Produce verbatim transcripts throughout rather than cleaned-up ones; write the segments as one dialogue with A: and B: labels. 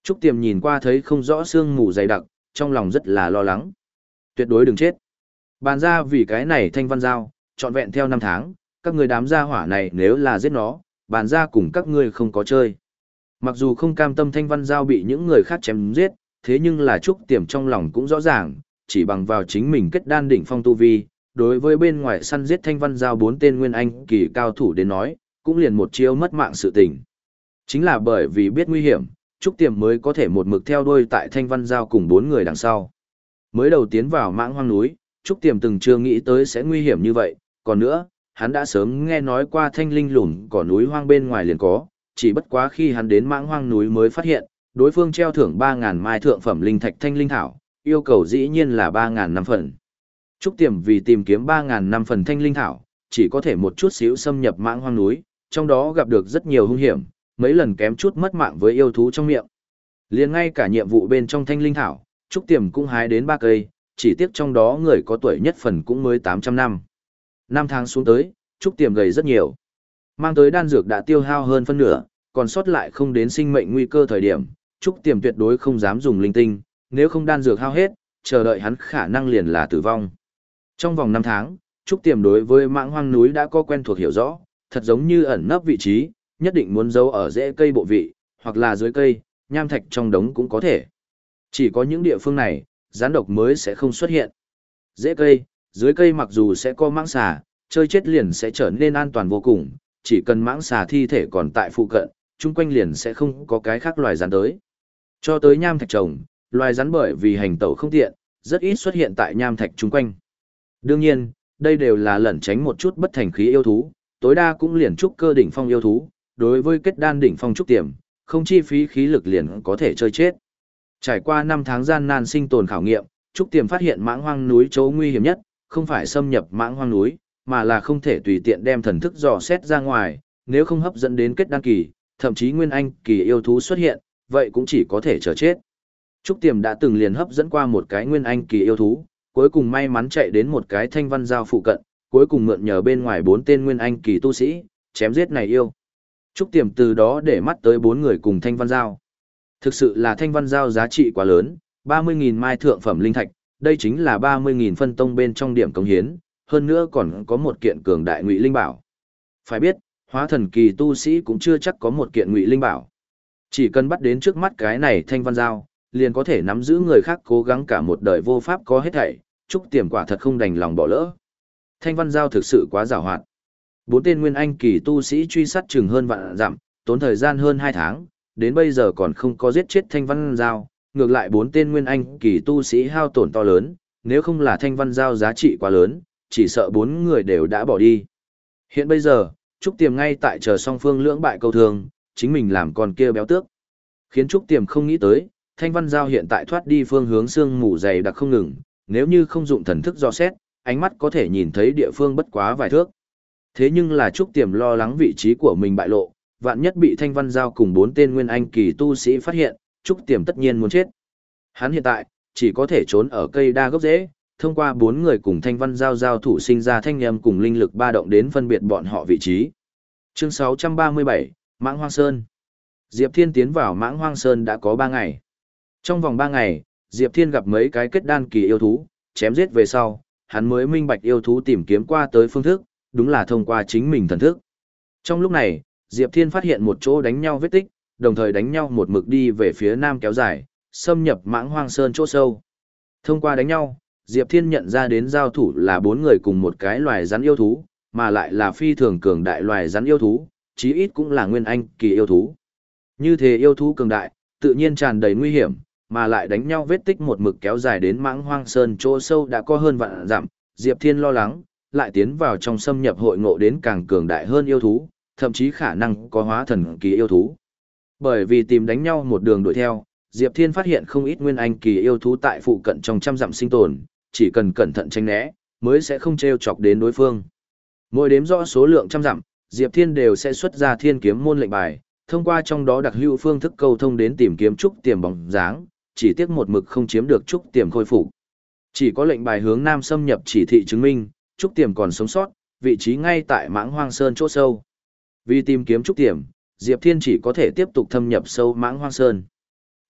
A: Trúc Tiềm nhìn qua thấy không rõ sương mù dày đặc, trong lòng rất là lo lắng. Tuyệt đối đừng chết. Bàn ra vì cái này Thanh Văn Giao, trọn vẹn theo năm tháng, các người đám gia hỏa này nếu là giết nó, bàn ra cùng các ngươi không có chơi. Mặc dù không cam tâm Thanh Văn Giao bị những người khác chém giết, thế nhưng là Trúc Tiềm trong lòng cũng rõ ràng, chỉ bằng vào chính mình kết đan đỉnh phong tu vi, đối với bên ngoài săn giết Thanh Văn Giao bốn tên nguyên anh kỳ cao thủ đến nói, cũng liền một chiêu mất mạng sự tình. Chính là bởi vì biết nguy hiểm, Trúc Tiềm mới có thể một mực theo đuôi tại Thanh Văn Giao cùng bốn người đằng sau. Mới đầu tiến vào Mãng Hoang núi, Trúc Tiềm từng chưa nghĩ tới sẽ nguy hiểm như vậy, còn nữa, hắn đã sớm nghe nói qua thanh linh lùn cỏ núi hoang bên ngoài liền có, chỉ bất quá khi hắn đến Mãng Hoang núi mới phát hiện, đối phương treo thưởng ba ngàn mai thượng phẩm linh thạch thanh linh thảo, yêu cầu dĩ nhiên là ba ngàn năm phần. Trúc Tiềm vì tìm kiếm ba ngàn năm phần thanh linh thảo, chỉ có thể một chút xíu xâm nhập Mãng Hoang núi, trong đó gặp được rất nhiều hung hiểm, mấy lần kém chút mất mạng với yêu thú trong miệng. Liền ngay cả nhiệm vụ bên trong thanh linh thảo, Trúc Tiềm cũng hái đến ba cây, chỉ tiếc trong đó người có tuổi nhất phần cũng mới tám trăm năm. Năm tháng xuống tới, Trúc Tiềm gầy rất nhiều. Mang tới đan dược đã tiêu hao hơn phân nửa, còn sót lại không đến sinh mệnh nguy cơ thời điểm, Trúc Tiềm tuyệt đối không dám dùng linh tinh, nếu không đan dược hao hết, chờ đợi hắn khả năng liền là tử vong. Trong vòng năm tháng, Trúc Tiềm đối với Mãng Hoang núi đã có quen thuộc hiểu rõ, thật giống như ẩn nấp vị trí, nhất định muốn giấu ở rễ cây bộ vị, hoặc là dưới cây, nham thạch trong đống cũng có thể. Chỉ có những địa phương này, gián độc mới sẽ không xuất hiện. Rễ cây, dưới cây mặc dù sẽ có mãng xà, chơi chết liền sẽ trở nên an toàn vô cùng, chỉ cần mãng xà thi thể còn tại phụ cận, chung quanh liền sẽ không có cái khác loài rắn tới. Cho tới nham thạch trồng, loài rắn bởi vì hành tẩu không tiện, rất ít xuất hiện tại nham thạch chung quanh. Đương nhiên, đây đều là lẩn tránh một chút bất thành khí yêu thú, tối đa cũng liền trúc cơ đỉnh phong yêu thú, đối với kết đan đỉnh phong trúc tiềm, không chi phí khí lực liền có thể chơi chết. Trải qua năm tháng gian nan sinh tồn khảo nghiệm, Trúc Tiềm phát hiện Mãng Hoang núi chỗ nguy hiểm nhất, không phải xâm nhập Mãng Hoang núi, mà là không thể tùy tiện đem thần thức dò xét ra ngoài, nếu không hấp dẫn đến kết đan kỳ, thậm chí nguyên anh kỳ yêu thú xuất hiện, vậy cũng chỉ có thể chờ chết. Trúc Tiềm đã từng liền hấp dẫn qua một cái nguyên anh kỳ yêu thú, cuối cùng may mắn chạy đến một cái Thanh Văn Giao phụ cận, cuối cùng mượn nhờ bên ngoài bốn tên nguyên anh kỳ tu sĩ, chém giết này yêu. Trúc Tiềm từ đó để mắt tới bốn người cùng Thanh Văn Giao. Thực sự là Thanh Văn Giao giá trị quá lớn, ba mươi nghìn mai thượng phẩm linh thạch, đây chính là ba mươi nghìn phân tông bên trong điểm cống hiến, hơn nữa còn có một kiện cường đại ngụy linh bảo. Phải biết, hóa thần kỳ tu sĩ cũng chưa chắc có một kiện ngụy linh bảo. Chỉ cần bắt đến trước mắt cái này Thanh Văn Giao, liền có thể nắm giữ người khác cố gắng cả một đời vô pháp có hết thảy, Trúc Tiềm quả thật không đành lòng bỏ lỡ. Thanh Văn Giao thực sự quá giàu hoạt. Bốn tên nguyên anh kỳ tu sĩ truy sát chừng hơn vạn dặm, tốn thời gian hơn hai tháng, đến bây giờ còn không có giết chết Thanh Văn Giao, ngược lại bốn tên nguyên anh kỳ tu sĩ hao tổn to lớn, nếu không là Thanh Văn Giao giá trị quá lớn, chỉ sợ bốn người đều đã bỏ đi. Hiện bây giờ, Trúc Tiềm ngay tại chờ song phương lưỡng bại câu thương, chính mình làm con kia béo tước. Khiến Trúc Tiềm không nghĩ tới, Thanh Văn Giao hiện tại thoát đi phương hướng sương mù dày đặc không ngừng, nếu như không dụng thần thức dò xét, ánh mắt có thể nhìn thấy địa phương bất quá vài thước. Thế nhưng là Trúc Tiềm lo lắng vị trí của mình bại lộ, vạn nhất bị Thanh Văn Giao cùng bốn tên nguyên anh kỳ tu sĩ phát hiện, Trúc Tiềm tất nhiên muốn chết. Hắn hiện tại, chỉ có thể trốn ở cây đa gốc rễ, thông qua bốn người cùng Thanh Văn Giao giao thủ sinh ra thanh âm cùng linh lực ba động đến phân biệt bọn họ vị trí. Chương sáu trăm ba mươi bảy, Mãng Hoang Sơn. Diệp Thiên tiến vào Mãng Hoang Sơn đã có ba ngày. Trong vòng ba ngày, Diệp Thiên gặp mấy cái kết đan kỳ yêu thú, chém giết về sau, hắn mới minh bạch yêu thú tìm kiếm qua tới phương thức, đúng là thông qua chính mình thần thức. Trong lúc này, Diệp Thiên phát hiện một chỗ đánh nhau vết tích, đồng thời đánh nhau một mực đi về phía nam kéo dài, xâm nhập Mãng Hoang Sơn chỗ sâu. Thông qua đánh nhau, Diệp Thiên nhận ra đến giao thủ là bốn người cùng một cái loài rắn yêu thú, mà lại là phi thường cường đại loài rắn yêu thú, chí ít cũng là nguyên anh kỳ yêu thú. Như thế yêu thú cường đại, tự nhiên tràn đầy nguy hiểm, mà lại đánh nhau vết tích một mực kéo dài đến Mãng Hoang Sơn chỗ sâu đã có hơn vạn dặm, Diệp Thiên lo lắng, lại tiến vào trong xâm nhập hội ngộ đến càng cường đại hơn yêu thú, thậm chí khả năng có hóa thần kỳ yêu thú. Bởi vì tìm đánh nhau một đường đuổi theo, Diệp Thiên phát hiện không ít nguyên anh kỳ yêu thú tại phụ cận trong trăm dặm sinh tồn, chỉ cần cẩn thận tránh né, mới sẽ không trêu chọc đến đối phương. Mỗi đếm rõ số lượng trăm dặm, Diệp Thiên đều sẽ xuất ra Thiên Kiếm môn lệnh bài, thông qua trong đó đặc hữu phương thức câu thông đến tìm kiếm Trúc Tiềm bóng dáng, chỉ tiếc một mực không chiếm được Trúc Tiềm khôi phục. Chỉ có lệnh bài hướng nam xâm nhập chỉ thị chứng minh, Trúc Tiềm còn sống sót, vị trí ngay tại Mãng Hoang Sơn chỗ sâu. Vì tìm kiếm Trúc Tiềm, Diệp Thiên chỉ có thể tiếp tục thâm nhập sâu Mãng Hoang Sơn.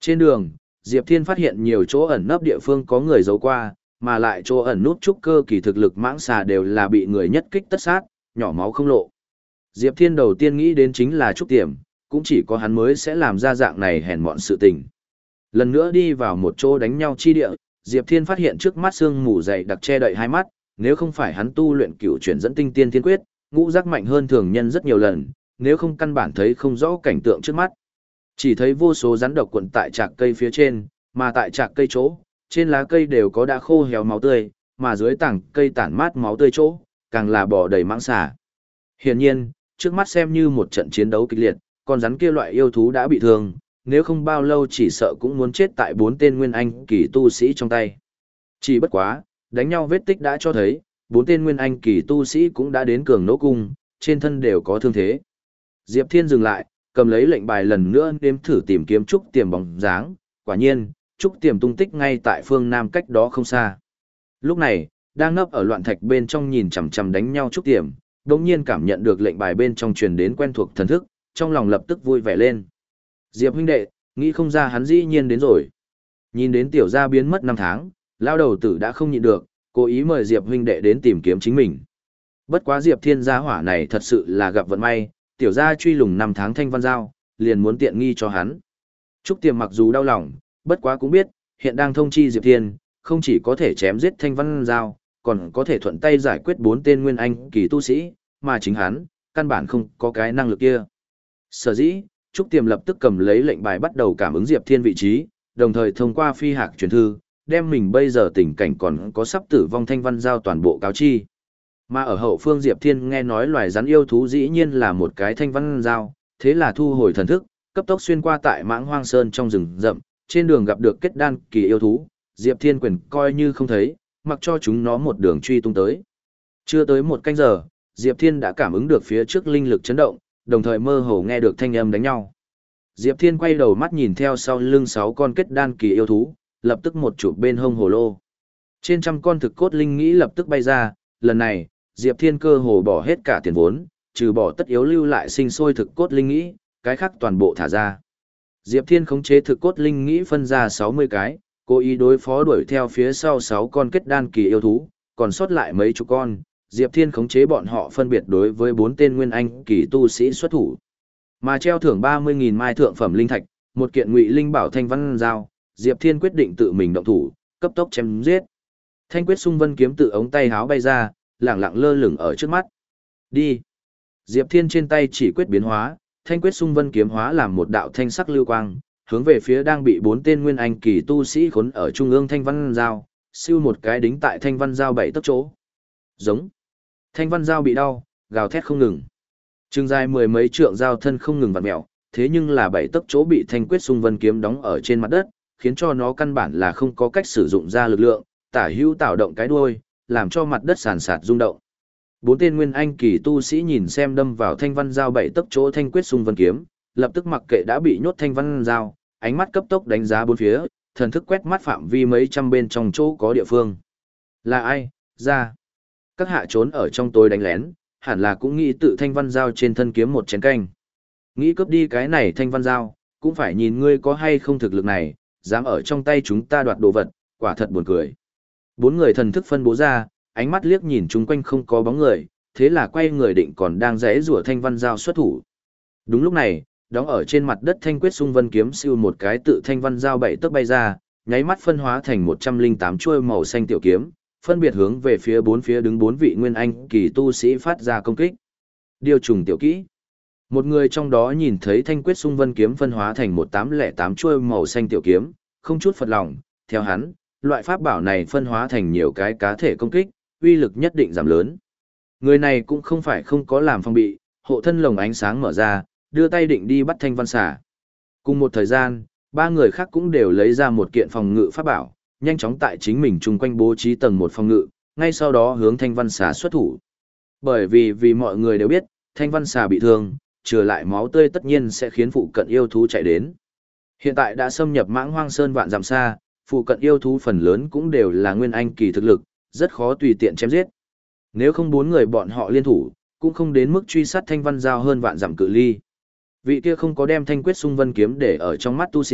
A: Trên đường, Diệp Thiên phát hiện nhiều chỗ ẩn nấp địa phương có người giấu qua, mà lại chỗ ẩn nút trúc cơ kỳ thực lực mãng xà đều là bị người nhất kích tất sát, nhỏ máu không lộ. Diệp Thiên đầu tiên nghĩ đến chính là trúc tiềm, cũng chỉ có hắn mới sẽ làm ra dạng này hèn mọn sự tình. Lần nữa đi vào một chỗ đánh nhau chi địa, Diệp Thiên phát hiện trước mắt sương mù dày đặc che đậy hai mắt, nếu không phải hắn tu luyện cửu chuyển dẫn tinh tiên thiên quyết, ngũ giác mạnh hơn thường nhân rất nhiều lần, nếu không căn bản thấy không rõ cảnh tượng trước mắt. Chỉ thấy vô số rắn độc quận tại trạc cây phía trên, mà tại trạc cây chỗ, trên lá cây đều có đã khô héo máu tươi, mà dưới tảng cây tản mát máu tươi chỗ, càng là bò đầy mãng xà. Hiển nhiên, trước mắt xem như một trận chiến đấu kịch liệt, con rắn kia loại yêu thú đã bị thương, nếu không bao lâu chỉ sợ cũng muốn chết tại bốn tên nguyên anh kỳ tu sĩ trong tay. Chỉ bất quá, đánh nhau vết tích đã cho thấy, bốn tên nguyên anh kỳ tu sĩ cũng đã đến cường nỗ cung, trên thân đều có thương thế. Diệp Thiên dừng lại, cầm lấy lệnh bài lần nữa nếm thử tìm kiếm trúc tiềm bóng dáng, quả nhiên, trúc tiềm tung tích ngay tại phương nam cách đó không xa. Lúc này, đang nấp ở loạn thạch bên trong nhìn chằm chằm đánh nhau trúc tiềm, đống nhiên cảm nhận được lệnh bài bên trong truyền đến quen thuộc thần thức, trong lòng lập tức vui vẻ lên. Diệp huynh đệ, nghĩ không ra hắn dĩ nhiên đến rồi. Nhìn đến tiểu gia biến mất năm tháng, lao đầu tử đã không nhịn được, cố ý mời Diệp huynh đệ đến tìm kiếm chính mình. Bất quá Diệp Thiên gia hỏa này thật sự là gặp vận may, tiểu gia truy lùng năm tháng thanh văn giao, liền muốn tiện nghi cho hắn. Trúc Tiềm mặc dù đau lòng, bất quá cũng biết, hiện đang thông chi Diệp Thiên, không chỉ có thể chém giết thanh văn giao, còn có thể thuận tay giải quyết bốn tên nguyên anh kỳ tu sĩ, mà chính hắn, căn bản không có cái năng lực kia. Sở dĩ, Trúc Tiềm lập tức cầm lấy lệnh bài bắt đầu cảm ứng Diệp Thiên vị trí, đồng thời thông qua phi hạc truyền thư, đem mình bây giờ tình cảnh còn có sắp tử vong thanh văn giao toàn bộ cáo chi. Mà ở hậu phương Diệp Thiên nghe nói loài rắn yêu thú dĩ nhiên là một cái thanh văn giao, thế là thu hồi thần thức, cấp tốc xuyên qua tại Mãng Hoang Sơn trong rừng rậm, trên đường gặp được kết đan kỳ yêu thú, Diệp Thiên quyền coi như không thấy, mặc cho chúng nó một đường truy tung tới. Chưa tới một canh giờ, Diệp Thiên đã cảm ứng được phía trước linh lực chấn động, đồng thời mơ hồ nghe được thanh âm đánh nhau. Diệp Thiên quay đầu mắt nhìn theo sau lưng sáu con kết đan kỳ yêu thú, lập tức một chụp bên hông hồ lô. Trên trăm con thực cốt linh nghĩ lập tức bay ra, lần này, Diệp Thiên cơ hồ bỏ hết cả tiền vốn, trừ bỏ tất yếu lưu lại sinh sôi thực cốt linh nghĩ, cái khác toàn bộ thả ra. Diệp Thiên khống chế thực cốt linh nghĩ phân ra sáu mươi cái, cố ý đối phó đuổi theo phía sau sáu con kết đan kỳ yêu thú, còn sót lại mấy chục con, Diệp Thiên khống chế bọn họ phân biệt đối với bốn tên nguyên anh kỳ tu sĩ xuất thủ. Mà treo thưởng ba mươi nghìn mai thượng phẩm linh thạch, một kiện ngụy linh bảo thanh văn giao, Diệp Thiên quyết định tự mình động thủ, cấp tốc chém giết. Thanh quyết xung vân kiếm tự ống tay háo bay ra, lẳng lặng lơ lửng ở trước mắt. Đi. Diệp Thiên trên tay chỉ quyết biến hóa, thanh quyết xung vân kiếm hóa làm một đạo thanh sắc lưu quang, hướng về phía đang bị bốn tên nguyên anh kỳ tu sĩ khốn ở trung ương thanh văn giao, siêu một cái đính tại thanh văn giao bảy tấc chỗ. Giống. Thanh văn giao bị đau, gào thét không ngừng. Trừng dài mười mấy trượng giao thân không ngừng vặn mèo, thế nhưng là bảy tấc chỗ bị thanh quyết xung vân kiếm đóng ở trên mặt đất, khiến cho nó căn bản là không có cách sử dụng ra lực lượng, tả hữu tạo động cái đuôi, làm cho mặt đất sàn sạt rung động. Bốn tên nguyên anh kỳ tu sĩ nhìn xem đâm vào thanh văn giao bảy tấc chỗ thanh quyết xung vân kiếm, lập tức mặc kệ đã bị nhốt thanh văn giao, ánh mắt cấp tốc đánh giá bốn phía, thần thức quét mắt phạm vi mấy trăm bên trong chỗ có địa phương. Là ai? Ra. Các hạ trốn ở trong tối đánh lén, hẳn là cũng nghĩ tự thanh văn giao trên thân kiếm một chén canh. Nghĩ cướp đi cái này thanh văn giao, cũng phải nhìn ngươi có hay không thực lực này, dám ở trong tay chúng ta đoạt đồ vật, quả thật buồn cười. Bốn người thần thức phân bố ra, ánh mắt liếc nhìn chung quanh không có bóng người, thế là quay người định còn đang rẽ rủa thanh văn giao xuất thủ. Đúng lúc này, đóng ở trên mặt đất thanh quyết xung vân kiếm siêu một cái tự thanh văn giao bảy tấc bay ra, nháy mắt phân hóa thành một trăm linh tám chuôi màu xanh tiểu kiếm, phân biệt hướng về phía bốn phía đứng bốn vị nguyên anh kỳ tu sĩ phát ra công kích. Điều trùng tiểu kỹ. Một người trong đó nhìn thấy thanh quyết xung vân kiếm phân hóa thành một tám lẻ tám chuôi màu xanh tiểu kiếm, không chút phật lòng, theo hắn, loại pháp bảo này phân hóa thành nhiều cái cá thể công kích, uy lực nhất định giảm lớn. Người này cũng không phải không có làm phòng bị, hộ thân lồng ánh sáng mở ra, đưa tay định đi bắt thanh văn xà. Cùng một thời gian, ba người khác cũng đều lấy ra một kiện phòng ngự pháp bảo, nhanh chóng tại chính mình chung quanh bố trí tầng một phòng ngự, ngay sau đó hướng thanh văn xà xuất thủ. Bởi vì vì mọi người đều biết, thanh văn xà bị thương, trừ lại máu tươi tất nhiên sẽ khiến phụ cận yêu thú chạy đến. Hiện tại đã xâm nhập Mãng Hoang Sơn vạn dặm xa, phụ cận yêu thú phần lớn cũng đều là nguyên anh kỳ thực lực, rất khó tùy tiện chém giết. Nếu không bốn người bọn họ liên thủ, cũng không đến mức truy sát thanh văn giao hơn vạn dặm cự ly. Vị kia không có đem thanh quyết xung vân kiếm để ở trong mắt tu sĩ,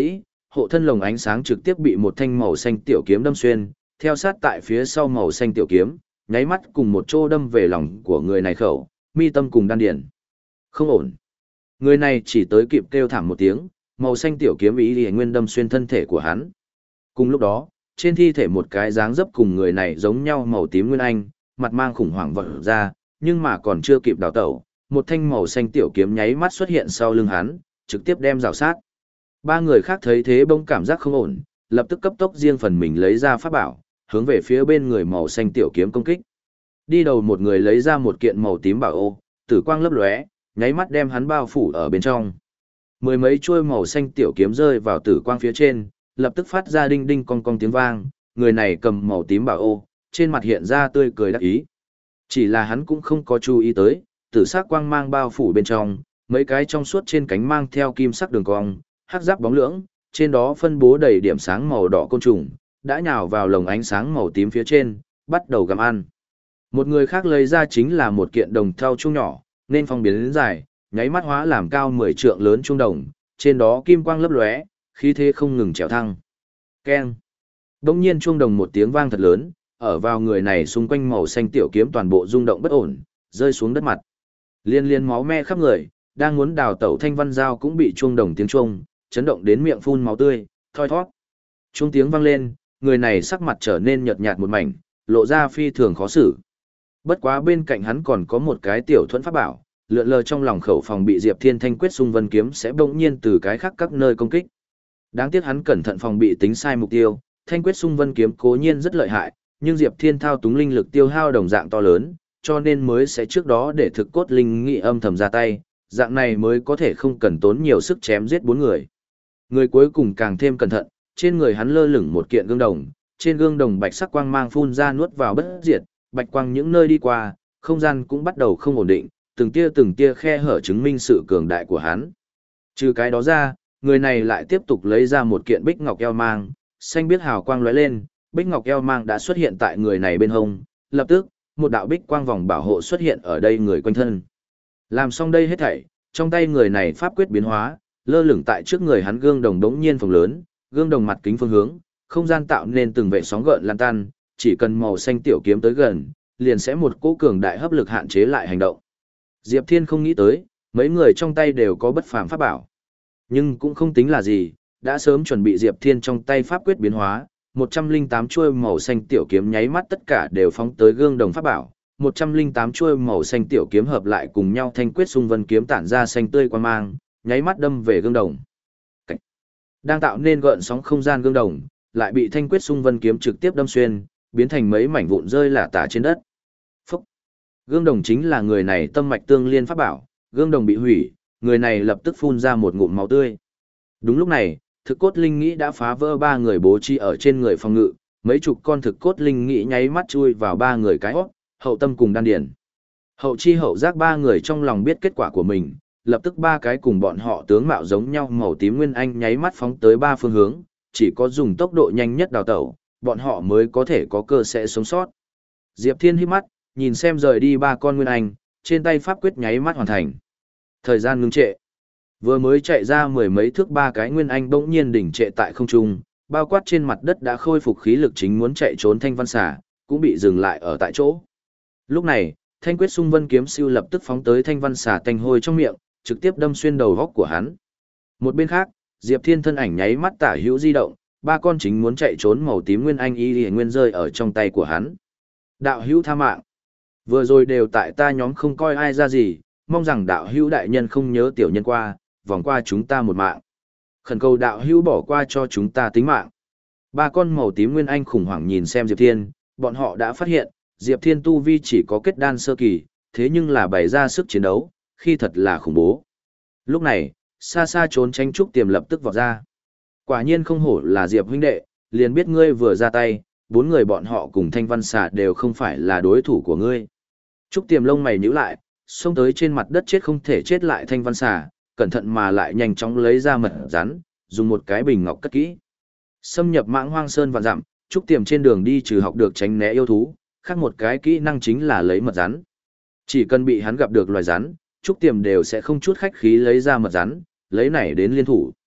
A: hộ thân lồng ánh sáng trực tiếp bị một thanh màu xanh tiểu kiếm đâm xuyên, theo sát tại phía sau màu xanh tiểu kiếm, nháy mắt cùng một chỗ đâm về lòng của người này khẩu, mi tâm cùng đan điền. Không ổn. Người này chỉ tới kịp kêu thảm một tiếng, màu xanh tiểu kiếm ý liền nguyên đâm xuyên thân thể của hắn. Cùng lúc đó, trên thi thể một cái dáng dấp cùng người này giống nhau màu tím nguyên anh, mặt mang khủng hoảng vọt ra, nhưng mà còn chưa kịp đào tẩu, một thanh màu xanh tiểu kiếm nháy mắt xuất hiện sau lưng hắn, trực tiếp đem rào sát. Ba người khác thấy thế bỗng cảm giác không ổn, lập tức cấp tốc riêng phần mình lấy ra pháp bảo, hướng về phía bên người màu xanh tiểu kiếm công kích. Đi đầu một người lấy ra một kiện màu tím bảo ô, tử quang lấp lóe, nháy mắt đem hắn bao phủ ở bên trong. Mười mấy chuôi màu xanh tiểu kiếm rơi vào tử quang phía trên, lập tức phát ra đinh đinh cong cong tiếng vang, người này cầm màu tím bảo ô, trên mặt hiện ra tươi cười đắc ý. Chỉ là hắn cũng không có chú ý tới, tử sắc quang mang bao phủ bên trong, mấy cái trong suốt trên cánh mang theo kim sắc đường cong, hắc giáp bóng lưỡng, trên đó phân bố đầy điểm sáng màu đỏ côn trùng, đã nhào vào lồng ánh sáng màu tím phía trên, bắt đầu gặm ăn. Một người khác lấy ra chính là một kiện đồng thau chuông nhỏ, nên phong biến đến dài, nháy mắt hóa làm cao mười trượng lớn chuông đồng, trên đó kim quang lấp lóe, khí thế không ngừng trèo thăng. Keng. Đống nhiên chuông đồng một tiếng vang thật lớn, ở vào người này xung quanh màu xanh tiểu kiếm toàn bộ rung động bất ổn, rơi xuống đất mặt. Liên liên máu me khắp người, đang muốn đào tẩu Thanh Văn Dao cũng bị chuông đồng tiếng chuông, chấn động đến miệng phun máu tươi, thoi thoát. Chuông tiếng vang lên, người này sắc mặt trở nên nhợt nhạt một mảnh, lộ ra phi thường khó xử. Bất quá bên cạnh hắn còn có một cái tiểu thuẫn pháp bảo, lượn lờ trong lòng khẩu phòng bị Diệp Thiên Thanh quyết xung vân kiếm sẽ bỗng nhiên từ cái khác các nơi công kích. Đáng tiếc hắn cẩn thận phòng bị tính sai mục tiêu, Thanh quyết xung vân kiếm cố nhiên rất lợi hại, nhưng Diệp Thiên thao túng linh lực tiêu hao đồng dạng to lớn, cho nên mới sẽ trước đó để thực cốt linh nghị âm thầm ra tay, dạng này mới có thể không cần tốn nhiều sức chém giết bốn người. Người cuối cùng càng thêm cẩn thận, trên người hắn lơ lửng một kiện gương đồng, trên gương đồng bạch sắc quang mang phun ra nuốt vào bất diệt, bạch quang những nơi đi qua, không gian cũng bắt đầu không ổn định, từng tia từng tia khe hở chứng minh sự cường đại của hắn. Trừ cái đó ra, người này lại tiếp tục lấy ra một kiện bích ngọc eo mang, xanh biết hào quang lóe lên, bích ngọc eo mang đã xuất hiện tại người này bên hông, lập tức, một đạo bích quang vòng bảo hộ xuất hiện ở đây người quanh thân. Làm xong đây hết thảy, trong tay người này pháp quyết biến hóa, lơ lửng tại trước người hắn gương đồng đống nhiên phồng lớn, gương đồng mặt kính phương hướng, không gian tạo nên từng vệ sóng gợn lan tan, chỉ cần màu xanh tiểu kiếm tới gần, liền sẽ một cỗ cường đại hấp lực hạn chế lại hành động. Diệp Thiên không nghĩ tới, mấy người trong tay đều có bất phàm pháp bảo. Nhưng cũng không tính là gì, đã sớm chuẩn bị Diệp Thiên trong tay pháp quyết biến hóa, một trăm linh tám chuôi màu xanh tiểu kiếm nháy mắt tất cả đều phóng tới gương đồng pháp bảo, một trăm linh tám chuôi màu xanh tiểu kiếm hợp lại cùng nhau thanh quyết xung vân kiếm tản ra xanh tươi quang mang, nháy mắt đâm về gương đồng. Cảnh. Đang tạo nên gợn sóng không gian gương đồng, lại bị thanh quyết xung vân kiếm trực tiếp đâm xuyên, biến thành mấy mảnh vụn rơi lả tả trên đất. Phúc. Gương đồng chính là người này tâm mạch tương liên pháp bảo, gương đồng bị hủy, người này lập tức phun ra một ngụm máu tươi. Đúng lúc này, thực cốt linh nghĩ đã phá vỡ ba người bố trí ở trên người phòng ngự, mấy chục con thực cốt linh nghĩ nháy mắt chui vào ba người cái hót, hậu tâm cùng đan điển. Hậu chi hậu giác ba người trong lòng biết kết quả của mình, lập tức ba cái cùng bọn họ tướng mạo giống nhau màu tím nguyên anh nháy mắt phóng tới ba phương hướng, chỉ có dùng tốc độ nhanh nhất đào tẩu, bọn họ mới có thể có cơ sẽ sống sót. Diệp Thiên hít mắt, nhìn xem rời đi ba con nguyên anh, trên tay pháp quyết nháy mắt hoàn thành. Thời gian ngưng trệ. Vừa mới chạy ra mười mấy thước ba cái nguyên anh bỗng nhiên đỉnh trệ tại không trung, bao quát trên mặt đất đã khôi phục khí lực chính muốn chạy trốn Thanh Văn Xà, cũng bị dừng lại ở tại chỗ. Lúc này, Thanh quyết xung vân kiếm siêu lập tức phóng tới Thanh Văn Xà tanh hôi trong miệng, trực tiếp đâm xuyên đầu góc của hắn. Một bên khác, Diệp Thiên thân ảnh nháy mắt tả hữu di động, ba con chính muốn chạy trốn màu tím nguyên anh y liền nguyên rơi ở trong tay của hắn. Đạo hữu tha mạng. Vừa rồi đều tại ta nhóm không coi ai ra gì, mong rằng đạo hữu đại nhân không nhớ tiểu nhân qua, vòng qua chúng ta một mạng. Khẩn cầu đạo hữu bỏ qua cho chúng ta tính mạng. Ba con màu tím nguyên anh khủng hoảng nhìn xem Diệp Thiên, bọn họ đã phát hiện, Diệp Thiên tu vi chỉ có kết đan sơ kỳ, thế nhưng là bày ra sức chiến đấu, khi thật là khủng bố. Lúc này, xa xa trốn tránh Trúc Tiềm lập tức vọt ra. Quả nhiên không hổ là Diệp huynh đệ, liền biết ngươi vừa ra tay, bốn người bọn họ cùng Thanh Văn Xà đều không phải là đối thủ của ngươi. Trúc Tiềm lông mày nhíu lại, xông tới trên mặt đất chết không thể chết lại Thanh Văn Xà, cẩn thận mà lại nhanh chóng lấy ra mật rắn, dùng một cái bình ngọc cất kỹ. Xâm nhập Mãng Hoang Sơn vạn dặm, Trúc Tiềm trên đường đi trừ học được tránh né yêu thú, khác một cái kỹ năng chính là lấy mật rắn. Chỉ cần bị hắn gặp được loài rắn, Trúc Tiềm đều sẽ không chút khách khí lấy ra mật rắn, lấy này đến liên thủ.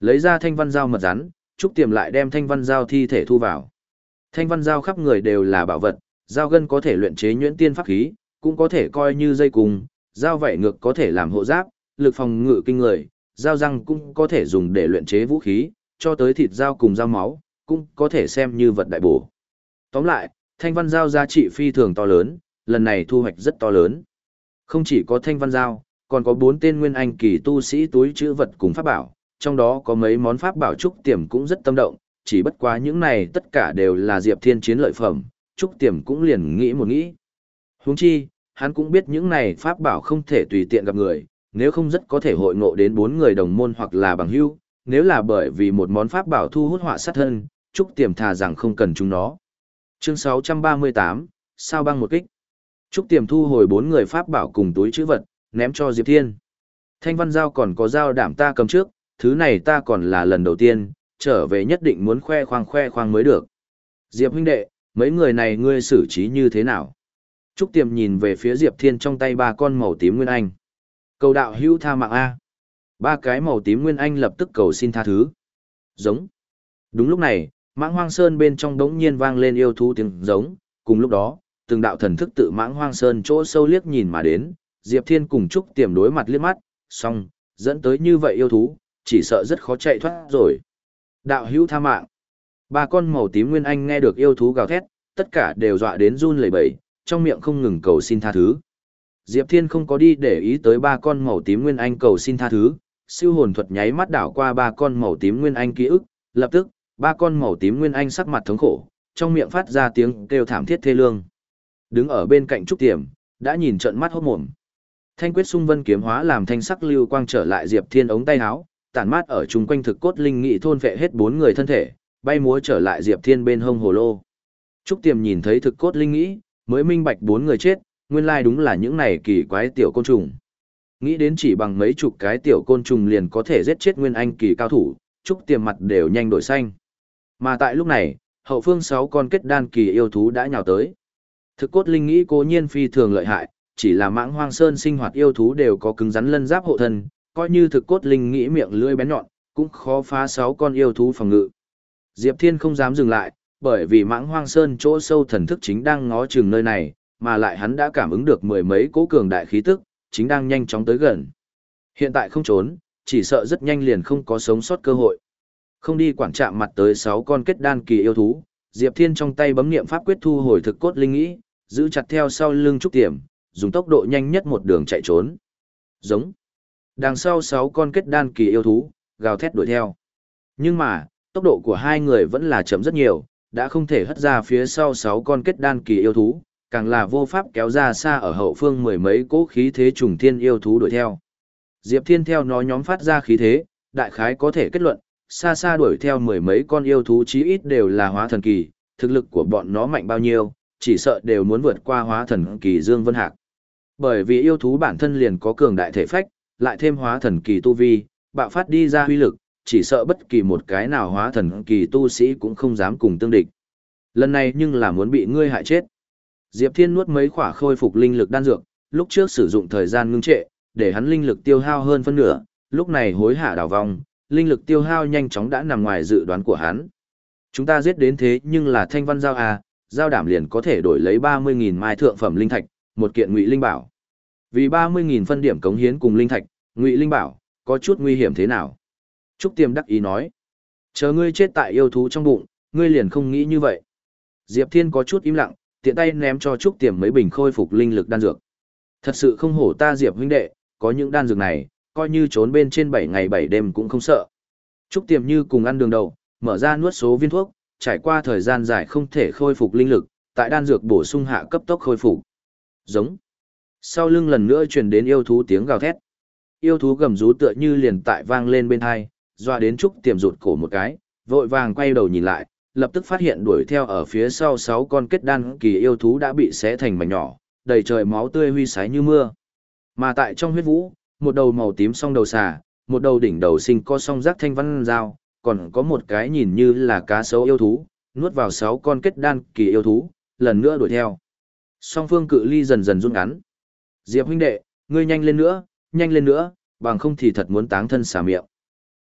A: Lấy ra thanh văn dao mật rắn, Trúc Tiềm lại đem thanh văn dao thi thể thu vào. Thanh văn dao khắp người đều là bảo vật, dao gân có thể luyện chế nhuyễn tiên pháp khí, cũng có thể coi như dây cùng, dao vảy ngược có thể làm hộ giáp, lực phòng ngự kinh người, dao răng cũng có thể dùng để luyện chế vũ khí, cho tới thịt dao cùng dao máu, cũng có thể xem như vật đại bổ. Tóm lại, thanh văn dao giá trị phi thường to lớn, lần này thu hoạch rất to lớn. Không chỉ có thanh văn dao, còn có bốn tên nguyên anh kỳ tu sĩ túi chữ vật cùng pháp bảo, trong đó có mấy món pháp bảo Trúc Tiềm cũng rất tâm động, chỉ bất quá những này tất cả đều là Diệp Thiên chiến lợi phẩm, Trúc Tiềm cũng liền nghĩ một nghĩ. Huống chi, hắn cũng biết những này pháp bảo không thể tùy tiện gặp người, nếu không rất có thể hội ngộ đến bốn người đồng môn hoặc là bằng hữu, nếu là bởi vì một món pháp bảo thu hút họa sát thân, Trúc Tiềm thà rằng không cần chúng nó. Chương sáu trăm ba mươi tám, sao băng một kích. Trúc Tiềm thu hồi bốn người pháp bảo cùng túi trữ vật, ném cho Diệp Thiên. Thanh văn dao còn có dao đảm ta cầm trước, thứ này ta còn là lần đầu tiên, trở về nhất định muốn khoe khoang khoe khoang mới được. Diệp huynh đệ, mấy người này ngươi xử trí như thế nào? Trúc Tiềm nhìn về phía Diệp Thiên trong tay ba con màu tím nguyên anh. Cầu đạo hữu tha mạng A. Ba cái màu tím nguyên anh lập tức cầu xin tha thứ. Giống. Đúng lúc này, mãng hoang sơn bên trong đống nhiên vang lên yêu thú tiếng giống. Cùng lúc đó, từng đạo thần thức tự mãng hoang sơn chỗ sâu liếc nhìn mà đến. Diệp Thiên cùng Trúc Tiềm đối mặt liếc mắt, xong, dẫn tới như vậy yêu thú, chỉ sợ rất khó chạy thoát rồi. Đạo hữu tha mạng. Ba con màu tím nguyên anh nghe được yêu thú gào thét, tất cả đều dọa đến run lẩy bẩy, trong miệng không ngừng cầu xin tha thứ. Diệp Thiên không có đi để ý tới ba con màu tím nguyên anh cầu xin tha thứ, siêu hồn thuật nháy mắt đảo qua ba con màu tím nguyên anh ký ức, lập tức, ba con màu tím nguyên anh sắc mặt thống khổ, trong miệng phát ra tiếng kêu thảm thiết thê lương. Đứng ở bên cạnh Trúc Tiềm, đã nhìn trợn mắt hốt mồm. Thanh quyết xung vân kiếm hóa làm thanh sắc lưu quang trở lại Diệp Thiên ống tay áo, tản mát ở chung quanh thực cốt linh nghị thôn vệ hết bốn người thân thể, bay múa trở lại Diệp Thiên bên hông hồ lô. Trúc Tiềm nhìn thấy thực cốt linh nghĩ, mới minh bạch bốn người chết, nguyên lai đúng là những này kỳ quái tiểu côn trùng. Nghĩ đến chỉ bằng mấy chục cái tiểu côn trùng liền có thể giết chết nguyên anh kỳ cao thủ, Trúc Tiềm mặt đều nhanh đổi xanh. Mà tại lúc này, hậu phương sáu con kết đan kỳ yêu thú đã nhào tới. Thực cốt linh nghĩ cố nhiên phi thường lợi hại, chỉ là mãng hoang sơn sinh hoạt yêu thú đều có cứng rắn lân giáp hộ thân, coi như thực cốt linh nghĩ miệng lưỡi bén nhọn, cũng khó phá sáu con yêu thú phòng ngự. Diệp Thiên không dám dừng lại, bởi vì mãng hoang sơn chỗ sâu thần thức chính đang ngó chừng nơi này, mà lại hắn đã cảm ứng được mười mấy cỗ cường đại khí tức, chính đang nhanh chóng tới gần. Hiện tại không trốn, chỉ sợ rất nhanh liền không có sống sót cơ hội. Không đi quản chạm mặt tới sáu con kết đan kỳ yêu thú, Diệp Thiên trong tay bấm niệm pháp quyết thu hồi thực cốt linh nghĩ, giữ chặt theo sau lưng Trúc Tiềm, dùng tốc độ nhanh nhất một đường chạy trốn. Giống. Đằng sau sáu con kết đan kỳ yêu thú, gào thét đuổi theo. Nhưng mà, tốc độ của hai người vẫn là chậm rất nhiều, đã không thể hất ra phía sau sáu con kết đan kỳ yêu thú, càng là vô pháp kéo ra xa ở hậu phương mười mấy cỗ khí thế trùng thiên yêu thú đuổi theo. Diệp Thiên theo nó nhóm phát ra khí thế, đại khái có thể kết luận, xa xa đuổi theo mười mấy con yêu thú chí ít đều là hóa thần kỳ, thực lực của bọn nó mạnh bao nhiêu, chỉ sợ đều muốn vượt qua hóa thần kỳ Dương Vân Hạc. Bởi vì yêu thú bản thân liền có cường đại thể phách, lại thêm hóa thần kỳ tu vi, bạo phát đi ra huy lực, chỉ sợ bất kỳ một cái nào hóa thần kỳ tu sĩ cũng không dám cùng tương địch. Lần này nhưng là muốn bị ngươi hại chết. Diệp Thiên nuốt mấy khỏa khôi phục linh lực đan dược, lúc trước sử dụng thời gian ngưng trệ, để hắn linh lực tiêu hao hơn phân nửa, lúc này hối hả đảo vòng, linh lực tiêu hao nhanh chóng đã nằm ngoài dự đoán của hắn. Chúng ta giết đến thế nhưng là thanh văn giao à, giao đảm liền có thể đổi lấy ba mươi nghìn mai thượng phẩm linh thạch, một kiện ngụy linh bảo. Vì ba mươi nghìn phân điểm cống hiến cùng linh thạch, ngụy linh bảo, có chút nguy hiểm thế nào? Trúc Tiềm đắc ý nói. Chờ ngươi chết tại yêu thú trong bụng, ngươi liền không nghĩ như vậy. Diệp Thiên có chút im lặng, tiện tay ném cho Trúc Tiềm mấy bình khôi phục linh lực đan dược. Thật sự không hổ ta Diệp huynh đệ, có những đan dược này, coi như trốn bên trên bảy ngày bảy đêm cũng không sợ. Trúc Tiềm như cùng ăn đường đầu, mở ra nuốt số viên thuốc, trải qua thời gian dài không thể khôi phục linh lực, tại đan dược bổ sung hạ cấp tốc khôi phục. Giống. Sau lưng lần nữa truyền đến yêu thú tiếng gào thét. Yêu thú gầm rú tựa như liền tại vang lên bên tai, doa đến Trúc Tiềm rụt cổ một cái, vội vàng quay đầu nhìn lại, lập tức phát hiện đuổi theo ở phía sau sáu con kết đan kỳ yêu thú đã bị xé thành mảnh nhỏ, đầy trời máu tươi huy sái như mưa. Mà tại trong huyết vũ, một đầu màu tím song đầu xà, một đầu đỉnh đầu sinh co song giác thanh văn dao, còn có một cái nhìn như là cá sấu yêu thú, nuốt vào sáu con kết đan kỳ yêu thú, lần nữa đuổi theo. Song phương cự ly dần dần rút ngắn. Diệp huynh đệ, ngươi nhanh lên nữa, nhanh lên nữa, bằng không thì thật muốn táng thân xả miệng.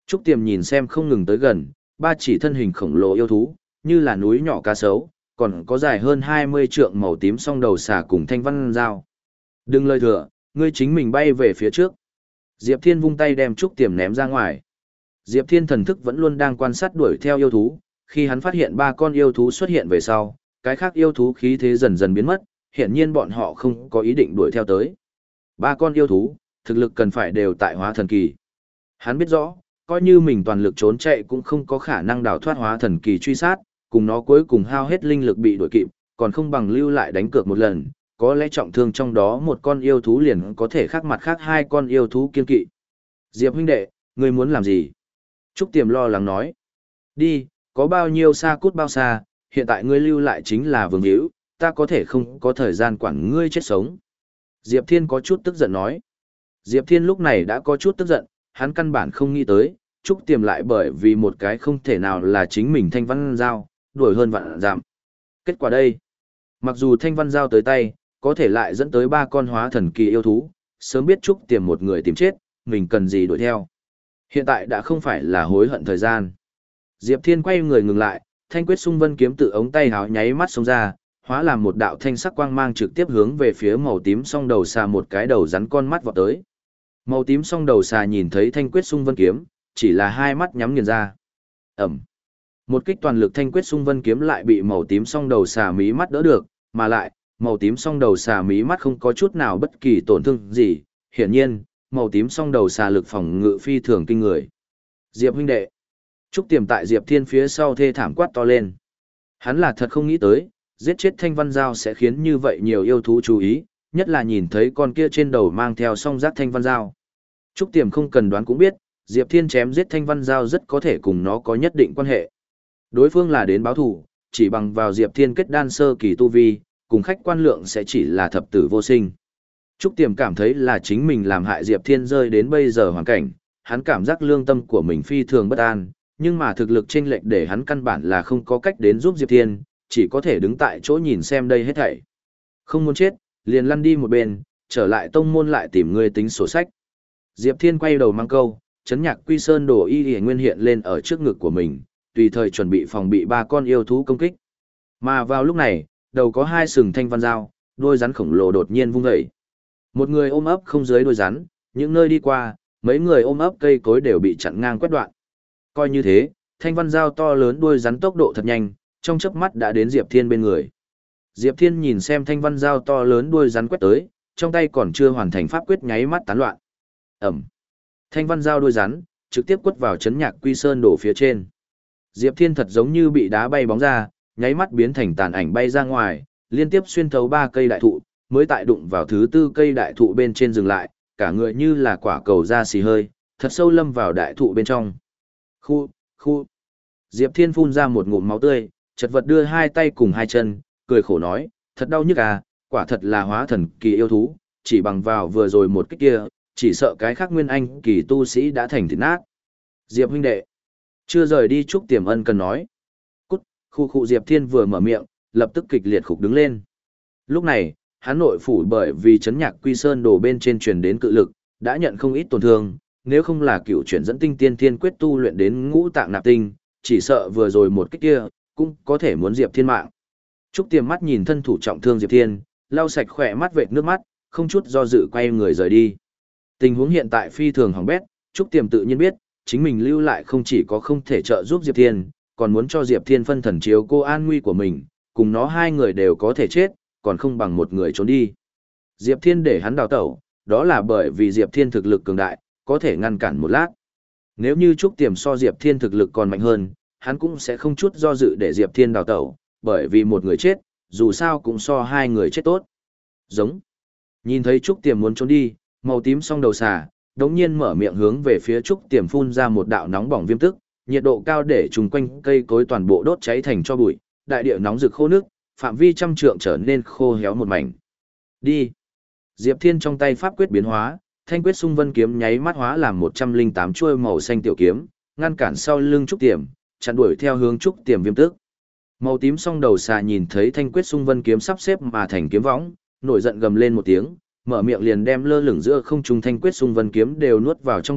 A: Trúc Tiềm nhìn xem không ngừng tới gần, ba chỉ thân hình khổng lồ yêu thú, như là núi nhỏ cá sấu, còn có dài hơn hai mươi trượng màu tím song đầu xà cùng thanh văn dao. Đừng lời thừa, ngươi chính mình bay về phía trước. Diệp Thiên vung tay đem Trúc Tiềm ném ra ngoài. Diệp Thiên thần thức vẫn luôn đang quan sát đuổi theo yêu thú, khi hắn phát hiện ba con yêu thú xuất hiện về sau, cái khác yêu thú khí thế dần dần biến mất, hiện nhiên bọn họ không có ý định đuổi theo tới. Ba con yêu thú, thực lực cần phải đều tại hóa thần kỳ. Hắn biết rõ, coi như mình toàn lực trốn chạy cũng không có khả năng đào thoát hóa thần kỳ truy sát, cùng nó cuối cùng hao hết linh lực bị đuổi kịp, còn không bằng lưu lại đánh cược một lần, có lẽ trọng thương trong đó một con yêu thú liền có thể khác mặt khác hai con yêu thú kiên kỵ. Diệp huynh đệ, ngươi muốn làm gì? Trúc Tiềm lo lắng nói. Đi, có bao nhiêu xa cút bao xa, hiện tại ngươi lưu lại chính là vương hữu, ta có thể không có thời gian quản ngươi chết sống. Diệp Thiên có chút tức giận nói. Diệp Thiên lúc này đã có chút tức giận, hắn căn bản không nghĩ tới, Trúc Tiềm lại bởi vì một cái không thể nào là chính mình thanh văn giao, đuổi hơn vạn giảm. Kết quả đây, mặc dù thanh văn giao tới tay, có thể lại dẫn tới ba con hóa thần kỳ yêu thú, sớm biết Trúc Tiềm một người tìm chết, mình cần gì đuổi theo. Hiện tại đã không phải là hối hận thời gian. Diệp Thiên quay người ngừng lại, thanh quyết xung vân kiếm tự ống tay háo nháy mắt xông ra, hóa làm một đạo thanh sắc quang mang trực tiếp hướng về phía màu tím song đầu xà một cái đầu rắn con mắt vọt tới. Màu tím song đầu xà nhìn thấy thanh quyết xung vân kiếm, chỉ là hai mắt nhắm nghiền ra. Ẩm. Một kích toàn lực thanh quyết xung vân kiếm lại bị màu tím song đầu xà mí mắt đỡ được, mà lại, màu tím song đầu xà mí mắt không có chút nào bất kỳ tổn thương gì, hiển nhiên, màu tím song đầu xà lực phòng ngự phi thường kinh người. Diệp huynh đệ. Trúc Tiềm tại Diệp Thiên phía sau thê thảm quát to lên. Hắn là thật không nghĩ tới, giết chết thanh văn giao sẽ khiến như vậy nhiều yêu thú chú ý, nhất là nhìn thấy con kia trên đầu mang theo song giác thanh văn giao. Trúc Tiềm không cần đoán cũng biết, Diệp Thiên chém giết thanh văn giao rất có thể cùng nó có nhất định quan hệ. Đối phương là đến báo thù, chỉ bằng vào Diệp Thiên kết đan sơ kỳ tu vi, cùng khách quan lượng sẽ chỉ là thập tử vô sinh. Trúc Tiềm cảm thấy là chính mình làm hại Diệp Thiên rơi đến bây giờ hoàn cảnh, hắn cảm giác lương tâm của mình phi thường bất an, nhưng mà thực lực chênh lệch để hắn căn bản là không có cách đến giúp Diệp Thiên, chỉ có thể đứng tại chỗ nhìn xem đây hết thảy. Không muốn chết, liền lăn đi một bên, trở lại tông môn lại tìm người tính sổ sách. Diệp Thiên quay đầu mang câu, chấn nhạc quy sơn đồ y y nguyên hiện lên ở trước ngực của mình, tùy thời chuẩn bị phòng bị ba con yêu thú công kích. Mà vào lúc này, đầu có hai sừng thanh văn dao, đôi rắn khổng lồ đột nhiên vung dậy. Một người ôm ấp không dưới đôi rắn, những nơi đi qua, mấy người ôm ấp cây cối đều bị chặn ngang quét đoạn. Coi như thế, thanh văn dao to lớn đuôi rắn tốc độ thật nhanh, trong chớp mắt đã đến Diệp Thiên bên người. Diệp Thiên nhìn xem thanh văn dao to lớn đuôi rắn quét tới, trong tay còn chưa hoàn thành pháp quyết nháy mắt tán loạn. Ẩm. Thanh văn dao đuôi rắn, trực tiếp quất vào chấn nhạc quy sơn đổ phía trên. Diệp Thiên thật giống như bị đá bay bóng ra, nháy mắt biến thành tàn ảnh bay ra ngoài, liên tiếp xuyên thấu ba cây đại thụ, mới tại đụng vào thứ tư cây đại thụ bên trên dừng lại, cả người như là quả cầu ra xì hơi, thật sâu lâm vào đại thụ bên trong. Khu, khu. Diệp Thiên phun ra một ngụm máu tươi, chật vật đưa hai tay cùng hai chân, cười khổ nói, thật đau nhức à, quả thật là hóa thần kỳ yêu thú, chỉ bằng vào vừa rồi một kích kia, chỉ sợ cái khác nguyên anh kỳ tu sĩ đã thành thịt nát. Diệp huynh đệ, chưa rời đi Trúc Tiềm ân cần nói. Cút, khu khu Diệp Thiên vừa mở miệng, lập tức kịch liệt khục đứng lên. Lúc này, hắn nội phủ bởi vì chấn nhạc quy sơn đổ bên trên truyền đến cự lực, đã nhận không ít tổn thương, nếu không là cựu chuyển dẫn tinh tiên thiên quyết tu luyện đến ngũ tạng nạp tinh, chỉ sợ vừa rồi một kích kia, cũng có thể muốn Diệp Thiên mạng. Trúc Tiềm mắt nhìn thân thủ trọng thương Diệp Thiên, lau sạch khỏe mắt vệt nước mắt, không chút do dự quay người rời đi. Tình huống hiện tại phi thường hỏng bét, Trúc Tiềm tự nhiên biết, chính mình lưu lại không chỉ có không thể trợ giúp Diệp Thiên, còn muốn cho Diệp Thiên phân thần chiếu cô an nguy của mình, cùng nó hai người đều có thể chết, còn không bằng một người trốn đi. Diệp Thiên để hắn đào tẩu, đó là bởi vì Diệp Thiên thực lực cường đại, có thể ngăn cản một lát. Nếu như Trúc Tiềm so Diệp Thiên thực lực còn mạnh hơn, hắn cũng sẽ không chút do dự để Diệp Thiên đào tẩu, bởi vì một người chết, dù sao cũng so hai người chết tốt. Giống. Nhìn thấy Trúc Tiềm muốn trốn đi, màu tím song đầu xà, đống nhiên mở miệng hướng về phía Trúc Tiềm phun ra một đạo nóng bỏng viêm tức, nhiệt độ cao để chung quanh cây cối toàn bộ đốt cháy thành tro bụi, đại địa nóng rực khô nước, phạm vi trăm trượng trở nên khô héo một mảnh. Đi. Diệp Thiên trong tay pháp quyết biến hóa, thanh quyết xung vân kiếm nháy mắt hóa làm một trăm linh tám chuôi màu xanh tiểu kiếm, ngăn cản sau lưng Trúc Tiềm, chặn đuổi theo hướng Trúc Tiềm viêm tức. Màu tím song đầu xà nhìn thấy thanh quyết xung vân kiếm sắp xếp mà thành kiếm võng, nổi giận gầm lên một tiếng, mở miệng liền đem lơ lửng giữa không trung thanh quyết xung vân kiếm đều nuốt vào trong bụng,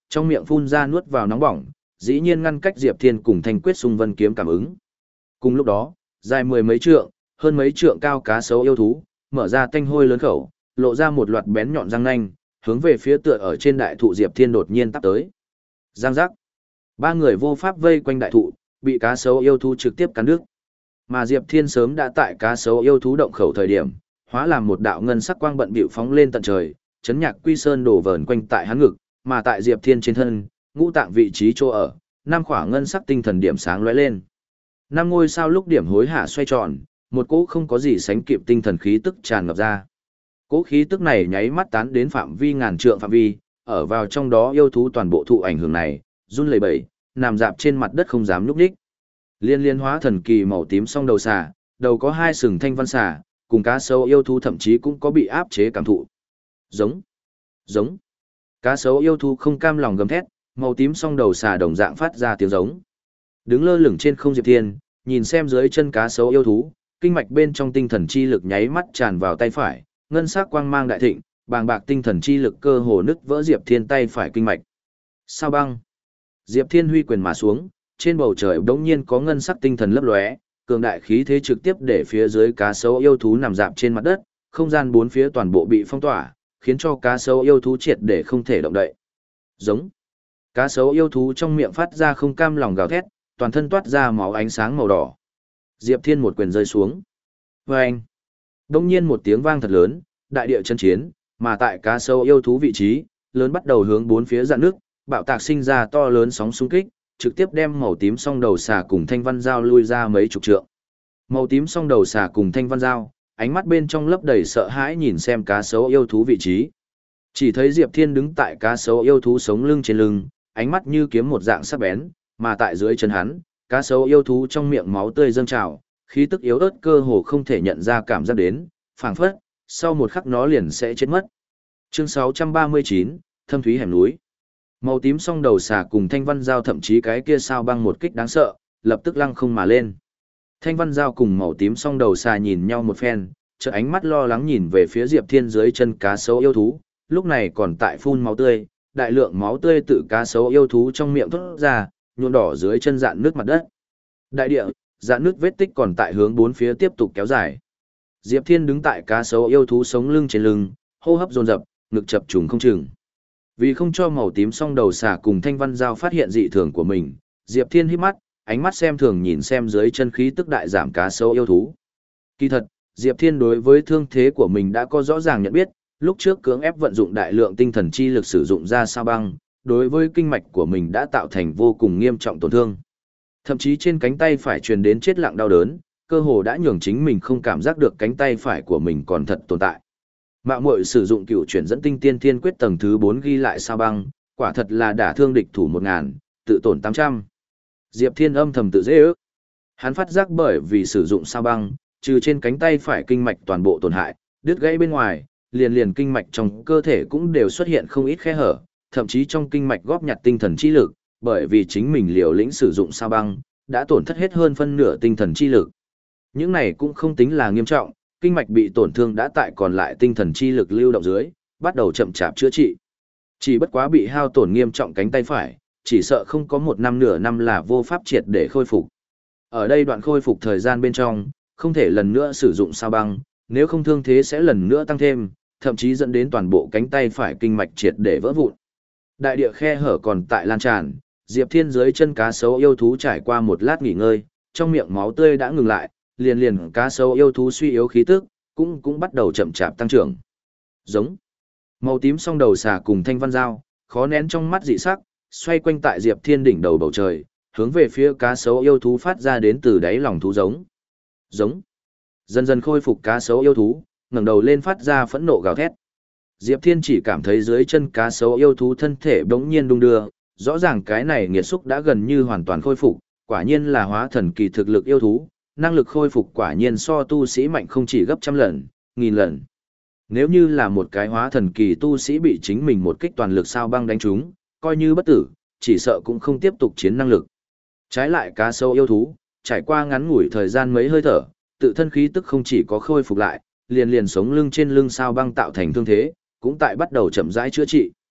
A: trong miệng phun ra nuốt vào nóng bỏng, dĩ nhiên ngăn cách Diệp Thiên cùng Thanh Quyết Xung Vân kiếm cảm ứng. Cùng lúc đó, dài mười mấy trượng, hơn mấy trượng cao cá sấu yêu thú, mở ra tanh hôi lớn khẩu, lộ ra một loạt bén nhọn răng nanh, hướng về phía tựa ở trên đại thụ Diệp Thiên đột nhiên tắp tới. Giang giác. Ba người vô pháp vây quanh đại thụ, bị cá sấu yêu thú trực tiếp cắn đứt. Mà Diệp Thiên sớm đã tại cá sấu yêu thú động khẩu thời điểm, hóa làm một đạo ngân sắc quang bận bịu phóng lên tận trời, chấn nhạc quy sơn đổ vờn quanh tại hắn ngực, mà tại Diệp Thiên trên thân, ngũ tạng vị trí chỗ ở, năm khỏa ngân sắc tinh thần điểm sáng lóe lên. Năm ngôi sao lúc điểm hối hả xoay tròn, một cỗ không có gì sánh kịp tinh thần khí tức tràn ngập ra. Cỗ khí tức này nháy mắt tán đến phạm vi ngàn trượng phạm vi, ở vào trong đó yêu thú toàn bộ thụ ảnh hưởng này, run lẩy bẩy, nằm dạp trên mặt đất không dám nhúc nhích. Liên liên hóa thần kỳ màu tím song đầu xà, đầu có hai sừng thanh văn xà, cùng cá sấu yêu thú thậm chí cũng có bị áp chế cảm thụ. Giống, giống. Cá sấu yêu thú không cam lòng gầm thét, màu tím song đầu xà đồng dạng phát ra tiếng giống. Đứng lơ lửng trên không Diệp Thiên, nhìn xem dưới chân cá sấu yêu thú, kinh mạch bên trong tinh thần chi lực nháy mắt tràn vào tay phải, ngân sắc quang mang đại thịnh, bàng bạc tinh thần chi lực cơ hồ nứt vỡ Diệp Thiên tay phải kinh mạch. Sao băng? Diệp Thiên huy quyền mà xuống, trên bầu trời bỗng nhiên có ngân sắc tinh thần lấp lóe, cường đại khí thế trực tiếp để phía dưới cá sấu yêu thú nằm dạp trên mặt đất, không gian bốn phía toàn bộ bị phong tỏa, khiến cho cá sấu yêu thú triệt để không thể động đậy. Giống. Cá sấu yêu thú trong miệng phát ra không cam lòng gào thét, toàn thân toát ra máu ánh sáng màu đỏ. Diệp Thiên một quyền rơi xuống. Vâng! Đông nhiên một tiếng vang thật lớn, đại địa chân chiến, mà tại cá sấu yêu thú vị trí, lớn bắt đầu hướng bốn phía dạn nước, bạo tạc sinh ra to lớn sóng xung kích, trực tiếp đem màu tím song đầu xà cùng thanh văn dao lui ra mấy chục trượng. Màu tím song đầu xà cùng thanh văn dao, ánh mắt bên trong lấp đầy sợ hãi nhìn xem cá sấu yêu thú vị trí. Chỉ thấy Diệp Thiên đứng tại cá sấu yêu thú sống lưng trên lưng, ánh mắt như kiếm một dạng sắc bén, mà tại dưới chân hắn, cá sấu yêu thú trong miệng máu tươi dâng trào, khí tức yếu ớt cơ hồ không thể nhận ra cảm giác đến, phảng phất, sau một khắc nó liền sẽ chết mất. Chương sáu trăm ba mươi chín, Thâm thúy hẻm núi. Màu tím song đầu xà cùng thanh văn dao thậm chí cái kia sao băng một kích đáng sợ, lập tức lăng không mà lên. Thanh văn dao cùng màu tím song đầu xà nhìn nhau một phen, chợt ánh mắt lo lắng nhìn về phía Diệp Thiên dưới chân cá sấu yêu thú, lúc này còn tại phun máu tươi, đại lượng máu tươi tự cá sấu yêu thú trong miệng thoát ra, nhuộm đỏ dưới chân dạn nước mặt đất. Đại địa, dạn nước vết tích còn tại hướng bốn phía tiếp tục kéo dài. Diệp Thiên đứng tại cá sấu yêu thú sống lưng trên lưng, hô hấp dồn dập, ngực chập trùng không chừng. Vì không cho màu tím song đầu xà cùng thanh văn dao phát hiện dị thường của mình, Diệp Thiên hít mắt, ánh mắt xem thường nhìn xem dưới chân khí tức đại giảm cá sấu yêu thú. Kỳ thật, Diệp Thiên đối với thương thế của mình đã có rõ ràng nhận biết, lúc trước cưỡng ép vận dụng đại lượng tinh thần chi lực sử dụng ra sao băng, đối với kinh mạch của mình đã tạo thành vô cùng nghiêm trọng tổn thương. Thậm chí trên cánh tay phải truyền đến chết lặng đau đớn, cơ hồ đã nhường chính mình không cảm giác được cánh tay phải của mình còn thật tồn tại. Mạo muội sử dụng cựu chuyển dẫn tinh tiên thiên quyết tầng thứ bốn ghi lại sao băng, quả thật là đả thương địch thủ một ngàn, tự tổn tám trăm. Diệp Thiên âm thầm tự dễ ước. Hắn phát giác bởi vì sử dụng sao băng, trừ trên cánh tay phải kinh mạch toàn bộ tổn hại, đứt gãy bên ngoài, liền liền kinh mạch trong cơ thể cũng đều xuất hiện không ít khe hở, thậm chí trong kinh mạch góp nhặt tinh thần chi lực, bởi vì chính mình liều lĩnh sử dụng sao băng, đã tổn thất hết hơn phân nửa tinh thần chi lực. Những này cũng không tính là nghiêm trọng, kinh mạch bị tổn thương đã tại còn lại tinh thần chi lực lưu động dưới, bắt đầu chậm chạp chữa trị. Chỉ bất quá bị hao tổn nghiêm trọng cánh tay phải, chỉ sợ không có một năm nửa năm là vô pháp triệt để khôi phục. Ở đây đoạn khôi phục thời gian bên trong, không thể lần nữa sử dụng sao băng, nếu không thương thế sẽ lần nữa tăng thêm, thậm chí dẫn đến toàn bộ cánh tay phải kinh mạch triệt để vỡ vụn. Đại địa khe hở còn tại lan tràn, Diệp Thiên dưới chân cá sấu yêu thú trải qua một lát nghỉ ngơi, trong miệng máu tươi đã ngừng lại, liền liền cá sấu yêu thú suy yếu khí tức, cũng cũng bắt đầu chậm chạp tăng trưởng. Giống. Màu tím song đầu xà cùng thanh văn dao, khó nén trong mắt dị sắc, xoay quanh tại Diệp Thiên đỉnh đầu bầu trời, hướng về phía cá sấu yêu thú phát ra đến từ đáy lòng thú giống. Giống. Dần dần khôi phục cá sấu yêu thú, ngẩng đầu lên phát ra phẫn nộ gào thét. Diệp Thiên chỉ cảm thấy dưới chân cá sấu yêu thú thân thể bỗng nhiên đung đưa, rõ ràng cái này nghiệt xúc đã gần như hoàn toàn khôi phục, quả nhiên là hóa thần kỳ thực lực yêu thú, năng lực khôi phục quả nhiên so tu sĩ mạnh không chỉ gấp trăm lần, nghìn lần. Nếu như là một cái hóa thần kỳ tu sĩ bị chính mình một kích toàn lực sao băng đánh trúng, coi như bất tử, chỉ sợ cũng không tiếp tục chiến năng lực. Trái lại cá sấu yêu thú, trải qua ngắn ngủi thời gian mấy hơi thở, tự thân khí tức không chỉ có khôi phục lại, liền liền sống lưng trên lưng sao băng tạo thành thương thế, cũng tại bắt đầu chậm rãi chữa trị.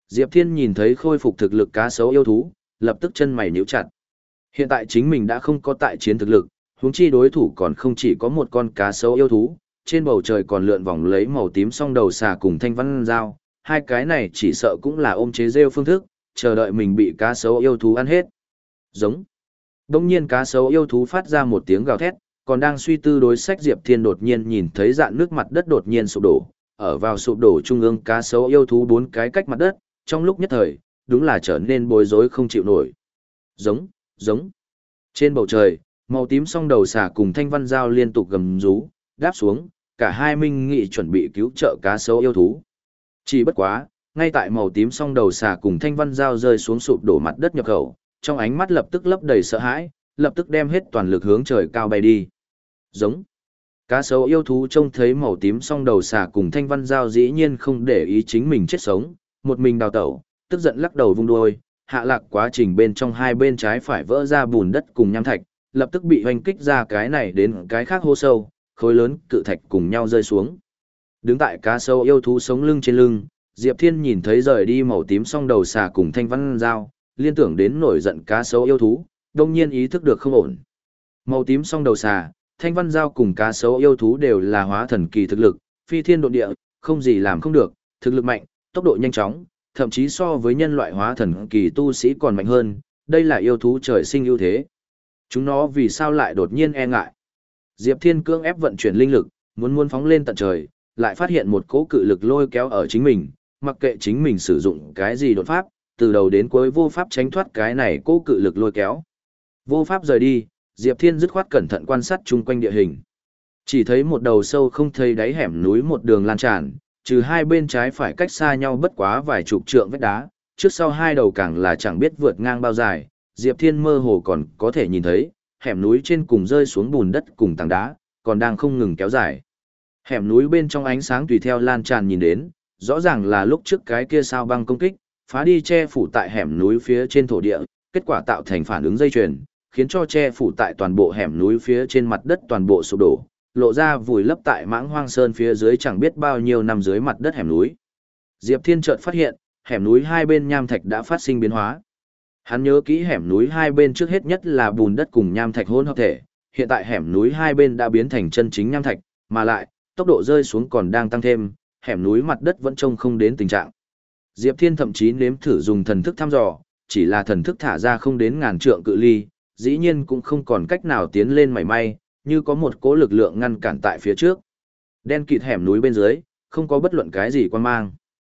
A: Diệp Thiên nhìn thấy khôi phục thực lực cá sấu yêu thú, lập tức chân mày nhíu chặt. Hiện tại chính mình đã không có tại chiến thực lực, huống chi đối thủ còn không chỉ có một con cá sấu yêu thú, trên bầu trời còn lượn vòng lấy màu tím song đầu xà cùng thanh văn dao, hai cái này chỉ sợ cũng là ôm chế rêu phương thức, chờ đợi mình bị cá sấu yêu thú ăn hết. Giống. Đông nhiên cá sấu yêu thú phát ra một tiếng gào thét, còn đang suy tư đối sách Diệp Thiên đột nhiên nhìn thấy dạn nước mặt đất đột nhiên sụp đổ, ở vào sụp đổ trung ương cá sấu yêu thú bốn cái cách mặt đất, trong lúc nhất thời, đúng là trở nên bối rối không chịu nổi. Giống, giống. Trên bầu trời, màu tím song đầu xà cùng thanh văn dao liên tục gầm rú, đáp xuống, cả hai minh nghị chuẩn bị cứu trợ cá sấu yêu thú. Chỉ bất quá, ngay tại màu tím song đầu xà cùng thanh văn dao rơi xuống sụp đổ mặt đất nhập khẩu, trong ánh mắt lập tức lấp đầy sợ hãi, lập tức đem hết toàn lực hướng trời cao bay đi. Giống. Cá sấu yêu thú trông thấy màu tím song đầu xà cùng thanh văn dao dĩ nhiên không để ý chính mình chết sống, một mình đào tẩu, tức giận lắc đầu vung đuôi, hạ lạc quá trình bên trong hai bên trái phải vỡ ra bùn đất cùng nham thạch, lập tức bị hoành kích ra cái này đến cái khác hô sâu, khối lớn cự thạch cùng nhau rơi xuống. Đứng tại cá sấu yêu thú sống lưng trên lưng, Diệp Thiên nhìn thấy rời đi màu tím song đầu xà cùng thanh văn dao, liên tưởng đến nổi giận cá sấu yêu thú, đông nhiên ý thức được không ổn. Màu tím song đầu xà, thanh văn dao cùng cá sấu yêu thú đều là hóa thần kỳ thực lực, phi thiên độ địa, không gì làm không được, thực lực mạnh, tốc độ nhanh chóng, thậm chí so với nhân loại hóa thần kỳ tu sĩ còn mạnh hơn, đây là yêu thú trời sinh ưu thế. Chúng nó vì sao lại đột nhiên e ngại? Diệp Thiên cưỡng ép vận chuyển linh lực, muốn muốn phóng lên tận trời, lại phát hiện một cỗ cự lực lôi kéo ở chính mình, mặc kệ chính mình sử dụng cái gì đột pháp, từ đầu đến cuối vô pháp tránh thoát cái này cỗ cự lực lôi kéo. Vô pháp rời đi, Diệp Thiên dứt khoát cẩn thận quan sát chung quanh địa hình. Chỉ thấy một đầu sâu không thấy đáy hẻm núi một đường lan tràn, trừ hai bên trái phải cách xa nhau bất quá vài chục trượng vách đá, trước sau hai đầu càng là chẳng biết vượt ngang bao dài, Diệp Thiên mơ hồ còn có thể nhìn thấy, hẻm núi trên cùng rơi xuống bùn đất cùng tảng đá, còn đang không ngừng kéo dài. Hẻm núi bên trong ánh sáng tùy theo lan tràn nhìn đến, rõ ràng là lúc trước cái kia sao băng công kích, phá đi che phủ tại hẻm núi phía trên thổ địa, kết quả tạo thành phản ứng dây chuyền, khiến cho che phủ tại toàn bộ hẻm núi phía trên mặt đất toàn bộ sụp đổ, lộ ra vùi lấp tại Mãng Hoang Sơn phía dưới chẳng biết bao nhiêu năm dưới mặt đất hẻm núi. Diệp Thiên chợt phát hiện, hẻm núi hai bên nham thạch đã phát sinh biến hóa. Hắn nhớ kỹ hẻm núi hai bên trước hết nhất là bùn đất cùng nham thạch hỗn hợp thể, hiện tại hẻm núi hai bên đã biến thành chân chính nham thạch, mà lại, tốc độ rơi xuống còn đang tăng thêm, hẻm núi mặt đất vẫn trông không đến tình trạng. Diệp Thiên thậm chí nếm thử dùng thần thức thăm dò, chỉ là thần thức thả ra không đến ngàn trượng cự ly, dĩ nhiên cũng không còn cách nào tiến lên mảy may, như có một cỗ lực lượng ngăn cản tại phía trước. Đen kịt hẻm núi bên dưới, không có bất luận cái gì quan mang.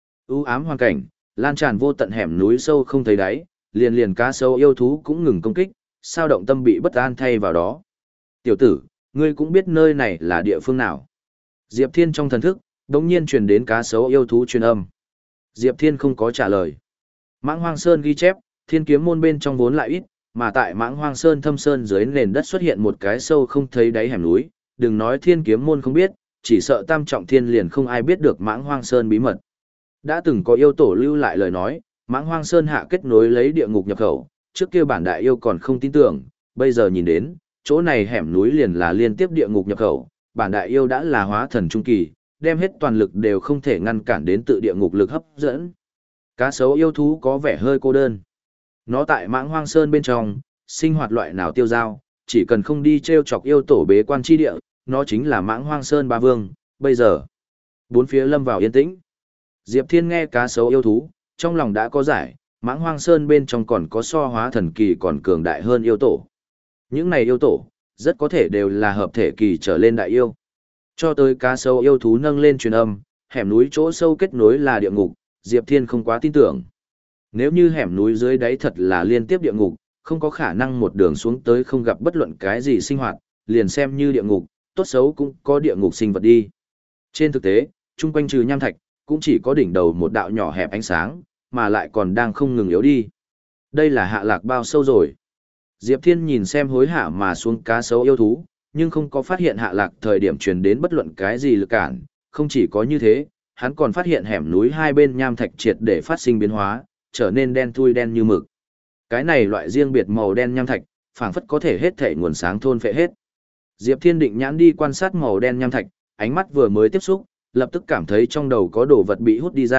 A: U ám hoàn cảnh, lan tràn vô tận hẻm núi sâu không thấy đáy, liền liền cá sấu yêu thú cũng ngừng công kích, sao động tâm bị bất an thay vào đó. Tiểu tử, ngươi cũng biết nơi này là địa phương nào. Diệp Thiên trong thần thức, đống nhiên truyền đến cá sấu yêu thú truyền âm. Diệp Thiên không có trả lời. Mãng Hoang Sơn ghi chép, thiên kiếm môn bên trong vốn lại ít, mà tại Mãng Hoang Sơn thâm sơn dưới nền đất xuất hiện một cái sâu không thấy đáy hẻm núi, đừng nói thiên kiếm môn không biết, chỉ sợ tam trọng thiên liền không ai biết được Mãng Hoang Sơn bí mật. Đã từng có yêu tổ lưu lại lời nói, Mãng Hoang Sơn hạ kết nối lấy địa ngục nhập khẩu, trước kia bản đại yêu còn không tin tưởng, bây giờ nhìn đến, chỗ này hẻm núi liền là liên tiếp địa ngục nhập khẩu, bản đại yêu đã là hóa thần trung kỳ, đem hết toàn lực đều không thể ngăn cản đến tự địa ngục lực hấp dẫn. Cá sấu yêu thú có vẻ hơi cô đơn. Nó tại Mãng Hoang Sơn bên trong, sinh hoạt loại nào tiêu dao, chỉ cần không đi treo chọc yêu tổ bế quan chi địa, nó chính là Mãng Hoang Sơn ba vương, bây giờ. Bốn phía lâm vào yên tĩnh. Diệp Thiên nghe cá sấu yêu thú, trong lòng đã có giải, Mãng Hoang Sơn bên trong còn có so hóa thần kỳ còn cường đại hơn yêu tổ. Những này yêu tổ, rất có thể đều là hợp thể kỳ trở lên đại yêu. Cho tới cá sấu yêu thú nâng lên truyền âm, hẻm núi chỗ sâu kết nối là địa ngục, Diệp Thiên không quá tin tưởng. Nếu như hẻm núi dưới đáy thật là liên tiếp địa ngục, không có khả năng một đường xuống tới không gặp bất luận cái gì sinh hoạt, liền xem như địa ngục, tốt xấu cũng có địa ngục sinh vật đi. Trên thực tế, chung quanh trừ nham thạch, cũng chỉ có đỉnh đầu một đạo nhỏ hẹp ánh sáng, mà lại còn đang không ngừng yếu đi. Đây là hạ lạc bao sâu rồi. Diệp Thiên nhìn xem hối hả mà xuống cá sấu yêu thú, nhưng không có phát hiện hạ lạc thời điểm truyền đến bất luận cái gì lực cản, không chỉ có như thế, hắn còn phát hiện hẻm núi hai bên nham thạch triệt để phát sinh biến hóa, trở nên đen thui đen như mực. Cái này loại riêng biệt màu đen nham thạch, phảng phất có thể hết thể nguồn sáng thôn phệ hết. Diệp Thiên định nhãn đi quan sát màu đen nham thạch, ánh mắt vừa mới tiếp xúc, lập tức cảm thấy trong đầu có đồ vật bị hút đi ra,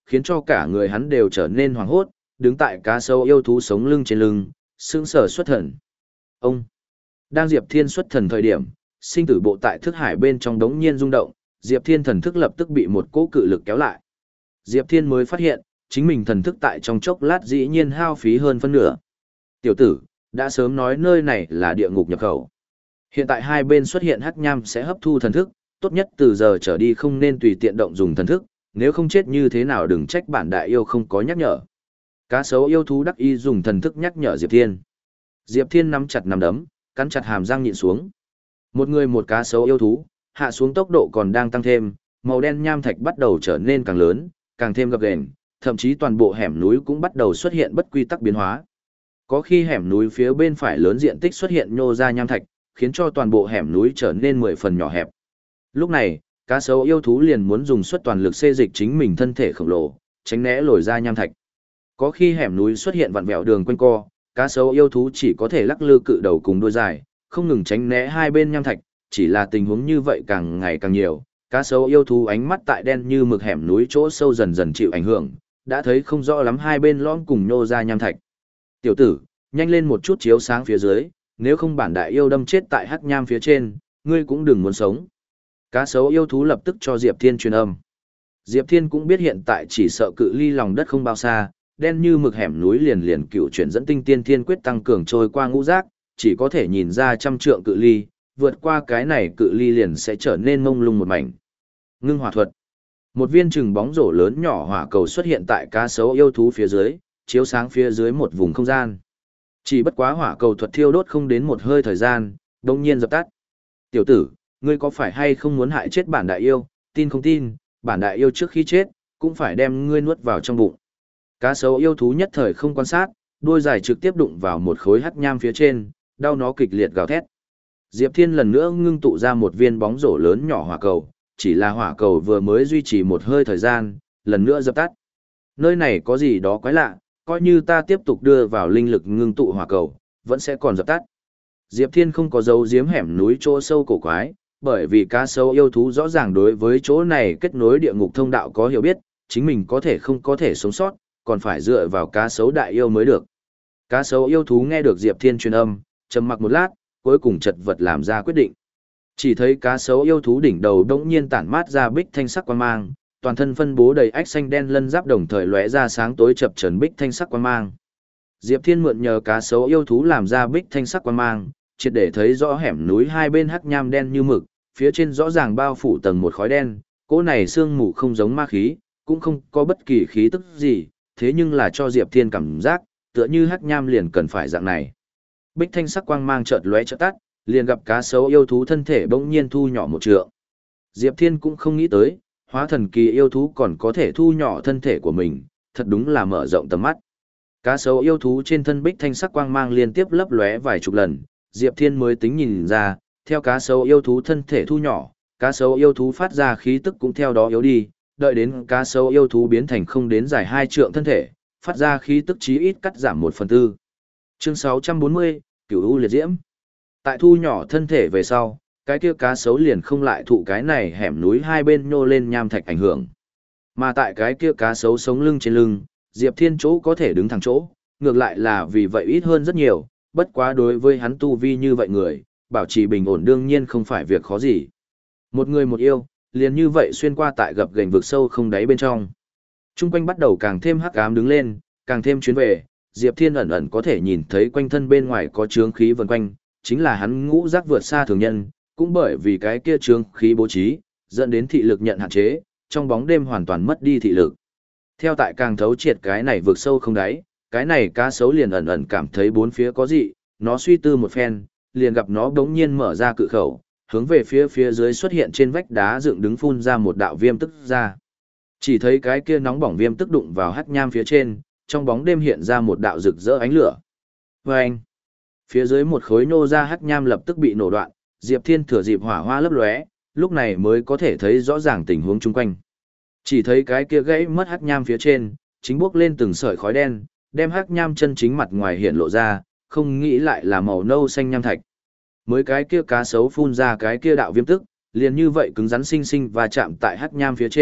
A: khiến cho cả người hắn đều trở nên hoảng hốt, đứng tại cá sấu yêu thú sống lưng trên lưng, sững sờ xuất thần. Ông đang Diệp Thiên xuất thần thời điểm, sinh tử bộ tại thức hải bên trong đống nhiên rung động, Diệp Thiên thần thức lập tức bị một cỗ cự lực kéo lại. Diệp Thiên mới phát hiện, chính mình thần thức tại trong chốc lát dĩ nhiên hao phí hơn phân nửa. Tiểu tử, đã sớm nói nơi này là địa ngục nhập khẩu. Hiện tại hai bên xuất hiện hắc nham sẽ hấp thu thần thức, tốt nhất từ giờ trở đi không nên tùy tiện động dùng thần thức, nếu không chết như thế nào đừng trách bản đại yêu không có nhắc nhở. Cá sấu yêu thú đắc y dùng thần thức nhắc nhở Diệp Thiên. Diệp Thiên nắm chặt nắm đấm, cắn chặt hàm răng nhịn xuống. Một người một cá sấu yêu thú, hạ xuống tốc độ còn đang tăng thêm, màu đen nham thạch bắt đầu trở nên càng lớn, càng thêm gập ghềnh, thậm chí toàn bộ hẻm núi cũng bắt đầu xuất hiện bất quy tắc biến hóa. Có khi hẻm núi phía bên phải lớn diện tích xuất hiện nhô ra nham thạch, khiến cho toàn bộ hẻm núi trở nên mười phần nhỏ hẹp. Lúc này, cá sấu yêu thú liền muốn dùng suất toàn lực xê dịch chính mình thân thể khổng lồ, tránh né lồi ra nham thạch. Có khi hẻm núi xuất hiện vặn vẹo đường quanh co, cá sấu yêu thú chỉ có thể lắc lư cự đầu cùng đuôi dài, không ngừng tránh né hai bên nham thạch, chỉ là tình huống như vậy càng ngày càng nhiều, cá sấu yêu thú ánh mắt tại đen như mực hẻm núi chỗ sâu dần dần chịu ảnh hưởng, đã thấy không rõ lắm hai bên lõm cùng nhô ra nham thạch. Tiểu tử, nhanh lên một chút chiếu sáng phía dưới, nếu không bản đại yêu đâm chết tại hắc nham phía trên, ngươi cũng đừng muốn sống. Cá sấu yêu thú lập tức cho Diệp Thiên truyền âm. Diệp Thiên cũng biết hiện tại chỉ sợ cự ly lòng đất không bao xa, đen như mực hẻm núi liền liền cựu chuyển dẫn tinh tiên thiên quyết tăng cường trôi qua ngũ giác, chỉ có thể nhìn ra trăm trượng cự ly, vượt qua cái này cự ly liền sẽ trở nên mông lung một mảnh. Ngưng hỏa thuật. Một viên chừng bóng rổ lớn nhỏ hỏa cầu xuất hiện tại cá sấu yêu thú phía dưới, chiếu sáng phía dưới một vùng không gian. Chỉ bất quá hỏa cầu thuật thiêu đốt không đến một hơi thời gian, đột nhiên dập tắt. Tiểu tử, ngươi có phải hay không muốn hại chết bản đại yêu, tin không tin, bản đại yêu trước khi chết, cũng phải đem ngươi nuốt vào trong bụng. Cá sấu yêu thú nhất thời không quan sát, đuôi dài trực tiếp đụng vào một khối hắc nham phía trên, đau nó kịch liệt gào thét. Diệp Thiên lần nữa ngưng tụ ra một viên bóng rổ lớn nhỏ hỏa cầu, chỉ là hỏa cầu vừa mới duy trì một hơi thời gian, lần nữa dập tắt. Nơi này có gì đó quái lạ, coi như ta tiếp tục đưa vào linh lực ngưng tụ hỏa cầu, vẫn sẽ còn dập tắt. Diệp Thiên không có dấu giếm hẻm núi chỗ sâu cổ quái, bởi vì cá sấu yêu thú rõ ràng đối với chỗ này kết nối địa ngục thông đạo có hiểu biết, chính mình có thể không có thể sống sót, còn phải dựa vào cá sấu đại yêu mới được. Cá sấu yêu thú nghe được Diệp Thiên truyền âm, trầm mặc một lát, cuối cùng chật vật làm ra quyết định. Chỉ thấy cá sấu yêu thú đỉnh đầu đống nhiên tản mát ra bích thanh sắc quang mang, toàn thân phân bố đầy ách xanh đen lân giáp đồng thời lóe ra sáng tối chập chờn bích thanh sắc quang mang. Diệp Thiên mượn nhờ cá sấu yêu thú làm ra bích thanh sắc quang mang, triệt để thấy rõ hẻm núi hai bên hắc nham đen như mực, phía trên rõ ràng bao phủ tầng một khói đen, cỗ này sương mù không giống ma khí, cũng không có bất kỳ khí tức gì, thế nhưng là cho Diệp Thiên cảm giác, tựa như hắc nham liền cần phải dạng này. Bích thanh sắc quang mang chợt lóe chợt tắt, liền gặp cá sấu yêu thú thân thể bỗng nhiên thu nhỏ một trượng. Diệp Thiên cũng không nghĩ tới, hóa thần kỳ yêu thú còn có thể thu nhỏ thân thể của mình, thật đúng là mở rộng tầm mắt. Cá sấu yêu thú trên thân bích thanh sắc quang mang liên tiếp lấp lóe vài chục lần, Diệp Thiên mới tính nhìn ra, theo cá sấu yêu thú thân thể thu nhỏ, cá sấu yêu thú phát ra khí tức cũng theo đó yếu đi, đợi đến cá sấu yêu thú biến thành không đến dài hai trượng thân thể, phát ra khí tức chí ít cắt giảm một phần tư. Chương sáu trăm bốn mươi, Cửu U liệt diễm. Tại thu nhỏ thân thể về sau, cái kia cá sấu liền không lại thụ cái này hẻm núi hai bên nhô lên nham thạch ảnh hưởng. Mà tại cái kia cá sấu sống lưng trên lưng, Diệp Thiên chỗ có thể đứng thẳng chỗ, ngược lại là vì vậy ít hơn rất nhiều, bất quá đối với hắn tu vi như vậy người, bảo trì bình ổn đương nhiên không phải việc khó gì. Một người một yêu, liền như vậy xuyên qua tại gập ghềnh vực sâu không đáy bên trong. Trung quanh bắt đầu càng thêm hắc ám đứng lên, càng thêm chuyến về, Diệp Thiên ẩn ẩn có thể nhìn thấy quanh thân bên ngoài có chướng khí vần quanh, chính là hắn ngũ giác vượt xa thường nhân, cũng bởi vì cái kia chướng khí bố trí, dẫn đến thị lực nhận hạn chế, trong bóng đêm hoàn toàn mất đi thị lực. Theo tại càng thấu triệt cái này vượt sâu không đáy, cái này cá sấu liền ẩn ẩn cảm thấy bốn phía có dị, nó suy tư một phen, liền gặp nó đống nhiên mở ra cự khẩu, hướng về phía phía dưới xuất hiện trên vách đá dựng đứng phun ra một đạo viêm tức ra. Chỉ thấy cái kia nóng bỏng viêm tức đụng vào hắc nham phía trên, trong bóng đêm hiện ra một đạo rực rỡ ánh lửa. Vâng! Phía dưới một khối nô ra hắc nham lập tức bị nổ đoạn, Diệp Thiên thừa dịp hỏa hoa lấp lóe, lúc này mới có thể thấy rõ ràng tình huống chung quanh. Chỉ thấy cái kia gãy mất hắc nham phía trên, chính bốc lên từng sợi khói đen, đem hắc nham chân chính mặt ngoài hiện lộ ra, không nghĩ lại là màu nâu xanh nham thạch. Mới cái kia cá sấu phun ra cái kia đạo viêm tức, liền như vậy cứng rắn sinh sinh và chạm tại hắc nham phía trên,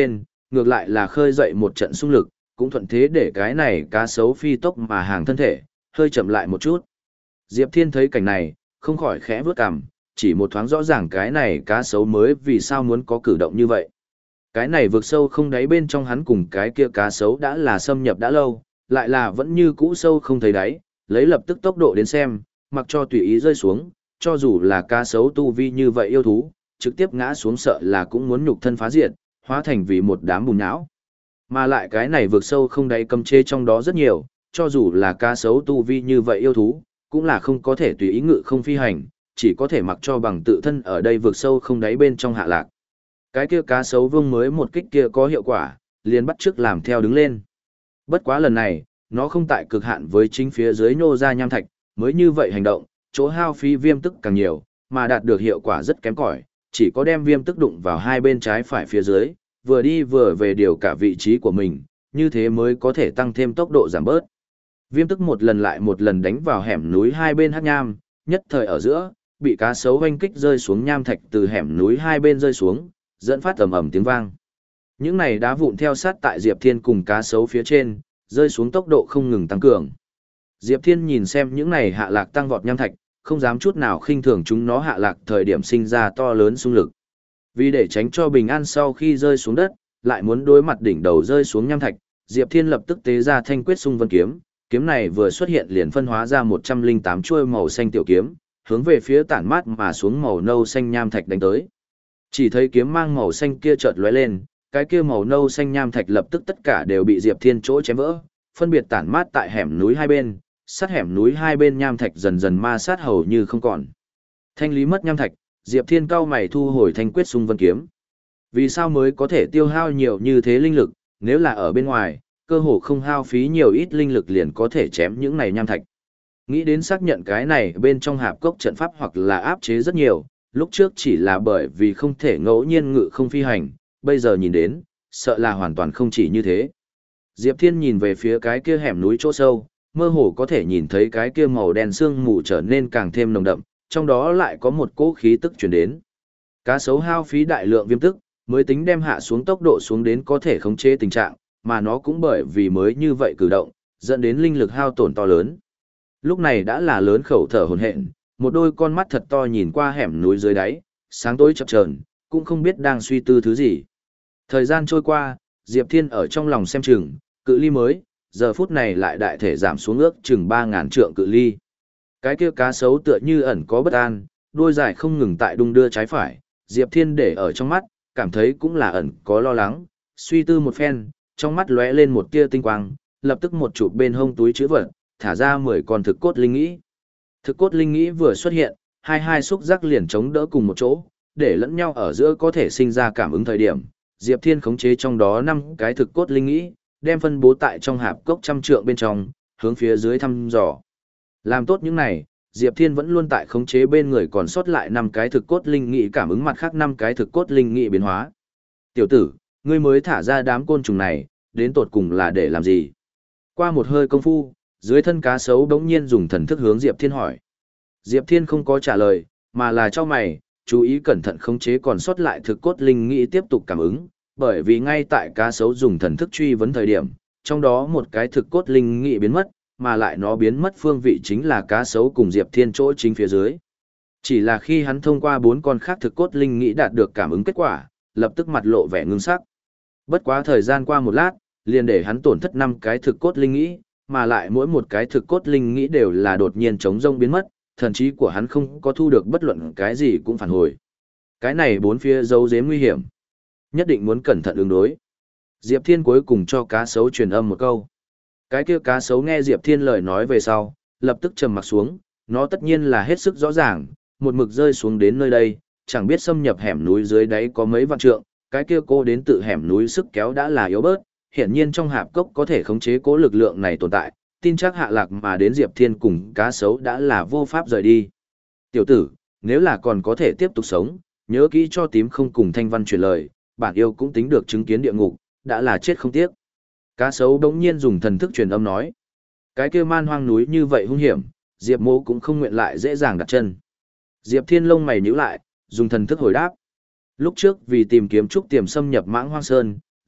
A: ngược lại là khơi dậy một trận xung lực, cũng thuận thế để cái này cá sấu phi tốc mà hàng thân thể, hơi chậm lại một chút. Diệp Thiên thấy cảnh này, không khỏi khẽ vướt cằm, chỉ một thoáng rõ ràng cái này cá sấu mới vì sao muốn có cử động như vậy. Cái này vượt sâu không đáy bên trong hắn cùng cái kia cá sấu đã là xâm nhập đã lâu, lại là vẫn như cũ sâu không thấy đáy, lấy lập tức tốc độ đến xem, mặc cho tùy ý rơi xuống, cho dù là cá sấu tu vi như vậy yêu thú, trực tiếp ngã xuống sợ là cũng muốn nhục thân phá diệt, hóa thành vì một đám bùn nhão. Mà lại cái này vượt sâu không đáy cấm chế trong đó rất nhiều, cho dù là cá sấu tu vi như vậy yêu thú, cũng là không có thể tùy ý ngự không phi hành, chỉ có thể mặc cho bằng tự thân ở đây vượt sâu không đáy bên trong hạ lạc. Cái kia cá sấu vương mới một kích kia có hiệu quả, liền bắt chước làm theo đứng lên. Bất quá lần này, nó không tại cực hạn với chính phía dưới nhô ra nham thạch, mới như vậy hành động, chỗ hao phí viêm tức càng nhiều, mà đạt được hiệu quả rất kém cỏi, chỉ có đem viêm tức đụng vào hai bên trái phải phía dưới, vừa đi vừa về điều cả vị trí của mình, như thế mới có thể tăng thêm tốc độ giảm bớt. Viêm tức một lần lại một lần đánh vào hẻm núi hai bên hắc nham, nhất thời ở giữa, bị cá sấu hoanh kích rơi xuống nham thạch từ hẻm núi hai bên rơi xuống, dẫn phát ầm ầm tiếng vang. Những này đá vụn theo sát tại Diệp Thiên cùng cá sấu phía trên, rơi xuống tốc độ không ngừng tăng cường. Diệp Thiên nhìn xem những này hạ lạc tăng vọt nham thạch, không dám chút nào khinh thường chúng nó hạ lạc thời điểm sinh ra to lớn xung lực. Vì để tránh cho bình an sau khi rơi xuống đất, lại muốn đối mặt đỉnh đầu rơi xuống nham thạch, Diệp Thiên lập tức tế ra Thanh Quyết Xung Vân kiếm, kiếm này vừa xuất hiện liền phân hóa ra một trăm lẻ tám chuôi màu xanh tiểu kiếm, hướng về phía tản mát mà xuống màu nâu xanh nham thạch đánh tới. Chỉ thấy kiếm mang màu xanh kia chợt lóe lên, cái kia màu nâu xanh nham thạch lập tức tất cả đều bị Diệp Thiên chỗ chém vỡ, phân biệt tản mát tại hẻm núi hai bên, sát hẻm núi hai bên nham thạch dần dần ma sát hầu như không còn. Thanh lý mất nham thạch, Diệp Thiên cao mày thu hồi Thanh Quyết Xung Vân kiếm. Vì sao mới có thể tiêu hao nhiều như thế linh lực, nếu là ở bên ngoài, cơ hồ không hao phí nhiều ít linh lực liền có thể chém những này nham thạch. Nghĩ đến xác nhận cái này bên trong hạp cốc trận pháp hoặc là áp chế rất nhiều, lúc trước chỉ là bởi vì không thể ngẫu nhiên ngự không phi hành, bây giờ nhìn đến, sợ là hoàn toàn không chỉ như thế. Diệp Thiên nhìn về phía cái kia hẻm núi chỗ sâu, mơ hồ có thể nhìn thấy cái kia màu đen sương mù trở nên càng thêm nồng đậm, trong đó lại có một cỗ khí tức truyền đến. Cá sấu hao phí đại lượng viêm tức, mới tính đem hạ xuống tốc độ xuống đến có thể khống chế tình trạng, mà nó cũng bởi vì mới như vậy cử động, dẫn đến linh lực hao tổn to lớn. Lúc này đã là lớn khẩu thở hổn hển, một đôi con mắt thật to nhìn qua hẻm núi dưới đáy, sáng tối chập chờn, cũng không biết đang suy tư thứ gì. Thời gian trôi qua, Diệp Thiên ở trong lòng xem chừng, cự ly mới, giờ phút này lại đại thể giảm xuống ước chừng ba ngàn trượng cự ly. Cái kia cá sấu tựa như ẩn có bất an, đuôi dài không ngừng tại đung đưa trái phải, Diệp Thiên để ở trong mắt, cảm thấy cũng là ẩn có lo lắng, suy tư một phen, trong mắt lóe lên một tia tinh quang, lập tức một chụp bên hông túi chữ vật, thả ra mười con thực cốt linh nghĩ. Thực cốt linh nghĩ vừa xuất hiện, hai hai xúc giác liền chống đỡ cùng một chỗ, để lẫn nhau ở giữa có thể sinh ra cảm ứng thời điểm. Diệp Thiên khống chế trong đó năm cái thực cốt linh nghĩ, đem phân bố tại trong hạp cốc trăm trượng bên trong, hướng phía dưới thăm dò. Làm tốt những này, Diệp Thiên vẫn luôn tại khống chế bên người còn sót lại năm cái thực cốt linh nghĩ cảm ứng mặt khác năm cái thực cốt linh nghĩ biến hóa. Tiểu tử, ngươi mới thả ra đám côn trùng này, đến tột cùng là để làm gì? Qua một hơi công phu, dưới thân cá sấu đống nhiên dùng thần thức hướng Diệp Thiên hỏi. Diệp Thiên không có trả lời, mà là cho mày, chú ý cẩn thận khống chế còn sót lại thực cốt linh nghĩ tiếp tục cảm ứng, bởi vì ngay tại cá sấu dùng thần thức truy vấn thời điểm, trong đó một cái thực cốt linh nghĩ biến mất, mà lại nó biến mất phương vị chính là cá sấu cùng Diệp Thiên chỗ chính phía dưới. Chỉ là khi hắn thông qua bốn con khác thực cốt linh nghĩ đạt được cảm ứng kết quả, lập tức mặt lộ vẻ ngưng sắc. Bất quá thời gian qua một lát, liền để hắn tổn thất năm cái thực cốt linh nghĩ, mà lại mỗi một cái thực cốt linh nghĩ đều là đột nhiên trống rông biến mất, thần trí của hắn không có thu được bất luận cái gì cũng phản hồi. Cái này bốn phía giấu giếm nguy hiểm, nhất định muốn cẩn thận ứng đối. Diệp Thiên cuối cùng cho cá sấu truyền âm một câu. Cái kia cá sấu nghe Diệp Thiên lời nói về sau, lập tức trầm mặt xuống, nó tất nhiên là hết sức rõ ràng, một mực rơi xuống đến nơi đây, chẳng biết xâm nhập hẻm núi dưới đáy có mấy vạn trượng, cái kia cô đến tự hẻm núi sức kéo đã là yếu bớt, hiển nhiên trong hạp cốc có thể khống chế cố lực lượng này tồn tại, tin chắc hạ lạc mà đến Diệp Thiên cùng cá sấu đã là vô pháp rời đi. Tiểu tử, nếu là còn có thể tiếp tục sống, nhớ kỹ cho tím không cùng Thanh Văn truyền lời, bản yêu cũng tính được chứng kiến địa ngục, đã là chết không tiếc. Cá sấu đống nhiên dùng thần thức truyền âm nói. Cái kia man hoang núi như vậy hung hiểm, Diệp Mộ cũng không nguyện lại dễ dàng đặt chân. Diệp Thiên lông mày nhíu lại, dùng thần thức hồi đáp. Lúc trước vì tìm kiếm trúc tiềm xâm nhập Mãng Hoang Sơn,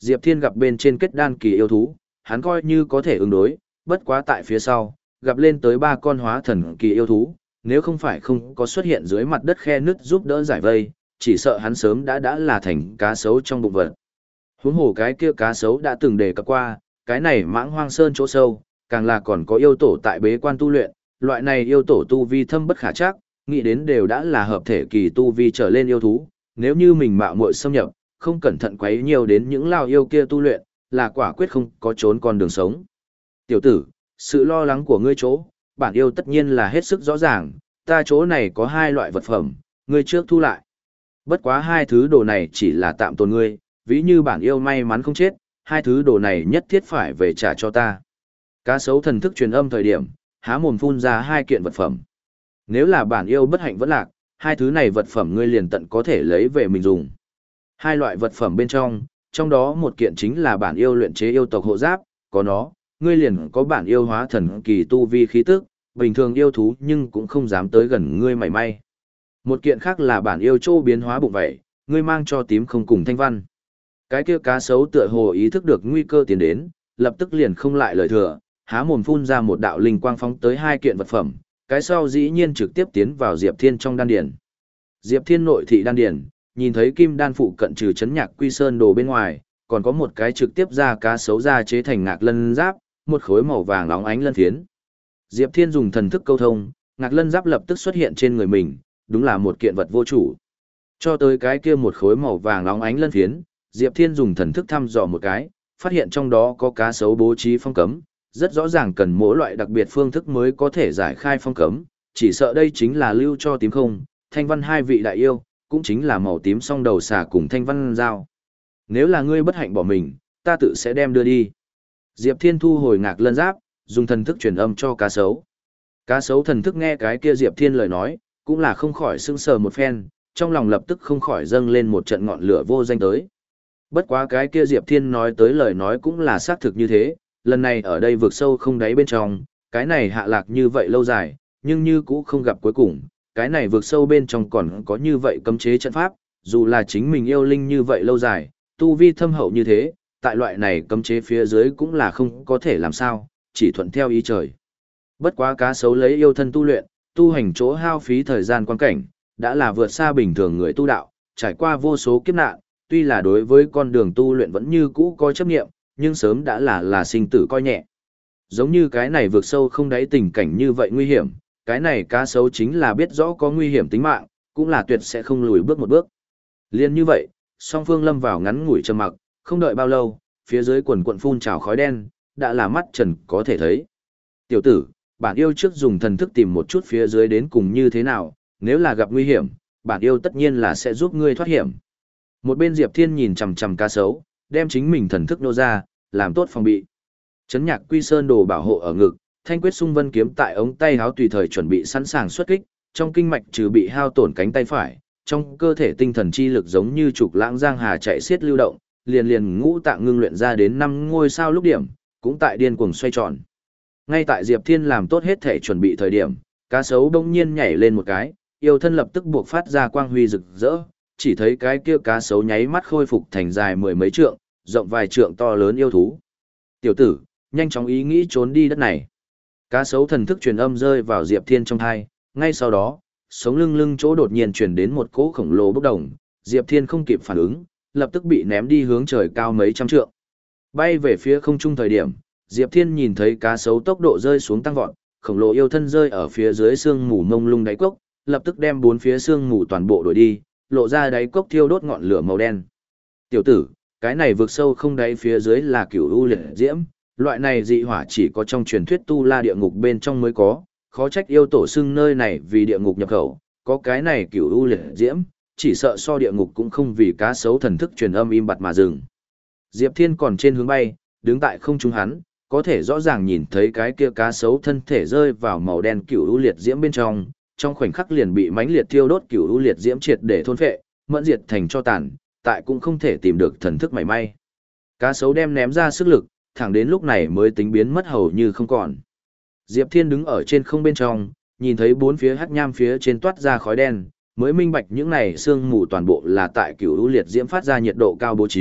A: Diệp Thiên gặp bên trên kết đan kỳ yêu thú, hắn coi như có thể ứng đối, bất quá tại phía sau, gặp lên tới ba con hóa thần kỳ yêu thú, nếu không phải không có xuất hiện dưới mặt đất khe nứt giúp đỡ giải vây, chỉ sợ hắn sớm đã đã là thành cá sấu trong bụng vật. Huống hồ cái kia cá sấu đã từng đề cập qua, cái này mãng hoang sơn chỗ sâu, càng là còn có yêu tổ tại bế quan tu luyện, loại này yêu tổ tu vi thâm bất khả trắc, nghĩ đến đều đã là hợp thể kỳ tu vi trở lên yêu thú, nếu như mình mạo muội xâm nhập, không cẩn thận quấy nhiều đến những lao yêu kia tu luyện, là quả quyết không có trốn con đường sống. Tiểu tử, sự lo lắng của ngươi chỗ, bản yêu tất nhiên là hết sức rõ ràng, ta chỗ này có hai loại vật phẩm, ngươi trước thu lại. Bất quá hai thứ đồ này chỉ là tạm tồn ngươi, ví như bản yêu may mắn không chết, hai thứ đồ này nhất thiết phải về trả cho ta. Cá sấu thần thức truyền âm thời điểm, há mồm phun ra hai kiện vật phẩm. Nếu là bản yêu bất hạnh vẫn lạc, hai thứ này vật phẩm ngươi liền tận có thể lấy về mình dùng. Hai loại vật phẩm bên trong, trong đó một kiện chính là bản yêu luyện chế yêu tộc hộ giáp, có nó, ngươi liền có bản yêu hóa thần kỳ tu vi khí tức, bình thường yêu thú nhưng cũng không dám tới gần ngươi mảy may. Một kiện khác là bản yêu châu biến hóa bụng vậy, ngươi mang cho tím không cùng thanh văn. Cái kia cá sấu tựa hồ ý thức được nguy cơ tiến đến, lập tức liền không lại lời thừa, há mồm phun ra một đạo linh quang phóng tới hai kiện vật phẩm, cái sau dĩ nhiên trực tiếp tiến vào Diệp Thiên trong đan điền. Diệp Thiên nội thị đan điền, nhìn thấy kim đan phụ cận trừ chấn nhạc quy sơn đồ bên ngoài, còn có một cái trực tiếp ra cá sấu ra chế thành ngạc lân giáp, một khối màu vàng óng ánh lân phiến. Diệp Thiên dùng thần thức câu thông, ngạc lân giáp lập tức xuất hiện trên người mình, đúng là một kiện vật vô chủ. Cho tới cái kia một khối màu vàng óng ánh lân phiến, Diệp Thiên dùng thần thức thăm dò một cái, phát hiện trong đó có cá sấu bố trí phong cấm, rất rõ ràng cần mỗi loại đặc biệt phương thức mới có thể giải khai phong cấm, chỉ sợ đây chính là lưu cho tím không, thanh văn hai vị đại yêu, cũng chính là màu tím song đầu xà cùng thanh văn giao. Nếu là ngươi bất hạnh bỏ mình, ta tự sẽ đem đưa đi. Diệp Thiên thu hồi ngạc lân giáp, dùng thần thức truyền âm cho cá sấu. Cá sấu thần thức nghe cái kia Diệp Thiên lời nói, cũng là không khỏi sững sờ một phen, trong lòng lập tức không khỏi dâng lên một trận ngọn lửa vô danh tới. Bất quá cái kia Diệp Thiên nói tới lời nói cũng là xác thực như thế, lần này ở đây vượt sâu không đáy bên trong, cái này hạ lạc như vậy lâu dài, nhưng như cũ không gặp cuối cùng, cái này vượt sâu bên trong còn có như vậy cấm chế trận pháp, dù là chính mình yêu linh như vậy lâu dài, tu vi thâm hậu như thế, tại loại này cấm chế phía dưới cũng là không có thể làm sao, chỉ thuận theo ý trời. Bất quá cá sấu lấy yêu thân tu luyện, tu hành chỗ hao phí thời gian quan cảnh, đã là vượt xa bình thường người tu đạo, trải qua vô số kiếp nạn, tuy là đối với con đường tu luyện vẫn như cũ có chấp nghiệm, nhưng sớm đã là là sinh tử coi nhẹ. Giống như cái này vượt sâu không đáy tình cảnh như vậy nguy hiểm, cái này cá sấu chính là biết rõ có nguy hiểm tính mạng, cũng là tuyệt sẽ không lùi bước một bước. Liên như vậy, song phương lâm vào ngắn ngủi trầm mặc, không đợi bao lâu, phía dưới quần quận phun trào khói đen, đã là mắt trần có thể thấy. Tiểu tử, bản yêu trước dùng thần thức tìm một chút phía dưới đến cùng như thế nào, nếu là gặp nguy hiểm, bản yêu tất nhiên là sẽ giúp ngươi thoát hiểm. Một bên Diệp Thiên nhìn chằm chằm cá sấu, đem chính mình thần thức nô ra, làm tốt phòng bị. Chấn nhạc quy sơn đồ bảo hộ ở ngực, thanh quyết sung vân kiếm tại ống tay áo tùy thời chuẩn bị sẵn sàng xuất kích, trong kinh mạch trừ bị hao tổn cánh tay phải, trong cơ thể tinh thần chi lực giống như trục lãng giang hà chạy xiết lưu động, liền liền ngũ tạng ngưng luyện ra đến năm ngôi sao lúc điểm, cũng tại điên cuồng xoay tròn. Ngay tại Diệp Thiên làm tốt hết thể chuẩn bị thời điểm, cá sấu đông nhiên nhảy lên một cái, yêu thân lập tức buộc phát ra quang huy rực rỡ, chỉ thấy cái kia cá sấu nháy mắt khôi phục thành dài mười mấy trượng, rộng vài trượng to lớn yêu thú. Tiểu tử, nhanh chóng ý nghĩ trốn đi đất này. Cá sấu thần thức truyền âm rơi vào Diệp Thiên trong thai, ngay sau đó, sống lưng lưng chỗ đột nhiên truyền đến một cỗ khổng lồ bốc đồng, Diệp Thiên không kịp phản ứng, lập tức bị ném đi hướng trời cao mấy trăm trượng. Bay về phía không trung thời điểm, Diệp Thiên nhìn thấy cá sấu tốc độ rơi xuống tăng vọt, khổng lồ yêu thân rơi ở phía dưới sương mù mông lung đáy cốc, lập tức đem bốn phía sương mù toàn bộ đuổi đi, lộ ra đáy cốc thiêu đốt ngọn lửa màu đen. Tiểu tử, cái này vượt sâu không đáy phía dưới là cửu u liệt diễm, loại này dị hỏa chỉ có trong truyền thuyết tu la địa ngục bên trong mới có, khó trách yêu tổ xưng nơi này vì địa ngục nhập khẩu, có cái này cửu u liệt diễm, chỉ sợ so địa ngục cũng không vì cá sấu thần thức truyền âm im bặt mà dừng. Diệp Thiên còn trên hướng bay, đứng tại không trung hắn, có thể rõ ràng nhìn thấy cái kia cá sấu thân thể rơi vào màu đen cửu u liệt diễm bên trong, trong khoảnh khắc liền bị mãnh liệt thiêu đốt cửu u liệt diễm triệt để thôn phệ, mẫn diệt thành cho tàn, tại cũng không thể tìm được thần thức mảy may. Cá sấu đem ném ra sức lực, thẳng đến lúc này mới tính biến mất hầu như không còn. Diệp Thiên đứng ở trên không bên trong, nhìn thấy bốn phía hắc nham phía trên toát ra khói đen, mới minh bạch những này sương mù toàn bộ là tại cửu u liệt diễm phát ra nhiệt độ cao bố trí,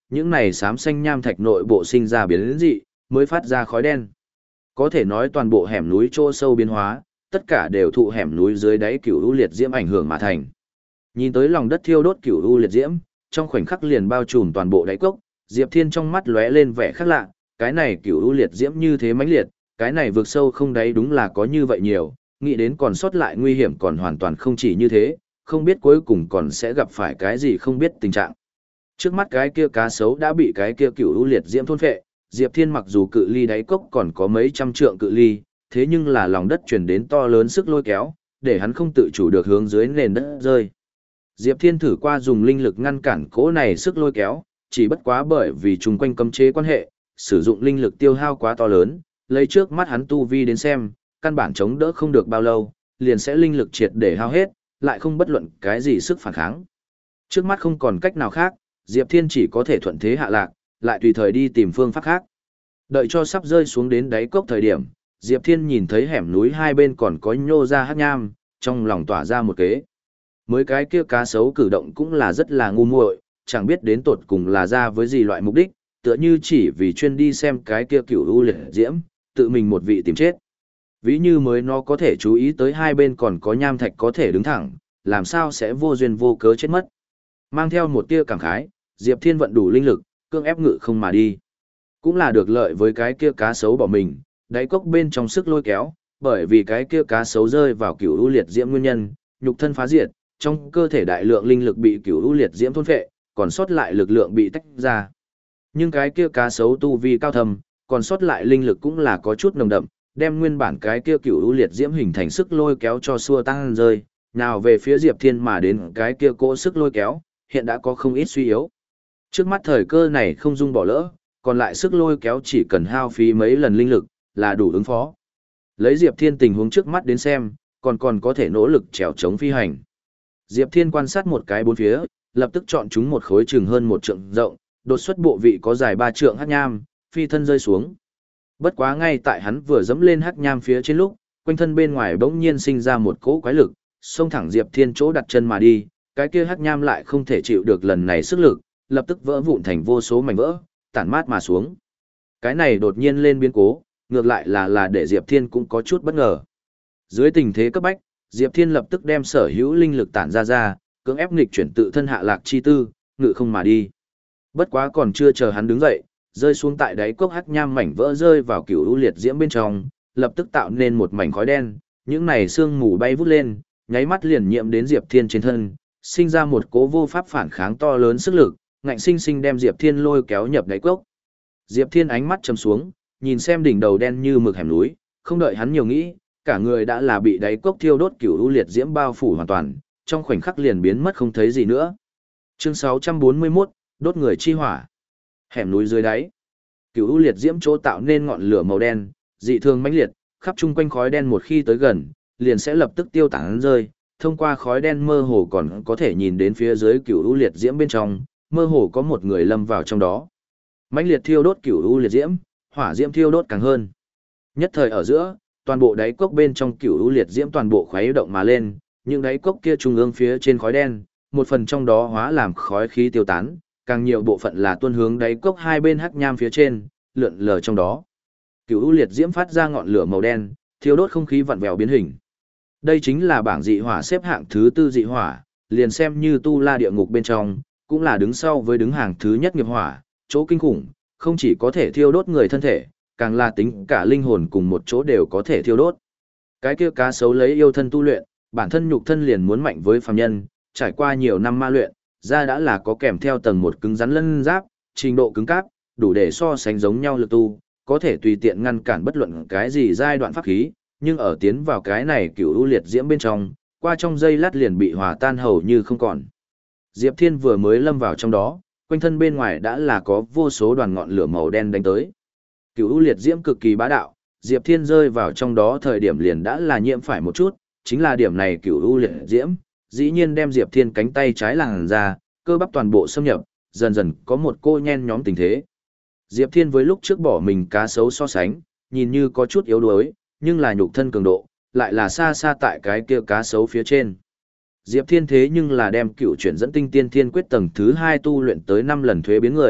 A: những này xám xanh nham thạch nội bộ sinh ra biến dị, mới phát ra khói đen. Có thể nói toàn bộ hẻm núi chỗ sâu biến hóa, tất cả đều thụ hẻm núi dưới đáy cửu u liệt diễm ảnh hưởng mà thành. Nhìn tới lòng đất thiêu đốt cửu u liệt diễm, trong khoảnh khắc liền bao trùm toàn bộ đáy cốc, Diệp Thiên trong mắt lóe lên vẻ khác lạ, cái này cửu u liệt diễm như thế mãnh liệt, cái này vượt sâu không đáy đúng là có như vậy nhiều, nghĩ đến còn sót lại nguy hiểm còn hoàn toàn không chỉ như thế, không biết cuối cùng còn sẽ gặp phải cái gì không biết tình trạng. Trước mắt cái kia cá sấu đã bị cái kia cửu u liệt diễm thôn phệ, Diệp Thiên mặc dù cự ly đáy cốc còn có mấy trăm trượng cự ly, thế nhưng là lòng đất truyền đến to lớn sức lôi kéo, để hắn không tự chủ được hướng dưới nền đất rơi. Diệp Thiên thử qua dùng linh lực ngăn cản cỗ này sức lôi kéo, chỉ bất quá bởi vì chung quanh cấm chế quan hệ, sử dụng linh lực tiêu hao quá to lớn, lấy trước mắt hắn tu vi đến xem, căn bản chống đỡ không được bao lâu, liền sẽ linh lực triệt để hao hết, lại không bất luận cái gì sức phản kháng. Trước mắt không còn cách nào khác, Diệp Thiên chỉ có thể thuận thế hạ lạc, lại tùy thời đi tìm phương pháp khác. Đợi cho sắp rơi xuống đến đáy cốc thời điểm, Diệp Thiên nhìn thấy hẻm núi hai bên còn có nhô ra hắc nham, trong lòng tỏa ra một kế. Mới cái kia cá sấu cử động cũng là rất là ngu muội, chẳng biết đến tột cùng là ra với gì loại mục đích, tựa như chỉ vì chuyên đi xem cái kia cửu u liệt diễm, tự mình một vị tìm chết. Ví như mới nó có thể chú ý tới hai bên còn có nham thạch có thể đứng thẳng, làm sao sẽ vô duyên vô cớ chết mất. Mang theo một tia cảm khái, Diệp Thiên vận đủ linh lực, cương ép ngự không mà đi. Cũng là được lợi với cái kia cá sấu bỏ mình, đáy cốc bên trong sức lôi kéo, bởi vì cái kia cá sấu rơi vào cửu u liệt diễm nguyên nhân, nhục thân phá diệt, trong cơ thể đại lượng linh lực bị cửu u liệt diễm thôn phệ, còn sót lại lực lượng bị tách ra. Nhưng cái kia cá sấu tu vi cao thâm, còn sót lại linh lực cũng là có chút nồng đậm, đem nguyên bản cái kia cửu u liệt diễm hình thành sức lôi kéo cho xua tăng rơi, nào về phía Diệp Thiên mà đến cái kia cỗ sức lôi kéo, hiện đã có không ít suy yếu. Trước mắt thời cơ này không dung bỏ lỡ, còn lại sức lôi kéo chỉ cần hao phí mấy lần linh lực, là đủ ứng phó. Lấy Diệp Thiên tình huống trước mắt đến xem, còn còn có thể nỗ lực trèo chống phi hành. Diệp Thiên quan sát một cái bốn phía, lập tức chọn chúng một khối chừng hơn một trượng rộng, đột xuất bộ vị có dài ba trượng hắc nham, phi thân rơi xuống. Bất quá ngay tại hắn vừa dẫm lên hắc nham phía trên lúc, quanh thân bên ngoài bỗng nhiên sinh ra một cỗ quái lực, xông thẳng Diệp Thiên chỗ đặt chân mà đi, cái kia hắc nham lại không thể chịu được lần này sức lực, lập tức vỡ vụn thành vô số mảnh vỡ, tản mát mà xuống. Cái này đột nhiên lên biến cố, ngược lại là là để Diệp Thiên cũng có chút bất ngờ. Dưới tình thế cấp bách, Diệp Thiên lập tức đem sở hữu linh lực tản ra ra, cưỡng ép nghịch chuyển tự thân hạ lạc chi tư, ngự không mà đi. Bất quá còn chưa chờ hắn đứng dậy, rơi xuống tại đáy cốc hắc nham mảnh vỡ rơi vào cửu u liệt diễm bên trong, lập tức tạo nên một mảnh khói đen, những này sương mù bay vút lên, nháy mắt liền nhiễm đến Diệp Thiên trên thân, sinh ra một cố vô pháp phản kháng to lớn sức lực, ngạnh sinh sinh đem Diệp Thiên lôi kéo nhập đáy cốc. Diệp Thiên ánh mắt trầm xuống, nhìn xem đỉnh đầu đen như mực hẻm núi, không đợi hắn nhiều nghĩ, cả người đã là bị đáy cốc thiêu đốt cửu u liệt diễm bao phủ hoàn toàn, trong khoảnh khắc liền biến mất không thấy gì nữa. Chương sáu trăm bốn mươi mốt, đốt người chi hỏa. Hẻm núi dưới đáy, cửu u liệt diễm chỗ tạo nên ngọn lửa màu đen, dị thường mãnh liệt, khắp chung quanh khói đen một khi tới gần, liền sẽ lập tức tiêu tán rơi. Thông qua khói đen mơ hồ còn có thể nhìn đến phía dưới cửu u liệt diễm bên trong, mơ hồ có một người lâm vào trong đó. Mãnh liệt thiêu đốt cửu u liệt diễm, hỏa diễm thiêu đốt càng hơn. Nhất thời ở giữa, toàn bộ đáy cốc bên trong cửu u liệt diễm toàn bộ khuấy động mà lên, những đáy cốc kia trung ương phía trên khói đen, một phần trong đó hóa làm khói khí tiêu tán, càng nhiều bộ phận là tuôn hướng đáy cốc hai bên hắc nham phía trên, lượn lờ trong đó. Cửu u liệt diễm phát ra ngọn lửa màu đen, thiêu đốt không khí vặn vẹo biến hình. Đây chính là bảng dị hỏa xếp hạng thứ tư dị hỏa, liền xem như tu la địa ngục bên trong, cũng là đứng sau với đứng hàng thứ nhất nghiệp hỏa, chỗ kinh khủng, không chỉ có thể thiêu đốt người thân thể, càng là tính cả linh hồn cùng một chỗ đều có thể thiêu đốt. Cái kia cá sấu lấy yêu thân tu luyện, bản thân nhục thân liền muốn mạnh với phàm nhân, trải qua nhiều năm ma luyện, ra đã là có kèm theo tầng một cứng rắn lân giáp, trình độ cứng cáp, đủ để so sánh giống nhau lực tu, có thể tùy tiện ngăn cản bất luận cái gì giai đoạn pháp khí, nhưng ở tiến vào cái này cửu u liệt diễm bên trong, qua trong giây lát liền bị hòa tan hầu như không còn. Diệp Thiên vừa mới lâm vào trong đó, quanh thân bên ngoài đã là có vô số đoàn ngọn lửa màu đen đánh tới. Cửu u liệt diễm cực kỳ bá đạo, Diệp Thiên rơi vào trong đó thời điểm liền đã là nhiễm phải một chút, chính là điểm này cửu u liệt diễm, dĩ nhiên đem Diệp Thiên cánh tay trái làn ra, cơ bắp toàn bộ xâm nhập, dần dần có một cô nhen nhóm tình thế. Diệp Thiên với lúc trước bỏ mình cá sấu so sánh, nhìn như có chút yếu đuối, nhưng là nhục thân cường độ, lại là xa xa tại cái kia cá sấu phía trên. Diệp Thiên thế nhưng là đem cựu chuyển dẫn tinh tiên thiên quyết tầng thứ hai tu luyện tới năm lần thuế biến người,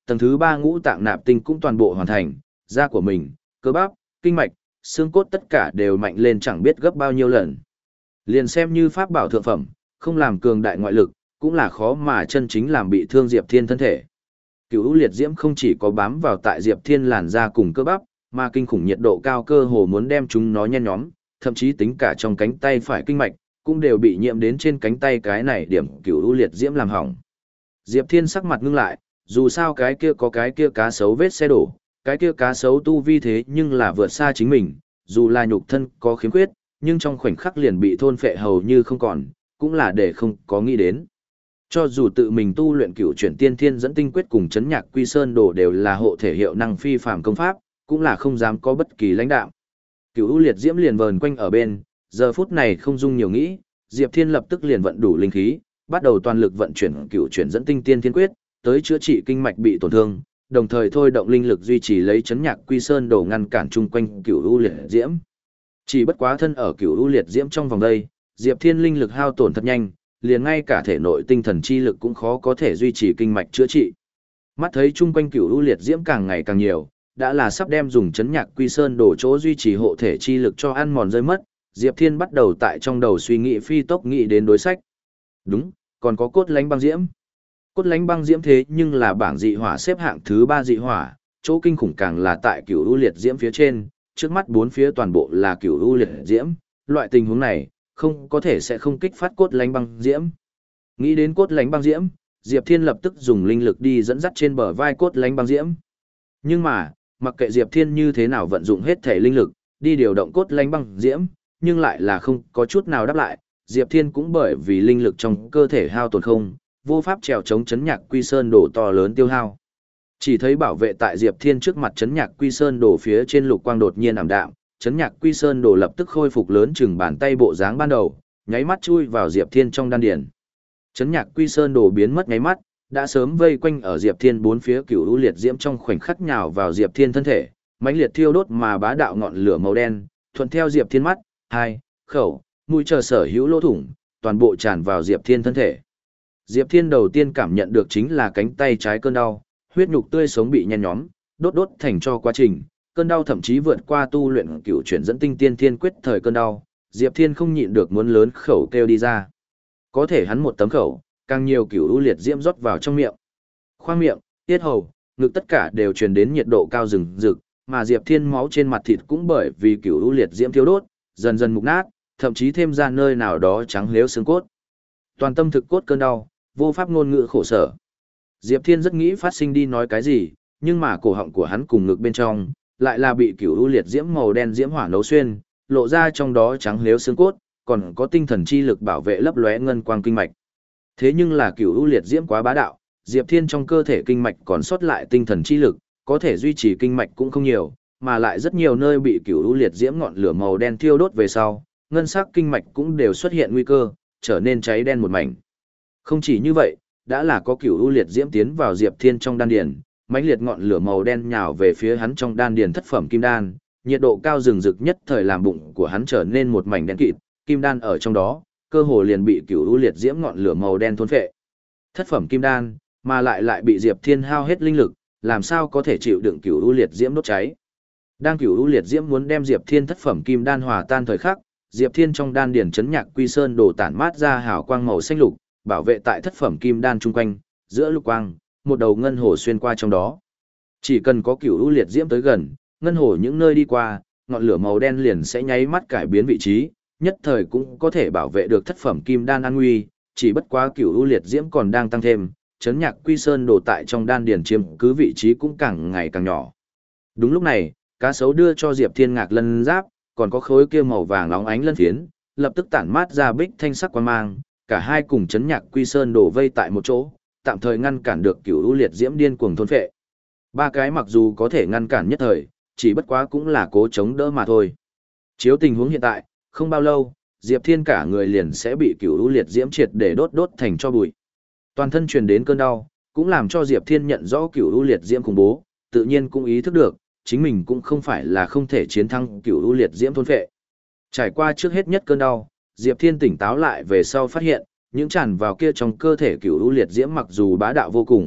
A: tầng thứ ba ngũ tạng nạp tinh cũng toàn bộ hoàn thành, da của mình, cơ bắp, kinh mạch, xương cốt tất cả đều mạnh lên chẳng biết gấp bao nhiêu lần. Liền xem như pháp bảo thượng phẩm, không làm cường đại ngoại lực, cũng là khó mà chân chính làm bị thương Diệp Thiên thân thể. Cửu U liệt diễm không chỉ có bám vào tại Diệp Thiên làn da cùng cơ bắp, mà kinh khủng nhiệt độ cao cơ hồ muốn đem chúng nó nhen nhóm, thậm chí tính cả trong cánh tay phải kinh mạch, cũng đều bị nhiễm đến trên cánh tay cái này điểm Cửu U liệt diễm làm hỏng. Diệp Thiên sắc mặt ngưng lại, dù sao cái kia có cái kia cá sấu vết xe đổ, cái kia cá sấu tu vi thế nhưng là vượt xa chính mình, dù là nhục thân có khiếm khuyết, nhưng trong khoảnh khắc liền bị thôn phệ hầu như không còn, cũng là để không có nghĩ đến. Cho dù tự mình tu luyện cửu chuyển tiên thiên dẫn tinh quyết cùng chấn nhạc quy sơn đồ đều là hộ thể hiệu năng phi phàm công pháp, cũng là không dám có bất kỳ lãnh đạo. Cửu U liệt diễm liền vờn quanh ở bên, giờ phút này không dung nhiều nghĩ, Diệp Thiên lập tức liền vận đủ linh khí, bắt đầu toàn lực vận chuyển cửu chuyển dẫn tinh tiên thiên quyết, tới chữa trị kinh mạch bị tổn thương, đồng thời thôi động linh lực duy trì lấy chấn nhạc quy sơn đồ ngăn cản chung quanh cửu U liệt diễm. Chỉ bất quá thân ở cửu U liệt diễm trong vòng đây, Diệp Thiên linh lực hao tổn thật nhanh, liền ngay cả thể nội tinh thần chi lực cũng khó có thể duy trì kinh mạch chữa trị. Mắt thấy chung quanh cửu U liệt diễm càng ngày càng nhiều, đã là sắp đem dùng chấn nhạc quy sơn đổ chỗ duy trì hộ thể chi lực cho ăn mòn rơi mất, Diệp Thiên bắt đầu tại trong đầu suy nghĩ phi tốc nghĩ đến đối sách. Đúng, còn có cốt lánh băng diễm. Cốt lánh băng diễm thế nhưng là bảng dị hỏa xếp hạng thứ ba dị hỏa, chỗ kinh khủng càng là tại cửu U liệt diễm phía trên, trước mắt bốn phía toàn bộ là cửu U liệt diễm, loại tình huống này, không có thể sẽ không kích phát cốt lánh băng diễm. Nghĩ đến cốt lánh băng diễm, Diệp Thiên lập tức dùng linh lực đi dẫn dắt trên bờ vai cốt lánh băng diễm. Nhưng mà, mặc kệ Diệp Thiên như thế nào vận dụng hết thể linh lực, đi điều động cốt lánh băng diễm, nhưng lại là không có chút nào đáp lại, Diệp Thiên cũng bởi vì linh lực trong cơ thể hao tổn không, vô pháp trèo chống chấn nhạc quy sơn đổ to lớn tiêu hao. Chỉ thấy bảo vệ tại Diệp Thiên trước mặt chấn nhạc quy sơn đổ phía trên lục quang đột nhiên ảm đạm, chấn nhạc quy sơn đổ lập tức khôi phục lớn chừng bàn tay bộ dáng ban đầu, nháy mắt chui vào Diệp Thiên trong đan điền. Chấn nhạc quy sơn đổ biến mất nháy mắt, đã sớm vây quanh ở Diệp Thiên bốn phía cửu u liệt diễm trong khoảnh khắc nhào vào Diệp Thiên thân thể, mãnh liệt thiêu đốt mà bá đạo ngọn lửa màu đen, thuận theo Diệp Thiên mắt, hai, khẩu, mũi chờ sở hữu lỗ thủng, toàn bộ tràn vào Diệp Thiên thân thể. Diệp Thiên đầu tiên cảm nhận được chính là cánh tay trái cơn đau, huyết nhục tươi sống bị nhen nhóm, đốt đốt thành cho quá trình, cơn đau thậm chí vượt qua tu luyện cửu chuyển dẫn tinh tiên thiên quyết thời cơn đau, Diệp Thiên không nhịn được muốn lớn khẩu kêu đi ra. Có thể hắn một tấm khẩu, càng nhiều cửu u liệt diễm rót vào trong miệng. Khoang miệng, tiết hầu, ngực tất cả đều truyền đến nhiệt độ cao rừng rực, mà Diệp Thiên máu trên mặt thịt cũng bởi vì cửu u liệt diễm thiêu đốt, dần dần mục nát, thậm chí thêm ra nơi nào đó trắng liếu xương cốt. Toàn tâm thực cốt cơn đau, vô pháp ngôn ngữ khổ sở. Diệp Thiên rất nghĩ phát sinh đi nói cái gì, nhưng mà cổ họng của hắn cùng ngực bên trong lại là bị cửu u liệt diễm màu đen diễm hỏa nấu xuyên, lộ ra trong đó trắng liếu xương cốt, còn có tinh thần chi lực bảo vệ lấp lóe ngân quang kinh mạch. Thế nhưng là cửu u liệt diễm quá bá đạo, Diệp Thiên trong cơ thể kinh mạch còn sót lại tinh thần chi lực, có thể duy trì kinh mạch cũng không nhiều, mà lại rất nhiều nơi bị cửu u liệt diễm ngọn lửa màu đen thiêu đốt về sau, ngân sắc kinh mạch cũng đều xuất hiện nguy cơ, trở nên cháy đen một mảnh. Không chỉ như vậy, đã là có cửu u liệt diễm tiến vào Diệp Thiên trong đan điền, mãnh liệt ngọn lửa màu đen nhào về phía hắn trong đan điền thất phẩm kim đan, nhiệt độ cao rừng rực nhất thời làm bụng của hắn trở nên một mảnh đen kịt, kim đan ở trong đó, cơ hồ liền bị cửu u liệt diễm ngọn lửa màu đen thôn phệ. Thất phẩm kim đan, mà lại lại bị Diệp Thiên hao hết linh lực, làm sao có thể chịu đựng cửu u liệt diễm đốt cháy. Đang cửu u liệt diễm muốn đem Diệp Thiên thất phẩm kim đan hòa tan thời khắc, Diệp Thiên trong đan điển chấn nhạc quy sơn đổ tản mát ra hào quang màu xanh lục, bảo vệ tại thất phẩm kim đan chung quanh, giữa lục quang, một đầu ngân hồ xuyên qua trong đó. Chỉ cần có cửu u liệt diễm tới gần, ngân hồ những nơi đi qua, ngọn lửa màu đen liền sẽ nháy mắt cải biến vị trí, nhất thời cũng có thể bảo vệ được thất phẩm kim đan an nguy, chỉ bất quá cửu u liệt diễm còn đang tăng thêm, chấn nhạc quy sơn đổ tại trong đan điển chiếm cứ vị trí cũng càng ngày càng nhỏ. Đúng lúc này, cá sấu đưa cho Diệp Thiên ngạc lân giáp, còn có khối kia màu vàng óng ánh lân phiến, lập tức tản mát ra bích thanh sắc quang mang, cả hai cùng chấn nhạc quy sơn đổ vây tại một chỗ, tạm thời ngăn cản được cửu u liệt diễm điên cuồng thôn phệ. Ba cái mặc dù có thể ngăn cản nhất thời, chỉ bất quá cũng là cố chống đỡ mà thôi. Chiếu tình huống hiện tại, không bao lâu, Diệp Thiên cả người liền sẽ bị cửu u liệt diễm triệt để đốt đốt thành tro bụi. Toàn thân truyền đến cơn đau, cũng làm cho Diệp Thiên nhận rõ cửu u liệt diễm khủng bố, tự nhiên cũng ý thức được, chính mình cũng không phải là không thể chiến thắng cửu u liệt diễm thôn phệ. Trải qua trước hết nhất cơn đau, Diệp Thiên tỉnh táo lại về sau phát hiện, những tràn vào kia trong cơ thể cửu u liệt diễm mặc dù bá đạo vô cùng,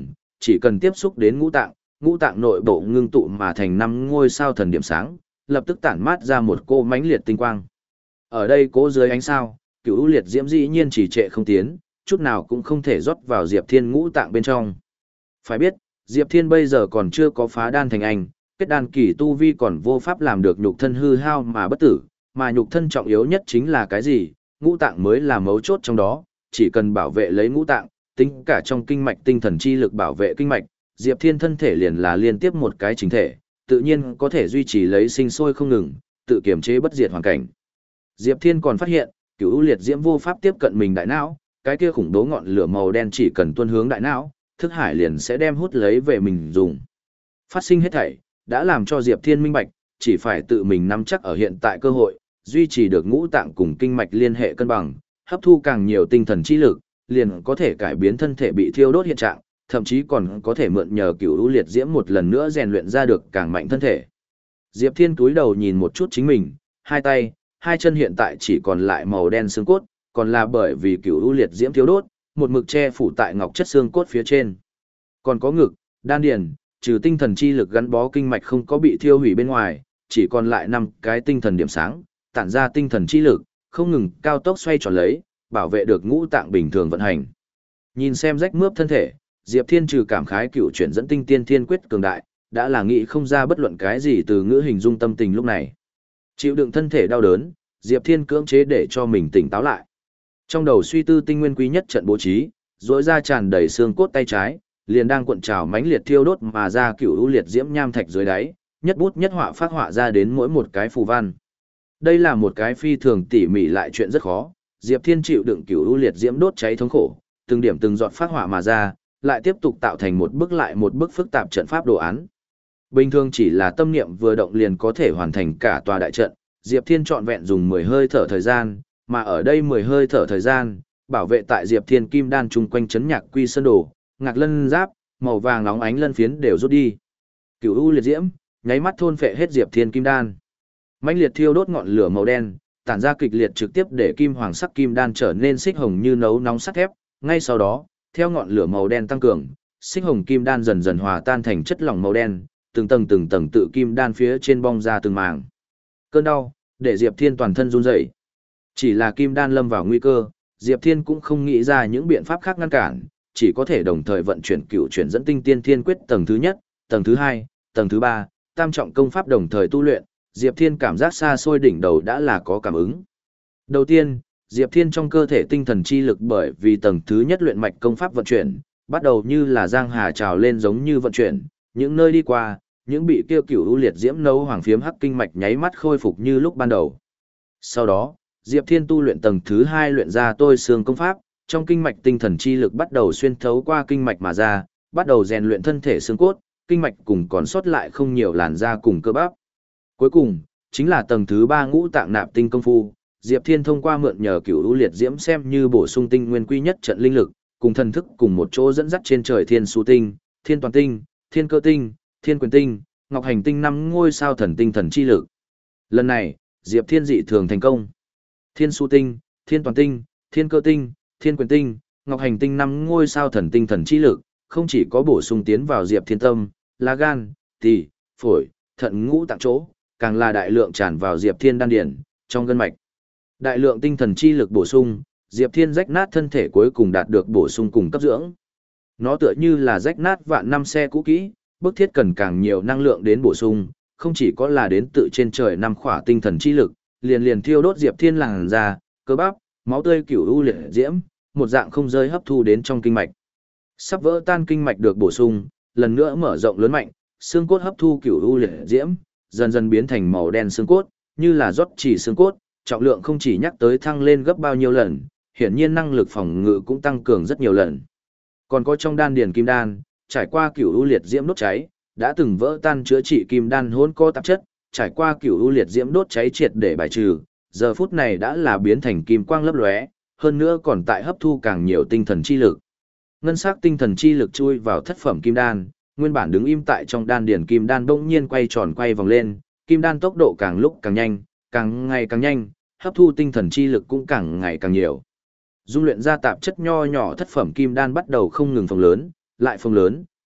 A: chỉ cần tiếp xúc đến ngũ tạng, ngũ tạng nội bộ ngưng tụ mà thành năm ngôi sao thần điểm sáng, lập tức tản mát ra một cô mãnh liệt tinh quang. Ở đây cố dưới ánh sao, cửu u liệt diễm dĩ nhiên chỉ trệ không tiến, chút nào cũng không thể rót vào Diệp Thiên ngũ tạng bên trong. Phải biết, Diệp Thiên bây giờ còn chưa có phá đan thành anh, kết đan kỳ tu vi còn vô pháp làm được nhục thân hư hao mà bất tử, mà nhục thân trọng yếu nhất chính là cái gì? Ngũ tạng mới là mấu chốt trong đó, chỉ cần bảo vệ lấy ngũ tạng, tính cả trong kinh mạch tinh thần chi lực bảo vệ kinh mạch, Diệp Thiên thân thể liền là liên tiếp một cái chính thể, tự nhiên có thể duy trì lấy sinh sôi không ngừng, tự kiểm chế bất diệt hoàn cảnh. Diệp Thiên còn phát hiện, cửu u liệt diễm vô pháp tiếp cận mình đại não, cái kia khủng bố ngọn lửa màu đen chỉ cần tuôn hướng đại não, thức hải liền sẽ đem hút lấy về mình dùng. Phát sinh hết thảy, đã làm cho Diệp Thiên minh bạch, chỉ phải tự mình nắm chắc ở hiện tại cơ hội, duy trì được ngũ tạng cùng kinh mạch liên hệ cân bằng, hấp thu càng nhiều tinh thần chi lực, liền có thể cải biến thân thể bị thiêu đốt hiện trạng, thậm chí còn có thể mượn nhờ cửu u liệt diễm một lần nữa rèn luyện ra được càng mạnh thân thể. Diệp Thiên cúi đầu nhìn một chút chính mình, hai tay, hai chân hiện tại chỉ còn lại màu đen xương cốt, còn là bởi vì cửu u liệt diễm thiêu đốt, một mực che phủ tại ngọc chất xương cốt phía trên. Còn có ngực, đan điền, trừ tinh thần chi lực gắn bó kinh mạch không có bị thiêu hủy bên ngoài, chỉ còn lại năm cái tinh thần điểm sáng, tản ra tinh thần chi lực, không ngừng cao tốc xoay tròn lấy, bảo vệ được ngũ tạng bình thường vận hành. Nhìn xem rách mướp thân thể, Diệp Thiên trừ cảm khái cựu chuyển dẫn tinh tiên thiên quyết cường đại, đã là nghĩ không ra bất luận cái gì từ ngữ hình dung tâm tình lúc này. Chịu đựng thân thể đau đớn, Diệp Thiên cưỡng chế để cho mình tỉnh táo lại. Trong đầu suy tư tinh nguyên quý nhất trận bố trí, rỗi ra tràn đầy xương cốt tay trái, liền đang cuộn trào mãnh liệt thiêu đốt mà ra cựu u liệt diễm nham thạch dưới đáy, nhất bút nhất họa phát họa ra đến mỗi một cái phù văn. Đây là một cái phi thường tỉ mỉ lại chuyện rất khó, Diệp Thiên chịu đựng cựu u liệt diễm đốt cháy thống khổ, từng điểm từng giọt phát họa mà ra, lại tiếp tục tạo thành một bức lại một bức phức tạp trận pháp đồ án. Bình thường chỉ là tâm niệm vừa động liền có thể hoàn thành cả tòa đại trận, Diệp Thiên trọn vẹn dùng mười hơi thở thời gian, mà ở đây mười hơi thở thời gian, bảo vệ tại Diệp Thiên kim đan chung quanh chấn nhạc quy sơn đồ, ngạc lân giáp, màu vàng nóng ánh lân phiến đều rút đi. Cửu u liệt diễm, nháy mắt thôn phệ hết Diệp Thiên kim đan. Mãnh liệt thiêu đốt ngọn lửa màu đen, tản ra kịch liệt trực tiếp để kim hoàng sắc kim đan trở nên xích hồng như nấu nóng sắt thép, ngay sau đó, theo ngọn lửa màu đen tăng cường, xích hồng kim đan dần dần hòa tan thành chất lỏng màu đen, từng tầng từng tầng tự kim đan phía trên bong ra từng màng. Cơn đau, để Diệp Thiên toàn thân run rẩy. Chỉ là kim đan lâm vào nguy cơ, Diệp Thiên cũng không nghĩ ra những biện pháp khác ngăn cản, chỉ có thể đồng thời vận chuyển cựu chuyển dẫn tinh tiên thiên quyết tầng thứ nhất, tầng thứ hai, tầng thứ ba, tam trọng công pháp đồng thời tu luyện, Diệp Thiên cảm giác xa xôi đỉnh đầu đã là có cảm ứng. Đầu tiên, Diệp Thiên trong cơ thể tinh thần chi lực bởi vì tầng thứ nhất luyện mạch công pháp vận chuyển, bắt đầu như là giang hà trào lên giống như vận chuyển, những nơi đi qua, những bị kêu cửu u liệt diễm nấu hoàng phiếm hắc kinh mạch nháy mắt khôi phục như lúc ban đầu. Sau đó, Diệp Thiên tu luyện tầng thứ hai luyện ra tôi xương công pháp, trong kinh mạch tinh thần chi lực bắt đầu xuyên thấu qua kinh mạch mà ra, bắt đầu rèn luyện thân thể xương cốt, kinh mạch cùng còn sót lại không nhiều làn da cùng cơ bắp. Cuối cùng, chính là tầng thứ ba ngũ tạng nạp tinh công phu, Diệp Thiên thông qua mượn nhờ cửu u liệt diễm xem như bổ sung tinh nguyên quy nhất trận linh lực, cùng thần thức cùng một chỗ dẫn dắt trên trời thiên su tinh, thiên toàn tinh, thiên cơ tinh, thiên quyền tinh, ngọc hành tinh năm ngôi sao thần tinh thần chi lực. Lần này, Diệp Thiên dị thường thành công. Thiên su tinh, thiên toàn tinh, thiên cơ tinh, thiên quyền tinh, ngọc hành tinh năm ngôi sao thần tinh thần chi lực, không chỉ có bổ sung tiến vào Diệp Thiên tâm, lá gan, tỳ, phổi, thận ngũ tạng chỗ, càng là đại lượng tràn vào Diệp Thiên đan điển, trong gân mạch. Đại lượng tinh thần chi lực bổ sung, Diệp Thiên rách nát thân thể cuối cùng đạt được bổ sung cùng cấp dưỡng. Nó tựa như là rách nát vạn năm xe cũ kỹ, bức thiết cần càng nhiều năng lượng đến bổ sung, không chỉ có là đến tự trên trời năm khỏa tinh thần chi lực, liền liền thiêu đốt Diệp Thiên làn da, cơ bắp, máu tươi cửu u liệt diễm, một dạng không rơi hấp thu đến trong kinh mạch. Sắp vỡ tan kinh mạch được bổ sung, lần nữa mở rộng lớn mạnh, xương cốt hấp thu cửu u liệt diễm, dần dần biến thành màu đen xương cốt, như là rót chỉ xương cốt, trọng lượng không chỉ nhắc tới thăng lên gấp bao nhiêu lần, hiển nhiên năng lực phòng ngự cũng tăng cường rất nhiều lần. Còn có trong đan điền kim đan, trải qua cửu u liệt diễm đốt cháy, đã từng vỡ tan chữa trị kim đan hỗn có tạp chất, trải qua cửu u liệt diễm đốt cháy triệt để bài trừ, giờ phút này đã là biến thành kim quang lấp lóe, hơn nữa còn tại hấp thu càng nhiều tinh thần chi lực. Ngân sắc tinh thần chi lực chui vào thất phẩm kim đan, nguyên bản đứng im tại trong đan điền kim đan bỗng nhiên quay tròn quay vòng lên, kim đan tốc độ càng lúc càng nhanh, càng ngày càng nhanh, hấp thu tinh thần chi lực cũng càng ngày càng nhiều. Dung luyện ra tạp chất nho nhỏ thất phẩm kim đan bắt đầu không ngừng phồng lớn, lại phồng lớn,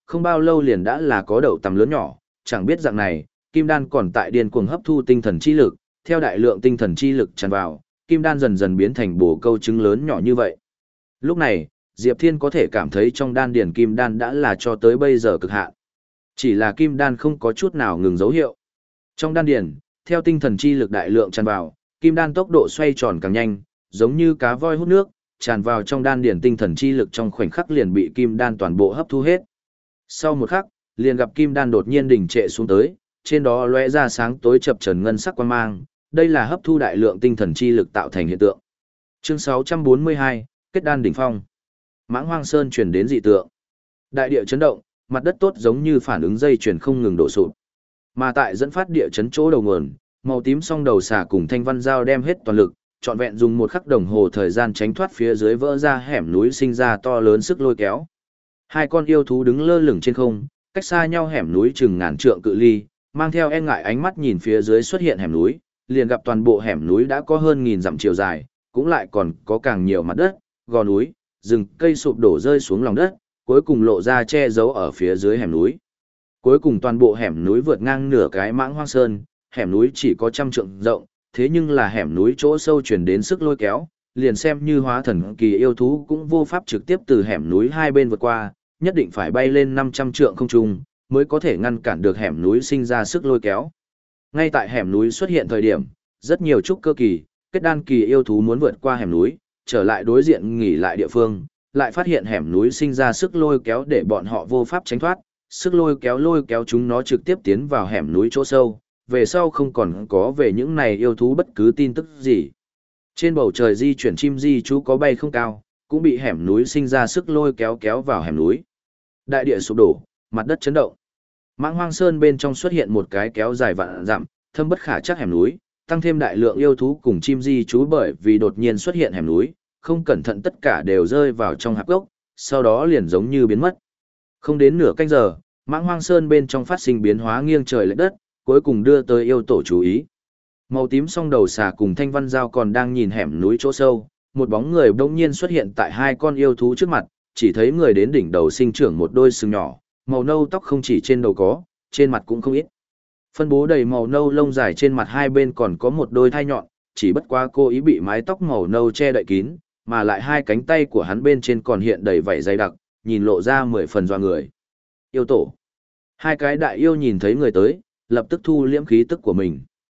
A: không bao lâu liền đã là có đậu tầm lớn nhỏ, chẳng biết dạng này, kim đan còn tại điên cuồng hấp thu tinh thần chi lực, theo đại lượng tinh thần chi lực tràn vào, kim đan dần dần biến thành bồ câu trứng lớn nhỏ như vậy. Lúc này, Diệp Thiên có thể cảm thấy trong đan điền kim đan đã là cho tới bây giờ cực hạn. Chỉ là kim đan không có chút nào ngừng dấu hiệu. Trong đan điền, theo tinh thần chi lực đại lượng tràn vào, kim đan tốc độ xoay tròn càng nhanh, giống như cá voi hút nước, tràn vào trong đan điền tinh thần chi lực trong khoảnh khắc liền bị kim đan toàn bộ hấp thu hết. Sau một khắc, liền gặp kim đan đột nhiên đình trệ xuống tới, trên đó lóe ra sáng tối chập chờn ngân sắc quang mang, đây là hấp thu đại lượng tinh thần chi lực tạo thành hiện tượng. Chương sáu trăm bốn mươi hai, kết đan đỉnh phong. Mãng Hoang Sơn truyền đến dị tượng. Đại địa chấn động, mặt đất tốt giống như phản ứng dây chuyền không ngừng đổ sụp. Mà tại dẫn phát địa chấn chỗ đầu nguồn, màu tím song đầu xà cùng Thanh Văn Dao đem hết toàn lực, trọn vẹn dùng một khắc đồng hồ thời gian tránh thoát phía dưới vỡ ra hẻm núi sinh ra to lớn sức lôi kéo. Hai con yêu thú đứng lơ lửng trên không, cách xa nhau hẻm núi chừng ngàn trượng cự ly, mang theo e ngại ánh mắt nhìn phía dưới xuất hiện hẻm núi, liền gặp toàn bộ hẻm núi đã có hơn nghìn dặm chiều dài, cũng lại còn có càng nhiều mặt đất, gò núi, rừng cây sụp đổ rơi xuống lòng đất, cuối cùng lộ ra che giấu ở phía dưới hẻm núi. Cuối cùng toàn bộ hẻm núi vượt ngang nửa cái Mãng Hoang Sơn, hẻm núi chỉ có trăm trượng rộng, thế nhưng là hẻm núi chỗ sâu truyền đến sức lôi kéo, liền xem như hóa thần kỳ yêu thú cũng vô pháp trực tiếp từ hẻm núi hai bên vượt qua, nhất định phải bay lên năm trăm trượng không trung, mới có thể ngăn cản được hẻm núi sinh ra sức lôi kéo. Ngay tại hẻm núi xuất hiện thời điểm, rất nhiều trúc cơ kỳ, kết đan kỳ yêu thú muốn vượt qua hẻm núi, trở lại đối diện nghỉ lại địa phương, lại phát hiện hẻm núi sinh ra sức lôi kéo để bọn họ vô pháp tránh thoát, sức lôi kéo lôi kéo chúng nó trực tiếp tiến vào hẻm núi chỗ sâu, về sau không còn có về những này yêu thú bất cứ tin tức gì. Trên bầu trời di chuyển chim di chú có bay không cao, cũng bị hẻm núi sinh ra sức lôi kéo kéo vào hẻm núi. Đại địa sụp đổ, mặt đất chấn động. Mãng Hoang Sơn bên trong xuất hiện một cái kéo dài vạn dặm, thâm bất khả chắc hẻm núi, tăng thêm đại lượng yêu thú cùng chim di chú bởi vì đột nhiên xuất hiện hẻm núi, không cẩn thận tất cả đều rơi vào trong hạp gốc, sau đó liền giống như biến mất. Không đến nửa canh giờ, Mãng Hoang Sơn bên trong phát sinh biến hóa nghiêng trời lệch đất, cuối cùng đưa tới yêu tổ chú ý. Màu tím song đầu xà cùng Thanh Văn Dao còn đang nhìn hẻm núi chỗ sâu, một bóng người bỗng nhiên xuất hiện tại hai con yêu thú trước mặt, chỉ thấy người đến đỉnh đầu sinh trưởng một đôi sừng nhỏ, màu nâu tóc không chỉ trên đầu có, trên mặt cũng không ít. Phân bố đầy màu nâu lông dài trên mặt hai bên còn có một đôi thai nhọn, chỉ bất quá cô ý bị mái tóc màu nâu che đậy kín, mà lại hai cánh tay của hắn bên trên còn hiện đầy vảy dày đặc, nhìn lộ ra mười phần doa người. Yêu tổ. Hai cái đại yêu nhìn thấy người tới, lập tức thu liễm khí tức của mình.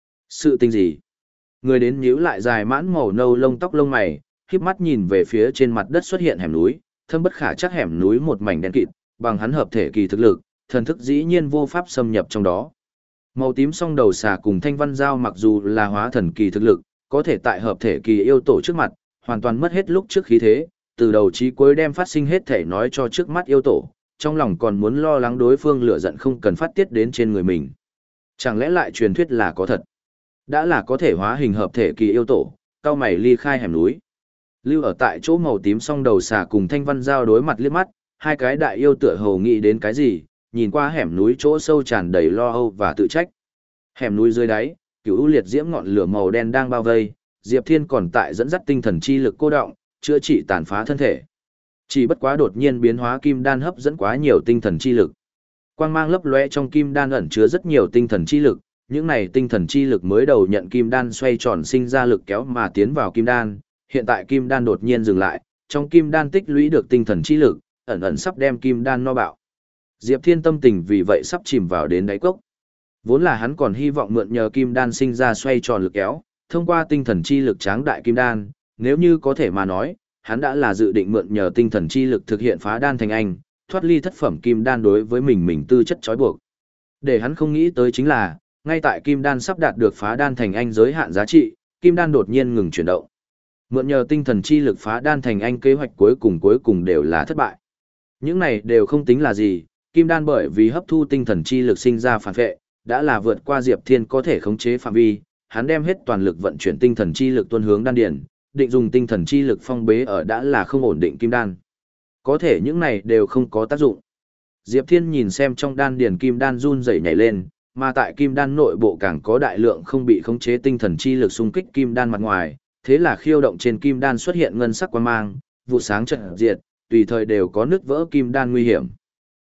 A: Sự tình gì? Người đến nhíu lại dài mãn màu nâu lông tóc lông mày, khép mắt nhìn về phía trên mặt đất xuất hiện hẻm núi, thâm bất khả chắc hẻm núi một mảnh đen kịt, bằng hắn hợp thể kỳ thực lực, thần thức dĩ nhiên vô pháp xâm nhập trong đó. Màu tím song đầu xà cùng Thanh Văn Dao mặc dù là hóa thần kỳ thực lực, có thể tại hợp thể kỳ yêu tổ trước mặt, hoàn toàn mất hết lúc trước khí thế, từ đầu chí cuối đem phát sinh hết thể nói cho trước mắt yêu tổ, trong lòng còn muốn lo lắng đối phương lửa giận không cần phát tiết đến trên người mình. Chẳng lẽ lại truyền thuyết là có thật? Đã là có thể hóa hình hợp thể kỳ yêu tổ, cao mày ly khai hẻm núi. Lưu ở tại chỗ màu tím song đầu xà cùng Thanh Văn Dao đối mặt liếc mắt, hai cái đại yêu tựa hồ nghĩ đến cái gì, nhìn qua hẻm núi chỗ sâu tràn đầy lo âu và tự trách. Hẻm núi dưới đáy, cửu liệt diễm ngọn lửa màu đen đang bao vây, Diệp Thiên còn tại dẫn dắt tinh thần chi lực cô động, chữa trị tàn phá thân thể. Chỉ bất quá đột nhiên biến hóa kim đan hấp dẫn quá nhiều tinh thần chi lực. Quang mang lấp lóe trong kim đan ẩn chứa rất nhiều tinh thần chi lực, những này tinh thần chi lực mới đầu nhận kim đan xoay tròn sinh ra lực kéo mà tiến vào kim đan, hiện tại kim đan đột nhiên dừng lại, trong kim đan tích lũy được tinh thần chi lực, ẩn ẩn sắp đem kim đan no bạo. Diệp Thiên tâm tình vì vậy sắp chìm vào đến đáy cốc. Vốn là hắn còn hy vọng mượn nhờ kim đan sinh ra xoay tròn lực kéo, thông qua tinh thần chi lực tráng đại kim đan, nếu như có thể mà nói, hắn đã là dự định mượn nhờ tinh thần chi lực thực hiện phá đan thành anh, thoát ly thất phẩm kim đan đối với mình mình tư chất trói buộc. Để hắn không nghĩ tới chính là, ngay tại kim đan sắp đạt được phá đan thành anh giới hạn giá trị, kim đan đột nhiên ngừng chuyển động. Mượn nhờ tinh thần chi lực phá đan thành anh kế hoạch cuối cùng cuối cùng đều là thất bại. Những này đều không tính là gì, kim đan bởi vì hấp thu tinh thần chi lực sinh ra phản vệ, đã là vượt qua Diệp Thiên có thể khống chế phạm vi, hắn đem hết toàn lực vận chuyển tinh thần chi lực tuôn hướng đan điền, định dùng tinh thần chi lực phong bế ở đã là không ổn định kim đan. Có thể những này đều không có tác dụng. Diệp Thiên nhìn xem trong đan điền kim đan run rẩy nhảy lên, mà tại kim đan nội bộ càng có đại lượng không bị khống chế tinh thần chi lực xung kích kim đan mặt ngoài, thế là khiêu động trên kim đan xuất hiện ngân sắc quang mang, vụ sáng chợt diệt, tùy thời đều có nứt vỡ kim đan nguy hiểm.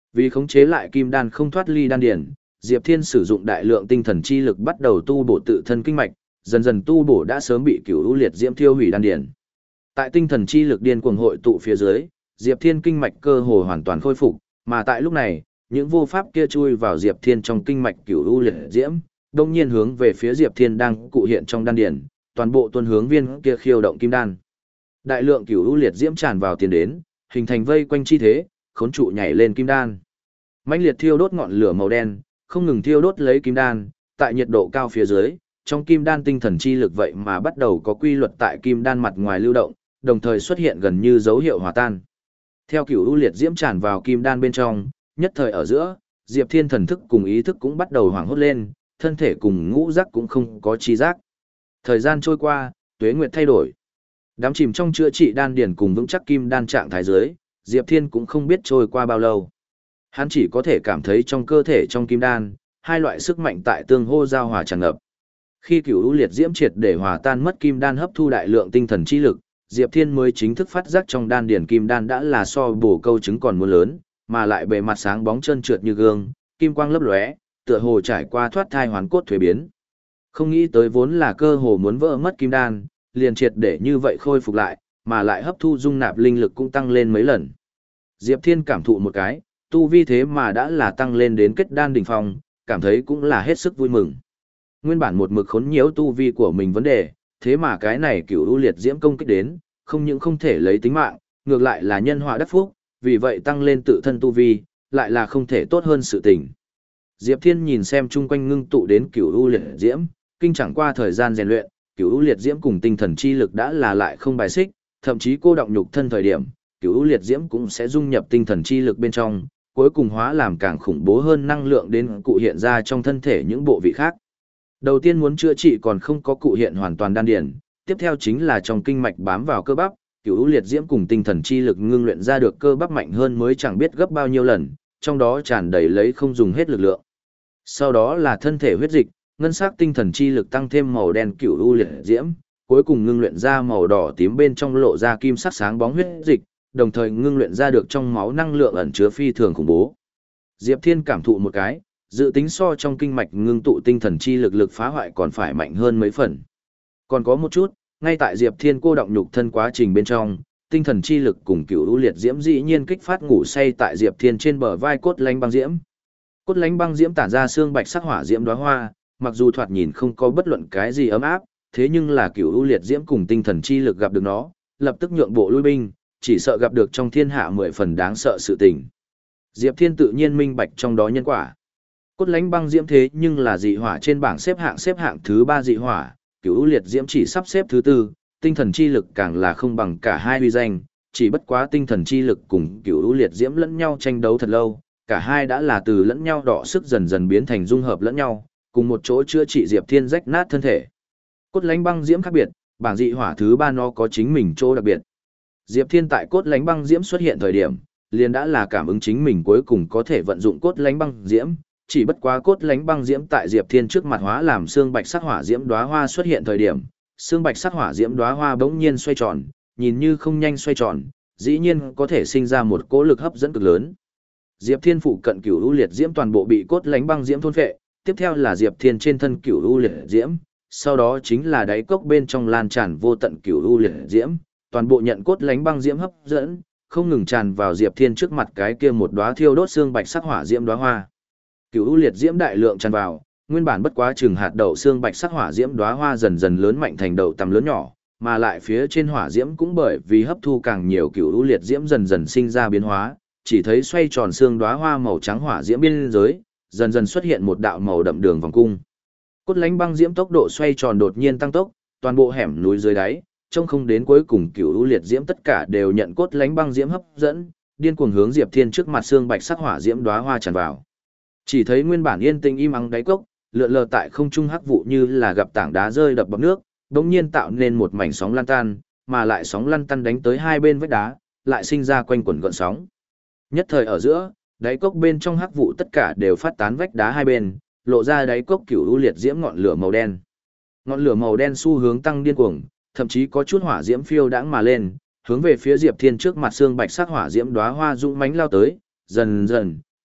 A: Vì khống chế lại kim đan không thoát ly đan điền, Diệp Thiên sử dụng đại lượng tinh thần chi lực bắt đầu tu bổ tự thân kinh mạch, dần dần tu bổ đã sớm bị cửu u liệt diễm thiêu hủy đan điền. Tại tinh thần chi lực điên cuồng hội tụ phía dưới, Diệp Thiên kinh mạch cơ hồ hoàn toàn khôi phục, mà tại lúc này, những vô pháp kia chui vào Diệp Thiên trong kinh mạch cửu u liệt diễm, đông nhiên hướng về phía Diệp Thiên đang cụ hiện trong đan điền, toàn bộ tuần hướng viên kia khiêu động kim đan. Đại lượng cửu u liệt diễm tràn vào tiền đến, hình thành vây quanh chi thế, khốn trụ nhảy lên kim đan. Mãnh liệt thiêu đốt ngọn lửa màu đen, không ngừng thiêu đốt lấy kim đan, tại nhiệt độ cao phía dưới, trong kim đan tinh thần chi lực vậy mà bắt đầu có quy luật tại kim đan mặt ngoài lưu động, đồng thời xuất hiện gần như dấu hiệu hòa tan. Theo cửu u liệt diễm tràn vào kim đan bên trong, nhất thời ở giữa, Diệp Thiên thần thức cùng ý thức cũng bắt đầu hoảng hốt lên, thân thể cùng ngũ giác cũng không có chi giác. Thời gian trôi qua, tuế nguyệt thay đổi. Đám chìm trong chữa trị đan điền cùng vững chắc kim đan trạng thái dưới, Diệp Thiên cũng không biết trôi qua bao lâu. Hắn chỉ có thể cảm thấy trong cơ thể trong kim đan, hai loại sức mạnh tại tương hô giao hòa tràn ngập. Khi cửu u liệt diễm triệt để hòa tan mất kim đan hấp thu đại lượng tinh thần chi lực, Diệp Thiên mới chính thức phát giác trong đan điền kim đan đã là so bổ câu trứng còn muốn lớn, mà lại bề mặt sáng bóng trơn trượt như gương, kim quang lấp lóe, tựa hồ trải qua thoát thai hoàn cốt thuế biến. Không nghĩ tới vốn là cơ hồ muốn vỡ mất kim đan, liền triệt để như vậy khôi phục lại, mà lại hấp thu dung nạp linh lực cũng tăng lên mấy lần. Diệp Thiên cảm thụ một cái, tu vi thế mà đã là tăng lên đến kết đan đỉnh phong, cảm thấy cũng là hết sức vui mừng. Nguyên bản một mực khốn nhiễu tu vi của mình vấn đề, thế mà cái này cửu u liệt diễm công kích đến, không những không thể lấy tính mạng, ngược lại là nhân họa đắc phúc, vì vậy tăng lên tự thân tu vi, lại là không thể tốt hơn sự tình. Diệp Thiên nhìn xem chung quanh ngưng tụ đến cửu u liệt diễm, kinh chẳng qua thời gian rèn luyện, cửu u liệt diễm cùng tinh thần chi lực đã là lại không bài xích, thậm chí cô động nhục thân thời điểm, cửu u liệt diễm cũng sẽ dung nhập tinh thần chi lực bên trong, cuối cùng hóa làm càng khủng bố hơn năng lượng đến cụ hiện ra trong thân thể những bộ vị khác. Đầu tiên muốn chữa trị còn không có cụ hiện hoàn toàn đan điền, tiếp theo chính là trong kinh mạch bám vào cơ bắp, cửu u liệt diễm cùng tinh thần chi lực ngưng luyện ra được cơ bắp mạnh hơn mới chẳng biết gấp bao nhiêu lần, trong đó tràn đầy lấy không dùng hết lực lượng. Sau đó là thân thể huyết dịch, ngân sắc tinh thần chi lực tăng thêm màu đen cửu u liệt diễm, cuối cùng ngưng luyện ra màu đỏ tím bên trong lộ ra kim sắc sáng bóng huyết dịch, đồng thời ngưng luyện ra được trong máu năng lượng ẩn chứa phi thường khủng bố. Diệp Thiên cảm thụ một cái, dự tính so trong kinh mạch ngưng tụ tinh thần chi lực lực phá hoại còn phải mạnh hơn mấy phần. Còn có một chút, ngay tại Diệp Thiên cô động nhục thân quá trình bên trong, tinh thần chi lực cùng cửu u liệt diễm dĩ nhiên kích phát ngủ say tại Diệp Thiên trên bờ vai cốt lánh băng diễm. Cốt lánh băng diễm tản ra xương bạch sắc hỏa diễm đóa hoa, mặc dù thoạt nhìn không có bất luận cái gì ấm áp, thế nhưng là cửu u liệt diễm cùng tinh thần chi lực gặp được nó, lập tức nhượng bộ lui binh, chỉ sợ gặp được trong thiên hạ mười phần đáng sợ sự tình. Diệp Thiên tự nhiên minh bạch trong đó nhân quả. Cốt lánh băng diễm thế nhưng là dị hỏa trên bảng xếp hạng xếp hạng thứ ba dị hỏa, cửu u liệt diễm chỉ sắp xếp thứ tư, tinh thần chi lực càng là không bằng cả hai uy danh, chỉ bất quá tinh thần chi lực cùng cửu u liệt diễm lẫn nhau tranh đấu thật lâu, cả hai đã là từ lẫn nhau đọ sức dần dần biến thành dung hợp lẫn nhau, cùng một chỗ chữa trị Diệp Thiên rách nát thân thể. Cốt lánh băng diễm khác biệt, bảng dị hỏa thứ ba nó có chính mình chỗ đặc biệt. Diệp Thiên tại cốt lánh băng diễm xuất hiện thời điểm, liền đã là cảm ứng chính mình cuối cùng có thể vận dụng cốt lánh băng diễm, chỉ bất quá cốt lánh băng diễm tại Diệp Thiên trước mặt hóa làm xương bạch sắc hỏa diễm đóa hoa xuất hiện thời điểm, xương bạch sắc hỏa diễm đóa hoa bỗng nhiên xoay tròn, nhìn như không nhanh xoay tròn, dĩ nhiên có thể sinh ra một cỗ lực hấp dẫn cực lớn. Diệp Thiên phụ cận cửu u liệt diễm toàn bộ bị cốt lánh băng diễm thôn phệ, tiếp theo là Diệp Thiên trên thân cửu u liệt diễm, sau đó chính là đáy cốc bên trong lan tràn vô tận cửu u liệt diễm, toàn bộ nhận cốt lánh băng diễm hấp dẫn, không ngừng tràn vào Diệp Thiên trước mặt cái kia một đóa thiêu đốt xương bạch sắc hỏa diễm đóa hoa. Cửu u liệt diễm đại lượng tràn vào, nguyên bản bất quá chừng hạt đậu xương bạch sắc hỏa diễm đóa hoa dần dần lớn mạnh thành đậu tầm lớn nhỏ, mà lại phía trên hỏa diễm cũng bởi vì hấp thu càng nhiều cửu u liệt diễm dần dần sinh ra biến hóa, chỉ thấy xoay tròn xương đóa hoa màu trắng hỏa diễm biên giới, dần dần xuất hiện một đạo màu đậm đường vòng cung. Cốt lánh băng diễm tốc độ xoay tròn đột nhiên tăng tốc, toàn bộ hẻm núi dưới đáy, trông không đến cuối cùng cửu u liệt diễm tất cả đều nhận cốt lánh băng diễm hấp dẫn, điên cuồng hướng Diệp Thiên trước mặt xương bạch sắc hỏa diễm đóa hoa tràn vào. Chỉ thấy nguyên bản yên tĩnh im ắng đáy cốc, lượn lờ tại không trung hắc vụ như là gặp tảng đá rơi đập bọt nước, đột nhiên tạo nên một mảnh sóng lan tan, mà lại sóng lăn tăn đánh tới hai bên vách đá, lại sinh ra quanh quẩn gợn sóng. Nhất thời ở giữa, đáy cốc bên trong hắc vụ tất cả đều phát tán vách đá hai bên, lộ ra đáy cốc cửu u liệt diễm ngọn lửa màu đen. Ngọn lửa màu đen xu hướng tăng điên cuồng, thậm chí có chút hỏa diễm phiêu đãng mà lên, hướng về phía Diệp Thiên trước mặt xương bạch sắc hỏa diễm đóa hoa dũng mãnh lao tới, dần dần,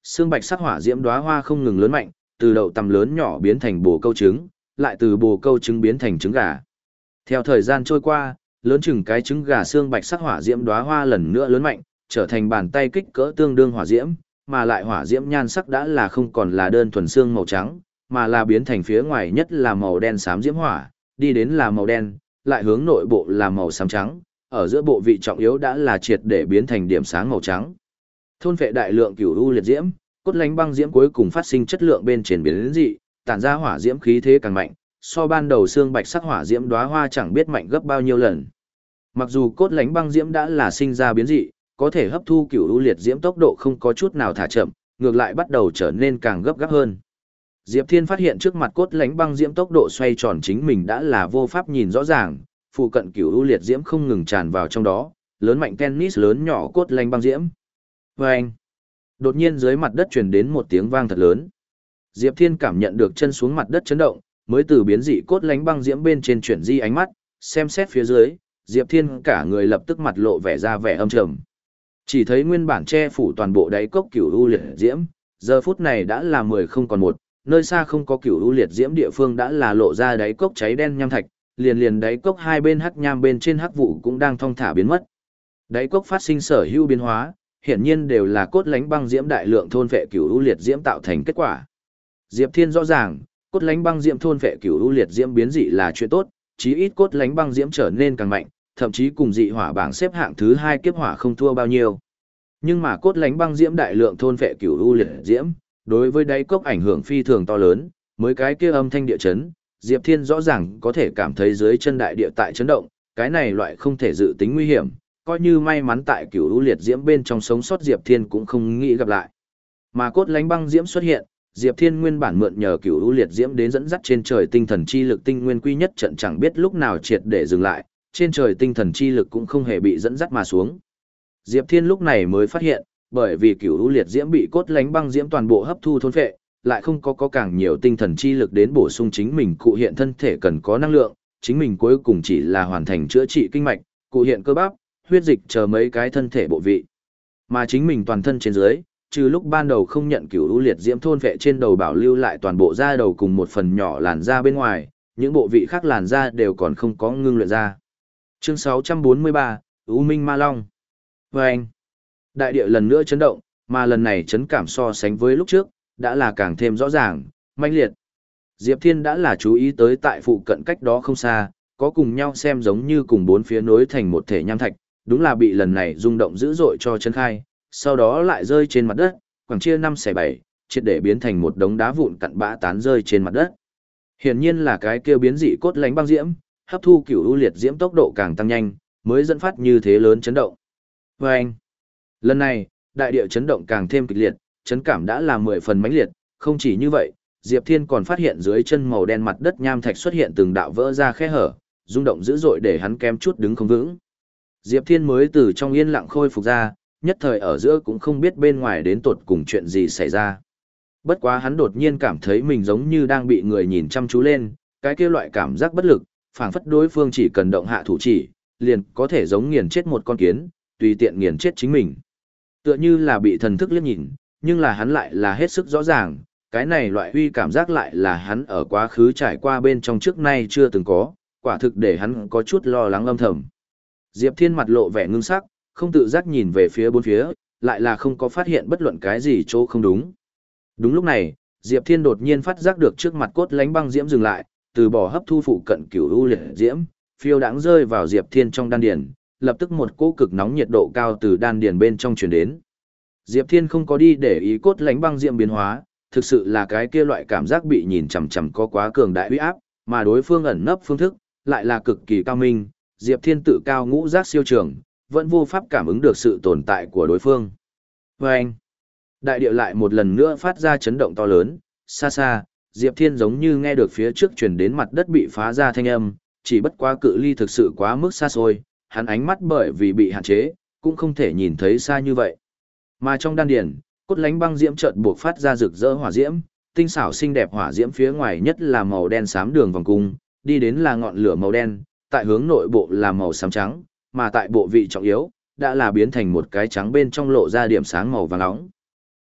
A: Xương bạch sắc hỏa diễm đóa hoa không ngừng lớn mạnh, từ đậu tằm lớn nhỏ biến thành bồ câu trứng, lại từ bồ câu trứng biến thành trứng gà. Theo thời gian trôi qua, lớn chừng cái trứng gà xương bạch sắc hỏa diễm đóa hoa lần nữa lớn mạnh, trở thành bàn tay kích cỡ tương đương hỏa diễm, mà lại hỏa diễm nhan sắc đã là không còn là đơn thuần xương màu trắng, mà là biến thành phía ngoài nhất là màu đen xám diễm hỏa, đi đến là màu đen, lại hướng nội bộ là màu xám trắng, ở giữa bộ vị trọng yếu đã là triệt để biến thành điểm sáng màu trắng. Thôn phệ đại lượng cửu u liệt diễm, cốt lánh băng diễm cuối cùng phát sinh chất lượng bên trên biến dị, tản ra hỏa diễm khí thế càng mạnh, so ban đầu xương bạch sắc hỏa diễm đóa hoa chẳng biết mạnh gấp bao nhiêu lần. Mặc dù cốt lánh băng diễm đã là sinh ra biến dị, có thể hấp thu cửu u liệt diễm tốc độ không có chút nào thả chậm, ngược lại bắt đầu trở nên càng gấp gáp hơn. Diệp Thiên phát hiện trước mặt cốt lánh băng diễm tốc độ xoay tròn chính mình đã là vô pháp nhìn rõ ràng, phụ cận cửu u liệt diễm không ngừng tràn vào trong đó, lớn mạnh tennis lớn nhỏ cốt lánh băng diễm. Vâng! Đột nhiên dưới mặt đất truyền đến một tiếng vang thật lớn. Diệp Thiên cảm nhận được chân xuống mặt đất chấn động, mới từ biến dị cốt lánh băng diễm bên trên chuyển di ánh mắt, xem xét phía dưới, Diệp Thiên cả người lập tức mặt lộ vẻ ra vẻ âm trầm. Chỉ thấy nguyên bản che phủ toàn bộ đáy cốc cửu u liệt diễm, giờ phút này đã là mười không còn một, nơi xa không có cửu u liệt diễm địa phương đã là lộ ra đáy cốc cháy đen nham thạch, liền liền đáy cốc hai bên hắc nham bên trên hắc vụ cũng đang thong thả biến mất. Đáy cốc phát sinh sở hữu biến hóa, hiển nhiên đều là cốt lánh băng diễm đại lượng thôn phệ cửu u liệt diễm tạo thành kết quả. Diệp Thiên rõ ràng, cốt lánh băng diễm thôn phệ cửu u liệt diễm biến dị là chuyện tốt, chí ít cốt lánh băng diễm trở nên càng mạnh, thậm chí cùng dị hỏa bảng xếp hạng thứ hai kiếp hỏa không thua bao nhiêu. Nhưng mà cốt lánh băng diễm đại lượng thôn phệ cửu u liệt diễm, đối với đáy cốc ảnh hưởng phi thường to lớn, mới cái kia âm thanh địa chấn, Diệp Thiên rõ ràng có thể cảm thấy dưới chân đại địa tại chấn động, cái này loại không thể dự tính nguy hiểm, coi như may mắn tại cửu u liệt diễm bên trong sống sót Diệp Thiên cũng không nghĩ gặp lại. Mà cốt lánh băng diễm xuất hiện, Diệp Thiên nguyên bản mượn nhờ cửu u liệt diễm đến dẫn dắt trên trời tinh thần chi lực tinh nguyên quy nhất trận chẳng biết lúc nào triệt để dừng lại, trên trời tinh thần chi lực cũng không hề bị dẫn dắt mà xuống. Diệp Thiên lúc này mới phát hiện, bởi vì cửu u liệt diễm bị cốt lánh băng diễm toàn bộ hấp thu thôn phệ, lại không có có càng nhiều tinh thần chi lực đến bổ sung chính mình cụ hiện thân thể cần có năng lượng, chính mình cuối cùng chỉ là hoàn thành chữa trị kinh mạch, cụ hiện cơ bắp, huyết dịch chờ mấy cái thân thể bộ vị. Mà chính mình toàn thân trên dưới, trừ lúc ban đầu không nhận cửu u liệt diễm thôn phệ trên đầu bảo lưu lại toàn bộ da đầu cùng một phần nhỏ làn da bên ngoài, những bộ vị khác làn da đều còn không có ngưng luyện ra. Chương sáu trăm bốn mươi ba, U Minh Ma Long. Vâng! Đại địa lần nữa chấn động, mà lần này chấn cảm so sánh với lúc trước, đã là càng thêm rõ ràng, mãnh liệt. Diệp Thiên đã là chú ý tới tại phụ cận cách đó không xa, có cùng nhau xem giống như cùng bốn phía nối thành một thể nham thạch, đúng là bị lần này rung động dữ dội cho chấn khai, sau đó lại rơi trên mặt đất, khoảng chia năm xẻ bảy, triệt để biến thành một đống đá vụn cặn bã tán rơi trên mặt đất. Hiển nhiên là cái kia biến dị cốt lánh băng diễm, hấp thu cửu u liệt diễm tốc độ càng tăng nhanh, mới dẫn phát như thế lớn chấn động. Và anh, lần này, đại địa chấn động càng thêm kịch liệt, chấn cảm đã là mười phần mãnh liệt, không chỉ như vậy, Diệp Thiên còn phát hiện dưới chân màu đen mặt đất nham thạch xuất hiện từng đạo vỡ ra khe hở, rung động dữ dội để hắn kém chút đứng không vững. Diệp Thiên mới từ trong yên lặng khôi phục ra, nhất thời ở giữa cũng không biết bên ngoài đến tột cùng chuyện gì xảy ra. Bất quá hắn đột nhiên cảm thấy mình giống như đang bị người nhìn chăm chú lên, cái kia loại cảm giác bất lực, phảng phất đối phương chỉ cần động hạ thủ chỉ, liền có thể giống nghiền chết một con kiến, tùy tiện nghiền chết chính mình. Tựa như là bị thần thức liếc nhìn, nhưng là hắn lại là hết sức rõ ràng, cái này loại uy cảm giác lại là hắn ở quá khứ trải qua bên trong trước nay chưa từng có, quả thực để hắn có chút lo lắng âm thầm. Diệp Thiên mặt lộ vẻ ngưng sắc, không tự giác nhìn về phía bốn phía, lại là không có phát hiện bất luận cái gì chỗ không đúng. Đúng lúc này, Diệp Thiên đột nhiên phát giác được trước mặt cốt lánh băng diễm dừng lại, từ bỏ hấp thu phụ cận cửu u liệt diễm, phiêu đãng rơi vào Diệp Thiên trong đan điền, lập tức một cỗ cực nóng nhiệt độ cao từ đan điền bên trong truyền đến. Diệp Thiên không có đi để ý cốt lánh băng diễm biến hóa, thực sự là cái kia loại cảm giác bị nhìn chằm chằm có quá cường đại uy áp, mà đối phương ẩn nấp phương thức lại là cực kỳ cao minh, Diệp Thiên tự cao ngũ giác siêu trường, vẫn vô pháp cảm ứng được sự tồn tại của đối phương. Và anh, đại địa lại một lần nữa phát ra chấn động to lớn, xa xa, Diệp Thiên giống như nghe được phía trước truyền đến mặt đất bị phá ra thanh âm, chỉ bất quá cự ly thực sự quá mức xa xôi, hắn ánh mắt bởi vì bị hạn chế, cũng không thể nhìn thấy xa như vậy. Mà trong đan điền, cốt lánh băng diễm chợt buộc phát ra rực rỡ hỏa diễm, tinh xảo xinh đẹp hỏa diễm phía ngoài nhất là màu đen xám đường vòng cung, đi đến là ngọn lửa màu đen, tại hướng nội bộ là màu xám trắng, mà tại bộ vị trọng yếu, đã là biến thành một cái trắng bên trong lộ ra điểm sáng màu vàng nóng.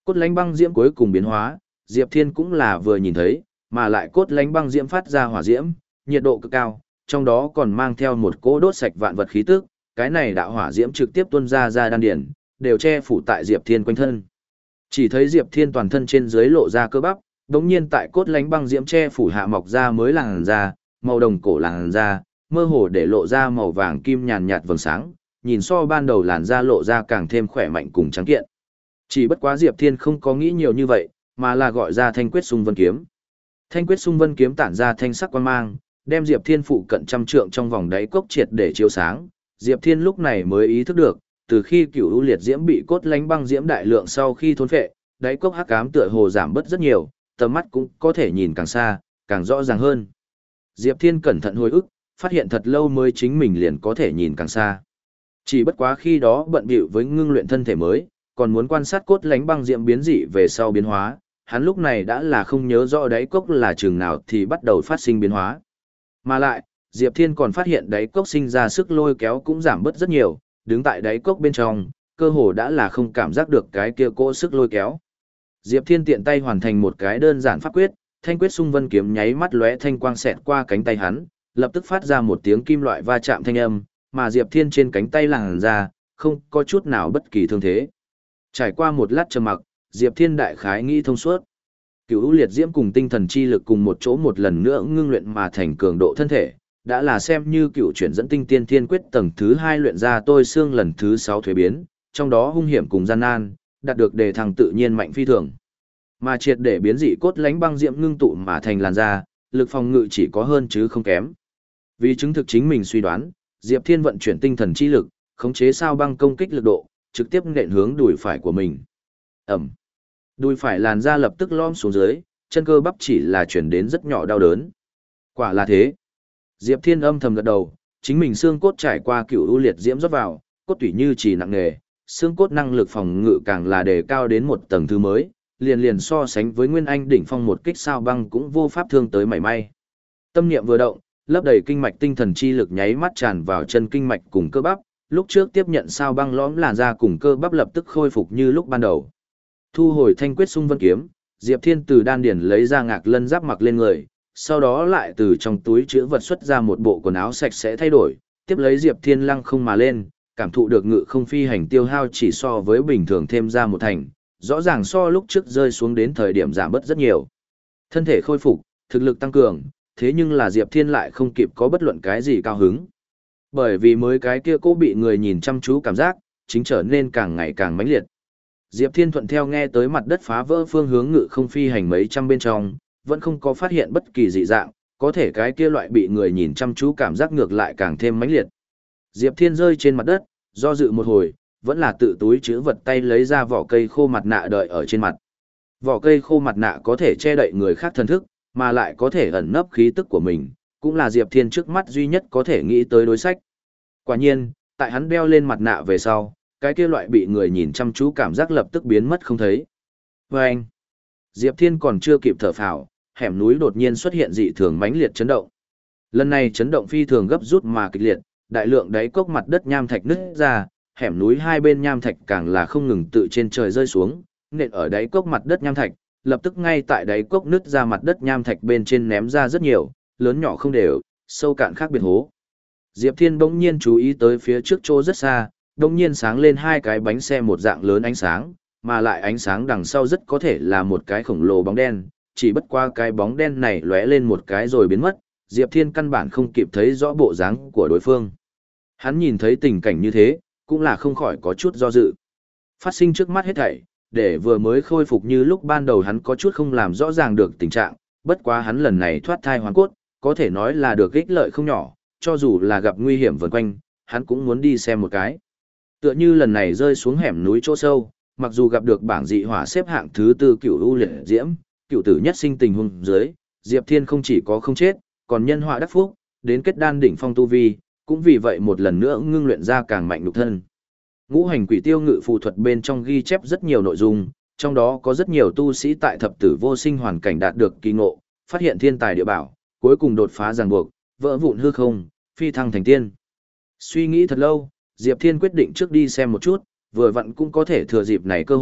A: Cốt lánh băng diễm cuối cùng biến hóa, Diệp Thiên cũng là vừa nhìn thấy, mà lại cốt lánh băng diễm phát ra hỏa diễm, nhiệt độ cực cao, trong đó còn mang theo một cỗ đốt sạch vạn vật khí tức, cái này đạo hỏa diễm trực tiếp tuôn ra ra đan điển, đều che phủ tại Diệp Thiên quanh thân. Chỉ thấy Diệp Thiên toàn thân trên dưới lộ ra cơ bắp, đống nhiên tại cốt lánh băng diễm che phủ hạ mọc ra mới làn da, màu đồng cổ làn da, mơ hồ để lộ ra màu vàng kim nhàn nhạt vầng sáng, nhìn so ban đầu làn da lộ ra càng thêm khỏe mạnh cùng trắng kiện. Chỉ bất quá Diệp Thiên không có nghĩ nhiều như vậy, mà là gọi ra Thanh Quyết Xung Vân Kiếm. Thanh Quyết Xung Vân Kiếm tản ra thanh sắc quang mang, đem Diệp Thiên phụ cận trăm trượng trong vòng đáy cốc triệt để chiếu sáng. Diệp Thiên lúc này mới ý thức được, từ khi Cửu U Liệt Diễm bị cốt lánh băng diễm đại lượng sau khi thôn phệ, đáy cốc hắc ám tựa hồ giảm bớt rất nhiều, tầm mắt cũng có thể nhìn càng xa, càng rõ ràng hơn. Diệp Thiên cẩn thận hồi ức, phát hiện thật lâu mới chính mình liền có thể nhìn càng xa. Chỉ bất quá khi đó bận bịu với ngưng luyện thân thể mới, còn muốn quan sát cốt lánh băng diễm biến dị về sau biến hóa, hắn lúc này đã là không nhớ rõ đáy cốc là chừng nào thì bắt đầu phát sinh biến hóa. Mà lại, Diệp Thiên còn phát hiện đáy cốc sinh ra sức lôi kéo cũng giảm bớt rất nhiều, đứng tại đáy cốc bên trong, cơ hồ đã là không cảm giác được cái kia cỗ sức lôi kéo. Diệp Thiên tiện tay hoàn thành một cái đơn giản pháp quyết, Thanh Quyết Xung Vân Kiếm nháy mắt lóe thanh quang xẹt qua cánh tay hắn, lập tức phát ra một tiếng kim loại va chạm thanh âm, mà Diệp Thiên trên cánh tay làn ra, không có chút nào bất kỳ thương thế. Trải qua một lát trầm mặc, Diệp Thiên đại khái nghĩ thông suốt. Cửu U Liệt Diễm cùng tinh thần chi lực cùng một chỗ một lần nữa ngưng luyện mà thành cường độ thân thể, đã là xem như cựu chuyển dẫn tinh tiên thiên quyết tầng thứ hai luyện ra tôi xương lần thứ sáu thuế biến, trong đó hung hiểm cùng gian nan, đạt được đề thăng tự nhiên mạnh phi thường. Mà triệt để biến dị cốt lánh băng diễm ngưng tụ mà thành làn da, lực phòng ngự chỉ có hơn chứ không kém. Vì chứng thực chính mình suy đoán, Diệp Thiên vận chuyển tinh thần chi lực, khống chế sao băng công kích lực độ, trực tiếp nện hướng đùi phải của mình. Ẩm. Đùi phải làn da lập tức lom xuống dưới, chân cơ bắp chỉ là chuyển đến rất nhỏ đau đớn. Quả là thế. Diệp Thiên âm thầm gật đầu, chính mình xương cốt trải qua cựu u liệt diễm rót vào, cốt tủy như chỉ nặng nề, xương cốt năng lực phòng ngự càng là đề cao đến một tầng thứ mới, liền liền so sánh với Nguyên Anh đỉnh phong một kích sao băng cũng vô pháp thương tới mảy may. Tâm niệm vừa động, lấp đầy kinh mạch tinh thần chi lực nháy mắt tràn vào chân kinh mạch cùng cơ bắp, lúc trước tiếp nhận sao băng lõm làn da cùng cơ bắp lập tức khôi phục như lúc ban đầu. Thu hồi Thanh Quyết Xung Vân Kiếm, Diệp Thiên từ đan điển lấy ra ngạc lân giáp mặc lên người, sau đó lại từ trong túi chứa vật xuất ra một bộ quần áo sạch sẽ thay đổi, tiếp lấy Diệp Thiên lăng không mà lên, cảm thụ được ngự không phi hành tiêu hao chỉ so với bình thường thêm ra một thành, rõ ràng so lúc trước rơi xuống đến thời điểm giảm bớt rất nhiều. Thân thể khôi phục, thực lực tăng cường, thế nhưng là Diệp Thiên lại không kịp có bất luận cái gì cao hứng. Bởi vì mới cái kia cố bị người nhìn chăm chú cảm giác, chính trở nên càng ngày càng mãnh liệt. Diệp Thiên thuận theo nghe tới mặt đất phá vỡ phương hướng ngự không phi hành mấy trăm bên trong, vẫn không có phát hiện bất kỳ dị dạng, có thể cái kia loại bị người nhìn chăm chú cảm giác ngược lại càng thêm mãnh liệt. Diệp Thiên rơi trên mặt đất, do dự một hồi, vẫn là tự túi chứa vật tay lấy ra vỏ cây khô mặt nạ đợi ở trên mặt. Vỏ cây khô mặt nạ có thể che đậy người khác thần thức, mà lại có thể ẩn nấp khí tức của mình, cũng là Diệp Thiên trước mắt duy nhất có thể nghĩ tới đối sách. Quả nhiên, tại hắn đeo lên mặt nạ về sau, cái kia loại bị người nhìn chăm chú cảm giác lập tức biến mất không thấy. Và anh, Diệp Thiên còn chưa kịp thở phào, hẻm núi đột nhiên xuất hiện dị thường mãnh liệt chấn động. Lần này chấn động phi thường gấp rút mà kịch liệt, đại lượng đáy cốc mặt đất nham thạch nứt ra, hẻm núi hai bên nham thạch càng là không ngừng tự trên trời rơi xuống, nện ở đáy cốc mặt đất nham thạch, lập tức ngay tại đáy cốc nứt ra mặt đất nham thạch bên trên ném ra rất nhiều, lớn nhỏ không đều, sâu cạn khác biệt hố. Diệp Thiên bỗng nhiên chú ý tới phía trước chỗ rất xa, bỗng nhiên sáng lên hai cái bánh xe một dạng lớn ánh sáng, mà lại ánh sáng đằng sau rất có thể là một cái khổng lồ bóng đen, chỉ bất qua cái bóng đen này lóe lên một cái rồi biến mất, Diệp Thiên căn bản không kịp thấy rõ bộ dáng của đối phương. Hắn nhìn thấy tình cảnh như thế, cũng là không khỏi có chút do dự. Phát sinh trước mắt hết thảy, để vừa mới khôi phục như lúc ban đầu hắn có chút không làm rõ ràng được tình trạng, bất quá hắn lần này thoát thai hoàn cốt, có thể nói là được ích lợi không nhỏ, cho dù là gặp nguy hiểm vần quanh, hắn cũng muốn đi xem một cái. Tựa như lần này rơi xuống hẻm núi chỗ sâu, mặc dù gặp được bảng dị hỏa xếp hạng thứ tư cửu u liệt diễm, cửu tử nhất sinh tình huống dưới, Diệp Thiên không chỉ có không chết, còn nhân họa đắc phúc, đến kết đan đỉnh phong tu vi, cũng vì vậy một lần nữa ngưng luyện ra càng mạnh nhục thân. Ngũ hành quỷ tiêu ngự phù thuật bên trong ghi chép rất nhiều nội dung, trong đó có rất nhiều tu sĩ tại thập tử vô sinh hoàn cảnh đạt được kỳ ngộ, phát hiện thiên tài địa bảo, cuối cùng đột phá ràng buộc, vỡ vụn hư không, phi thăng thành tiên. Suy nghĩ thật lâu, Diệp Thiên quyết định trước đi xem một chút, vừa vặn cũng có thể thừa dịp này cơ hội,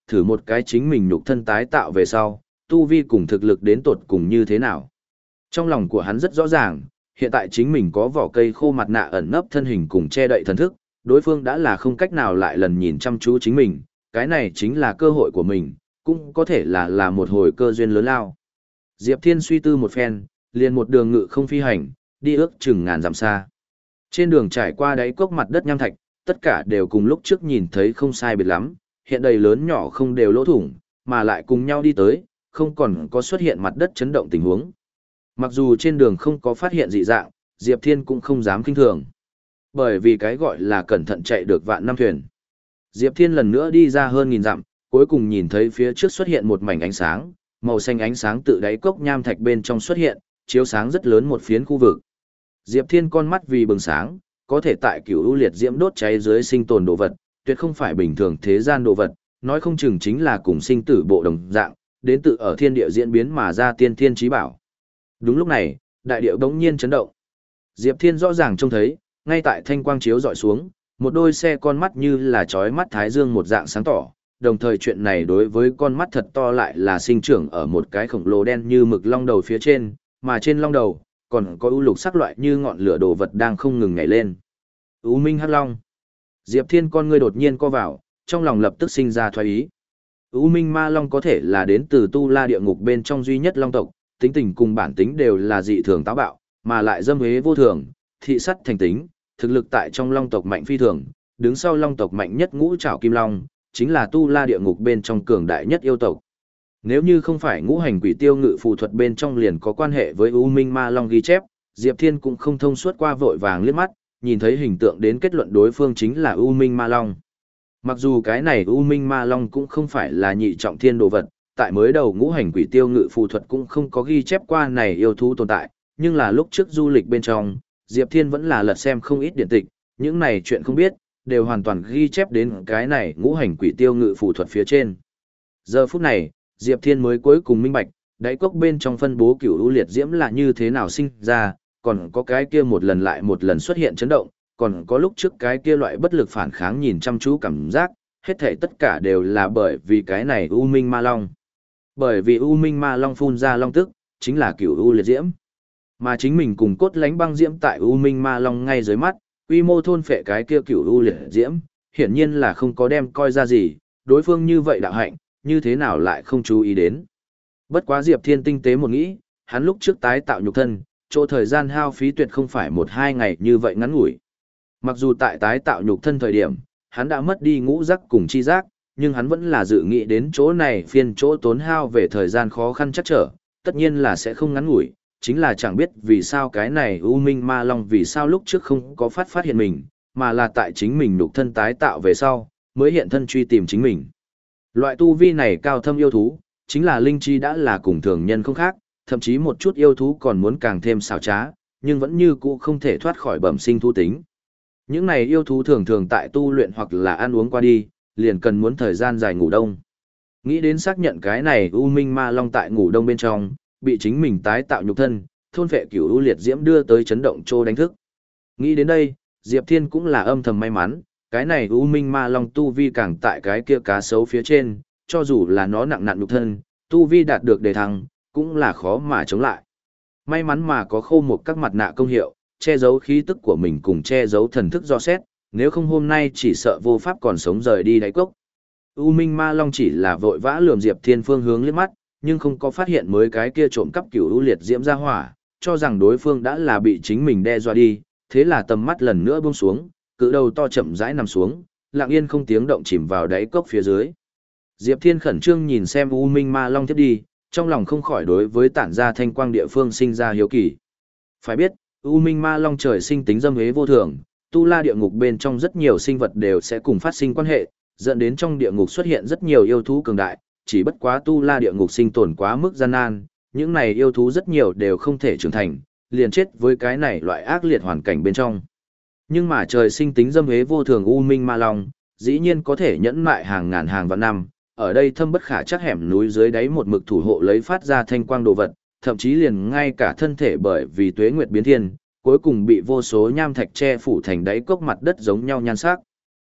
A: thử một cái chính mình nhục thân tái tạo về sau, tu vi cùng thực lực đến tột cùng như thế nào. Trong lòng của hắn rất rõ ràng, hiện tại chính mình có vỏ cây khô mặt nạ ẩn nấp thân hình cùng che đậy thần thức, đối phương đã là không cách nào lại lần nhìn chăm chú chính mình, cái này chính là cơ hội của mình, cũng có thể là là một hồi cơ duyên lớn lao. Diệp Thiên suy tư một phen, liền một đường ngự không phi hành, đi ước chừng ngàn dặm xa. Trên đường trải qua đáy cốc mặt đất nham thạch, tất cả đều cùng lúc trước nhìn thấy không sai biệt lắm, hiện đầy lớn nhỏ không đều lỗ thủng, mà lại cùng nhau đi tới, không còn có xuất hiện mặt đất chấn động tình huống. Mặc dù trên đường không có phát hiện dị dạng, Diệp Thiên cũng không dám kinh thường. Bởi vì cái gọi là cẩn thận chạy được vạn năm thuyền. Diệp Thiên lần nữa đi ra hơn nghìn dặm, cuối cùng nhìn thấy phía trước xuất hiện một mảnh ánh sáng, màu xanh ánh sáng tự đáy cốc nham thạch bên trong xuất hiện, chiếu sáng rất lớn một phiến khu vực. Diệp Thiên con mắt vì bừng sáng, có thể tại cửu u liệt diễm đốt cháy dưới sinh tồn đồ vật, tuyệt không phải bình thường thế gian đồ vật, nói không chừng chính là cùng sinh tử bộ đồng dạng, đến tự ở thiên địa diễn biến mà ra tiên thiên chí bảo. Đúng lúc này, đại địa bỗng nhiên chấn động. Diệp Thiên rõ ràng trông thấy, ngay tại thanh quang chiếu dọi xuống, một đôi xe con mắt như là chói mắt thái dương một dạng sáng tỏ, đồng thời chuyện này đối với con mắt thật to lại là sinh trưởng ở một cái khổng lồ đen như mực long đầu phía trên, mà trên long đầu còn có u lục sắc loại như ngọn lửa đồ vật đang không ngừng nhảy lên. U Minh Hắc Long. Diệp Thiên con ngươi đột nhiên co vào, trong lòng lập tức sinh ra thoái ý. U Minh Ma Long có thể là đến từ Tu La địa ngục bên trong duy nhất long tộc, tính tình cùng bản tính đều là dị thường táo bạo, mà lại dâm hế vô thường, thị sắt thành tính, thực lực tại trong long tộc mạnh phi thường, đứng sau long tộc mạnh nhất Ngũ Trảo Kim Long, chính là Tu La địa ngục bên trong cường đại nhất yêu tộc. Nếu như không phải ngũ hành quỷ tiêu ngự phù thuật bên trong liền có quan hệ với U Minh Ma Long ghi chép, Diệp Thiên cũng không thông suốt qua vội vàng liếc mắt, nhìn thấy hình tượng đến kết luận đối phương chính là U Minh Ma Long. Mặc dù cái này U Minh Ma Long cũng không phải là nhị trọng thiên đồ vật, tại mới đầu ngũ hành quỷ tiêu ngự phù thuật cũng không có ghi chép qua này yêu thú tồn tại, nhưng là lúc trước du lịch bên trong, Diệp Thiên vẫn là lật xem không ít điển tịch, những này chuyện không biết, đều hoàn toàn ghi chép đến cái này ngũ hành quỷ tiêu ngự phù thuật phía trên. Giờ phút này, Diệp Thiên mới cuối cùng minh bạch, đáy cốc bên trong phân bố cửu u liệt diễm là như thế nào sinh ra, còn có cái kia một lần lại một lần xuất hiện chấn động, còn có lúc trước cái kia loại bất lực phản kháng nhìn chăm chú cảm giác, hết thảy tất cả đều là bởi vì cái này U Minh Ma Long. Bởi vì U Minh Ma Long phun ra long tức, chính là cửu u liệt diễm. Mà chính mình cùng cốt lánh băng diễm tại U Minh Ma Long ngay dưới mắt, quy mô thôn phệ cái kia cửu u liệt diễm, hiển nhiên là không có đem coi ra gì, đối phương như vậy đạo hạnh, như thế nào lại không chú ý đến. Bất quá Diệp Thiên tinh tế một nghĩ, hắn lúc trước tái tạo nhục thân, chỗ thời gian hao phí tuyệt không phải một hai ngày như vậy ngắn ngủi. Mặc dù tại tái tạo nhục thân thời điểm, hắn đã mất đi ngũ giác cùng chi giác, nhưng hắn vẫn là dự nghĩ đến chỗ này phiên chỗ tốn hao về thời gian khó khăn chắc trở, tất nhiên là sẽ không ngắn ngủi, chính là chẳng biết vì sao cái này U Minh Ma Long vì sao lúc trước không có phát phát hiện mình, mà là tại chính mình nhục thân tái tạo về sau, mới hiện thân truy tìm chính mình. Loại tu vi này cao thâm yêu thú, chính là linh chi đã là cùng thường nhân không khác, thậm chí một chút yêu thú còn muốn càng thêm xảo trá, nhưng vẫn như cũ không thể thoát khỏi bẩm sinh thu tính. Những này yêu thú thường thường tại tu luyện hoặc là ăn uống qua đi, liền cần muốn thời gian dài ngủ đông. Nghĩ đến xác nhận cái này U Minh Ma Long tại ngủ đông bên trong, bị chính mình tái tạo nhục thân, thôn phệ cửu u liệt diễm đưa tới chấn động trô đánh thức. Nghĩ đến đây, Diệp Thiên cũng là âm thầm may mắn, cái này U Minh Ma Long tu vi càng tại cái kia cá sấu phía trên, cho dù là nó nặng nặng nhục thân, tu vi đạt được đề thăng, cũng là khó mà chống lại. May mắn mà có khô một các mặt nạ công hiệu, che giấu khí tức của mình cùng che giấu thần thức do xét, nếu không hôm nay chỉ sợ vô pháp còn sống rời đi đáy cốc. U Minh Ma Long chỉ là vội vã lườm Diệp Thiên phương hướng liếc mắt, nhưng không có phát hiện mới cái kia trộm cắp cửu u liệt diễm ra hỏa, cho rằng đối phương đã là bị chính mình đe dọa đi, thế là tầm mắt lần nữa buông xuống, cự đầu to chậm rãi nằm xuống, lặng yên không tiếng động chìm vào đáy cốc phía dưới. Diệp Thiên khẩn trương nhìn xem U Minh Ma Long tiếp đi, trong lòng không khỏi đối với tản ra thanh quang địa phương sinh ra hiếu kỳ. Phải biết, U Minh Ma Long trời sinh tính dâm hế vô thường, Tu La địa ngục bên trong rất nhiều sinh vật đều sẽ cùng phát sinh quan hệ, dẫn đến trong địa ngục xuất hiện rất nhiều yêu thú cường đại, chỉ bất quá Tu La địa ngục sinh tồn quá mức gian nan, những này yêu thú rất nhiều đều không thể trưởng thành, liền chết với cái này loại ác liệt hoàn cảnh bên trong. Nhưng mà trời sinh tính dâm hế vô thường U Minh Ma Long, dĩ nhiên có thể nhẫn mại hàng ngàn hàng vạn năm, ở đây thâm bất khả chắc hẻm núi dưới đáy một mực thủ hộ lấy phát ra thanh quang đồ vật, thậm chí liền ngay cả thân thể bởi vì tuế nguyệt biến thiên, cuối cùng bị vô số nham thạch che phủ thành đáy cốc mặt đất giống nhau nhan sắc.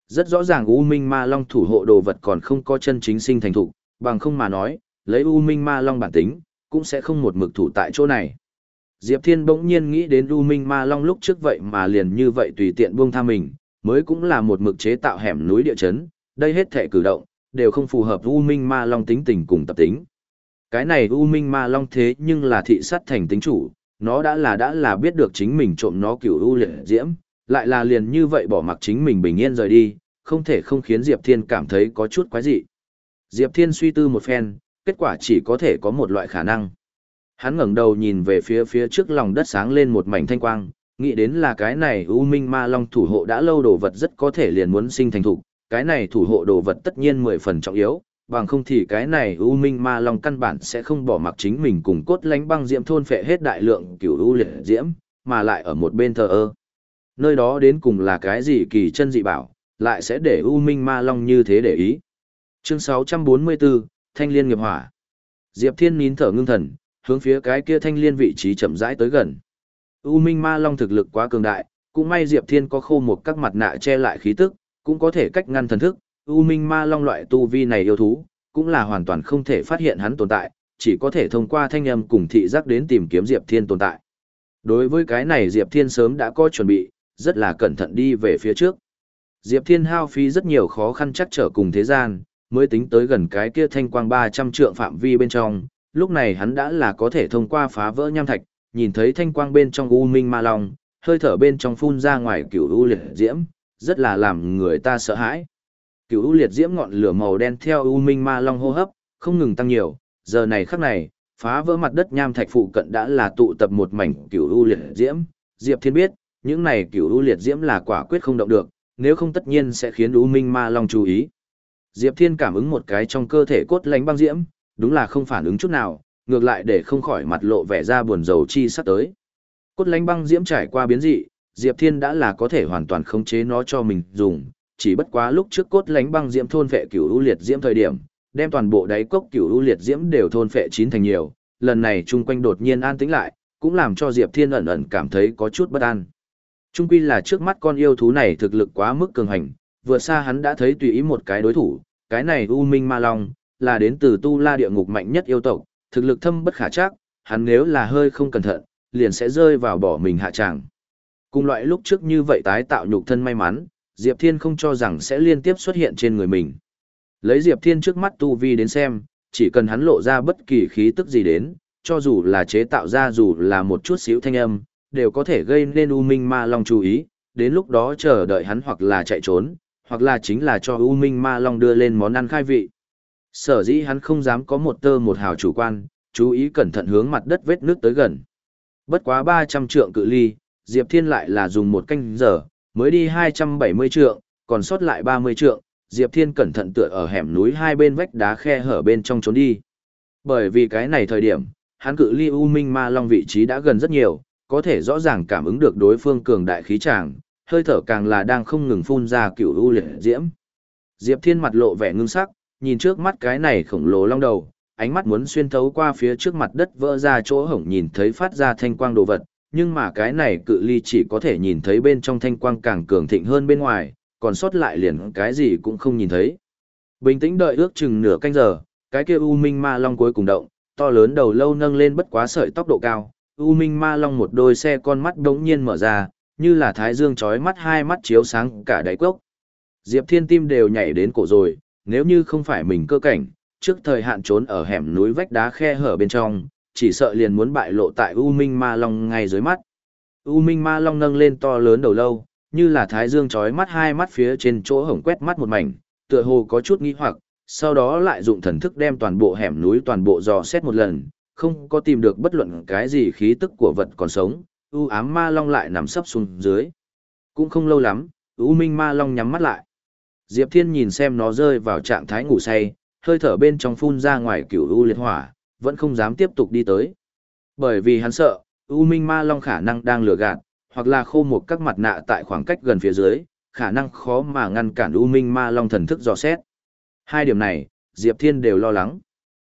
A: Rất rõ ràng U Minh Ma Long thủ hộ đồ vật còn không có chân chính sinh thành thục, bằng không mà nói, lấy U Minh Ma Long bản tính, cũng sẽ không một mực thủ tại chỗ này. Diệp Thiên bỗng nhiên nghĩ đến U Minh Ma Long lúc trước vậy mà liền như vậy tùy tiện buông tha mình, mới cũng là một mực chế tạo hẻm núi địa chấn, đây hết thể cử động, đều không phù hợp U Minh Ma Long tính tình cùng tập tính. Cái này U Minh Ma Long thế nhưng là thị sát thành tính chủ, nó đã là đã là biết được chính mình trộm nó cửu U liệt diễm, lại là liền như vậy bỏ mặc chính mình bình yên rời đi, không thể không khiến Diệp Thiên cảm thấy có chút quái dị. Diệp Thiên suy tư một phen, kết quả chỉ có thể có một loại khả năng. Hắn ngẩng đầu nhìn về phía phía trước lòng đất sáng lên một mảnh thanh quang, nghĩ đến là cái này U Minh Ma Long thủ hộ đã lâu đồ vật rất có thể liền muốn sinh thành thục, cái này thủ hộ đồ vật tất nhiên mười phần trọng yếu, bằng không thì cái này U Minh Ma Long căn bản sẽ không bỏ mặc chính mình cùng cốt lánh băng diễm thôn phệ hết đại lượng cửu u liệt diễm, mà lại ở một bên thờ ơ. Nơi đó đến cùng là cái gì kỳ chân dị bảo, lại sẽ để U Minh Ma Long như thế để ý. Chương sáu trăm bốn mươi bốn, Thanh Liên nghiệp hỏa. Diệp Thiên nín thở ngưng thần, hướng phía cái kia thanh liên vị trí chậm rãi tới gần. U Minh Ma Long thực lực quá cường đại, cũng may Diệp Thiên có khô một các mặt nạ che lại khí tức, cũng có thể cách ngăn thần thức. U Minh Ma Long loại tu vi này yêu thú, cũng là hoàn toàn không thể phát hiện hắn tồn tại, chỉ có thể thông qua thanh âm cùng thị giác đến tìm kiếm Diệp Thiên tồn tại. Đối với cái này Diệp Thiên sớm đã có chuẩn bị, rất là cẩn thận đi về phía trước. Diệp Thiên hao phí rất nhiều khó khăn chắc trở cùng thế gian, mới tính tới gần cái kia thanh quang ba trăm trượng phạm vi bên trong, lúc này hắn đã là có thể thông qua phá vỡ nham thạch, nhìn thấy thanh quang bên trong U Minh Ma Long, hơi thở bên trong phun ra ngoài cửu u liệt diễm, rất là làm người ta sợ hãi. Cửu u liệt diễm ngọn lửa màu đen theo U Minh Ma Long hô hấp, không ngừng tăng nhiều, giờ này khắc này, phá vỡ mặt đất nham thạch phụ cận đã là tụ tập một mảnh cửu u liệt diễm, Diệp Thiên biết, những này cửu u liệt diễm là quả quyết không động được, nếu không tất nhiên sẽ khiến U Minh Ma Long chú ý. Diệp Thiên cảm ứng một cái trong cơ thể cốt lánh băng diễm, đúng là không phản ứng chút nào, ngược lại để không khỏi mặt lộ vẻ ra buồn rầu chi sắp tới. Cốt lánh băng diễm trải qua biến dị, Diệp Thiên đã là có thể hoàn toàn khống chế nó cho mình dùng, chỉ bất quá lúc trước cốt lánh băng diễm thôn phệ cửu u liệt diễm thời điểm, đem toàn bộ đáy cốc cửu u liệt diễm đều thôn phệ chín thành nhiều, lần này chung quanh đột nhiên an tĩnh lại, cũng làm cho Diệp Thiên ẩn ẩn cảm thấy có chút bất an. Chung quy là trước mắt con yêu thú này thực lực quá mức cường hành, vừa xa hắn đã thấy tùy ý một cái đối thủ, cái này U Minh Ma Long, là đến từ Tu La địa ngục mạnh nhất yêu tộc, thực lực thâm bất khả trắc, hắn nếu là hơi không cẩn thận, liền sẽ rơi vào bỏ mình hạ tràng. Cùng loại lúc trước như vậy tái tạo nhục thân may mắn, Diệp Thiên không cho rằng sẽ liên tiếp xuất hiện trên người mình. Lấy Diệp Thiên trước mắt tu vi đến xem, chỉ cần hắn lộ ra bất kỳ khí tức gì đến, cho dù là chế tạo ra dù là một chút xíu thanh âm, đều có thể gây nên U Minh Ma Long chú ý, đến lúc đó chờ đợi hắn hoặc là chạy trốn, hoặc là chính là cho U Minh Ma Long đưa lên món ăn khai vị. Sở dĩ hắn không dám có một tơ một hào chủ quan, chú ý cẩn thận hướng mặt đất vết nước tới gần. Bất quá ba trăm trượng cự ly, Diệp Thiên lại là dùng một canh giờ, mới đi hai trăm bảy mươi trượng, còn sót lại ba mươi trượng, Diệp Thiên cẩn thận tựa ở hẻm núi hai bên vách đá khe hở bên trong trốn đi. Bởi vì cái này thời điểm, hắn cự ly U Minh Ma Long vị trí đã gần rất nhiều, có thể rõ ràng cảm ứng được đối phương cường đại khí tràng, hơi thở càng là đang không ngừng phun ra cửu u liệt diễm. Diệp Thiên mặt lộ vẻ ngưng sắc, nhìn trước mắt cái này khổng lồ long đầu, ánh mắt muốn xuyên thấu qua phía trước mặt đất vỡ ra chỗ hổng nhìn thấy phát ra thanh quang đồ vật, nhưng mà cái này cự ly chỉ có thể nhìn thấy bên trong thanh quang càng cường thịnh hơn bên ngoài, còn sót lại liền cái gì cũng không nhìn thấy. Bình tĩnh đợi ước chừng nửa canh giờ, cái kia U Minh Ma Long cuối cùng động, to lớn đầu lâu nâng lên bất quá sợi tốc độ cao, U Minh Ma Long một đôi xe con mắt đống nhiên mở ra, như là thái dương chói mắt hai mắt chiếu sáng cả đáy cốc. Diệp Thiên tim đều nhảy đến cổ rồi, nếu như không phải mình cơ cảnh, trước thời hạn trốn ở hẻm núi vách đá khe hở bên trong, chỉ sợ liền muốn bại lộ tại U Minh Ma Long ngay dưới mắt. U Minh Ma Long nâng lên to lớn đầu lâu, như là thái dương chói mắt hai mắt phía trên chỗ hổng quét mắt một mảnh, tựa hồ có chút nghi hoặc, sau đó lại dụng thần thức đem toàn bộ hẻm núi toàn bộ dò xét một lần, không có tìm được bất luận cái gì khí tức của vật còn sống, U ám Ma Long lại nằm sấp xuống dưới. Cũng không lâu lắm, U Minh Ma Long nhắm mắt lại. Diệp Thiên nhìn xem nó rơi vào trạng thái ngủ say, hơi thở bên trong phun ra ngoài cửu u liệt hỏa, vẫn không dám tiếp tục đi tới. Bởi vì hắn sợ, U Minh Ma Long khả năng đang lừa gạt, hoặc là khô một các mặt nạ tại khoảng cách gần phía dưới, khả năng khó mà ngăn cản U Minh Ma Long thần thức dò xét. Hai điểm này, Diệp Thiên đều lo lắng.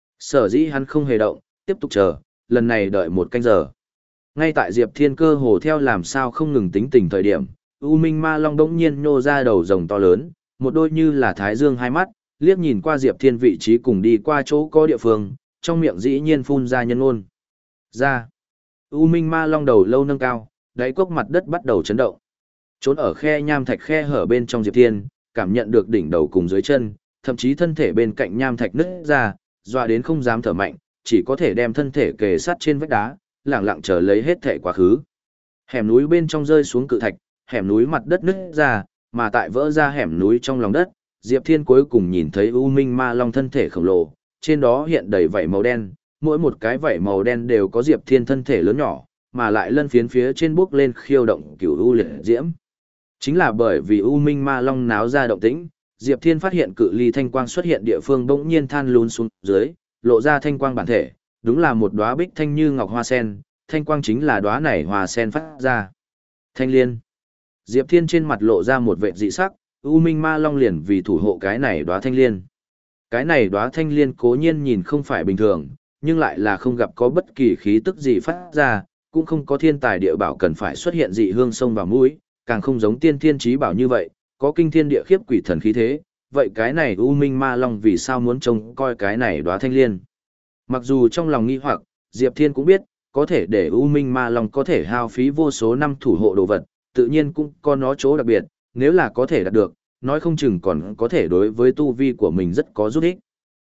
A: Sở dĩ hắn không hề động, tiếp tục chờ, lần này đợi một canh giờ. Ngay tại Diệp Thiên cơ hồ theo làm sao không ngừng tính tình thời điểm, U Minh Ma Long đống nhiên nhô ra đầu rồng to lớn, Một đôi như là thái dương hai mắt, liếc nhìn qua Diệp Thiên vị trí cùng đi qua chỗ có địa phương, trong miệng dĩ nhiên phun ra nhân ngôn. Ra. U Minh Ma Long đầu lâu nâng cao, đáy cốc mặt đất bắt đầu chấn động. Trốn ở khe nham thạch khe hở bên trong Diệp Thiên, cảm nhận được đỉnh đầu cùng dưới chân, thậm chí thân thể bên cạnh nham thạch nứt ra, dọa đến không dám thở mạnh, chỉ có thể đem thân thể kề sát trên vách đá, lặng lặng chờ lấy hết thể quá khứ. Hẻm núi bên trong rơi xuống cự thạch, hẻm núi mặt đất nứt ra, mà tại vỡ ra hẻm núi trong lòng đất, Diệp Thiên cuối cùng nhìn thấy U Minh Ma Long thân thể khổng lồ, trên đó hiện đầy vảy màu đen, mỗi một cái vảy màu đen đều có Diệp Thiên thân thể lớn nhỏ, mà lại lân phiến phía trên bước lên khiêu động cửu u liệt diễm. Chính là bởi vì U Minh Ma Long náo ra động tĩnh, Diệp Thiên phát hiện cự ly thanh quang xuất hiện địa phương bỗng nhiên than lún xuống dưới, lộ ra thanh quang bản thể, đúng là một đóa bích thanh như ngọc hoa sen, thanh quang chính là đóa này hoa sen phát ra. Thanh liên. Diệp Thiên trên mặt lộ ra một vệt dị sắc, U Minh Ma Long liền vì thủ hộ cái này đóa thanh liên. Cái này đóa thanh liên cố nhiên nhìn không phải bình thường, nhưng lại là không gặp có bất kỳ khí tức gì phát ra, cũng không có thiên tài địa bảo cần phải xuất hiện dị hương sông vào mũi, càng không giống tiên thiên trí bảo như vậy, có kinh thiên địa khiếp quỷ thần khí thế. Vậy cái này U Minh Ma Long vì sao muốn trông coi cái này đóa thanh liên? Mặc dù trong lòng nghi hoặc, Diệp Thiên cũng biết, có thể để U Minh Ma Long có thể hao phí vô số năm thủ hộ đồ vật, tự nhiên cũng có nó chỗ đặc biệt, nếu là có thể đạt được, nói không chừng còn có thể đối với tu vi của mình rất có giúp ích.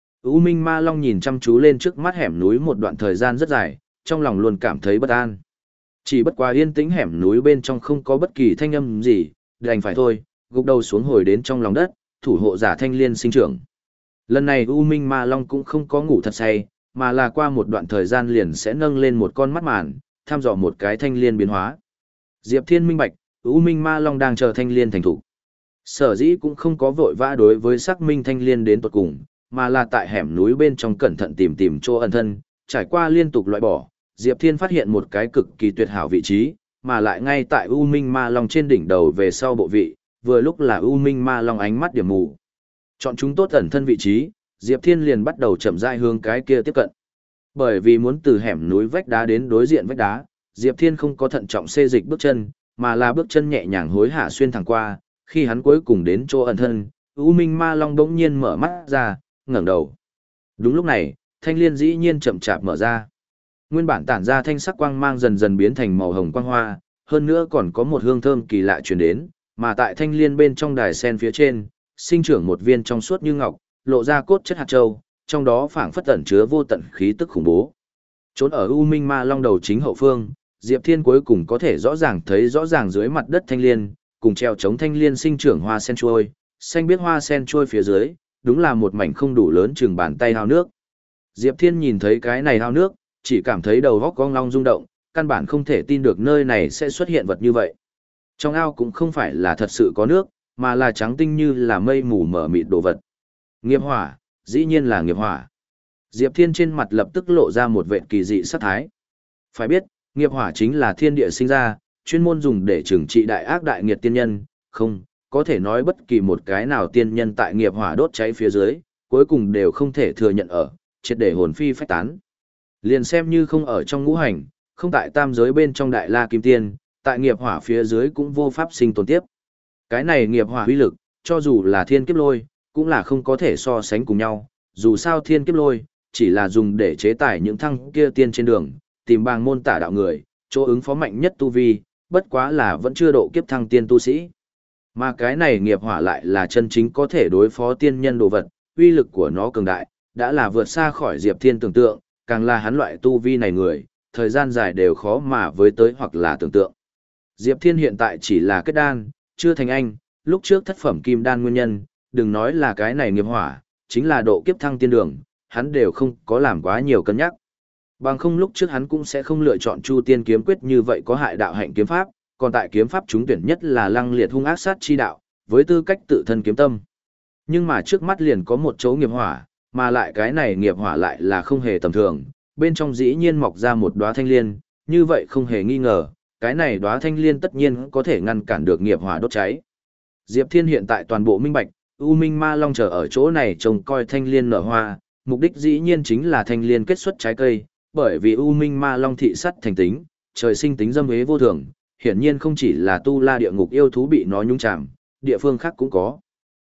A: U Minh Ma Long nhìn chăm chú lên trước mắt hẻm núi một đoạn thời gian rất dài, trong lòng luôn cảm thấy bất an. Chỉ bất quá yên tĩnh hẻm núi bên trong không có bất kỳ thanh âm gì, đành phải thôi, gục đầu xuống hồi đến trong lòng đất, thủ hộ giả thanh liên sinh trưởng. Lần này U Minh Ma Long cũng không có ngủ thật say, mà là qua một đoạn thời gian liền sẽ nâng lên một con mắt màn, thăm dò một cái thanh liên biến hóa. Diệp Thiên minh bạch, U Minh Ma Long đang chờ thanh liên thành thủ. Sở dĩ cũng không có vội vã đối với xác minh thanh liên đến tuột cùng, mà là tại hẻm núi bên trong cẩn thận tìm tìm chỗ ẩn thân, trải qua liên tục loại bỏ, Diệp Thiên phát hiện một cái cực kỳ tuyệt hảo vị trí, mà lại ngay tại U Minh Ma Long trên đỉnh đầu về sau bộ vị, vừa lúc là U Minh Ma Long ánh mắt điểm mù. Chọn chúng tốt ẩn thân vị trí, Diệp Thiên liền bắt đầu chậm rãi hướng cái kia tiếp cận. Bởi vì muốn từ hẻm núi vách đá đến đối diện vách đá, Diệp Thiên không có thận trọng xê dịch bước chân, mà là bước chân nhẹ nhàng hối hả xuyên thẳng qua, khi hắn cuối cùng đến chỗ ẩn thân, U Minh Ma Long đống nhiên mở mắt ra, ngẩng đầu. Đúng lúc này, thanh liên dĩ nhiên chậm chạp mở ra. Nguyên bản tản ra thanh sắc quang mang dần dần biến thành màu hồng quang hoa, hơn nữa còn có một hương thơm kỳ lạ truyền đến, mà tại thanh liên bên trong đài sen phía trên, sinh trưởng một viên trong suốt như ngọc, lộ ra cốt chất hạt châu, trong đó phảng phất ẩn chứa vô tận khí tức khủng bố. Trốn ở U Minh Ma Long đầu chính hậu phương, Diệp Thiên cuối cùng có thể rõ ràng thấy rõ ràng dưới mặt đất thanh liên, cùng treo chống thanh liên sinh trưởng hoa sen trôi, xanh biết hoa sen trôi phía dưới, đúng là một mảnh không đủ lớn chừng bàn tay hao nước. Diệp Thiên nhìn thấy cái này hao nước, chỉ cảm thấy đầu óc cong long rung động, căn bản không thể tin được nơi này sẽ xuất hiện vật như vậy. Trong ao cũng không phải là thật sự có nước, mà là trắng tinh như là mây mù mờ mịt đồ vật. Nghiệp hỏa, dĩ nhiên là nghiệp hỏa. Diệp Thiên trên mặt lập tức lộ ra một vệt kỳ dị sát thái. Phải biết, nghiệp hỏa chính là thiên địa sinh ra, chuyên môn dùng để trừng trị đại ác đại nghiệt tiên nhân, không, có thể nói bất kỳ một cái nào tiên nhân tại nghiệp hỏa đốt cháy phía dưới, cuối cùng đều không thể thừa nhận ở, triệt để hồn phi phách tán. Liền xem như không ở trong ngũ hành, không tại tam giới bên trong đại la kim tiên, tại nghiệp hỏa phía dưới cũng vô pháp sinh tồn tiếp. Cái này nghiệp hỏa uy lực, cho dù là thiên kiếp lôi, cũng là không có thể so sánh cùng nhau, dù sao thiên kiếp lôi, chỉ là dùng để chế tải những thăng kia tiên trên đường, tìm bang môn tả đạo người, chỗ ứng phó mạnh nhất tu vi, bất quá là vẫn chưa độ kiếp thăng tiên tu sĩ. Mà cái này nghiệp hỏa lại là chân chính có thể đối phó tiên nhân đồ vật, uy lực của nó cường đại, đã là vượt xa khỏi Diệp Thiên tưởng tượng, càng là hắn loại tu vi này người, thời gian dài đều khó mà với tới hoặc là tưởng tượng. Diệp Thiên hiện tại chỉ là kết đan, chưa thành anh, lúc trước thất phẩm kim đan nguyên nhân, đừng nói là cái này nghiệp hỏa, chính là độ kiếp thăng tiên đường, hắn đều không có làm quá nhiều cân nhắc. Bằng không lúc trước hắn cũng sẽ không lựa chọn Chu Tiên kiếm quyết như vậy có hại đạo hạnh kiếm pháp, còn tại kiếm pháp trúng tuyển nhất là lăng liệt hung ác sát chi đạo, với tư cách tự thân kiếm tâm. Nhưng mà trước mắt liền có một chỗ nghiệp hỏa, mà lại cái này nghiệp hỏa lại là không hề tầm thường, bên trong dĩ nhiên mọc ra một đóa thanh liên, như vậy không hề nghi ngờ, cái này đóa thanh liên tất nhiên có thể ngăn cản được nghiệp hỏa đốt cháy. Diệp Thiên hiện tại toàn bộ minh bạch, U Minh Ma Long chờ ở chỗ này trông coi thanh liên nở hoa, mục đích dĩ nhiên chính là thanh liên kết xuất trái cây, bởi vì U Minh Ma Long thị sắt thành tính, trời sinh tính dâm hế vô thường, hiển nhiên không chỉ là tu la địa ngục yêu thú bị nó nhúng chạm, địa phương khác cũng có.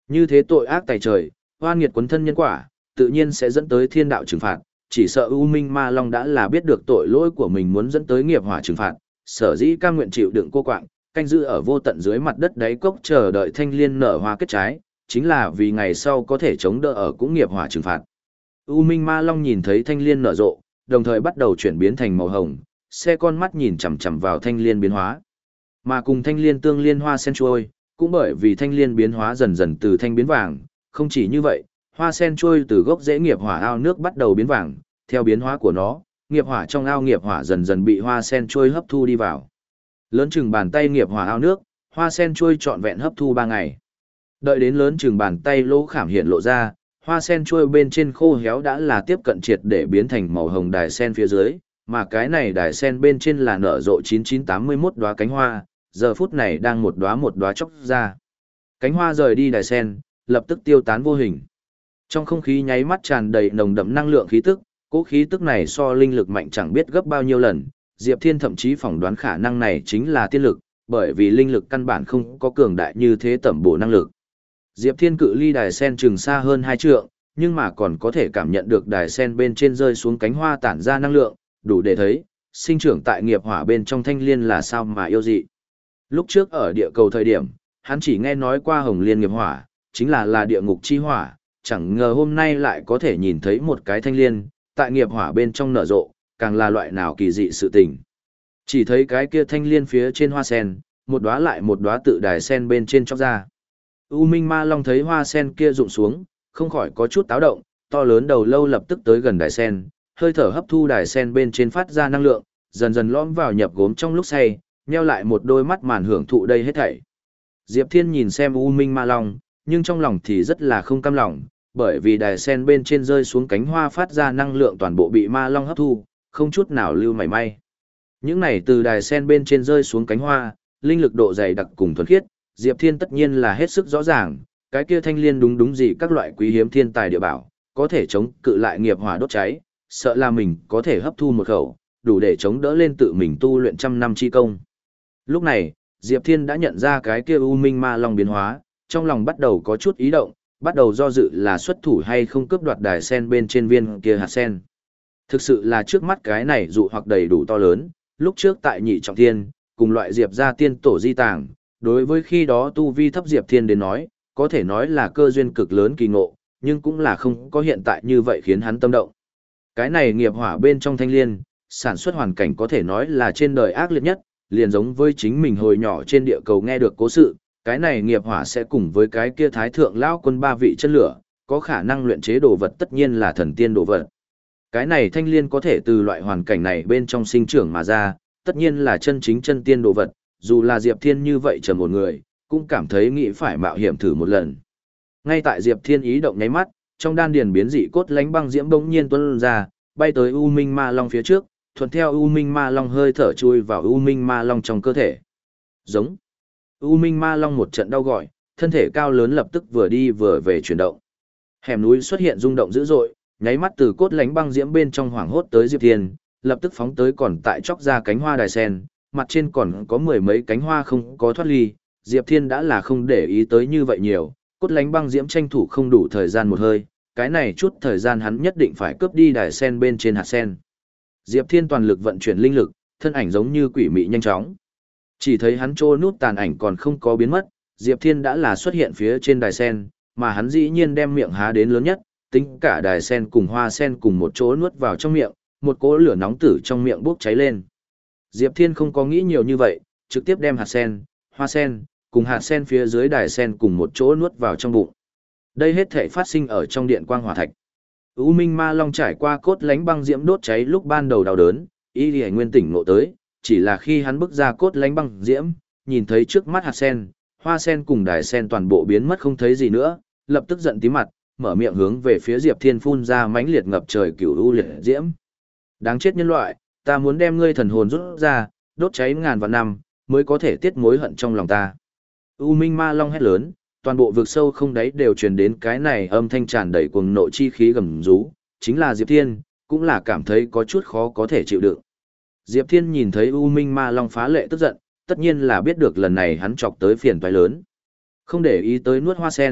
A: Như thế tội ác tày trời, oan nghiệt quấn thân nhân quả, tự nhiên sẽ dẫn tới thiên đạo trừng phạt, chỉ sợ U Minh Ma Long đã là biết được tội lỗi của mình muốn dẫn tới nghiệp hỏa trừng phạt, sở dĩ cam nguyện chịu đựng cô quạng, canh giữ ở vô tận dưới mặt đất đáy cốc chờ đợi thanh liên nở hoa kết trái, chính là vì ngày sau có thể chống đỡ ở cũng nghiệp hỏa trừng phạt. U Minh Ma Long nhìn thấy thanh liên nở rộ, đồng thời bắt đầu chuyển biến thành màu hồng, xe con mắt nhìn chằm chằm vào thanh liên biến hóa. Mà cùng thanh liên tương liên hoa sen trôi, cũng bởi vì thanh liên biến hóa dần dần từ thanh biến vàng, không chỉ như vậy, hoa sen trôi từ gốc rễ nghiệp hỏa ao nước bắt đầu biến vàng, theo biến hóa của nó, nghiệp hỏa trong ao nghiệp hỏa dần dần bị hoa sen trôi hấp thu đi vào. Lớn chừng bàn tay nghiệp hỏa ao nước, hoa sen trôi trọn vẹn hấp thu ba ngày. Đợi đến lớn chừng bàn tay lỗ khảm hiện lộ ra, hoa sen trôi bên trên khô héo đã là tiếp cận triệt để biến thành màu hồng đài sen phía dưới, mà cái này đài sen bên trên là nở rộ chín chín tám mươi mốt đóa cánh hoa, giờ phút này đang một đóa một đóa chốc ra. Cánh hoa rời đi đài sen, lập tức tiêu tán vô hình. Trong không khí nháy mắt tràn đầy nồng đậm năng lượng khí tức, cỗ khí tức này so linh lực mạnh chẳng biết gấp bao nhiêu lần, Diệp Thiên thậm chí phỏng đoán khả năng này chính là tiên lực, bởi vì linh lực căn bản không có cường đại như thế tẩm bổ năng lực. Diệp Thiên cự ly đài sen chừng xa hơn hai trượng, nhưng mà còn có thể cảm nhận được đài sen bên trên rơi xuống cánh hoa tản ra năng lượng, đủ để thấy, sinh trưởng tại nghiệp hỏa bên trong thanh liên là sao mà yêu dị. Lúc trước ở địa cầu thời điểm, hắn chỉ nghe nói qua hồng liên nghiệp hỏa, chính là là địa ngục chi hỏa, chẳng ngờ hôm nay lại có thể nhìn thấy một cái thanh liên, tại nghiệp hỏa bên trong nở rộ, càng là loại nào kỳ dị sự tình. Chỉ thấy cái kia thanh liên phía trên hoa sen, một đóa lại một đóa tự đài sen bên trên chóc ra. U Minh Ma Long thấy hoa sen kia rụng xuống, không khỏi có chút táo động, to lớn đầu lâu lập tức tới gần đài sen, hơi thở hấp thu đài sen bên trên phát ra năng lượng, dần dần lõm vào nhập gốm trong lúc say, nheo lại một đôi mắt màn hưởng thụ đây hết thảy. Diệp Thiên nhìn xem U Minh Ma Long, nhưng trong lòng thì rất là không cam lòng, bởi vì đài sen bên trên rơi xuống cánh hoa phát ra năng lượng toàn bộ bị Ma Long hấp thu, không chút nào lưu mảy may. Những này từ đài sen bên trên rơi xuống cánh hoa, linh lực độ dày đặc cùng thuần khiết, Diệp Thiên tất nhiên là hết sức rõ ràng, cái kia thanh liên đúng đúng gì các loại quý hiếm thiên tài địa bảo, có thể chống cự lại nghiệp hỏa đốt cháy, sợ là mình có thể hấp thu một khẩu, đủ để chống đỡ lên tự mình tu luyện trăm năm chi công. Lúc này, Diệp Thiên đã nhận ra cái kia U Minh Ma Long biến hóa, trong lòng bắt đầu có chút ý động, bắt đầu do dự là xuất thủ hay không cướp đoạt đài sen bên trên viên kia hạt sen. Thực sự là trước mắt cái này dụ hoặc đầy đủ to lớn, lúc trước tại Nhị Trọng Thiên, cùng loại Diệp gia tiên tổ di tàng, đối với khi đó tu vi thấp Diệp Thiên đến nói, có thể nói là cơ duyên cực lớn kỳ ngộ, nhưng cũng là không có hiện tại như vậy khiến hắn tâm động. Cái này nghiệp hỏa bên trong thanh liên, sản xuất hoàn cảnh có thể nói là trên đời ác liệt nhất, liền giống với chính mình hồi nhỏ trên địa cầu nghe được cố sự, cái này nghiệp hỏa sẽ cùng với cái kia thái thượng lão quân ba vị chân lửa, có khả năng luyện chế đồ vật tất nhiên là thần tiên đồ vật. Cái này thanh liên có thể từ loại hoàn cảnh này bên trong sinh trưởng mà ra, tất nhiên là chân chính chân tiên đồ vật, dù là Diệp Thiên như vậy chờ một người, cũng cảm thấy nghĩ phải mạo hiểm thử một lần. Ngay tại Diệp Thiên ý động nháy mắt, trong đan điền biến dị cốt lánh băng diễm bỗng nhiên tuôn ra, bay tới U Minh Ma Long phía trước, thuận theo U Minh Ma Long hơi thở chui vào U Minh Ma Long trong cơ thể. Giống. U Minh Ma Long một trận đau gọi, thân thể cao lớn lập tức vừa đi vừa về chuyển động. Hẻm núi xuất hiện rung động dữ dội, nháy mắt từ cốt lánh băng diễm bên trong hoảng hốt tới Diệp Thiên, lập tức phóng tới còn tại chóc ra cánh hoa đài sen, mặt trên còn có mười mấy cánh hoa không có thoát ly, Diệp Thiên đã là không để ý tới như vậy nhiều, cốt lánh băng diễm tranh thủ không đủ thời gian một hơi, cái này chút thời gian hắn nhất định phải cướp đi đài sen bên trên hạt sen. Diệp Thiên toàn lực vận chuyển linh lực, thân ảnh giống như quỷ mị nhanh chóng. Chỉ thấy hắn trô nút tàn ảnh còn không có biến mất, Diệp Thiên đã là xuất hiện phía trên đài sen, mà hắn dĩ nhiên đem miệng há đến lớn nhất, tính cả đài sen cùng hoa sen cùng một chỗ nuốt vào trong miệng, một cỗ lửa nóng tử trong miệng bốc cháy lên. Diệp Thiên không có nghĩ nhiều như vậy, trực tiếp đem hạt sen, hoa sen, cùng hạt sen phía dưới đài sen cùng một chỗ nuốt vào trong bụng. Đây hết thể phát sinh ở trong điện quang hỏa thạch. U Minh Ma Long trải qua cốt lánh băng diễm đốt cháy lúc ban đầu đau đớn, y lìa nguyên tỉnh ngộ tới, chỉ là khi hắn bước ra cốt lánh băng diễm, nhìn thấy trước mắt hạt sen, hoa sen cùng đài sen toàn bộ biến mất không thấy gì nữa, lập tức giận tím mặt, mở miệng hướng về phía Diệp Thiên phun ra mãnh liệt ngập trời cửu u liệt diễm. Đáng chết nhân loại, ta muốn đem ngươi thần hồn rút ra, đốt cháy ngàn vạn năm, mới có thể tiết mối hận trong lòng ta. U Minh Ma Long hét lớn, toàn bộ vực sâu không đáy đều truyền đến cái này âm thanh tràn đầy cuồng nộ chi khí gầm rú, chính là Diệp Thiên, cũng là cảm thấy có chút khó có thể chịu đựng. Diệp Thiên nhìn thấy U Minh Ma Long phá lệ tức giận, tất nhiên là biết được lần này hắn chọc tới phiền toái lớn. Không để ý tới nuốt hoa sen,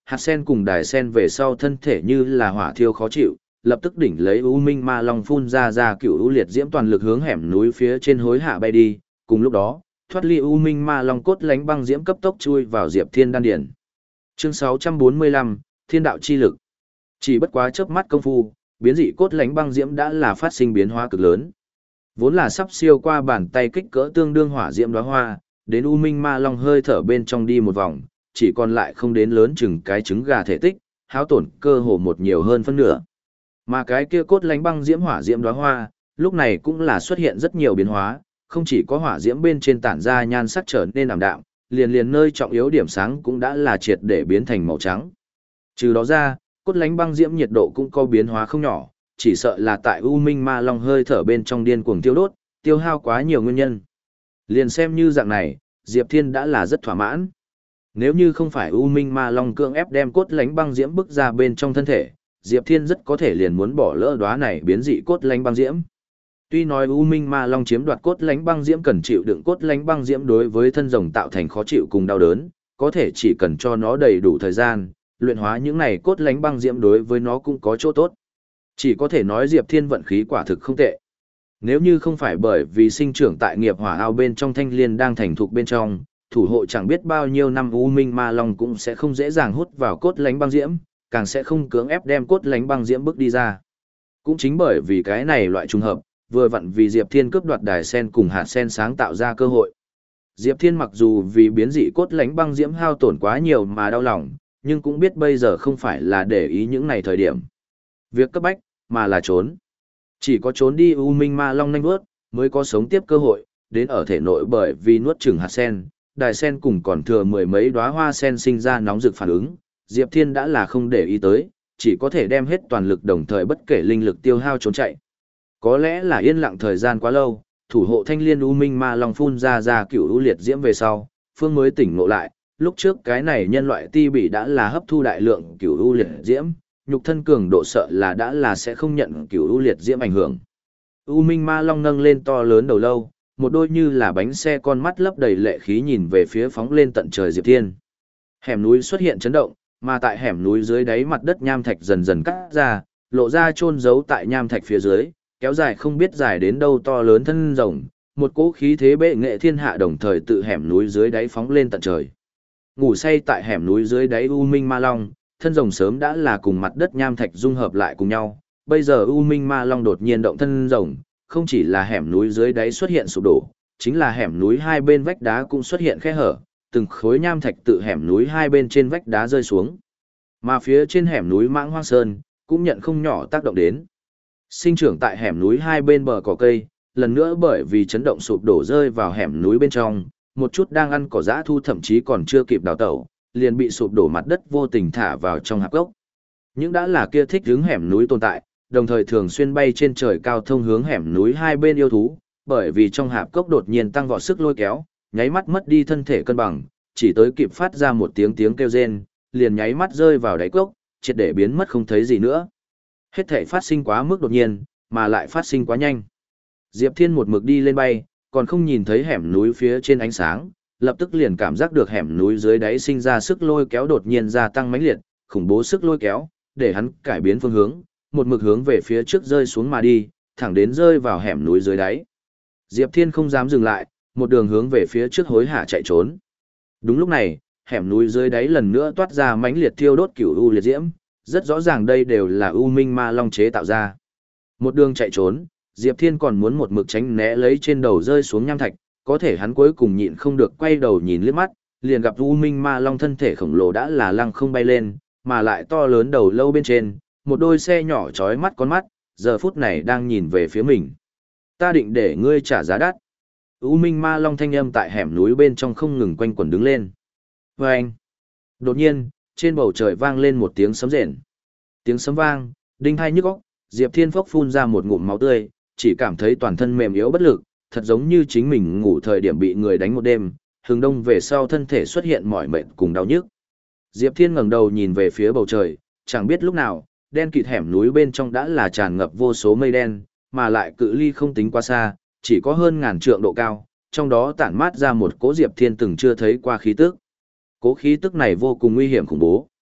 A: hạt sen cùng đài sen về sau thân thể như là hỏa thiêu khó chịu, lập tức đỉnh lấy U Minh Ma Long phun ra ra cựu U liệt diễm toàn lực hướng hẻm núi phía trên hối hạ bay đi, cùng lúc đó, thoát ly U Minh Ma Long cốt lánh băng diễm cấp tốc chui vào Diệp Thiên đan điển. Chương sáu trăm bốn mươi lăm, Thiên đạo chi lực. Chỉ bất quá chớp mắt công phu, biến dị cốt lánh băng diễm đã là phát sinh biến hóa cực lớn. Vốn là sắp siêu qua bàn tay kích cỡ tương đương hỏa diễm đóa hoa, đến U Minh Ma Long hơi thở bên trong đi một vòng, chỉ còn lại không đến lớn chừng cái trứng gà thể tích, hao tổn cơ hồ một nhiều hơn phân nửa. Mà cái kia cốt lánh băng diễm hỏa diễm đóa hoa, lúc này cũng là xuất hiện rất nhiều biến hóa, không chỉ có hỏa diễm bên trên tản ra nhan sắc trở nên ảm đạm, liền liền nơi trọng yếu điểm sáng cũng đã là triệt để biến thành màu trắng. Trừ đó ra, cốt lánh băng diễm nhiệt độ cũng có biến hóa không nhỏ, chỉ sợ là tại U Minh Ma Long hơi thở bên trong điên cuồng tiêu đốt, tiêu hao quá nhiều nguyên nhân. Liền xem như dạng này, Diệp Thiên đã là rất thỏa mãn. Nếu như không phải U Minh Ma Long cưỡng ép đem cốt lánh băng diễm bức ra bên trong thân thể, Diệp Thiên rất có thể liền muốn bỏ lỡ đóa này biến dị cốt lánh băng diễm. Tuy nói U Minh Ma Long chiếm đoạt cốt lánh băng diễm cần chịu đựng cốt lánh băng diễm đối với thân rồng tạo thành khó chịu cùng đau đớn, có thể chỉ cần cho nó đầy đủ thời gian, luyện hóa những này cốt lánh băng diễm đối với nó cũng có chỗ tốt. Chỉ có thể nói Diệp Thiên vận khí quả thực không tệ. Nếu như không phải bởi vì sinh trưởng tại nghiệp hỏa ao bên trong thanh liên đang thành thục bên trong, thủ hộ chẳng biết bao nhiêu năm U Minh Ma Long cũng sẽ không dễ dàng hút vào cốt lánh băng diễm, càng sẽ không cưỡng ép đem cốt lánh băng diễm bước đi ra. Cũng chính bởi vì cái này loại trùng hợp, vừa vặn vì Diệp Thiên cướp đoạt đài sen cùng hạt sen sáng tạo ra cơ hội. Diệp Thiên mặc dù vì biến dị cốt lánh băng diễm hao tổn quá nhiều mà đau lòng, nhưng cũng biết bây giờ không phải là để ý những này thời điểm. Việc cấp bách, mà là trốn. Chỉ có trốn đi U Minh Ma Long nhanh vớt, mới có sống tiếp cơ hội, đến ở thể nội bởi vì nuốt chửng hạt sen, đài sen cùng còn thừa mười mấy đóa hoa sen sinh ra nóng rực phản ứng, Diệp Thiên đã là không để ý tới, chỉ có thể đem hết toàn lực đồng thời bất kể linh lực tiêu hao trốn chạy. Có lẽ là yên lặng thời gian quá lâu, thủ hộ thanh liên U Minh Ma Long phun ra ra cựu U liệt diễm về sau, Phương mới tỉnh ngộ lại, lúc trước cái này nhân loại ti bị đã là hấp thu đại lượng cựu U liệt diễm, nhục thân cường độ sợ là đã là sẽ không nhận cựu U liệt diễm ảnh hưởng. U Minh Ma Long nâng lên to lớn đầu lâu, một đôi như là bánh xe con mắt lấp đầy lệ khí nhìn về phía phóng lên tận trời Diệp Thiên. Hẻm núi xuất hiện chấn động, mà tại hẻm núi dưới đáy mặt đất nham thạch dần dần cắt ra, lộ ra chôn giấu tại nham thạch phía dưới, kéo dài không biết dài đến đâu to lớn thân rồng, một cỗ khí thế bệ nghệ thiên hạ đồng thời tự hẻm núi dưới đáy phóng lên tận trời. Ngủ say tại hẻm núi dưới đáy U Minh Ma Long, thân rồng sớm đã là cùng mặt đất nham thạch dung hợp lại cùng nhau, bây giờ U Minh Ma Long đột nhiên động thân rồng, không chỉ là hẻm núi dưới đáy xuất hiện sụp đổ, chính là hẻm núi hai bên vách đá cũng xuất hiện khe hở, từng khối nham thạch tự hẻm núi hai bên trên vách đá rơi xuống. Mà phía trên hẻm núi Mãng Hoang Sơn cũng nhận không nhỏ tác động đến. Sinh trưởng tại hẻm núi hai bên bờ cỏ cây, lần nữa bởi vì chấn động sụp đổ rơi vào hẻm núi bên trong, một chút đang ăn cỏ dã thu thậm chí còn chưa kịp đào tẩu, liền bị sụp đổ mặt đất vô tình thả vào trong hạp gốc. Những đã là kia thích hướng hẻm núi tồn tại, đồng thời thường xuyên bay trên trời cao thông hướng hẻm núi hai bên yêu thú, bởi vì trong hạp cốc đột nhiên tăng vọt sức lôi kéo, nháy mắt mất đi thân thể cân bằng, chỉ tới kịp phát ra một tiếng tiếng kêu rên, liền nháy mắt rơi vào đáy cốc, triệt để biến mất không thấy gì nữa. Hết thể phát sinh quá mức đột nhiên, mà lại phát sinh quá nhanh. Diệp Thiên một mực đi lên bay, còn không nhìn thấy hẻm núi phía trên ánh sáng, lập tức liền cảm giác được hẻm núi dưới đáy sinh ra sức lôi kéo đột nhiên gia tăng mãnh liệt, khủng bố sức lôi kéo, để hắn cải biến phương hướng, một mực hướng về phía trước rơi xuống mà đi, thẳng đến rơi vào hẻm núi dưới đáy. Diệp Thiên không dám dừng lại, một đường hướng về phía trước hối hả chạy trốn. Đúng lúc này, hẻm núi dưới đáy lần nữa toát ra mãnh liệt thiêu đốt cửu u liệt diễm, rất rõ ràng đây đều là U Minh Ma Long chế tạo ra. Một đường chạy trốn, Diệp Thiên còn muốn một mực tránh né lấy trên đầu rơi xuống nham thạch, có thể hắn cuối cùng nhịn không được quay đầu nhìn liếc mắt, liền gặp U Minh Ma Long thân thể khổng lồ đã là lăng không bay lên, mà lại to lớn đầu lâu bên trên, một đôi xe nhỏ chói mắt con mắt, giờ phút này đang nhìn về phía mình. Ta định để ngươi trả giá đắt. U Minh Ma Long thanh âm tại hẻm núi bên trong không ngừng quanh quẩn đứng lên. Và anh, đột nhiên, trên bầu trời vang lên một tiếng sấm rền. Tiếng sấm vang, đinh hai nhức óc, Diệp Thiên phốc phun ra một ngụm máu tươi, chỉ cảm thấy toàn thân mềm yếu bất lực, thật giống như chính mình ngủ thời điểm bị người đánh một đêm, hướng đông về sau thân thể xuất hiện mỏi mệt cùng đau nhức. Diệp Thiên ngẩng đầu nhìn về phía bầu trời, chẳng biết lúc nào, đen kịt hẻm núi bên trong đã là tràn ngập vô số mây đen, mà lại cự ly không tính quá xa, chỉ có hơn ngàn trượng độ cao, trong đó tản mát ra một cỗ Diệp Thiên từng chưa thấy qua khí tức. Cỗ khí tức này vô cùng nguy hiểm khủng bố.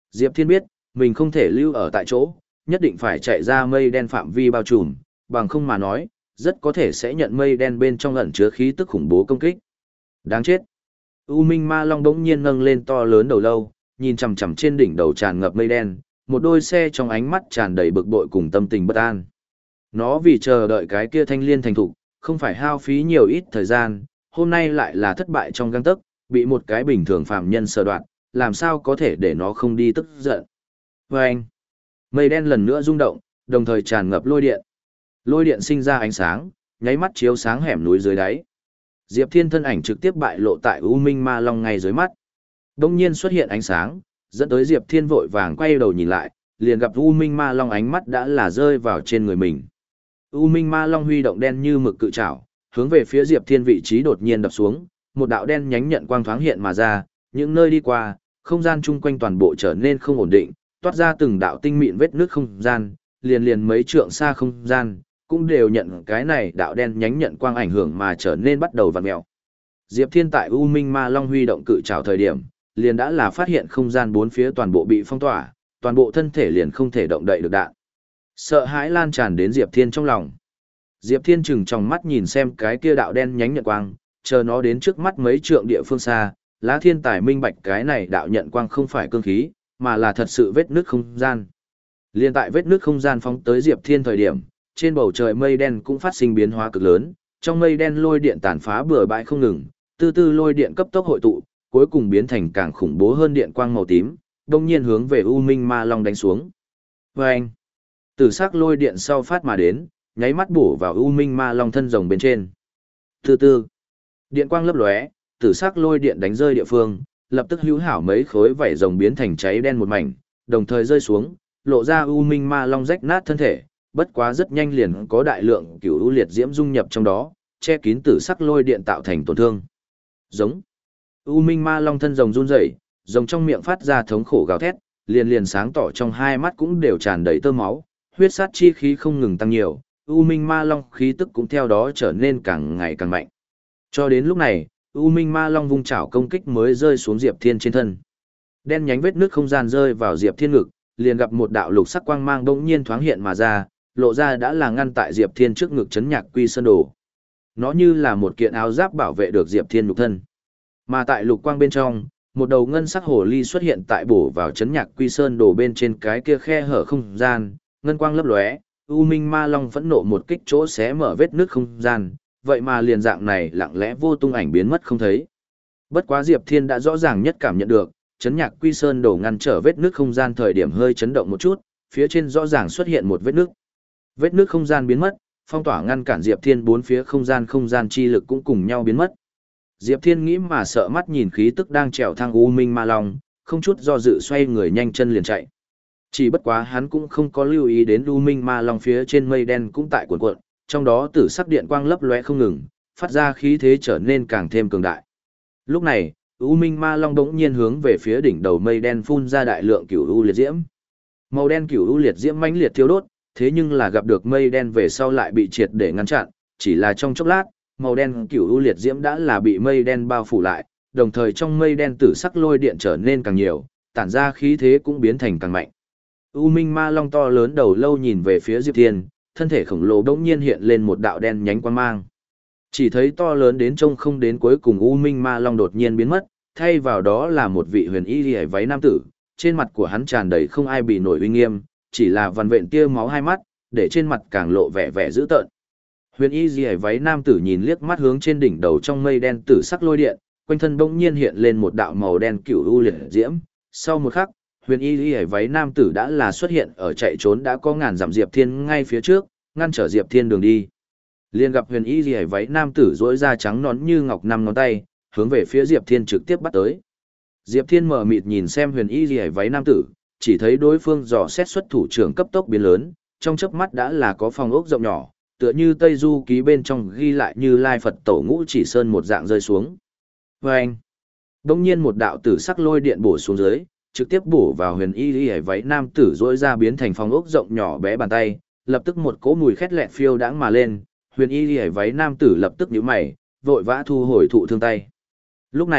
A: Diệp Thiên biết, mình không thể lưu ở tại chỗ, nhất định phải chạy ra mây đen phạm vi bao trùm, bằng không mà nói, rất có thể sẽ nhận mây đen bên trong ẩn chứa khí tức khủng bố công kích. Đáng chết. U Minh Ma Long đống nhiên nâng lên to lớn đầu lâu, nhìn chằm chằm trên đỉnh đầu tràn ngập mây đen, một đôi xe trong ánh mắt tràn đầy bực bội cùng tâm tình bất an. Nó vì chờ đợi cái kia thanh liên thành thục, không phải hao phí nhiều ít thời gian, hôm nay lại là thất bại trong gang tấc, bị một cái bình thường phàm nhân sờ đoạn, làm sao có thể để nó không đi tức giận. Và anh, mây đen lần nữa rung động, đồng thời tràn ngập lôi điện. Lôi điện sinh ra ánh sáng, nháy mắt chiếu sáng hẻm núi dưới đáy. Diệp Thiên thân ảnh trực tiếp bại lộ tại U Minh Ma Long ngay dưới mắt. Đông nhiên xuất hiện ánh sáng, dẫn tới Diệp Thiên vội vàng quay đầu nhìn lại, liền gặp U Minh Ma Long ánh mắt đã là rơi vào trên người mình. U Minh Ma Long huy động đen như mực cự trảo, hướng về phía Diệp Thiên vị trí đột nhiên đập xuống, một đạo đen nhánh nhận quang thoáng hiện mà ra, những nơi đi qua, không gian chung quanh toàn bộ trở nên không ổn định, toát ra từng đạo tinh mịn vết nước không gian, liền liền mấy trượng xa không gian, cũng đều nhận cái này đạo đen nhánh nhận quang ảnh hưởng mà trở nên bắt đầu vặn mèo. Diệp Thiên tại U Minh Ma Long huy động cự trảo thời điểm, liền đã là phát hiện không gian bốn phía toàn bộ bị phong tỏa, toàn bộ thân thể liền không thể động đậy được đạn. Sợ hãi lan tràn đến Diệp Thiên trong lòng. Diệp Thiên chừng trong mắt nhìn xem cái kia đạo đen nhánh nhận quang, chờ nó đến trước mắt mấy trượng địa phương xa, Lá Thiên Tài minh bạch cái này đạo nhận quang không phải cương khí, mà là thật sự vết nước không gian. Liên tại vết nước không gian phóng tới Diệp Thiên thời điểm, trên bầu trời mây đen cũng phát sinh biến hóa cực lớn, trong mây đen lôi điện tàn phá bừa bãi không ngừng, từ từ lôi điện cấp tốc hội tụ, cuối cùng biến thành càng khủng bố hơn điện quang màu tím, đồng nhiên hướng về U Minh Ma Long đánh xuống. Vâng! Tử sắc lôi điện sau phát mà đến, nháy mắt bổ vào U Minh Ma Long thân rồng bên trên. Từ từ, điện quang lấp lóe, tử sắc lôi điện đánh rơi địa phương, lập tức hữu hảo mấy khối vảy rồng biến thành cháy đen một mảnh, đồng thời rơi xuống, lộ ra U Minh Ma Long rách nát thân thể, bất quá rất nhanh liền có đại lượng cửu u liệt diễm dung nhập trong đó, che kín tử sắc lôi điện tạo thành tổn thương. Giống. U Minh Ma Long thân rồng run rẩy, rồng trong miệng phát ra thống khổ gào thét, liền liền sáng tỏ trong hai mắt cũng đều tràn đầy tơ máu, huyết sát chi khí không ngừng tăng nhiều, U Minh Ma Long khí tức cũng theo đó trở nên càng ngày càng mạnh. Cho đến lúc này, U Minh Ma Long vung chảo công kích mới rơi xuống Diệp Thiên trên thân. Đen nhánh vết nước không gian rơi vào Diệp Thiên ngực, liền gặp một đạo lục sắc quang mang bỗng nhiên thoáng hiện mà ra, lộ ra đã là ngăn tại Diệp Thiên trước ngực chấn nhạc quy sơn đồ. Nó như là một kiện áo giáp bảo vệ được Diệp Thiên nhục thân. Mà tại lục quang bên trong, một đầu ngân sắc hồ ly xuất hiện tại bổ vào chấn nhạc quy sơn đồ bên trên cái kia khe hở không gian, ngân quang lấp lóe, U Minh Ma Long phẫn nộ một kích chỗ xé mở vết nước không gian, vậy mà liền dạng này lặng lẽ vô tung ảnh biến mất không thấy. Bất quá Diệp Thiên đã rõ ràng nhất cảm nhận được, chấn nhạc quy sơn đồ ngăn trở vết nước không gian thời điểm hơi chấn động một chút, phía trên rõ ràng xuất hiện một vết nước. Vết nước không gian biến mất, phong tỏa ngăn cản Diệp Thiên bốn phía không gian không gian chi lực cũng cùng nhau biến mất. Diệp Thiên nghĩ mà sợ mắt nhìn khí tức đang trèo thang U Minh Ma Long, không chút do dự xoay người nhanh chân liền chạy. Chỉ bất quá hắn cũng không có lưu ý đến U Minh Ma Long phía trên mây đen cũng tại cuộn cuộn, trong đó tử sắc điện quang lấp lóe không ngừng, phát ra khí thế trở nên càng thêm cường đại. Lúc này, U Minh Ma Long đống nhiên hướng về phía đỉnh đầu mây đen phun ra đại lượng cửu u liệt diễm. Màu đen cửu u liệt diễm mãnh liệt thiêu đốt, thế nhưng là gặp được mây đen về sau lại bị triệt để ngăn chặn, chỉ là trong chốc lát, màu đen cửu u liệt diễm đã là bị mây đen bao phủ lại, đồng thời trong mây đen tử sắc lôi điện trở nên càng nhiều, tản ra khí thế cũng biến thành càng mạnh. U Minh Ma Long to lớn đầu lâu nhìn về phía Diệp Thiên, thân thể khổng lồ bỗng nhiên hiện lên một đạo đen nhánh quang mang. Chỉ thấy to lớn đến trông không đến cuối cùng U Minh Ma Long đột nhiên biến mất, thay vào đó là một vị huyền y liễu váy nam tử, trên mặt của hắn tràn đầy không ai bị nổi uy nghiêm, chỉ là vằn vện tia máu hai mắt, để trên mặt càng lộ vẻ vẻ dữ tợn. Huyền y liễu váy nam tử nhìn liếc mắt hướng trên đỉnh đầu trong mây đen tử sắc lôi điện, quanh thân bỗng nhiên hiện lên một đạo màu đen cửu u liệt diễm, sau một khắc, huyền y liễu váy nam tử đã là xuất hiện ở chạy trốn đã có ngàn dặm Diệp Thiên ngay phía trước, ngăn trở Diệp Thiên đường đi. Liền gặp huyền y liễu váy nam tử duỗi ra trắng nón như ngọc năm ngón tay, hướng về phía Diệp Thiên trực tiếp bắt tới. Diệp Thiên mở mịt nhìn xem huyền y liễu váy nam tử, chỉ thấy đối phương dò xét xuất thủ trưởng cấp tốc biến lớn, trong chớp mắt đã là có phòng ốc rộng nhỏ, tựa như Tây Du ký bên trong ghi lại như Lai Phật tổ ngũ chỉ sơn một dạng rơi xuống. Vâng! Đông nhiên một đạo tử sắc lôi điện bổ xuống dưới, trực tiếp bổ vào huyền y liễu váy nam tử rỗi ra biến thành phòng ốc rộng nhỏ bé bàn tay, lập tức một cỗ mùi khét lẹt phiêu đãng mà lên, huyền y liễu váy nam tử lập tức nhíu mày, vội vã thu hồi thụ thương tay. Lúc này,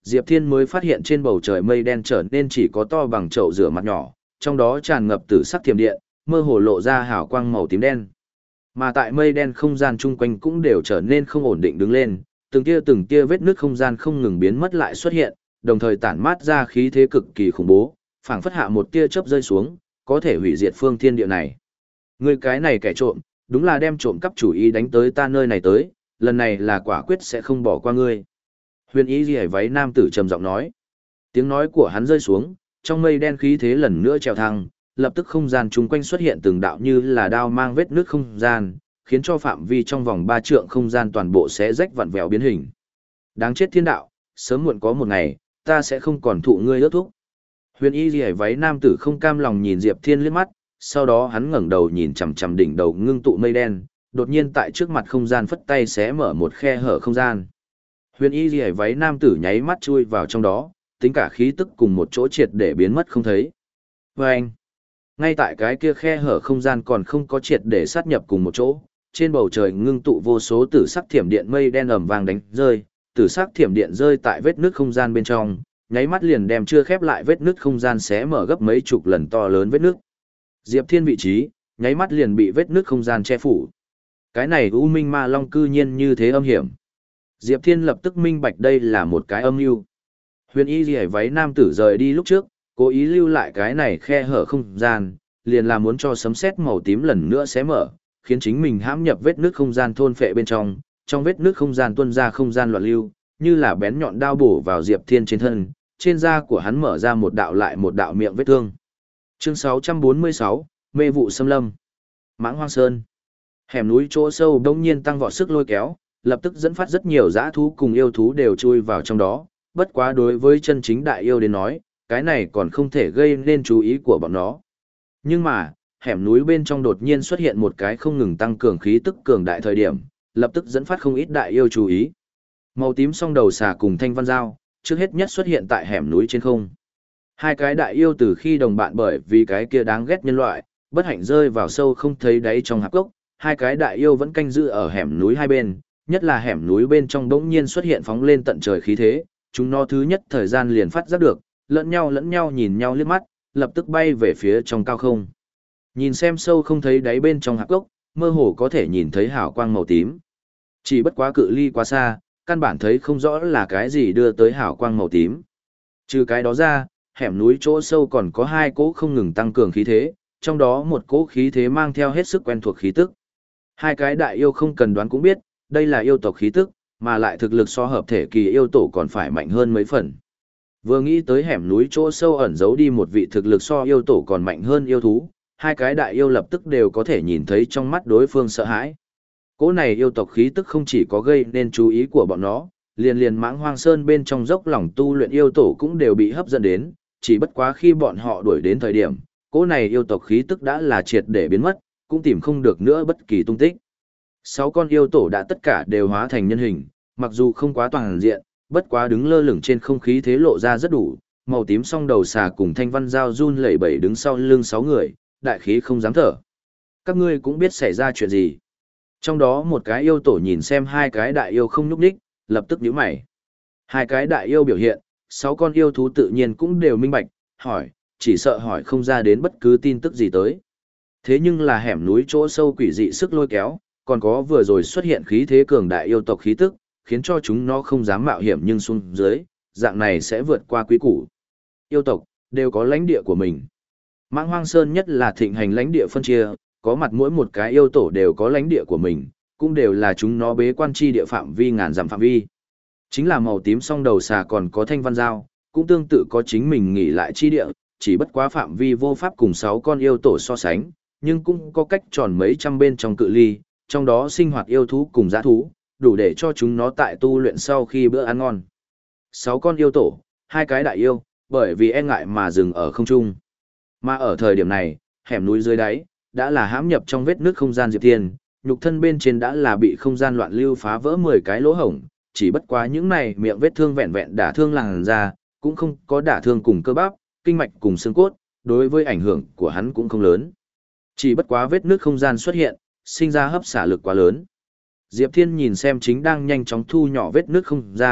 A: Diệp Thiên mới phát hiện trên bầu trời mây đen trở nên chỉ có to bằng chậu rửa mặt nhỏ, trong đó tràn ngập tử sắc thiểm điện, mơ hồ lộ ra hào quang màu tím đen. Mà tại mây đen không gian chung quanh cũng đều trở nên không ổn định đứng lên, từng tia từng tia vết nứt không gian không ngừng biến mất lại xuất hiện, đồng thời tản mát ra khí thế cực kỳ khủng bố, phảng phất hạ một tia chớp rơi xuống, có thể hủy diệt phương thiên địa này. Người cái này kẻ trộm, đúng là đem trộm cắp chủ ý đánh tới ta nơi này tới, lần này là quả quyết sẽ không bỏ qua ngươi. Huyền ý gì váy nam tử trầm giọng nói. Tiếng nói của hắn rơi xuống, trong mây đen khí thế lần nữa trèo thăng, lập tức không gian chung quanh xuất hiện từng đạo như là đao mang vết nước không gian, khiến cho phạm vi trong vòng ba trượng không gian toàn bộ sẽ rách vặn vẹo biến hình. Đáng chết thiên đạo, sớm muộn có một ngày, ta sẽ không còn thụ ngươi ước thúc. Huyền y liễu váy nam tử không cam lòng nhìn Diệp Thiên liếc mắt, sau đó hắn ngẩng đầu nhìn chằm chằm đỉnh đầu ngưng tụ mây đen, đột nhiên tại trước mặt không gian phất tay xé mở một khe hở không gian. Huyền y liễu váy nam tử nháy mắt chui vào trong đó, tính cả khí tức cùng một chỗ triệt để biến mất không thấy. Và anh, ngay tại cái kia khe hở không gian còn không có triệt để sát nhập cùng một chỗ, trên bầu trời ngưng tụ vô số tử sắc thiểm điện mây đen ầm vang đánh rơi, tử sắc thiểm điện rơi tại vết nứt không gian bên trong, nháy mắt liền đem chưa khép lại vết nứt không gian xé mở gấp mấy chục lần to lớn vết nứt. Diệp Thiên vị trí, nháy mắt liền bị vết nứt không gian che phủ. Cái này U Minh Ma Long cư nhiên như thế âm hiểm. Diệp Thiên lập tức minh bạch đây là một cái âm mưu. Huyền y liễu váy nam tử rời đi lúc trước, cố ý lưu lại cái này khe hở không gian, liền là muốn cho sấm sét màu tím lần nữa xé mở, khiến chính mình hãm nhập vết nước không gian thôn phệ bên trong, trong vết nước không gian tuôn ra không gian loạn lưu, như là bén nhọn đao bổ vào Diệp Thiên trên thân, trên da của hắn mở ra một đạo lại một đạo miệng vết thương. Chương sáu trăm bốn mươi sáu, Mê vụ xâm lâm. Mãng Hoang Sơn. Hẻm núi chỗ sâu đông nhiên tăng vọt sức lôi kéo, lập tức dẫn phát rất nhiều dã thú cùng yêu thú đều chui vào trong đó, bất quá đối với chân chính đại yêu đến nói, cái này còn không thể gây nên chú ý của bọn nó. Nhưng mà, hẻm núi bên trong đột nhiên xuất hiện một cái không ngừng tăng cường khí tức cường đại thời điểm, lập tức dẫn phát không ít đại yêu chú ý. Màu tím song đầu xà cùng thanh văn dao, trước hết nhất xuất hiện tại hẻm núi trên không. Hai cái đại yêu từ khi đồng bạn bởi vì cái kia đáng ghét nhân loại, bất hạnh rơi vào sâu không thấy đáy trong hạp gốc, hai cái đại yêu vẫn canh giữ ở hẻm núi hai bên, nhất là hẻm núi bên trong bỗng nhiên xuất hiện phóng lên tận trời khí thế, chúng nó thứ nhất thời gian liền phát giác được, lẫn nhau lẫn nhau nhìn nhau liếc mắt, lập tức bay về phía trong cao không. Nhìn xem sâu không thấy đáy bên trong hạp gốc, mơ hồ có thể nhìn thấy hào quang màu tím. Chỉ bất quá cự ly quá xa, căn bản thấy không rõ là cái gì đưa tới hào quang màu tím. Trừ cái đó ra, hẻm núi chỗ sâu còn có hai cỗ không ngừng tăng cường khí thế, trong đó một cỗ khí thế mang theo hết sức quen thuộc khí tức. Hai cái đại yêu không cần đoán cũng biết, đây là yêu tộc khí tức, mà lại thực lực so hợp thể kỳ yêu tổ còn phải mạnh hơn mấy phần. Vừa nghĩ tới hẻm núi chỗ sâu ẩn giấu đi một vị thực lực so yêu tổ còn mạnh hơn yêu thú, hai cái đại yêu lập tức đều có thể nhìn thấy trong mắt đối phương sợ hãi. Cỗ này yêu tộc khí tức không chỉ có gây nên chú ý của bọn nó, liền liền Mãng Hoang Sơn bên trong dốc lòng tu luyện yêu tổ cũng đều bị hấp dẫn đến, chỉ bất quá khi bọn họ đuổi đến thời điểm, cỗ này yêu tộc khí tức đã là triệt để biến mất, cũng tìm không được nữa bất kỳ tung tích. Sáu con yêu tổ đã tất cả đều hóa thành nhân hình, mặc dù không quá toàn diện, bất quá đứng lơ lửng trên không khí thế lộ ra rất đủ, màu tím song đầu xà cùng thanh văn dao run lẩy bẩy đứng sau lưng sáu người, đại khí không dám thở. Các ngươi cũng biết xảy ra chuyện gì. Trong đó một cái yêu tổ nhìn xem hai cái đại yêu không nhúc nhích, lập tức nhíu mày. Hai cái đại yêu biểu hiện, sáu con yêu thú tự nhiên cũng đều minh bạch, hỏi, chỉ sợ hỏi không ra đến bất cứ tin tức gì tới. Thế nhưng là hẻm núi chỗ sâu quỷ dị sức lôi kéo, còn có vừa rồi xuất hiện khí thế cường đại yêu tộc khí tức, khiến cho chúng nó không dám mạo hiểm nhưng xuống dưới, dạng này sẽ vượt qua quý củ. Yêu tộc, đều có lãnh địa của mình. Mãng Hoang Sơn nhất là thịnh hành lãnh địa phân chia, có mặt mỗi một cái yêu tổ đều có lãnh địa của mình, cũng đều là chúng nó bế quan chi địa phạm vi ngàn dặm phạm vi. Chính là màu tím song đầu xà còn có thanh văn dao, cũng tương tự có chính mình nghỉ lại chi địa, chỉ bất quá phạm vi vô pháp cùng sáu con yêu tổ so sánh, nhưng cũng có cách tròn mấy trăm bên trong cự ly, trong đó sinh hoạt yêu thú cùng dã thú, đủ để cho chúng nó tại tu luyện sau khi bữa ăn ngon. Sáu con yêu tổ, hai cái đại yêu, bởi vì e ngại mà dừng ở không trung. Mà ở thời điểm này, hẻm núi dưới đáy, đã là hãm nhập trong vết nước không gian Diệp Thiên, nhục thân bên trên đã là bị không gian loạn lưu phá vỡ mười cái lỗ hổng, chỉ bất quá những này miệng vết thương vẹn vẹn đả thương làn da, cũng không có đả thương cùng cơ bắp, kinh mạch cùng xương cốt, đối với ảnh hưởng của hắn cũng không lớn. Chỉ bất quá vết nước không gian xuất hiện, sinh ra hấp xả lực quá lớn. Diệp Thiên nhìn xem chính đang nhanh chóng thu nhỏ vết nước không gian,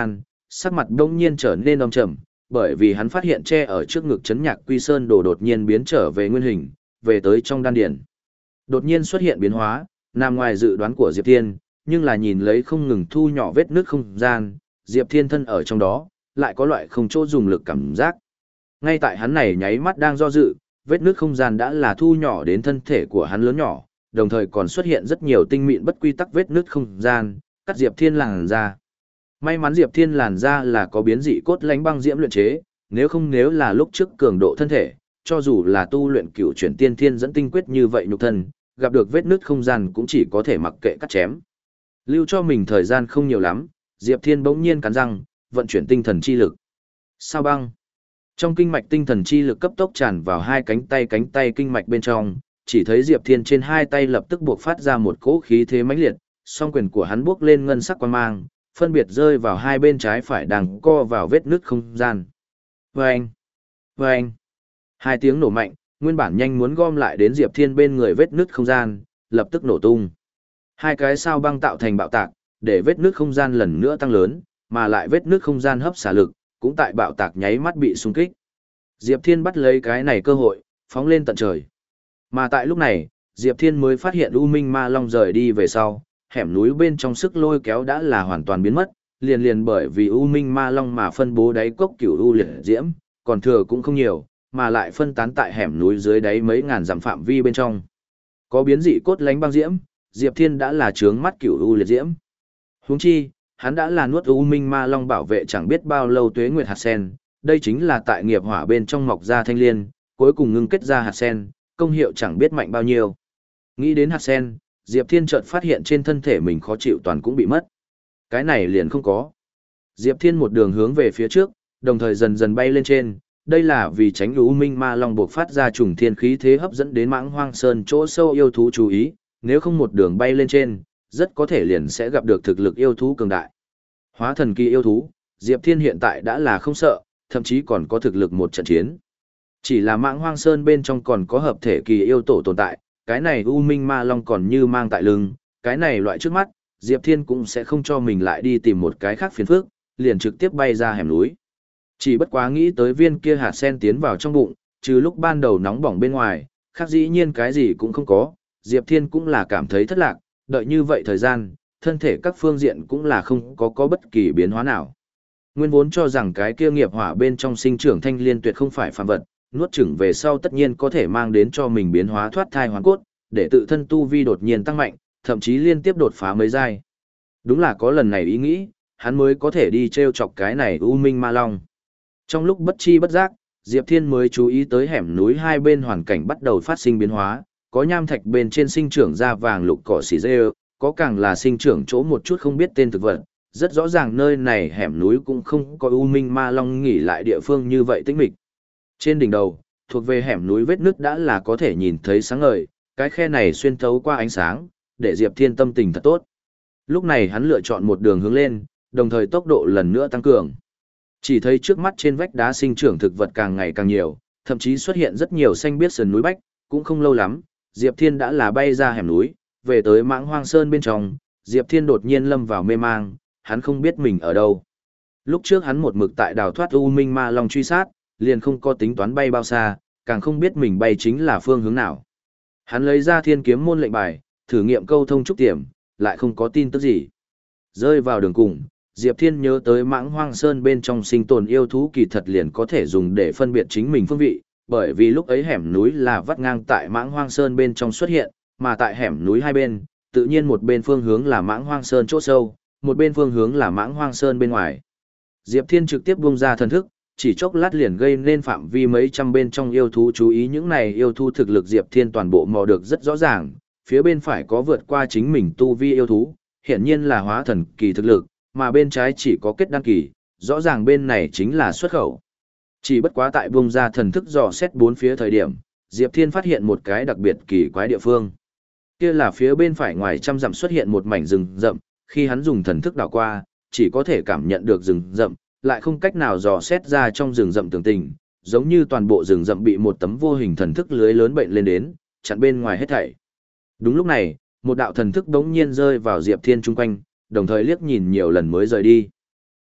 A: sắc mặt đông nhiên trở nên âm trầm, bởi vì hắn phát hiện che ở trước ngực chấn nhạc quy sơn đồ đột nhiên biến trở về nguyên hình, về tới trong đan điển. Đột nhiên xuất hiện biến hóa, nằm ngoài dự đoán của Diệp Thiên, nhưng là nhìn lấy không ngừng thu nhỏ vết nước không gian, Diệp Thiên thân ở trong đó, lại có loại không chỗ dùng lực cảm giác. Ngay tại hắn này nháy mắt đang do dự, vết nước không gian đã là thu nhỏ đến thân thể của hắn lớn nhỏ, đồng thời còn xuất hiện rất nhiều tinh mịn bất quy tắc vết nước không gian, cắt Diệp Thiên làn ra. May mắn Diệp Thiên làn ra là có biến dị cốt lánh băng diễm luyện chế, nếu không nếu là lúc trước cường độ thân thể, cho dù là tu luyện cửu chuyển tiên thiên dẫn tinh quyết như vậy nhục thân, gặp được vết nứt không gian cũng chỉ có thể mặc kệ cắt chém. Lưu cho mình thời gian không nhiều lắm, Diệp Thiên bỗng nhiên cắn răng, vận chuyển tinh thần chi lực. Sao băng? Trong kinh mạch tinh thần chi lực cấp tốc tràn vào hai cánh tay cánh tay kinh mạch bên trong, chỉ thấy Diệp Thiên trên hai tay lập tức buộc phát ra một cỗ khí thế mãnh liệt, song quyền của hắn buốc lên ngân sắc quang mang, phân biệt rơi vào hai bên trái phải đang co vào vết nứt không gian. Vâng! Vâng! Hai tiếng nổ mạnh, nguyên bản nhanh muốn gom lại đến Diệp Thiên bên người vết nứt không gian, lập tức nổ tung. Hai cái sao băng tạo thành bạo tạc, để vết nứt không gian lần nữa tăng lớn, mà lại vết nứt không gian hấp xả lực, cũng tại bạo tạc nháy mắt bị xung kích. Diệp Thiên bắt lấy cái này cơ hội, phóng lên tận trời. Mà tại lúc này, Diệp Thiên mới phát hiện U Minh Ma Long rời đi về sau, hẻm núi bên trong sức lôi kéo đã là hoàn toàn biến mất, liền liền bởi vì U Minh Ma Long mà phân bố đáy cốc cửu u liệt diễm, còn thừa cũng không nhiều, mà lại phân tán tại hẻm núi dưới đáy mấy ngàn dặm phạm vi bên trong. Có biến dị cốt lánh băng diễm, Diệp Thiên đã là trướng mắt cửu u liệt diễm. Huống chi, hắn đã là nuốt U Minh Ma Long bảo vệ chẳng biết bao lâu tuế nguyệt hạt sen, đây chính là tại nghiệp hỏa bên trong mọc ra thanh liên, cuối cùng ngưng kết ra hạt sen, công hiệu chẳng biết mạnh bao nhiêu. Nghĩ đến hạt sen, Diệp Thiên chợt phát hiện trên thân thể mình khó chịu toàn cũng bị mất. Cái này liền không có. Diệp Thiên một đường hướng về phía trước, đồng thời dần dần bay lên trên, đây là vì tránh U Minh Ma Long buộc phát ra trùng thiên khí thế hấp dẫn đến Mãng Hoang Sơn chỗ sâu yêu thú chú ý, nếu không một đường bay lên trên, rất có thể liền sẽ gặp được thực lực yêu thú cường đại. Hóa thần kỳ yêu thú, Diệp Thiên hiện tại đã là không sợ, thậm chí còn có thực lực một trận chiến. Chỉ là Mãng Hoang Sơn bên trong còn có hợp thể kỳ yêu tổ tồn tại, cái này U Minh Ma Long còn như mang tại lưng, cái này loại trước mắt, Diệp Thiên cũng sẽ không cho mình lại đi tìm một cái khác phiền phức, liền trực tiếp bay ra hẻm núi. Chỉ bất quá nghĩ tới viên kia hạt sen tiến vào trong bụng, trừ lúc ban đầu nóng bỏng bên ngoài, khác dĩ nhiên cái gì cũng không có, Diệp Thiên cũng là cảm thấy thất lạc, đợi như vậy thời gian, thân thể các phương diện cũng là không có có bất kỳ biến hóa nào. Nguyên vốn cho rằng cái kia nghiệp hỏa bên trong sinh trưởng thanh liên tuyệt không phải phàm vật, nuốt chửng về sau tất nhiên có thể mang đến cho mình biến hóa thoát thai hoàn cốt, để tự thân tu vi đột nhiên tăng mạnh, thậm chí liên tiếp đột phá mấy giai. Đúng là có lần này ý nghĩ, hắn mới có thể đi treo chọc cái này U Minh Ma Long. Trong lúc bất chi bất giác, Diệp Thiên mới chú ý tới hẻm núi hai bên hoàn cảnh bắt đầu phát sinh biến hóa, có nham thạch bên trên sinh trưởng ra vàng lục cỏ xỉ rêu, có càng là sinh trưởng chỗ một chút không biết tên thực vật. Rất rõ ràng nơi này hẻm núi cũng không có U Minh Ma Long nghỉ lại địa phương như vậy tĩnh mịch. Trên đỉnh đầu, thuộc về hẻm núi vết nứt đã là có thể nhìn thấy sáng ngời, cái khe này xuyên thấu qua ánh sáng, để Diệp Thiên tâm tình thật tốt. Lúc này hắn lựa chọn một đường hướng lên, đồng thời tốc độ lần nữa tăng cường. Chỉ thấy trước mắt trên vách đá sinh trưởng thực vật càng ngày càng nhiều, thậm chí xuất hiện rất nhiều xanh biếc sườn núi bách, cũng không lâu lắm, Diệp Thiên đã là bay ra hẻm núi, về tới Mãng Hoang Sơn bên trong, Diệp Thiên đột nhiên lâm vào mê mang, hắn không biết mình ở đâu. Lúc trước hắn một mực tại đào thoát U Minh Ma Long truy sát, liền không có tính toán bay bao xa, càng không biết mình bay chính là phương hướng nào. Hắn lấy ra Thiên Kiếm môn lệnh bài, thử nghiệm câu thông trúc tiềm, lại không có tin tức gì. Rơi vào đường cùng, Diệp Thiên nhớ tới Mãng Hoang Sơn bên trong sinh tồn yêu thú kỳ thật liền có thể dùng để phân biệt chính mình phương vị, bởi vì lúc ấy hẻm núi là vắt ngang tại Mãng Hoang Sơn bên trong xuất hiện, mà tại hẻm núi hai bên, tự nhiên một bên phương hướng là Mãng Hoang Sơn chỗ sâu, một bên phương hướng là Mãng Hoang Sơn bên ngoài. Diệp Thiên trực tiếp buông ra thần thức, chỉ chốc lát liền gây nên phạm vi mấy trăm bên trong yêu thú chú ý, những này yêu thú thực lực Diệp Thiên toàn bộ mò được rất rõ ràng, phía bên phải có vượt qua chính mình tu vi yêu thú, hiển nhiên là hóa thần kỳ thực lực, mà bên trái chỉ có kết đăng kỳ, rõ ràng bên này chính là xuất khẩu. Chỉ bất quá tại buông ra thần thức dò xét bốn phía thời điểm, Diệp Thiên phát hiện một cái đặc biệt kỳ quái địa phương. Kia là phía bên phải ngoài trăm dặm xuất hiện một mảnh rừng rậm, khi hắn dùng thần thức đảo qua, chỉ có thể cảm nhận được rừng rậm, lại không cách nào dò xét ra trong rừng rậm tường tình, giống như toàn bộ rừng rậm bị một tấm vô hình thần thức lưới lớn bệnh lên đến, chặn bên ngoài hết thảy. Đúng lúc này, một đạo thần thức bỗng nhiên rơi vào Diệp Thiên chung quanh, đồng thời liếc nhìn nhiều lần mới rời đi.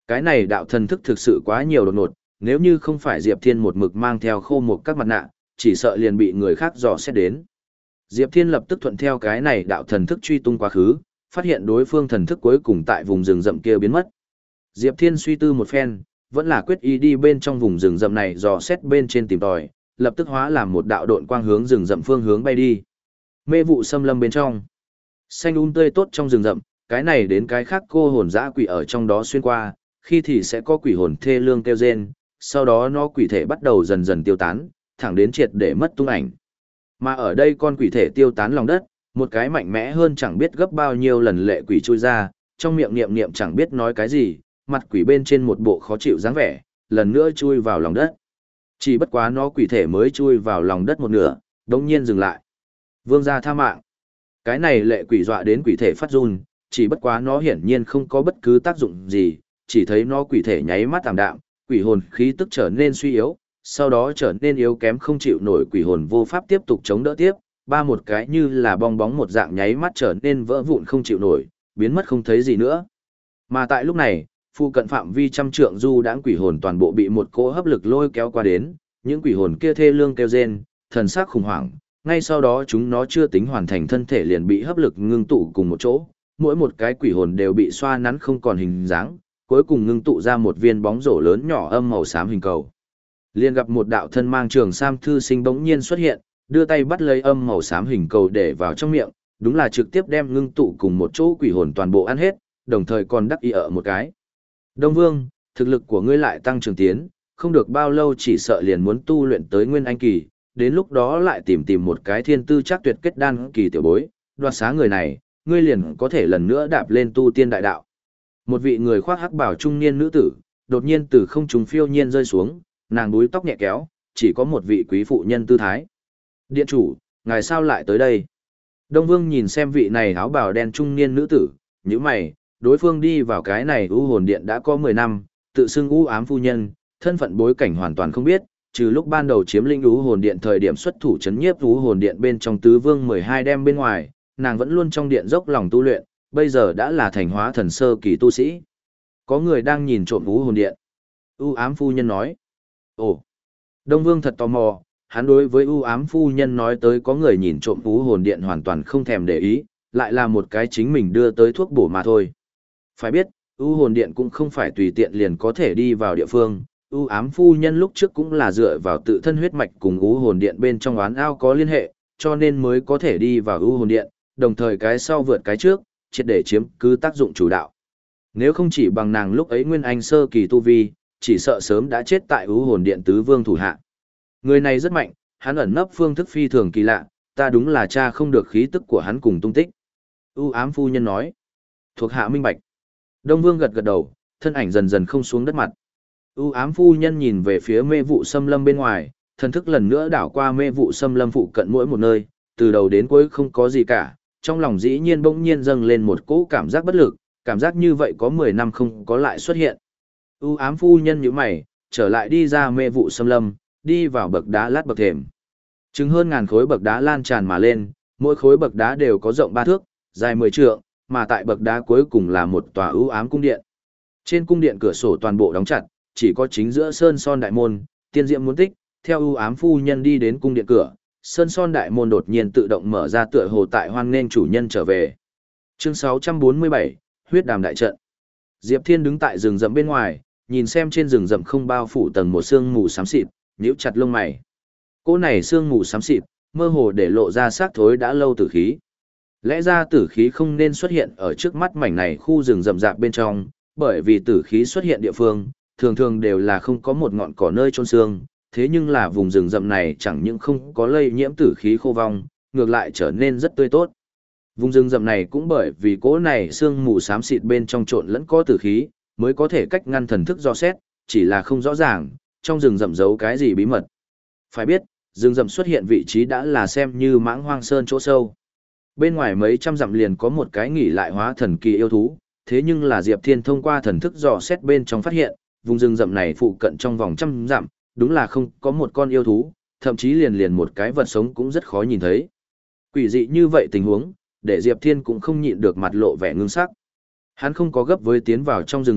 A: Cái này đạo thần thức thực sự quá nhiều đột ngột, nếu như không phải Diệp Thiên một mực mang theo khô một các mặt nạ, chỉ sợ liền bị người khác dò xét đến. Diệp Thiên lập tức thuận theo cái này đạo thần thức truy tung quá khứ, phát hiện đối phương thần thức cuối cùng tại vùng rừng rậm kia biến mất. Diệp Thiên suy tư một phen, vẫn là quyết ý đi bên trong vùng rừng rậm này dò xét bên trên tìm tòi, lập tức hóa làm một đạo độn quang hướng rừng rậm phương hướng bay đi. Mê vụ xâm lâm bên trong, xanh um tươi tốt trong rừng rậm, cái này đến cái khác cô hồn dã quỷ ở trong đó xuyên qua, khi thì sẽ có quỷ hồn thê lương kêu rên, sau đó nó quỷ thể bắt đầu dần dần tiêu tán, thẳng đến triệt để mất tung ảnh. Mà ở đây con quỷ thể tiêu tán lòng đất, một cái mạnh mẽ hơn chẳng biết gấp bao nhiêu lần lệ quỷ chui ra, trong miệng niệm niệm chẳng biết nói cái gì, mặt quỷ bên trên một bộ khó chịu dáng vẻ, lần nữa chui vào lòng đất. Chỉ bất quá nó quỷ thể mới chui vào lòng đất một nửa, đống nhiên dừng lại. Vương gia tha mạng. Cái này lệ quỷ dọa đến quỷ thể phát run, chỉ bất quá nó hiển nhiên không có bất cứ tác dụng gì, chỉ thấy nó quỷ thể nháy mắt tạm đạm, quỷ hồn khí tức trở nên suy yếu, sau đó trở nên yếu kém không chịu nổi, quỷ hồn vô pháp tiếp tục chống đỡ tiếp, ba một cái như là bong bóng một dạng nháy mắt trở nên vỡ vụn không chịu nổi, biến mất không thấy gì nữa. Mà tại lúc này, phụ cận phạm vi trăm trượng du đãng quỷ hồn toàn bộ bị một cỗ hấp lực lôi kéo qua đến, những quỷ hồn kia thê lương kêu rên, thần sắc khủng hoảng, ngay sau đó chúng nó chưa tính hoàn thành thân thể liền bị hấp lực ngưng tụ cùng một chỗ, mỗi một cái quỷ hồn đều bị xoa nắn không còn hình dáng, cuối cùng ngưng tụ ra một viên bóng rổ lớn nhỏ âm màu xám hình cầu. Liền gặp một đạo thân mang trường sam thư sinh bỗng nhiên xuất hiện, đưa tay bắt lấy âm màu xám hình cầu để vào trong miệng, đúng là trực tiếp đem ngưng tụ cùng một chỗ quỷ hồn toàn bộ ăn hết, đồng thời còn đắc ý ở một cái. Đông Vương, thực lực của ngươi lại tăng trưởng tiến, không được bao lâu chỉ sợ liền muốn tu luyện tới nguyên anh kỳ, đến lúc đó lại tìm tìm một cái thiên tư chắc tuyệt kết đan kỳ tiểu bối, đoạt xá người này, ngươi liền có thể lần nữa đạp lên tu tiên đại đạo. Một vị người khoác hắc bào trung niên nữ tử, đột nhiên từ không trung phiêu nhiên rơi xuống, nàng búi tóc nhẹ kéo, chỉ có một vị quý phụ nhân tư thái. Điện chủ, ngài sao lại tới đây? Đông Vương nhìn xem vị này áo bào đen trung niên nữ tử, nhíu mày, đối phương đi vào cái này u hồn điện đã có mười năm, tự xưng u ám phu nhân, thân phận bối cảnh hoàn toàn không biết, trừ lúc ban đầu chiếm lĩnh u hồn điện thời điểm xuất thủ chấn nhiếp u hồn điện bên trong tứ vương mười hai đem bên ngoài, nàng vẫn luôn trong điện dốc lòng tu luyện, bây giờ đã là thành hóa thần sơ kỳ tu sĩ. Có người đang nhìn trộm u hồn điện. U ám phu nhân nói. Ồ. Đông Vương thật tò mò, hắn đối với u ám phu nhân nói tới có người nhìn trộm u hồn điện hoàn toàn không thèm để ý, lại là một cái chính mình đưa tới thuốc bổ mà thôi. Phải biết, u hồn điện cũng không phải tùy tiện liền có thể đi vào địa phương, u ám phu nhân lúc trước cũng là dựa vào tự thân huyết mạch cùng u hồn điện bên trong oán ao có liên hệ, cho nên mới có thể đi vào u hồn điện, đồng thời cái sau vượt cái trước, triệt để chiếm cứ tác dụng chủ đạo. Nếu không chỉ bằng nàng lúc ấy nguyên anh sơ kỳ tu vi, chỉ sợ sớm đã chết tại u hồn điện tứ vương thủ hạ. Người này rất mạnh, hắn ẩn nấp phương thức phi thường kỳ lạ, ta đúng là cha không được khí tức của hắn cùng tung tích. U ám phu nhân nói. Thuộc hạ minh bạch. Đông Vương gật gật đầu, thân ảnh dần dần không xuống đất mặt. U ám phu nhân nhìn về phía mê vụ xâm lâm bên ngoài, thần thức lần nữa đảo qua mê vụ xâm lâm phụ cận mỗi một nơi, từ đầu đến cuối không có gì cả, trong lòng dĩ nhiên bỗng nhiên dâng lên một cỗ cảm giác bất lực, cảm giác như vậy có mười năm không có lại xuất hiện. U ám phu nhân nhíu mày, trở lại đi ra mê vụ xâm lâm, đi vào bậc đá lát bậc thềm. Chừng hơn ngàn khối bậc đá lan tràn mà lên, mỗi khối bậc đá đều có rộng ba thước, dài mười trượng, mà tại bậc đá cuối cùng là một tòa ưu ám cung điện. Trên cung điện cửa sổ toàn bộ đóng chặt, chỉ có chính giữa sơn son đại môn, tiên diệm muốn tích, theo ưu ám phu nhân đi đến cung điện cửa, sơn son đại môn đột nhiên tự động mở ra tựa hồ tại hoan nghênh chủ nhân trở về. Chương sáu trăm bốn mươi bảy, huyết đàm đại trận. Diệp Thiên đứng tại rừng rậm bên ngoài, nhìn xem trên rừng rậm không bao phủ tầng một sương mù xám xịt, nhíu chặt lông mày. Cỗ này sương mù xám xịt, mơ hồ để lộ ra xác thối đã lâu tử khí. Lẽ ra tử khí không nên xuất hiện ở trước mắt mảnh này khu rừng rậm rạp bên trong, bởi vì tử khí xuất hiện địa phương, thường thường đều là không có một ngọn cỏ nơi chôn xương, thế nhưng là vùng rừng rậm này chẳng những không có lây nhiễm tử khí khô vong, ngược lại trở nên rất tươi tốt. Vùng rừng rậm này cũng bởi vì cỗ này sương mù xám xịt bên trong trộn lẫn có tử khí, mới có thể cách ngăn thần thức dò xét, chỉ là không rõ ràng, trong rừng rậm giấu cái gì bí mật. Phải biết, rừng rậm xuất hiện vị trí đã là xem như mãng hoang sơn chỗ sâu. Bên ngoài mấy trăm dặm liền có một cái nghỉ lại hóa thần kỳ yêu thú, thế nhưng là Diệp Thiên thông qua thần thức dò xét bên trong phát hiện, vùng rừng rậm này phụ cận trong vòng trăm dặm, đúng là không có một con yêu thú, thậm chí liền liền một cái vật sống cũng rất khó nhìn thấy. Quỷ dị như vậy tình huống, để Diệp Thiên cũng không nhịn được mặt lộ vẻ ngưng sắc. Hắn không có gấp với tiến vào trong rừng rậm,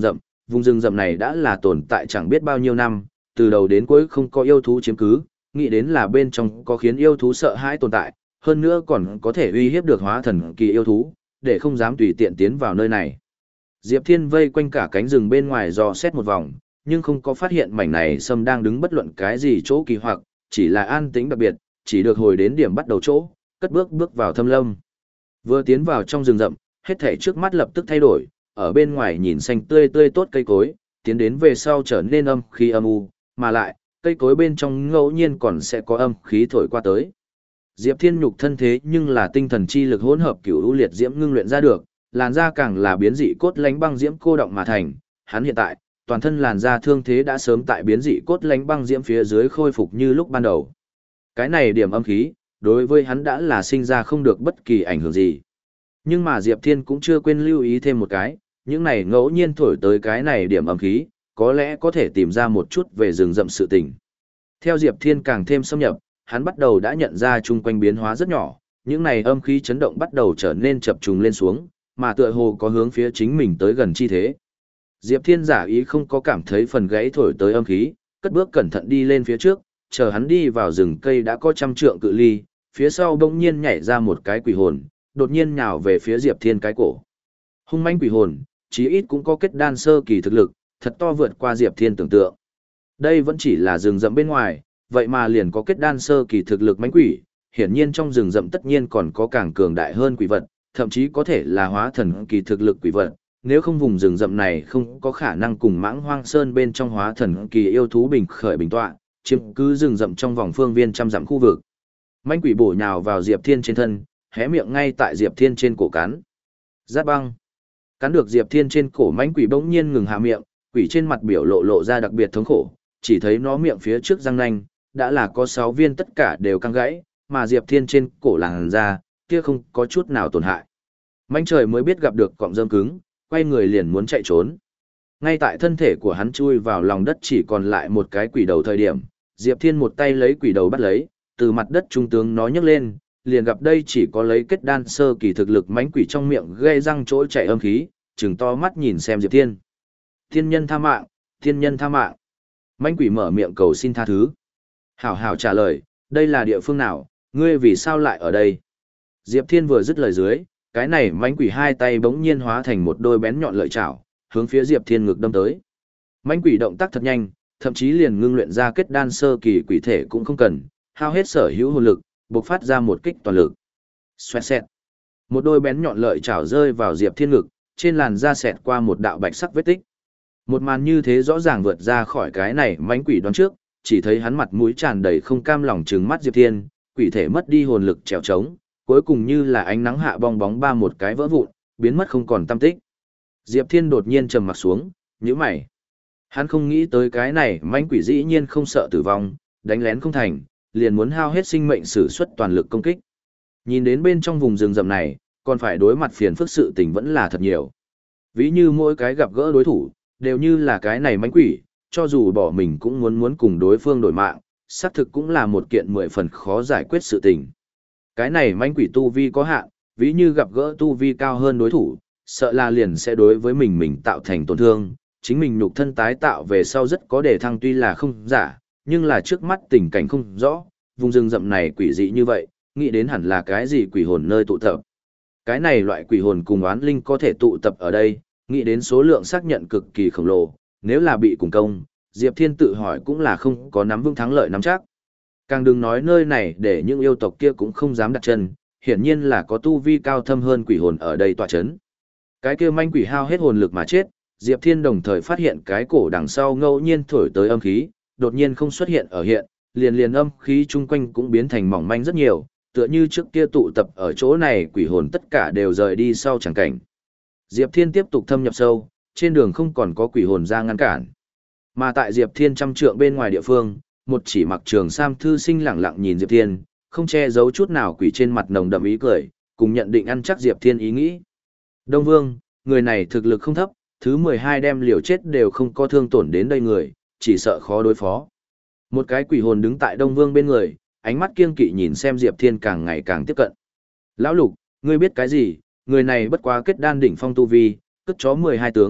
A: vùng rừng rậm này đã là tồn tại chẳng biết bao nhiêu năm, từ đầu đến cuối không có yêu thú chiếm cứ, nghĩ đến là bên trong có khiến yêu thú sợ hãi tồn tại, hơn nữa còn có thể uy hiếp được hóa thần kỳ yêu thú, để không dám tùy tiện tiến vào nơi này. Diệp Thiên vây quanh cả cánh rừng bên ngoài dò xét một vòng, nhưng không có phát hiện mảnh này sâm đang đứng bất luận cái gì chỗ kỳ hoặc, chỉ là an tĩnh đặc biệt, chỉ được hồi đến điểm bắt đầu chỗ, cất bước bước vào thâm lâm. Vừa tiến vào trong rừng rậm, hết thảy trước mắt lập tức thay đổi, ở bên ngoài nhìn xanh tươi tươi tốt cây cối, tiến đến về sau trở nên âm khí âm u, mà lại, cây cối bên trong ngẫu nhiên còn sẽ có âm khí thổi qua tới. Diệp Thiên nhục thân thế nhưng là tinh thần chi lực hỗn hợp cửu u liệt diễm ngưng luyện ra được, làn da càng là biến dị cốt lánh băng diễm cô động mà thành, hắn hiện tại, toàn thân làn da thương thế đã sớm tại biến dị cốt lánh băng diễm phía dưới khôi phục như lúc ban đầu. Cái này điểm âm khí, đối với hắn đã là sinh ra không được bất kỳ ảnh hưởng gì. Nhưng mà Diệp Thiên cũng chưa quên lưu ý thêm một cái, những này ngẫu nhiên thổi tới cái này điểm âm khí, có lẽ có thể tìm ra một chút về rừng rậm sự tình. Theo Diệp Thiên càng thêm xâm nhập, hắn bắt đầu đã nhận ra chung quanh biến hóa rất nhỏ, những này âm khí chấn động bắt đầu trở nên chập trùng lên xuống, mà tựa hồ có hướng phía chính mình tới gần chi thế. Diệp Thiên giả ý không có cảm thấy phần gãy thổi tới âm khí, cất bước cẩn thận đi lên phía trước, chờ hắn đi vào rừng cây đã có trăm trượng cự ly, phía sau bỗng nhiên nhảy ra một cái quỷ hồn, đột nhiên nhào về phía Diệp Thiên cái cổ. Hung manh quỷ hồn, chí ít cũng có kết đan sơ kỳ thực lực, thật to vượt qua Diệp Thiên tưởng tượng. Đây vẫn chỉ là rừng rậm bên ngoài, vậy mà liền có kết đan sơ kỳ thực lực mãnh quỷ, hiển nhiên trong rừng rậm tất nhiên còn có càng cường đại hơn quỷ vật, thậm chí có thể là hóa thần kỳ thực lực quỷ vật, nếu không vùng rừng rậm này không có khả năng cùng Mãng Hoang Sơn bên trong hóa thần kỳ yêu thú bình khởi bình tọa, chiếm cứ rừng rậm trong vòng phương viên trăm dặm khu vực. Mãnh quỷ bổ nhào vào Diệp Thiên trên thân, hé miệng ngay tại Diệp Thiên trên cổ cắn. Rát băng. Cắn được Diệp Thiên trên cổ, mãnh quỷ bỗng nhiên ngừng hạ miệng, quỷ trên mặt biểu lộ lộ ra đặc biệt thống khổ, chỉ thấy nó miệng phía trước răng nanh, đã là có sáu viên tất cả đều căng gãy, mà Diệp Thiên trên cổ làn da, kia không có chút nào tổn hại. Mãnh trời mới biết gặp được cọng rơm cứng, quay người liền muốn chạy trốn. Ngay tại thân thể của hắn chui vào lòng đất chỉ còn lại một cái quỷ đầu thời điểm, Diệp Thiên một tay lấy quỷ đầu bắt lấy, từ mặt đất trung tướng nó nhấc lên, liền gặp đây chỉ có lấy kết đan sơ kỳ thực lực mãnh quỷ trong miệng gây răng chỗ chạy âm khí, trừng to mắt nhìn xem Diệp Thiên. Thiên nhân tha mạng, thiên nhân tha mạng. Mãnh quỷ mở miệng cầu xin tha thứ. Hảo hảo trả lời, đây là địa phương nào, ngươi vì sao lại ở đây? Diệp Thiên vừa dứt lời dưới, cái này mãnh quỷ hai tay bỗng nhiên hóa thành một đôi bén nhọn lợi chảo, hướng phía Diệp Thiên ngực đâm tới. Mãnh quỷ động tác thật nhanh, thậm chí liền ngưng luyện ra kết đan sơ kỳ quỷ thể cũng không cần, hao hết sở hữu hồn lực, bộc phát ra một kích toàn lực. Xoẹt xẹt. Một đôi bén nhọn lợi chảo rơi vào Diệp Thiên ngực, trên làn da xẹt qua một đạo bạch sắc vết tích. Một màn như thế rõ ràng vượt ra khỏi cái này mãnh quỷ đoán trước, chỉ thấy hắn mặt mũi tràn đầy không cam lòng trừng mắt Diệp Thiên, quỷ thể mất đi hồn lực trèo trống, cuối cùng như là ánh nắng hạ bong bóng ba một cái vỡ vụn, biến mất không còn tăm tích. Diệp Thiên đột nhiên trầm mặt xuống, nhíu mày. Hắn không nghĩ tới cái này mãnh quỷ dĩ nhiên không sợ tử vong, đánh lén không thành, liền muốn hao hết sinh mệnh sử xuất toàn lực công kích. Nhìn đến bên trong vùng rừng rậm này, còn phải đối mặt phiền phức sự tình vẫn là thật nhiều. Ví như mỗi cái gặp gỡ đối thủ, đều như là cái này mãnh quỷ, cho dù bỏ mình cũng muốn muốn cùng đối phương đổi mạng, xác thực cũng là một kiện mười phần khó giải quyết sự tình. Cái này mãnh quỷ tu vi có hạn, ví như gặp gỡ tu vi cao hơn đối thủ, sợ là liền sẽ đối với mình mình tạo thành tổn thương, chính mình nhục thân tái tạo về sau rất có đề thăng tuy là không giả, nhưng là trước mắt tình cảnh không rõ, vùng rừng rậm này quỷ dị như vậy, nghĩ đến hẳn là cái gì quỷ hồn nơi tụ tập. Cái này loại quỷ hồn cùng oán linh có thể tụ tập ở đây, nghĩ đến số lượng xác nhận cực kỳ khổng lồ, nếu là bị cùng công, Diệp Thiên tự hỏi cũng là không có nắm vững thắng lợi nắm chắc. Càng đừng nói nơi này để những yêu tộc kia cũng không dám đặt chân, hiển nhiên là có tu vi cao thâm hơn quỷ hồn ở đây tọa chấn. Cái kia manh quỷ hao hết hồn lực mà chết, Diệp Thiên đồng thời phát hiện cái cổ đằng sau ngẫu nhiên thổi tới âm khí, đột nhiên không xuất hiện ở hiện, liền liền âm khí chung quanh cũng biến thành mỏng manh rất nhiều, tựa như trước kia tụ tập ở chỗ này quỷ hồn tất cả đều rời đi sau chẳng cảnh. Diệp Thiên tiếp tục thâm nhập sâu, trên đường không còn có quỷ hồn ra ngăn cản. Mà tại Diệp Thiên trăm trượng bên ngoài địa phương, một chỉ mặc trường sam thư sinh lẳng lặng nhìn Diệp Thiên, không che giấu chút nào quỷ trên mặt nồng đậm ý cười, cùng nhận định ăn chắc Diệp Thiên ý nghĩ. Đông Vương, người này thực lực không thấp, thứ mười hai đem liều chết đều không có thương tổn đến đây người, chỉ sợ khó đối phó. Một cái quỷ hồn đứng tại Đông Vương bên người, ánh mắt kiêng kỵ nhìn xem Diệp Thiên càng ngày càng tiếp cận. Lão Lục, ngươi biết cái gì, người này bất quá kết đan đỉnh phong tu vi, cất chó mười hai tướng,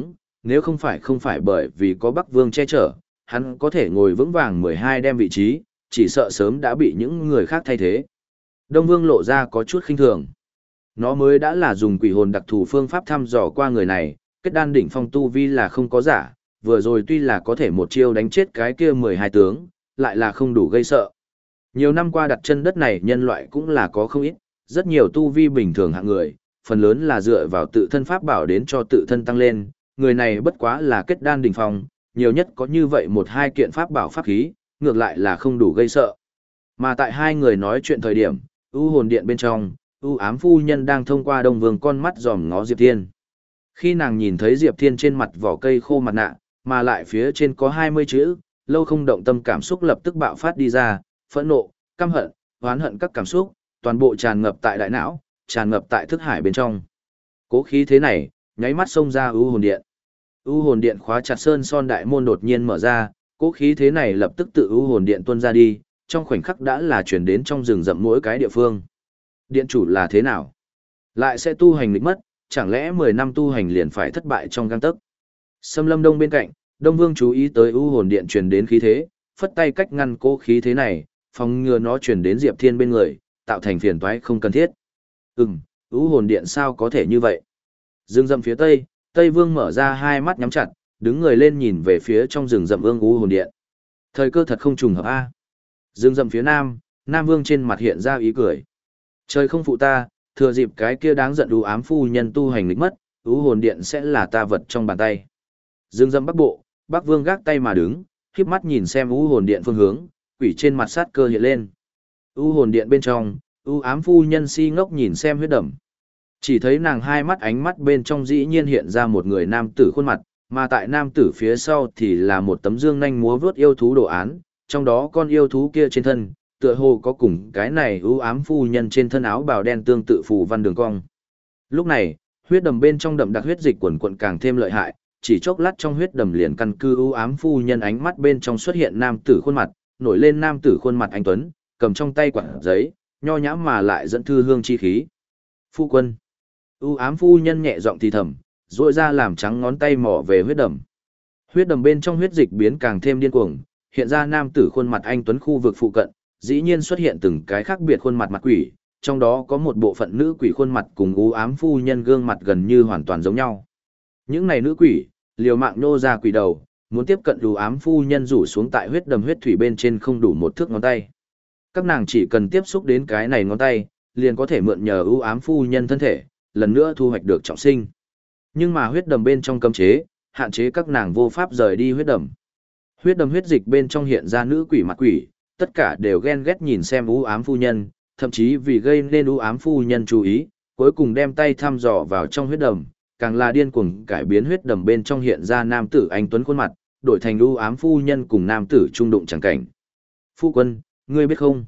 A: nếu không phải không phải bởi vì có Bắc Vương che chở, hắn có thể ngồi vững vàng mười hai đem vị trí, chỉ sợ sớm đã bị những người khác thay thế. Đông Vương lộ ra có chút khinh thường. Nó mới đã là dùng quỷ hồn đặc thù phương pháp thăm dò qua người này, kết đan đỉnh phong tu vi là không có giả, vừa rồi tuy là có thể một chiêu đánh chết cái kia mười hai tướng, lại là không đủ gây sợ. Nhiều năm qua đặt chân đất này nhân loại cũng là có không ít, rất nhiều tu vi bình thường hạng người, phần lớn là dựa vào tự thân pháp bảo đến cho tự thân tăng lên, người này bất quá là kết đan đỉnh phong, nhiều nhất có như vậy một hai kiện pháp bảo pháp khí, ngược lại là không đủ gây sợ. Mà tại hai người nói chuyện thời điểm, u hồn điện bên trong, u ám phu nhân đang thông qua Đông Vương con mắt dòm ngó Diệp Thiên. Khi nàng nhìn thấy Diệp Thiên trên mặt vỏ cây khô mặt nạ, mà lại phía trên có hai mươi chữ, lâu không động tâm cảm xúc lập tức bạo phát đi ra, phẫn nộ, căm hận, oán hận các cảm xúc, toàn bộ tràn ngập tại đại não, tràn ngập tại thức hải bên trong. Cố khí thế này, nháy mắt xông ra u hồn điện. U hồn điện khóa chặt sơn son đại môn đột nhiên mở ra, cố khí thế này lập tức tự u hồn điện tuôn ra đi, trong khoảnh khắc đã là chuyển đến trong rừng rậm mỗi cái địa phương. Điện chủ là thế nào? Lại sẽ tu hành nghịch mất, chẳng lẽ mười năm tu hành liền phải thất bại trong gang tấc? Sâm Lâm Đông bên cạnh, Đông Vương chú ý tới u hồn điện truyền đến khí thế, phất tay cách ngăn cố khí thế này, phòng ngừa nó truyền đến Diệp Thiên bên người, tạo thành phiền toái không cần thiết. Ừm, u hồn điện sao có thể như vậy? Rừng rậm phía tây, Tây Vương mở ra hai mắt nhắm chặt, đứng người lên nhìn về phía trong rừng rậm ương u hồn điện. Thời cơ thật không trùng hợp a. Rừng rậm phía nam, Nam Vương trên mặt hiện ra ý cười. Trời không phụ ta, thừa dịp cái kia đáng giận u ám phu nhân tu hành nghịch mất, u hồn điện sẽ là ta vật trong bàn tay. Dương dâm bắc bộ, Bắc Vương gác tay mà đứng, khép mắt nhìn xem u hồn điện phương hướng, quỷ trên mặt sát cơ hiện lên. U hồn điện bên trong, u ám phu nhân si ngốc nhìn xem huyết đầm. Chỉ thấy nàng hai mắt ánh mắt bên trong dĩ nhiên hiện ra một người nam tử khuôn mặt, mà tại nam tử phía sau thì là một tấm dương nhanh múa vớt yêu thú đồ án, trong đó con yêu thú kia trên thân, tựa hồ có cùng cái này u ám phu nhân trên thân áo bào đen tương tự phù văn đường cong. Lúc này, huyết đầm bên trong đậm đặc huyết dịch quần quận càng thêm lợi hại, chỉ chốc lát trong huyết đầm liền căn cư u ám phu nhân ánh mắt bên trong xuất hiện nam tử khuôn mặt, nổi lên nam tử khuôn mặt anh tuấn, cầm trong tay quạt giấy, nho nhã mà lại dẫn thư hương chi khí. Phu quân. U ám phu nhân nhẹ giọng thì thầm, rỗi ra làm trắng ngón tay mò về huyết đầm. Huyết đầm bên trong huyết dịch biến càng thêm điên cuồng, hiện ra nam tử khuôn mặt anh tuấn khu vực phụ cận, dĩ nhiên xuất hiện từng cái khác biệt khuôn mặt mặt quỷ, trong đó có một bộ phận nữ quỷ khuôn mặt cùng u ám phu nhân gương mặt gần như hoàn toàn giống nhau. Những này nữ quỷ, liều mạng nô ra quỷ đầu, muốn tiếp cận u ám phu nhân rủ xuống tại huyết đầm huyết thủy bên trên không đủ một thước ngón tay. Các nàng chỉ cần tiếp xúc đến cái này ngón tay, liền có thể mượn nhờ u ám phu nhân thân thể, lần nữa thu hoạch được trọng sinh. Nhưng mà huyết đầm bên trong cấm chế, hạn chế các nàng vô pháp rời đi huyết đầm. Huyết đầm huyết dịch bên trong hiện ra nữ quỷ mặt quỷ, tất cả đều ghen ghét nhìn xem u ám phu nhân, thậm chí vì gây nên u ám phu nhân chú ý, cuối cùng đem tay thăm dò vào trong huyết đầm, càng là điên cuồng cải biến huyết đầm bên trong hiện ra nam tử anh tuấn khuôn mặt, đổi thành u ám phu nhân cùng nam tử trung đụng chẳng cảnh. Phu quân, ngươi biết không?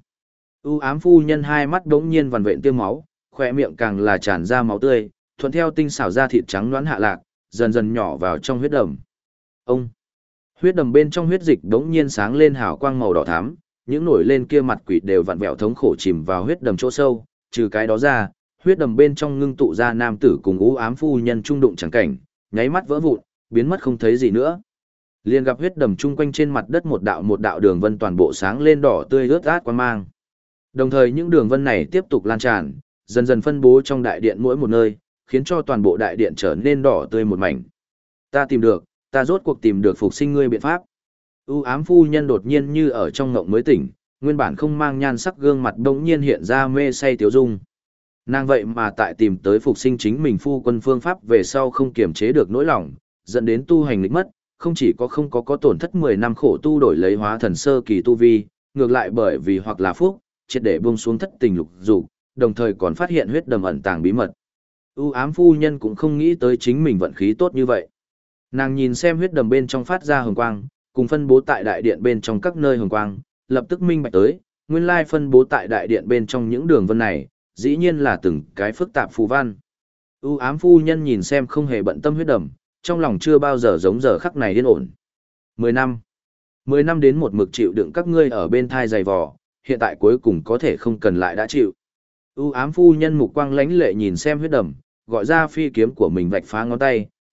A: U ám phu nhân hai mắt đống nhiên vằn vện tiêu máu, khỏe miệng càng là tràn ra máu tươi, thuận theo tinh xảo da thịt trắng nõn hạ lạc, dần dần nhỏ vào trong huyết đầm. Ông! Huyết đầm bên trong huyết dịch đống nhiên sáng lên hào quang màu đỏ thắm, những nổi lên kia mặt quỷ đều vặn vẹo thống khổ chìm vào huyết đầm chỗ sâu, trừ cái đó ra, huyết đầm bên trong ngưng tụ ra nam tử cùng u ám phu nhân trung đụng chẳng cảnh, nháy mắt vỡ vụn, biến mất không thấy gì nữa. Liền gặp huyết đầm chung quanh trên mặt đất một đạo một đạo đường vân toàn bộ sáng lên đỏ tươi rớt át quang mang. Đồng thời những đường vân này tiếp tục lan tràn, dần dần phân bố trong đại điện mỗi một nơi, khiến cho toàn bộ đại điện trở nên đỏ tươi một mảnh. Ta tìm được, ta rốt cuộc tìm được phục sinh ngươi biện pháp. U ám phu nhân đột nhiên như ở trong ngộng mới tỉnh, nguyên bản không mang nhan sắc gương mặt đống nhiên hiện ra mê say tiếu dung. Nàng vậy mà tại tìm tới phục sinh chính mình phu quân phương pháp về sau không kiềm chế được nỗi lòng, dẫn đến tu hành nghịch mất, không chỉ có không có có tổn thất mười năm khổ tu đổi lấy hóa thần sơ kỳ tu vi, ngược lại bởi vì hoặc là phúc, triệt để buông xuống thất tình lục dục, đồng thời còn phát hiện huyết đầm ẩn tàng bí mật. U ám phu nhân cũng không nghĩ tới chính mình vận khí tốt như vậy. Nàng nhìn xem huyết đầm bên trong phát ra hồng quang, cùng phân bố tại đại điện bên trong các nơi hồng quang, lập tức minh bạch tới, nguyên lai phân bố tại đại điện bên trong những đường vân này, dĩ nhiên là từng cái phức tạp phù văn. U ám phu nhân nhìn xem không hề bận tâm huyết đầm, trong lòng chưa bao giờ giống giờ khắc này yên ổn. Mười năm. Mười năm đến một mực chịu đựng các ngươi ở bên thai dày vò, hiện tại cuối cùng có thể không cần lại đã chịu. U ám phu nhân mục quang lãnh lệ nhìn xem huyết đầm, gọi ra phi kiếm của mình vạch phá ngón tay,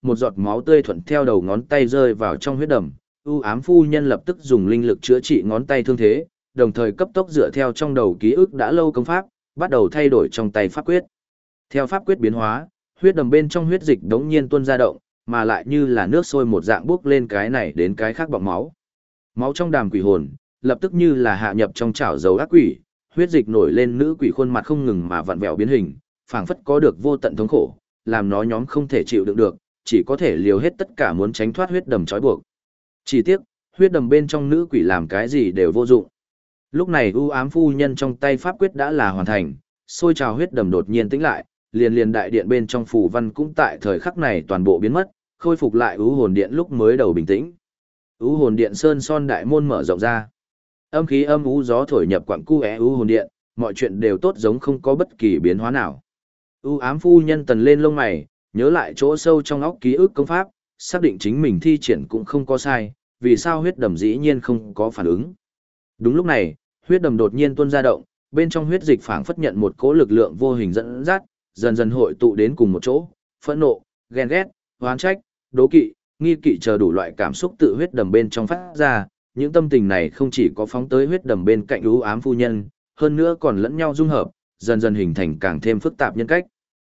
A: một giọt máu tươi thuận theo đầu ngón tay rơi vào trong huyết đầm, ưu ám phu nhân lập tức dùng linh lực chữa trị ngón tay thương thế, đồng thời cấp tốc dựa theo trong đầu ký ức đã lâu công pháp, bắt đầu thay đổi trong tay pháp quyết. Theo pháp quyết biến hóa, huyết đầm bên trong huyết dịch đống nhiên tuôn ra động, mà lại như là nước sôi một dạng bốc lên cái này đến cái khác bọng máu. Máu trong đàm quỷ hồn, lập tức như là hạ nhập trong chảo dầu ác quỷ, huyết dịch nổi lên nữ quỷ khuôn mặt không ngừng mà vặn vẹo biến hình, phảng phất có được vô tận thống khổ, làm nó nhóm không thể chịu đựng được, chỉ có thể liều hết tất cả muốn tránh thoát huyết đầm trói buộc. Chỉ tiếc, huyết đầm bên trong nữ quỷ làm cái gì đều vô dụng. Lúc này u ám phu nhân trong tay pháp quyết đã là hoàn thành, sôi trào huyết đầm đột nhiên tĩnh lại, liền liền đại điện bên trong phù văn cũng tại thời khắc này toàn bộ biến mất, khôi phục lại u hồn điện lúc mới đầu bình tĩnh. U hồn điện sơn son đại môn mở rộng ra. Âm khí âm u gió thổi nhập quặng cu é u hồn điện, mọi chuyện đều tốt giống không có bất kỳ biến hóa nào. U ám phu nhân tần lên lông mày, nhớ lại chỗ sâu trong óc ký ức công pháp, xác định chính mình thi triển cũng không có sai, vì sao huyết đầm dĩ nhiên không có phản ứng. Đúng lúc này, huyết đầm đột nhiên tuôn ra động, bên trong huyết dịch phảng phất nhận một cỗ lực lượng vô hình dẫn dắt, dần dần hội tụ đến cùng một chỗ, phẫn nộ, ghen ghét, oán trách, đố kỵ, nghi kỵ chờ đủ loại cảm xúc tự huyết đầm bên trong phát ra, những tâm tình này không chỉ có phóng tới huyết đầm bên cạnh u ám phu nhân, hơn nữa còn lẫn nhau dung hợp, dần dần hình thành càng thêm phức tạp nhân cách.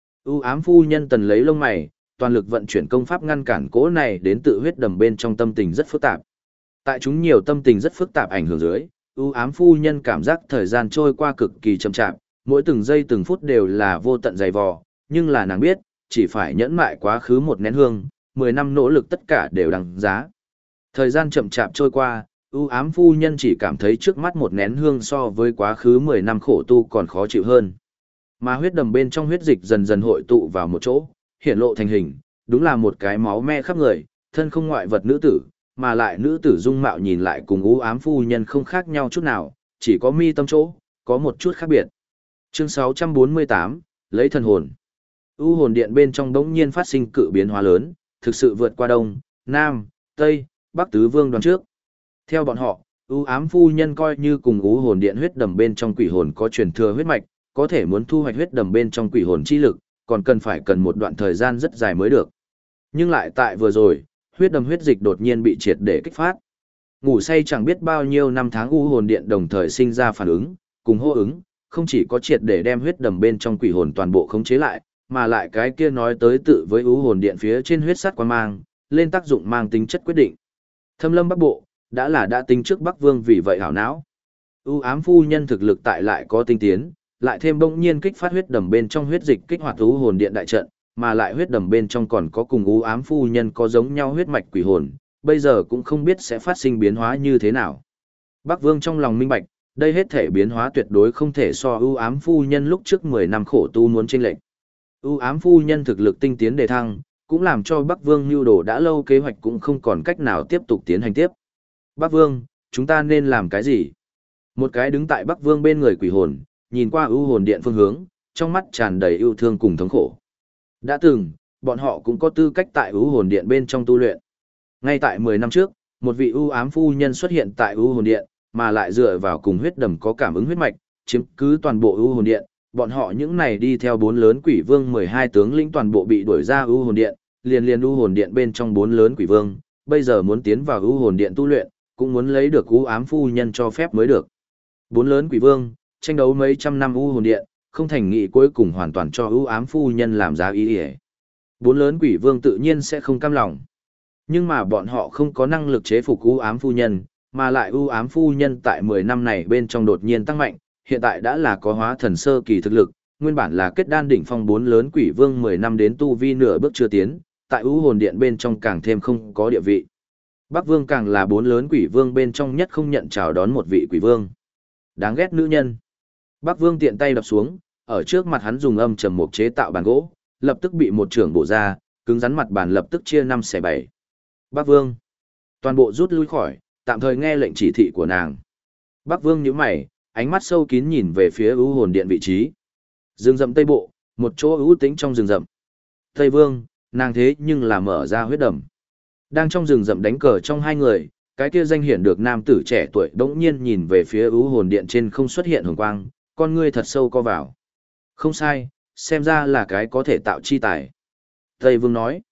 A: U ám phu nhân tần lấy lông mày, toàn lực vận chuyển công pháp ngăn cản cỗ này đến tự huyết đầm bên trong tâm tình rất phức tạp. Tại chúng nhiều tâm tình rất phức tạp ảnh hưởng dưới, u ám phu nhân cảm giác thời gian trôi qua cực kỳ chậm chạp, mỗi từng giây từng phút đều là vô tận dày vò, nhưng là nàng biết, chỉ phải nhẫn mại quá khứ một nén hương, mười năm nỗ lực tất cả đều đằng giá. Thời gian chậm chạp trôi qua, u ám phu nhân chỉ cảm thấy trước mắt một nén hương so với quá khứ mười năm khổ tu còn khó chịu hơn. Mà huyết đầm bên trong huyết dịch dần dần hội tụ vào một chỗ, hiện lộ thành hình, đúng là một cái máu me khắp người, thân không ngoại vật nữ tử, mà lại nữ tử dung mạo nhìn lại cùng u ám phu nhân không khác nhau chút nào, chỉ có mi tâm chỗ, có một chút khác biệt. Chương sáu trăm bốn mươi tám, lấy thần hồn. U hồn điện bên trong đống nhiên phát sinh cự biến hóa lớn, thực sự vượt qua Đông, Nam, Tây, Bắc tứ vương đoán trước. Theo bọn họ, u ám phu nhân coi như cùng u hồn điện huyết đầm bên trong quỷ hồn có truyền thừa huyết mạch, có thể muốn thu hoạch huyết đầm bên trong quỷ hồn chi lực, còn cần phải cần một đoạn thời gian rất dài mới được. Nhưng lại tại vừa rồi, huyết đầm huyết dịch đột nhiên bị triệt để kích phát. Ngủ say chẳng biết bao nhiêu năm tháng u hồn điện đồng thời sinh ra phản ứng, cùng hô ứng, không chỉ có triệt để đem huyết đầm bên trong quỷ hồn toàn bộ khống chế lại, mà lại cái kia nói tới tự với u hồn điện phía trên huyết sắt quan mang, lên tác dụng mang tính chất quyết định. Thâm Lâm Bắc Bộ, đã là đã tính trước Bắc Vương vì vậy hảo não. U ám phu nhân thực lực tại lại có tinh tiến, lại thêm bỗng nhiên kích phát huyết đầm bên trong huyết dịch kích hoạt u hồn điện đại trận, mà lại huyết đầm bên trong còn có cùng u ám phu nhân có giống nhau huyết mạch quỷ hồn, bây giờ cũng không biết sẽ phát sinh biến hóa như thế nào. Bắc Vương trong lòng minh bạch, đây hết thể biến hóa tuyệt đối không thể so u ám phu nhân lúc trước mười năm khổ tu muốn chênh lệch. U ám phu nhân thực lực tinh tiến đề thăng, cũng làm cho Bắc Vương nưu đồ đã lâu kế hoạch cũng không còn cách nào tiếp tục tiến hành tiếp. Bắc Vương, chúng ta nên làm cái gì? Một cái đứng tại Bắc Vương bên người quỷ hồn, nhìn qua u hồn điện phương hướng, trong mắt tràn đầy yêu thương cùng thống khổ. Đã từng, bọn họ cũng có tư cách tại u hồn điện bên trong tu luyện. Ngay tại mười năm trước, một vị u ám phu nhân xuất hiện tại u hồn điện, mà lại dựa vào cùng huyết đầm có cảm ứng huyết mạch, chiếm cứ toàn bộ u hồn điện. Bọn họ những này đi theo bốn lớn quỷ vương mười hai tướng lĩnh toàn bộ bị đuổi ra u hồn điện, liền liền u hồn điện bên trong bốn lớn quỷ vương, bây giờ muốn tiến vào u hồn điện tu luyện, cũng muốn lấy được u ám phu nhân cho phép mới được. Bốn lớn quỷ vương, tranh đấu mấy trăm năm u hồn điện, không thành nghị cuối cùng hoàn toàn cho u ám phu nhân làm giá ý ỉa. Bốn lớn quỷ vương tự nhiên sẽ không cam lòng. Nhưng mà bọn họ không có năng lực chế phục u ám phu nhân, mà lại u ám phu nhân tại mười năm này bên trong đột nhiên tăng mạnh, hiện tại đã là có hóa thần sơ kỳ thực lực, nguyên bản là kết đan đỉnh phong bốn lớn quỷ vương mười năm đến tu vi nửa bước chưa tiến, tại u hồn điện bên trong càng thêm không có địa vị. Bắc Vương càng là bốn lớn quỷ vương bên trong nhất không nhận chào đón một vị quỷ vương. Đáng ghét nữ nhân. Bắc Vương tiện tay đập xuống, ở trước mặt hắn dùng âm trầm mục chế tạo bàn gỗ, lập tức bị một trưởng bổ ra, cứng rắn mặt bàn lập tức chia năm xẻ bảy. Bắc Vương. Toàn bộ rút lui khỏi, tạm thời nghe lệnh chỉ thị của nàng. Bắc Vương nhíu mày, ánh mắt sâu kín nhìn về phía u hồn điện vị trí. Rừng rậm Tây Bộ, một chỗ ưu tĩnh trong rừng rậm. Tây Vương, nàng thế nhưng là mở ra huyết đầm. Đang trong rừng rậm đánh cờ trong hai người, cái kia danh hiển được nam tử trẻ tuổi đống nhiên nhìn về phía ưu hồn điện trên không xuất hiện hồng quang, con ngươi thật sâu co vào. Không sai, xem ra là cái có thể tạo chi tài. Tây Vương nói.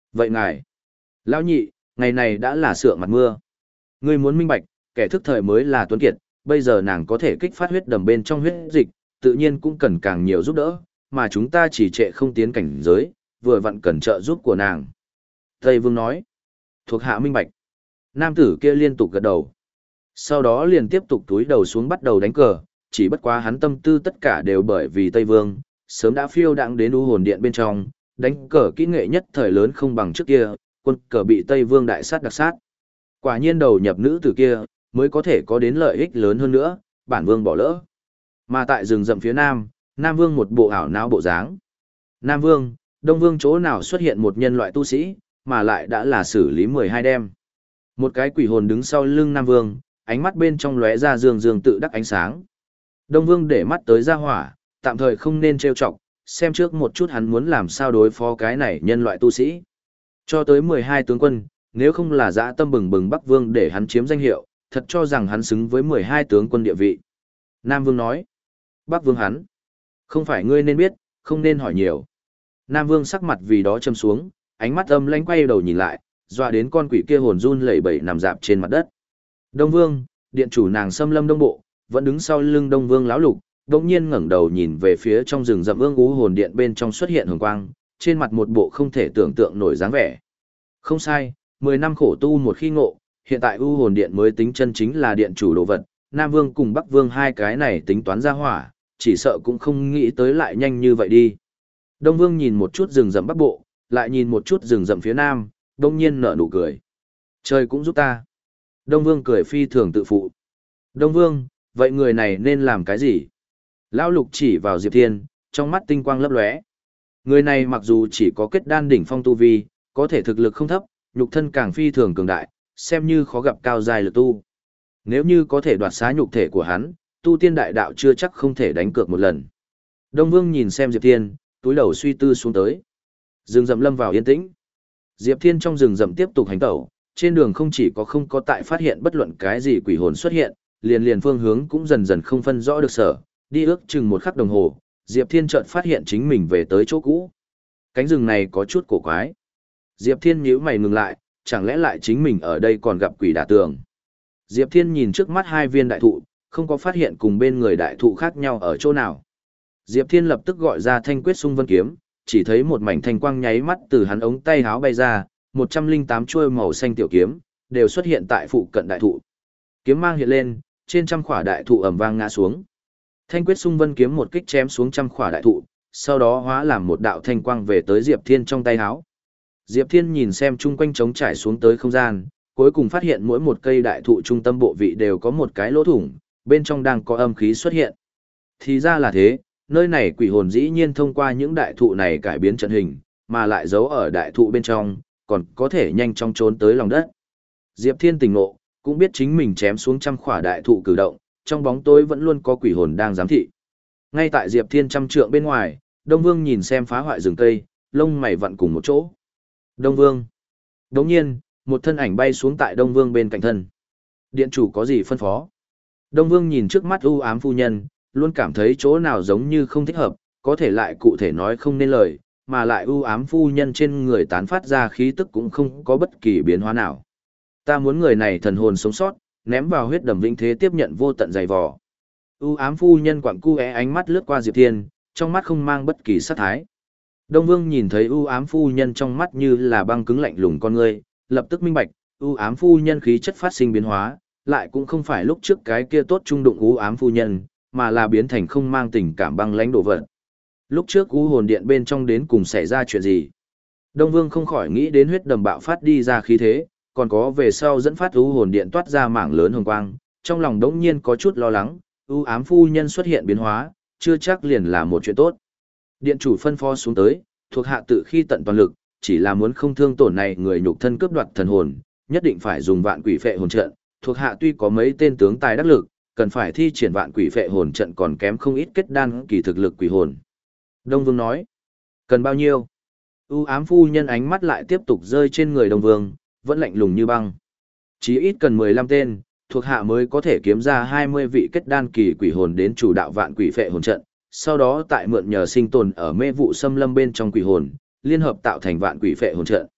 A: Vậy ngài, lão nhị, ngày này đã là sượng mặt mưa. Ngươi muốn minh bạch, kẻ thức thời mới là tuấn kiệt, bây giờ nàng có thể kích phát huyết đầm bên trong huyết dịch, tự nhiên cũng cần càng nhiều giúp đỡ, mà chúng ta chỉ trệ không tiến cảnh giới, vừa vặn cần trợ giúp của nàng. Tây Vương nói, thuộc hạ minh bạch. Nam tử kia liên tục gật đầu. Sau đó liền tiếp tục túi đầu xuống bắt đầu đánh cờ, chỉ bất quá hắn tâm tư tất cả đều bởi vì Tây Vương, sớm đã phiêu đãng đến u hồn điện bên trong, đánh cờ kỹ nghệ nhất thời lớn không bằng trước kia, quân cờ bị Tây Vương đại sát đặc sát. Quả nhiên đầu nhập nữ tử kia, mới có thể có đến lợi ích lớn hơn nữa, bản vương bỏ lỡ. Mà tại rừng rậm phía nam, Nam Vương một bộ ảo não bộ dáng. Nam Vương, Đông Vương chỗ nào xuất hiện một nhân loại tu sĩ, mà lại đã là xử lý mười hai đêm. Một cái quỷ hồn đứng sau lưng Nam Vương, ánh mắt bên trong lóe ra dương dương tự đắc ánh sáng. Đông Vương để mắt tới ra hỏa, tạm thời không nên trêu chọc, xem trước một chút hắn muốn làm sao đối phó cái này nhân loại tu sĩ. Cho tới mười hai tướng quân, nếu không là dã tâm bừng bừng Bắc Vương để hắn chiếm danh hiệu, thật cho rằng hắn xứng với mười hai tướng quân địa vị. Nam Vương nói, Bắc Vương hắn, không phải ngươi nên biết, không nên hỏi nhiều. Nam Vương sắc mặt vì đó châm xuống, ánh mắt âm lãnh quay đầu nhìn lại, dọa đến con quỷ kia hồn run lẩy bẩy nằm dạp trên mặt đất. Đông Vương, điện chủ nàng xâm lâm đông bộ, vẫn đứng sau lưng Đông Vương lão lục, đột nhiên ngẩng đầu nhìn về phía trong rừng rậm ương ú hồn điện bên trong xuất hiện hồng quang, trên mặt một bộ không thể tưởng tượng nổi dáng vẻ. Không sai, mười năm khổ tu một khi ngộ, hiện tại u hồn điện mới tính chân chính là điện chủ đồ vật, Nam Vương cùng Bắc Vương hai cái này tính toán ra hỏa, chỉ sợ cũng không nghĩ tới lại nhanh như vậy đi. Đông Vương nhìn một chút rừng rậm bắc bộ, lại nhìn một chút rừng rậm phía nam, đông nhiên nở nụ cười. Trời cũng giúp ta. Đông Vương cười phi thường tự phụ. Đông Vương, vậy người này nên làm cái gì? Lão Lục chỉ vào Diệp Thiên, trong mắt tinh quang lấp lóe. Người này mặc dù chỉ có kết đan đỉnh phong tu vi, có thể thực lực không thấp, nhục thân càng phi thường cường đại, xem như khó gặp cao giai lực tu. Nếu như có thể đoạt xá nhục thể của hắn, tu tiên đại đạo chưa chắc không thể đánh cược một lần. Đông Vương nhìn xem Diệp Thiên, túi đầu suy tư xuống tới. Rừng rậm lâm vào yên tĩnh. Diệp Thiên trong rừng rậm tiếp tục hành tẩu, trên đường không chỉ có không có tại phát hiện bất luận cái gì quỷ hồn xuất hiện, liền liền phương hướng cũng dần dần không phân rõ được sở, đi ước chừng một khắc đồng hồ, Diệp Thiên chợt phát hiện chính mình về tới chỗ cũ. Cánh rừng này có chút cổ quái. Diệp Thiên nhíu mày ngừng lại, chẳng lẽ lại chính mình ở đây còn gặp quỷ đả tường. Diệp Thiên nhìn trước mắt hai viên đại thụ, không có phát hiện cùng bên người đại thụ khác nhau ở chỗ nào. Diệp Thiên lập tức gọi ra thanh quyết sung vân kiếm, chỉ thấy một mảnh thanh quang nháy mắt từ hắn ống tay háo bay ra, một trăm linh tám chuôi màu xanh tiểu kiếm, đều xuất hiện tại phụ cận đại thụ. Kiếm mang hiện lên, trên trăm khỏa đại thụ ầm vang ngã xuống. Thanh quyết sung vân kiếm một kích chém xuống trăm khỏa đại thụ, sau đó hóa làm một đạo thanh quang về tới Diệp Thiên trong tay háo. Diệp Thiên nhìn xem chung quanh trống trải xuống tới không gian, cuối cùng phát hiện mỗi một cây đại thụ trung tâm bộ vị đều có một cái lỗ thủng, bên trong đang có âm khí xuất hiện. Thì ra là thế, nơi này quỷ hồn dĩ nhiên thông qua những đại thụ này cải biến trận hình, mà lại giấu ở đại thụ bên trong, còn có thể nhanh chóng trốn tới lòng đất. Diệp Thiên tỉnh ngộ, cũng biết chính mình chém xuống trăm khỏa đại thụ cử động, trong bóng tối vẫn luôn có quỷ hồn đang giám thị. Ngay tại Diệp Thiên trăm trượng bên ngoài, Đông Vương nhìn xem phá hoại rừng cây, lông mày vặn cùng một chỗ. Đông Vương. Đồng nhiên, một thân ảnh bay xuống tại Đông Vương bên cạnh thân. Điện chủ có gì phân phó? Đông Vương nhìn trước mắt u ám phu nhân, luôn cảm thấy chỗ nào giống như không thích hợp, có thể lại cụ thể nói không nên lời, mà lại u ám phu nhân trên người tán phát ra khí tức cũng không có bất kỳ biến hóa nào. Ta muốn người này thần hồn sống sót, ném vào huyết đầm vĩnh thế tiếp nhận vô tận dày vò. U ám phu nhân quặng cu é ánh mắt lướt qua Diệp Thiên, trong mắt không mang bất kỳ sát thái. Đông Vương nhìn thấy u ám phu nhân trong mắt như là băng cứng lạnh lùng con ngươi, lập tức minh bạch, u ám phu nhân khí chất phát sinh biến hóa, lại cũng không phải lúc trước cái kia tốt trung đụng u ám phu nhân, mà là biến thành không mang tình cảm băng lãnh đồ vật. Lúc trước u hồn điện bên trong đến cùng xảy ra chuyện gì? Đông Vương không khỏi nghĩ đến huyết đầm bạo phát đi ra khí thế, còn có về sau dẫn phát u hồn điện toát ra mảng lớn hồng quang, trong lòng đống nhiên có chút lo lắng, u ám phu nhân xuất hiện biến hóa, chưa chắc liền là một chuyện tốt. Điện chủ phân phó xuống tới, thuộc hạ tự khi tận toàn lực, chỉ là muốn không thương tổn này người nhục thân cướp đoạt thần hồn, nhất định phải dùng vạn quỷ phệ hồn trận, thuộc hạ tuy có mấy tên tướng tài đắc lực, cần phải thi triển vạn quỷ phệ hồn trận còn kém không ít kết đan kỳ thực lực quỷ hồn. Đông Vương nói, cần bao nhiêu? U ám phu nhân ánh mắt lại tiếp tục rơi trên người Đông Vương, vẫn lạnh lùng như băng. Chí ít cần mười lăm tên, thuộc hạ mới có thể kiếm ra hai mươi vị kết đan kỳ quỷ hồn đến chủ đạo vạn quỷ phệ hồn trận, sau đó tại mượn nhờ sinh tồn ở mê vụ xâm lâm bên trong quỷ hồn, liên hợp tạo thành vạn quỷ phệ hồn trận.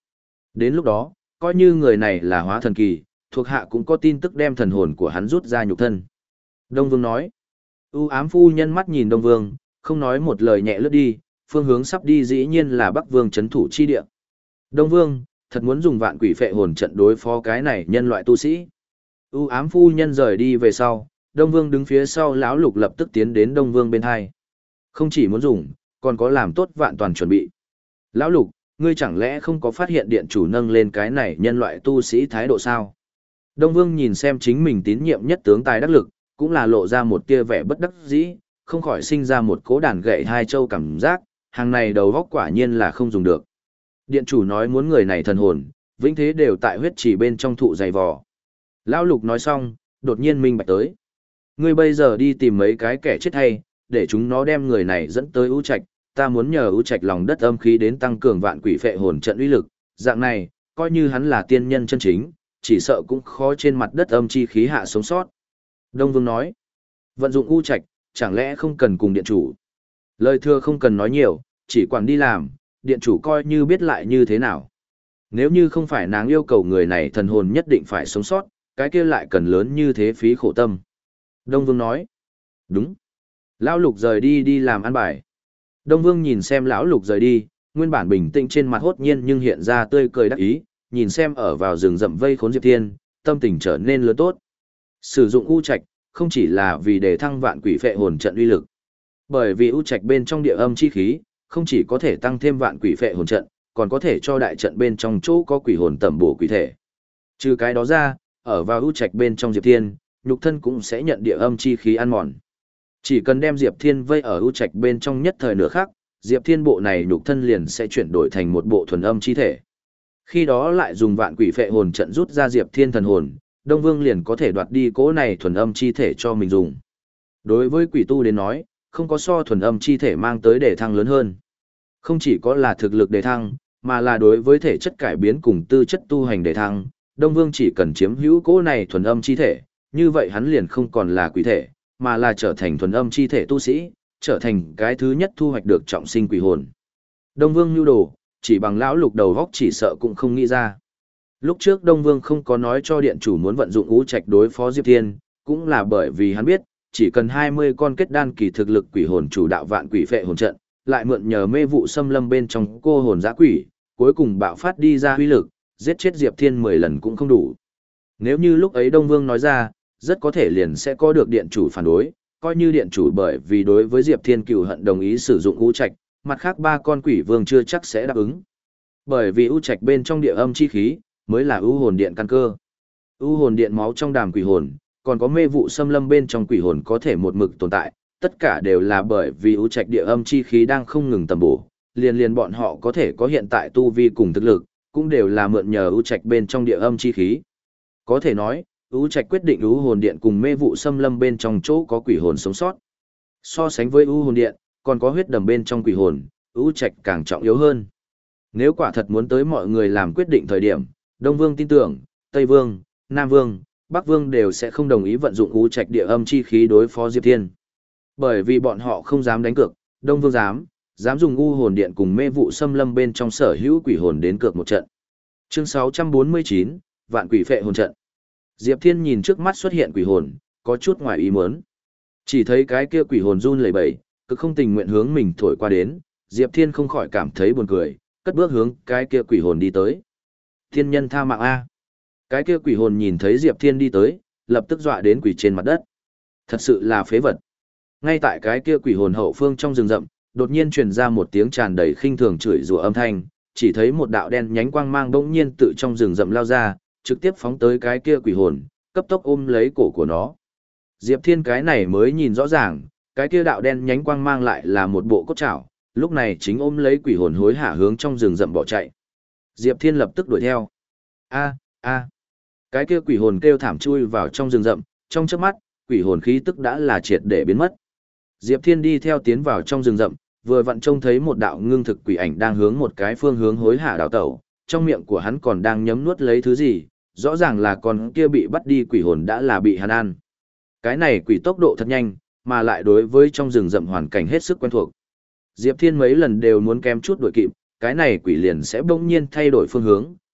A: Đến lúc đó, coi như người này là hóa thần kỳ, thuộc hạ cũng có tin tức đem thần hồn của hắn rút ra nhục thân. Đông Vương nói. U ám phu nhân mắt nhìn Đông Vương, không nói một lời nhẹ lướt đi, phương hướng sắp đi dĩ nhiên là Bắc Vương trấn thủ chi địa. Đông Vương, thật muốn dùng vạn quỷ phệ hồn trận đối phó cái này nhân loại tu sĩ. U ám phu nhân rời đi về sau, Đông Vương đứng phía sau lão lục lập tức tiến đến Đông Vương bên hai. Không chỉ muốn dùng, còn có làm tốt vạn toàn chuẩn bị. Lão lục, ngươi chẳng lẽ không có phát hiện điện chủ nâng lên cái này nhân loại tu sĩ thái độ sao? Đông Vương nhìn xem chính mình tín nhiệm nhất tướng tài đắc lực, cũng là lộ ra một tia vẻ bất đắc dĩ, không khỏi sinh ra một cố đàn gậy hai châu cảm giác, hàng này đầu góc quả nhiên là không dùng được. Điện chủ nói muốn người này thần hồn, vĩnh thế đều tại huyết chỉ bên trong thụ dày vò. Lão lục nói xong, đột nhiên minh bạch tới. Ngươi bây giờ đi tìm mấy cái kẻ chết hay, để chúng nó đem người này dẫn tới ưu trạch, ta muốn nhờ ưu trạch lòng đất âm khí đến tăng cường vạn quỷ phệ hồn trận uy lực, dạng này, coi như hắn là tiên nhân chân chính, chỉ sợ cũng khó trên mặt đất âm chi khí hạ sống sót. Đông Vương nói, vận dụng ưu trạch, chẳng lẽ không cần cùng điện chủ. Lời thưa không cần nói nhiều, chỉ quản đi làm, điện chủ coi như biết lại như thế nào. Nếu như không phải nàng yêu cầu người này thần hồn nhất định phải sống sót, cái kia lại cần lớn như thế phí khổ tâm. Đông Vương nói, đúng. Lão Lục rời đi đi làm ăn bài. Đông Vương nhìn xem lão Lục rời đi, nguyên bản bình tĩnh trên mặt hốt nhiên nhưng hiện ra tươi cười đắc ý, nhìn xem ở vào rừng rậm vây khốn Diệp Thiên, tâm tình trở nên lớn tốt. Sử dụng u trạch, không chỉ là vì để thăng vạn quỷ phệ hồn trận uy lực. Bởi vì u trạch bên trong địa âm chi khí, không chỉ có thể tăng thêm vạn quỷ phệ hồn trận, còn có thể cho đại trận bên trong chỗ có quỷ hồn tẩm bổ quỷ thể. Trừ cái đó ra, ở vào u trạch bên trong Diệp Thiên, nhục thân cũng sẽ nhận địa âm chi khí ăn mòn. Chỉ cần đem Diệp Thiên vây ở u trạch bên trong nhất thời nửa khắc, Diệp Thiên bộ này nhục thân liền sẽ chuyển đổi thành một bộ thuần âm chi thể. Khi đó lại dùng vạn quỷ phệ hồn trận rút ra Diệp Thiên thần hồn, Đông Vương liền có thể đoạt đi cỗ này thuần âm chi thể cho mình dùng. Đối với quỷ tu đến nói, không có so thuần âm chi thể mang tới đề thăng lớn hơn. Không chỉ có là thực lực đề thăng, mà là đối với thể chất cải biến cùng tư chất tu hành đề thăng, Đông Vương chỉ cần chiếm hữu cỗ này thuần âm chi thể, như vậy hắn liền không còn là quỷ thể, mà là trở thành thuần âm chi thể tu sĩ, trở thành cái thứ nhất thu hoạch được trọng sinh quỷ hồn. Đông Vương nhu đồ, chỉ bằng lão lục đầu góc chỉ sợ cũng không nghĩ ra. Lúc trước Đông Vương không có nói cho điện chủ muốn vận dụng ngũ trạch đối phó Diệp Thiên, cũng là bởi vì hắn biết, chỉ cần hai mươi con kết đan kỳ thực lực quỷ hồn chủ đạo vạn quỷ phệ hồn trận, lại mượn nhờ mê vụ xâm lâm bên trong cô hồn dã quỷ, cuối cùng bạo phát đi ra huy lực, giết chết Diệp Thiên mười lần cũng không đủ. Nếu như lúc ấy Đông Vương nói ra, rất có thể liền sẽ có được điện chủ phản đối, coi như điện chủ bởi vì đối với Diệp Thiên cừu hận đồng ý sử dụng ngũ trạch, mặt khác ba con quỷ vương chưa chắc sẽ đáp ứng. Bởi vì u trạch bên trong địa âm chi khí, mới là u hồn điện căn cơ. U hồn điện máu trong đàm quỷ hồn, còn có mê vụ xâm lâm bên trong quỷ hồn có thể một mực tồn tại, tất cả đều là bởi vì u trạch địa âm chi khí đang không ngừng tầm bổ, liền liền bọn họ có thể có hiện tại tu vi cùng thực lực, cũng đều là mượn nhờ u trạch bên trong địa âm chi khí. Có thể nói, u trạch quyết định u hồn điện cùng mê vụ xâm lâm bên trong chỗ có quỷ hồn sống sót. So sánh với u hồn điện, còn có huyết đầm bên trong quỷ hồn, u trạch càng trọng yếu hơn. Nếu quả thật muốn tới mọi người làm quyết định thời điểm, Đông Vương tin tưởng, Tây Vương, Nam Vương, Bắc Vương đều sẽ không đồng ý vận dụng u trạch địa âm chi khí đối phó Diệp Thiên. Bởi vì bọn họ không dám đánh cược, Đông Vương dám, dám dùng u hồn điện cùng mê vụ xâm lâm bên trong sở hữu quỷ hồn đến cược một trận. Chương sáu trăm bốn mươi chín, Vạn quỷ phệ hồn trận. Diệp Thiên nhìn trước mắt xuất hiện quỷ hồn, có chút ngoài ý muốn. Chỉ thấy cái kia quỷ hồn run lẩy bẩy, cực không tình nguyện hướng mình thổi qua đến, Diệp Thiên không khỏi cảm thấy buồn cười, cất bước hướng cái kia quỷ hồn đi tới. Thiên nhân tha mạng A. Cái kia quỷ hồn nhìn thấy Diệp Thiên đi tới, lập tức dọa đến quỷ trên mặt đất. Thật sự là phế vật. Ngay tại cái kia quỷ hồn hậu phương trong rừng rậm, đột nhiên truyền ra một tiếng tràn đầy khinh thường chửi rủa âm thanh, chỉ thấy một đạo đen nhánh quang mang bỗng nhiên tự trong rừng rậm lao ra, trực tiếp phóng tới cái kia quỷ hồn, cấp tốc ôm lấy cổ của nó. Diệp Thiên cái này mới nhìn rõ ràng, cái kia đạo đen nhánh quang mang lại là một bộ cốt trảo, lúc này chính ôm lấy quỷ hồn hối hả hướng trong rừng rậm bỏ chạy. Diệp Thiên lập tức đuổi theo. A, a. Cái kia quỷ hồn kêu thảm chui vào trong rừng rậm, trong chớp mắt, quỷ hồn khí tức đã là triệt để biến mất. Diệp Thiên đi theo tiến vào trong rừng rậm, vừa vặn trông thấy một đạo ngưng thực quỷ ảnh đang hướng một cái phương hướng hối hả đảo tẩu, trong miệng của hắn còn đang nhấm nuốt lấy thứ gì, rõ ràng là con kia bị bắt đi quỷ hồn đã là bị hắn ăn. Cái này quỷ tốc độ thật nhanh, mà lại đối với trong rừng rậm hoàn cảnh hết sức quen thuộc. Diệp Thiên mấy lần đều muốn kém chút đuổi kịp, cái này quỷ liền sẽ bỗng nhiên thay đổi phương hướng,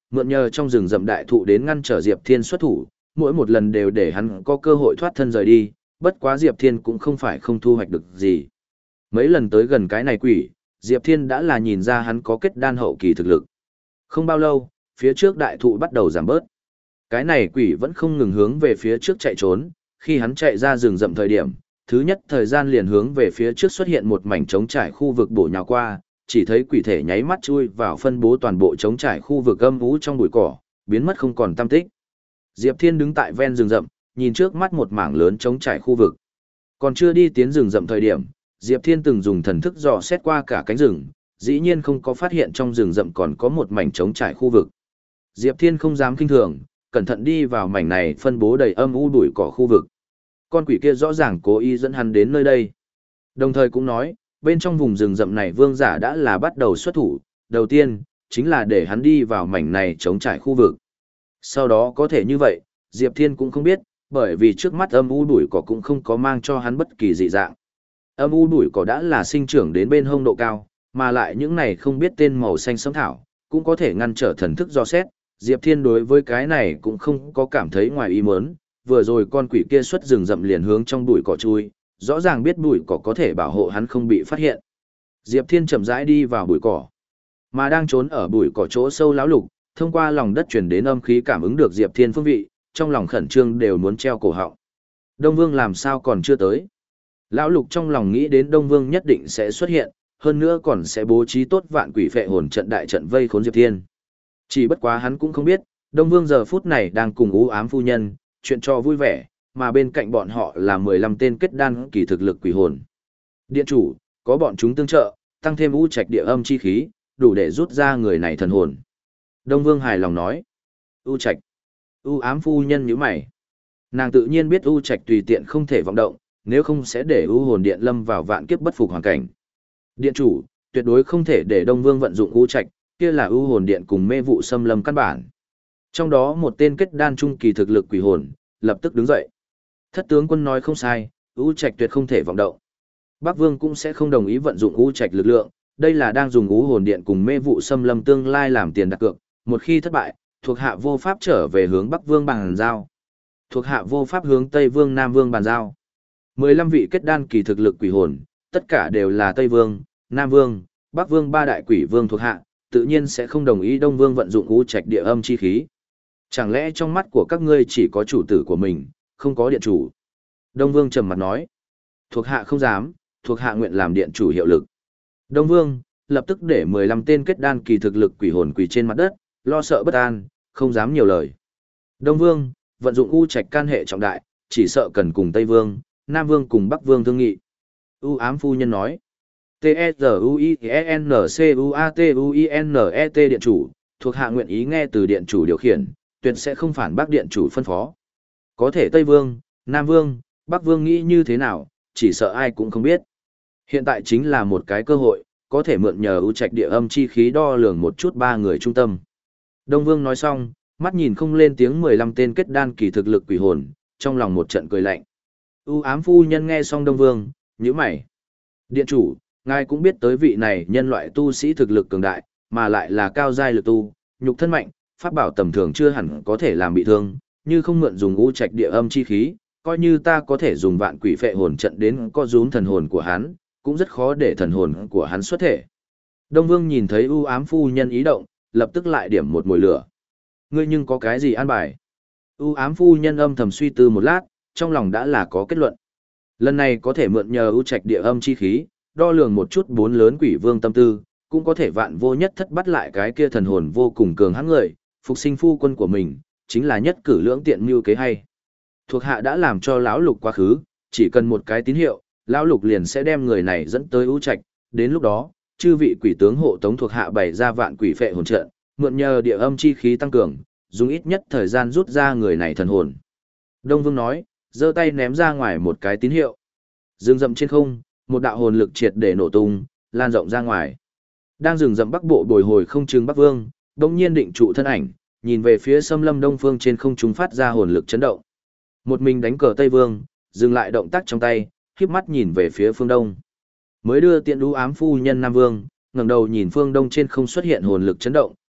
A: mượn nhờ trong rừng rậm đại thụ đến ngăn trở Diệp Thiên xuất thủ, mỗi một lần đều để hắn có cơ hội thoát thân rời đi, bất quá Diệp Thiên cũng không phải không thu hoạch được gì. Mấy lần tới gần cái này quỷ, Diệp Thiên đã là nhìn ra hắn có kết đan hậu kỳ thực lực. Không bao lâu, phía trước đại thụ bắt đầu giảm bớt. Cái này quỷ vẫn không ngừng hướng về phía trước chạy trốn, khi hắn chạy ra rừng rậm thời điểm, thứ nhất thời gian liền hướng về phía trước xuất hiện một mảnh trống trải khu vực bổ nhào qua, chỉ thấy quỷ thể nháy mắt chui vào phân bố toàn bộ trống trải khu vực âm u trong bụi cỏ, biến mất không còn tăm tích. Diệp Thiên đứng tại ven rừng rậm, nhìn trước mắt một mảng lớn trống trải khu vực. Còn chưa đi tiến rừng rậm thời điểm, Diệp Thiên từng dùng thần thức dò xét qua cả cánh rừng, dĩ nhiên không có phát hiện trong rừng rậm còn có một mảnh trống trải khu vực. Diệp Thiên không dám kinh thường, cẩn thận đi vào mảnh này phân bố đầy âm u bụi cỏ khu vực. Con quỷ kia rõ ràng cố ý dẫn hắn đến nơi đây. Đồng thời cũng nói, bên trong vùng rừng rậm này vương giả đã là bắt đầu xuất thủ, đầu tiên, chính là để hắn đi vào mảnh này trống trải khu vực. Sau đó có thể như vậy, Diệp Thiên cũng không biết, bởi vì trước mắt âm u bụi cỏ cũng không có mang cho hắn bất kỳ dị dạng. Âm u bụi cỏ đã là sinh trưởng đến bên hông độ cao, mà lại những này không biết tên màu xanh sẫm thảo, cũng có thể ngăn trở thần thức do xét. Diệp Thiên đối với cái này cũng không có cảm thấy ngoài ý muốn, vừa rồi con quỷ kia xuất rừng rậm liền hướng trong bụi cỏ chui, rõ ràng biết bụi cỏ có thể bảo hộ hắn không bị phát hiện. Diệp Thiên chậm rãi đi vào bụi cỏ, mà đang trốn ở bụi cỏ chỗ sâu lão lục, thông qua lòng đất truyền đến âm khí cảm ứng được Diệp Thiên phương vị, trong lòng khẩn trương đều muốn treo cổ họng. Đông Vương làm sao còn chưa tới? Lão lục trong lòng nghĩ đến Đông Vương nhất định sẽ xuất hiện, hơn nữa còn sẽ bố trí tốt vạn quỷ phệ hồn trận đại trận vây khốn Diệp Thiên. Chỉ bất quá hắn cũng không biết, Đông Vương giờ phút này đang cùng U Ám phu nhân, chuyện cho vui vẻ, mà bên cạnh bọn họ là mười lăm tên kết đan kỳ thực lực quỷ hồn. Điện chủ, có bọn chúng tương trợ, tăng thêm u trạch địa âm chi khí, đủ để rút ra người này thần hồn. Đông Vương hài lòng nói. U trạch. U Ám phu nhân nhíu mày. Nàng tự nhiên biết u trạch tùy tiện không thể vọng động, nếu không sẽ để u hồn điện lâm vào vạn kiếp bất phục hoàn cảnh. Điện chủ, tuyệt đối không thể để Đông Vương vận dụng u trạch, kia là u hồn điện cùng mê vụ xâm lâm căn bản. Trong đó một tên kết đan trung kỳ thực lực quỷ hồn, lập tức đứng dậy. Thất tướng quân nói không sai, u trạch tuyệt không thể vọng động. Bắc Vương cũng sẽ không đồng ý vận dụng u trạch lực lượng, đây là đang dùng u hồn điện cùng mê vụ xâm lâm tương lai làm tiền đặt cược, một khi thất bại, thuộc hạ vô pháp trở về hướng Bắc Vương bàn giao. Thuộc hạ vô pháp hướng Tây Vương Nam Vương bàn giao. mười lăm vị kết đan kỳ thực lực quỷ hồn, tất cả đều là Tây Vương, Nam Vương, Bắc Vương ba đại quỷ vương thuộc hạ, tự nhiên sẽ không đồng ý Đông Vương vận dụng u trạch địa âm chi khí. Chẳng lẽ trong mắt của các ngươi chỉ có chủ tử của mình, không có điện chủ? Đông Vương trầm mặt nói. Thuộc hạ không dám, thuộc hạ nguyện làm điện chủ hiệu lực. Đông Vương, lập tức để mười lăm tên kết đan kỳ thực lực quỷ hồn quỳ trên mặt đất, lo sợ bất an, không dám nhiều lời. Đông Vương, vận dụng u trạch can hệ trọng đại, chỉ sợ cần cùng Tây Vương, Nam Vương cùng Bắc Vương thương nghị. U Ám phu nhân nói. T E Z U I E N C U A T U I N E T điện chủ, thuộc hạ nguyện ý nghe từ điện chủ điều khiển, tuyệt sẽ không phản bác điện chủ phân phó. Có thể Tây Vương, Nam Vương, Bắc Vương nghĩ như thế nào, chỉ sợ ai cũng không biết. Hiện tại chính là một cái cơ hội, có thể mượn nhờ ưu trạch địa âm chi khí đo lường một chút ba người trung tâm. Đông Vương nói xong, mắt nhìn không lên tiếng mười lăm tên kết đan kỳ thực lực quỷ hồn, trong lòng một trận cười lạnh. U Ám phu nhân nghe xong Đông Vương, nhíu mày. Điện chủ, ngài cũng biết tới vị này nhân loại tu sĩ thực lực cường đại, mà lại là cao giai lực tu, nhục thân mạnh, pháp bảo tầm thường chưa hẳn có thể làm bị thương, như không mượn dùng u trạch địa âm chi khí, coi như ta có thể dùng vạn quỷ phệ hồn trận đến co rúm thần hồn của hắn, cũng rất khó để thần hồn của hắn xuất thể. Đông Vương nhìn thấy U Ám phu nhân ý động, lập tức lại điểm một mồi lửa. Ngươi nhưng có cái gì an bài? U Ám phu nhân âm thầm suy tư một lát, trong lòng đã là có kết luận. Lần này có thể mượn nhờ u trạch địa âm chi khí, đo lường một chút bốn lớn quỷ vương tâm tư, cũng có thể vạn vô nhất thất bắt lại cái kia thần hồn vô cùng cường hãn người, phục sinh phu quân của mình, chính là nhất cử lưỡng tiện mưu kế hay. Thuộc hạ đã làm cho lão lục quá khứ, chỉ cần một cái tín hiệu, lão lục liền sẽ đem người này dẫn tới u trạch, đến lúc đó, chư vị quỷ tướng hộ tống thuộc hạ bày ra vạn quỷ phệ hồn trận, mượn nhờ địa âm chi khí tăng cường, dùng ít nhất thời gian rút ra người này thần hồn. Đông Vương nói, giơ tay ném ra ngoài một cái tín hiệu. Rừng rậm trên không, một đạo hồn lực triệt để nổ tung, lan rộng ra ngoài. Đang rừng rậm bắc bộ bồi hồi không chừng Bắc Vương, đông nhiên định trụ thân ảnh, nhìn về phía xâm lâm đông phương trên không trung phát ra hồn lực chấn động. Một mình đánh cờ Tây Vương, dừng lại động tác trong tay, khép mắt nhìn về phía phương đông. Mới đưa tiện đũ ám phu nhân Nam Vương, ngẩng đầu nhìn phương đông trên không xuất hiện hồn lực chấn động,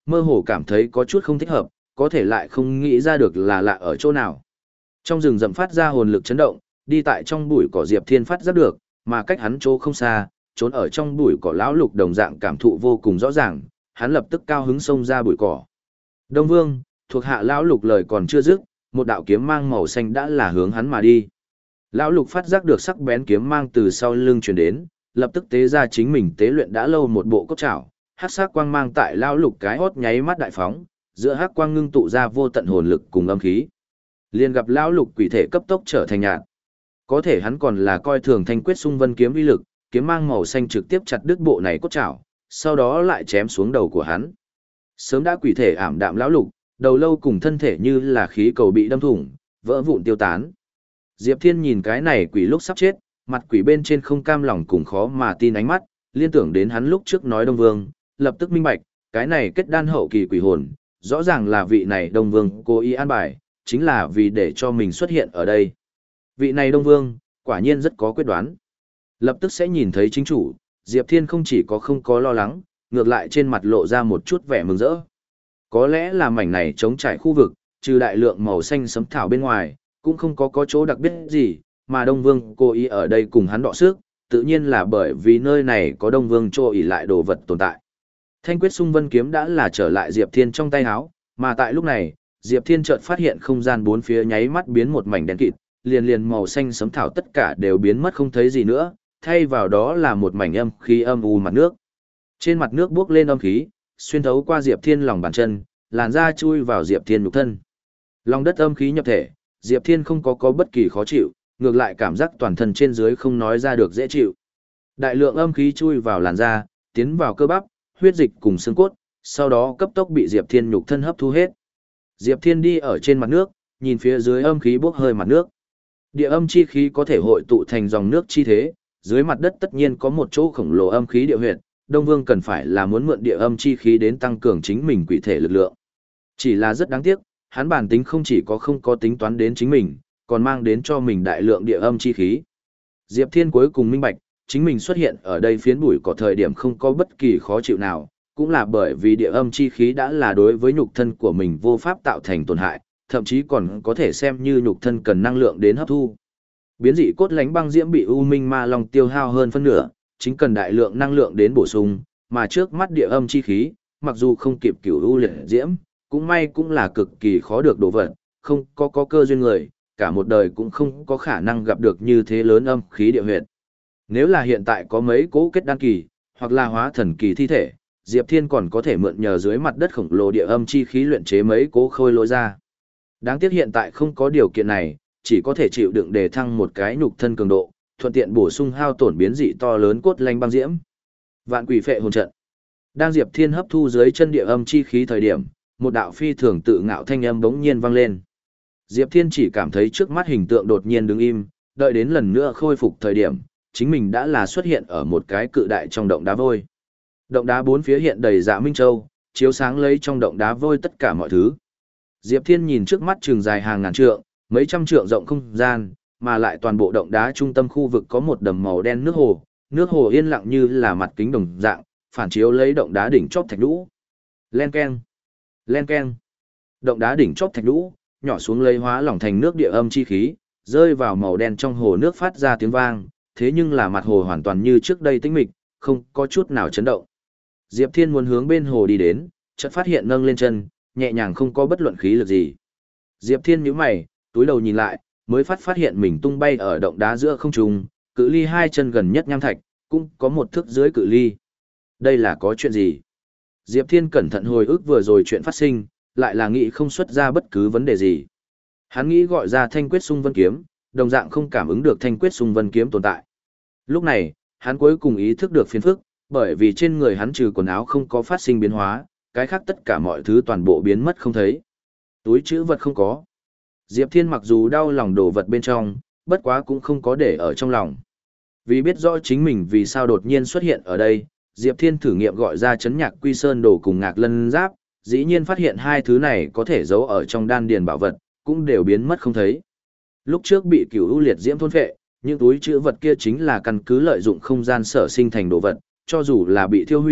A: mơ hồ cảm thấy có chút không thích hợp, có thể lại không nghĩ ra được là lạ ở chỗ nào. Trong rừng rậm phát ra hồn lực chấn động, đi tại trong bụi cỏ Diệp Thiên phát giác được, mà cách hắn chỗ không xa, trốn ở trong bụi cỏ lão lục đồng dạng cảm thụ vô cùng rõ ràng, hắn lập tức cao hứng xông ra bụi cỏ. Đông Vương, thuộc hạ lão lục lời còn chưa dứt, một đạo kiếm mang màu xanh đã là hướng hắn mà đi. Lão lục phát giác được sắc bén kiếm mang từ sau lưng truyền đến, lập tức tế ra chính mình tế luyện đã lâu một bộ cốt trảo, hắc sắc quang mang tại lão lục cái hốt nháy mắt đại phóng, giữa hắc quang ngưng tụ ra vô tận hồn lực cùng âm khí. Liền gặp lão lục quỷ thể cấp tốc trở thành nhạt. Có thể hắn còn là coi thường Thanh Quyết Xung Vân kiếm uy lực, kiếm mang màu xanh trực tiếp chặt đứt bộ này cốt trảo, sau đó lại chém xuống đầu của hắn. Sớm đã quỷ thể ảm đạm lão lục, đầu lâu cùng thân thể như là khí cầu bị đâm thủng, vỡ vụn tiêu tán. Diệp Thiên nhìn cái này quỷ lúc sắp chết, mặt quỷ bên trên không cam lòng cùng khó mà tin ánh mắt, liên tưởng đến hắn lúc trước nói Đông Vương, lập tức minh bạch, cái này kết đan hậu kỳ quỷ hồn, rõ ràng là vị này Đông Vương cố ý an bài, chính là vì để cho mình xuất hiện ở đây. Vị này Đông Vương, quả nhiên rất có quyết đoán. Lập tức sẽ nhìn thấy chính chủ, Diệp Thiên không chỉ có không có lo lắng, ngược lại trên mặt lộ ra một chút vẻ mừng rỡ. Có lẽ là mảnh này chống trải khu vực, trừ đại lượng màu xanh sấm thảo bên ngoài, cũng không có có chỗ đặc biệt gì, mà Đông Vương cố ý ở đây cùng hắn đọ sức, tự nhiên là bởi vì nơi này có Đông Vương trô ỉ lại đồ vật tồn tại. Thanh Quyết Xung Vân kiếm đã là trở lại Diệp Thiên trong tay áo, mà tại lúc này, Diệp Thiên chợt phát hiện không gian bốn phía nháy mắt biến một mảnh đen kịt, liền liền màu xanh sấm thảo tất cả đều biến mất không thấy gì nữa, thay vào đó là một mảnh âm khí âm u mặt nước. Trên mặt nước bốc lên âm khí, xuyên thấu qua Diệp Thiên lòng bàn chân, làn da chui vào Diệp Thiên nhục thân. Lòng đất âm khí nhập thể, Diệp Thiên không có có bất kỳ khó chịu, ngược lại cảm giác toàn thân trên dưới không nói ra được dễ chịu. Đại lượng âm khí chui vào làn da, tiến vào cơ bắp, huyết dịch cùng xương cốt, sau đó cấp tốc bị Diệp Thiên nhục thân hấp thu hết. Diệp Thiên đi ở trên mặt nước, nhìn phía dưới âm khí bốc hơi mặt nước. Địa âm chi khí có thể hội tụ thành dòng nước chi thế, dưới mặt đất tất nhiên có một chỗ khổng lồ âm khí địa huyệt, Đông Vương cần phải là muốn mượn địa âm chi khí đến tăng cường chính mình quỷ thể lực lượng. Chỉ là rất đáng tiếc, hắn bản tính không chỉ có không có tính toán đến chính mình, còn mang đến cho mình đại lượng địa âm chi khí. Diệp Thiên cuối cùng minh bạch, chính mình xuất hiện ở đây phiến bụi có thời điểm không có bất kỳ khó chịu nào, cũng là bởi vì địa âm chi khí đã là đối với nhục thân của mình vô pháp tạo thành tổn hại, thậm chí còn có thể xem như nhục thân cần năng lượng đến hấp thu. Biến dị cốt lánh băng diễm bị U Minh Ma Long tiêu hao hơn phân nửa, chính cần đại lượng năng lượng đến bổ sung, mà trước mắt địa âm chi khí, mặc dù không kịp cửu u liệt diễm, cũng may cũng là cực kỳ khó được đồ vật, không có có cơ duyên người, cả một đời cũng không có khả năng gặp được như thế lớn âm khí địa huyệt. Nếu là hiện tại có mấy cố kết đan kỳ, hoặc là hóa thần kỳ thi thể, Diệp Thiên còn có thể mượn nhờ dưới mặt đất khổng lồ địa âm chi khí luyện chế mấy cố khôi lỗi ra. Đáng tiếc hiện tại không có điều kiện này, chỉ có thể chịu đựng để thăng một cái nhục thân cường độ, thuận tiện bổ sung hao tổn biến dị to lớn cốt lanh băng diễm. Vạn quỷ phệ hồn trận. Đang Diệp Thiên hấp thu dưới chân địa âm chi khí thời điểm, một đạo phi thường tự ngạo thanh âm bỗng nhiên vang lên. Diệp Thiên chỉ cảm thấy trước mắt hình tượng đột nhiên đứng im, đợi đến lần nữa khôi phục thời điểm, chính mình đã là xuất hiện ở một cái cự đại trong động đá vôi. Động đá bốn phía hiện đầy dạ minh châu, chiếu sáng lấy trong động đá vôi tất cả mọi thứ. Diệp Thiên nhìn trước mắt trường dài hàng ngàn trượng, mấy trăm trượng rộng không gian, mà lại toàn bộ động đá trung tâm khu vực có một đầm màu đen nước hồ, nước hồ yên lặng như là mặt kính đồng dạng, phản chiếu lấy động đá đỉnh chóp thạch lũ. Len keng, len keng. Động đá đỉnh chóp thạch lũ, nhỏ xuống lấy hóa lỏng thành nước địa âm chi khí, rơi vào màu đen trong hồ nước phát ra tiếng vang, thế nhưng là mặt hồ hoàn toàn như trước đây tĩnh mịch, không có chút nào chấn động. Diệp Thiên muốn hướng bên hồ đi đến, chợt phát hiện nâng lên chân, nhẹ nhàng không có bất luận khí lực gì. Diệp Thiên nhíu mày, túi đầu nhìn lại, mới phát phát hiện mình tung bay ở động đá giữa không trung, cự ly hai chân gần nhất nham thạch, cũng có một thước dưới cự ly. Đây là có chuyện gì? Diệp Thiên cẩn thận hồi ức vừa rồi chuyện phát sinh, lại là nghĩ không xuất ra bất cứ vấn đề gì. Hắn nghĩ gọi ra Thanh Quyết Xung Vân kiếm, đồng dạng không cảm ứng được Thanh Quyết Xung Vân kiếm tồn tại. Lúc này, hắn cuối cùng ý thức được phiền phức, bởi vì trên người hắn trừ quần áo không có phát sinh biến hóa, cái khác tất cả mọi thứ toàn bộ biến mất không thấy. Túi trữ vật không có. Diệp Thiên mặc dù đau lòng đồ vật bên trong, bất quá cũng không có để ở trong lòng. Vì biết rõ chính mình vì sao đột nhiên xuất hiện ở đây, Diệp Thiên thử nghiệm gọi ra chấn nhạc quy sơn đồ cùng ngạc lân giáp, dĩ nhiên phát hiện hai thứ này có thể giấu ở trong đan điền bảo vật, cũng đều biến mất không thấy. Lúc trước bị cửu u liệt diễm thôn phệ, những túi trữ vật kia chính là căn cứ lợi dụng không gian sở sinh thành đồ vật, cho dù là bị thiêu hủy,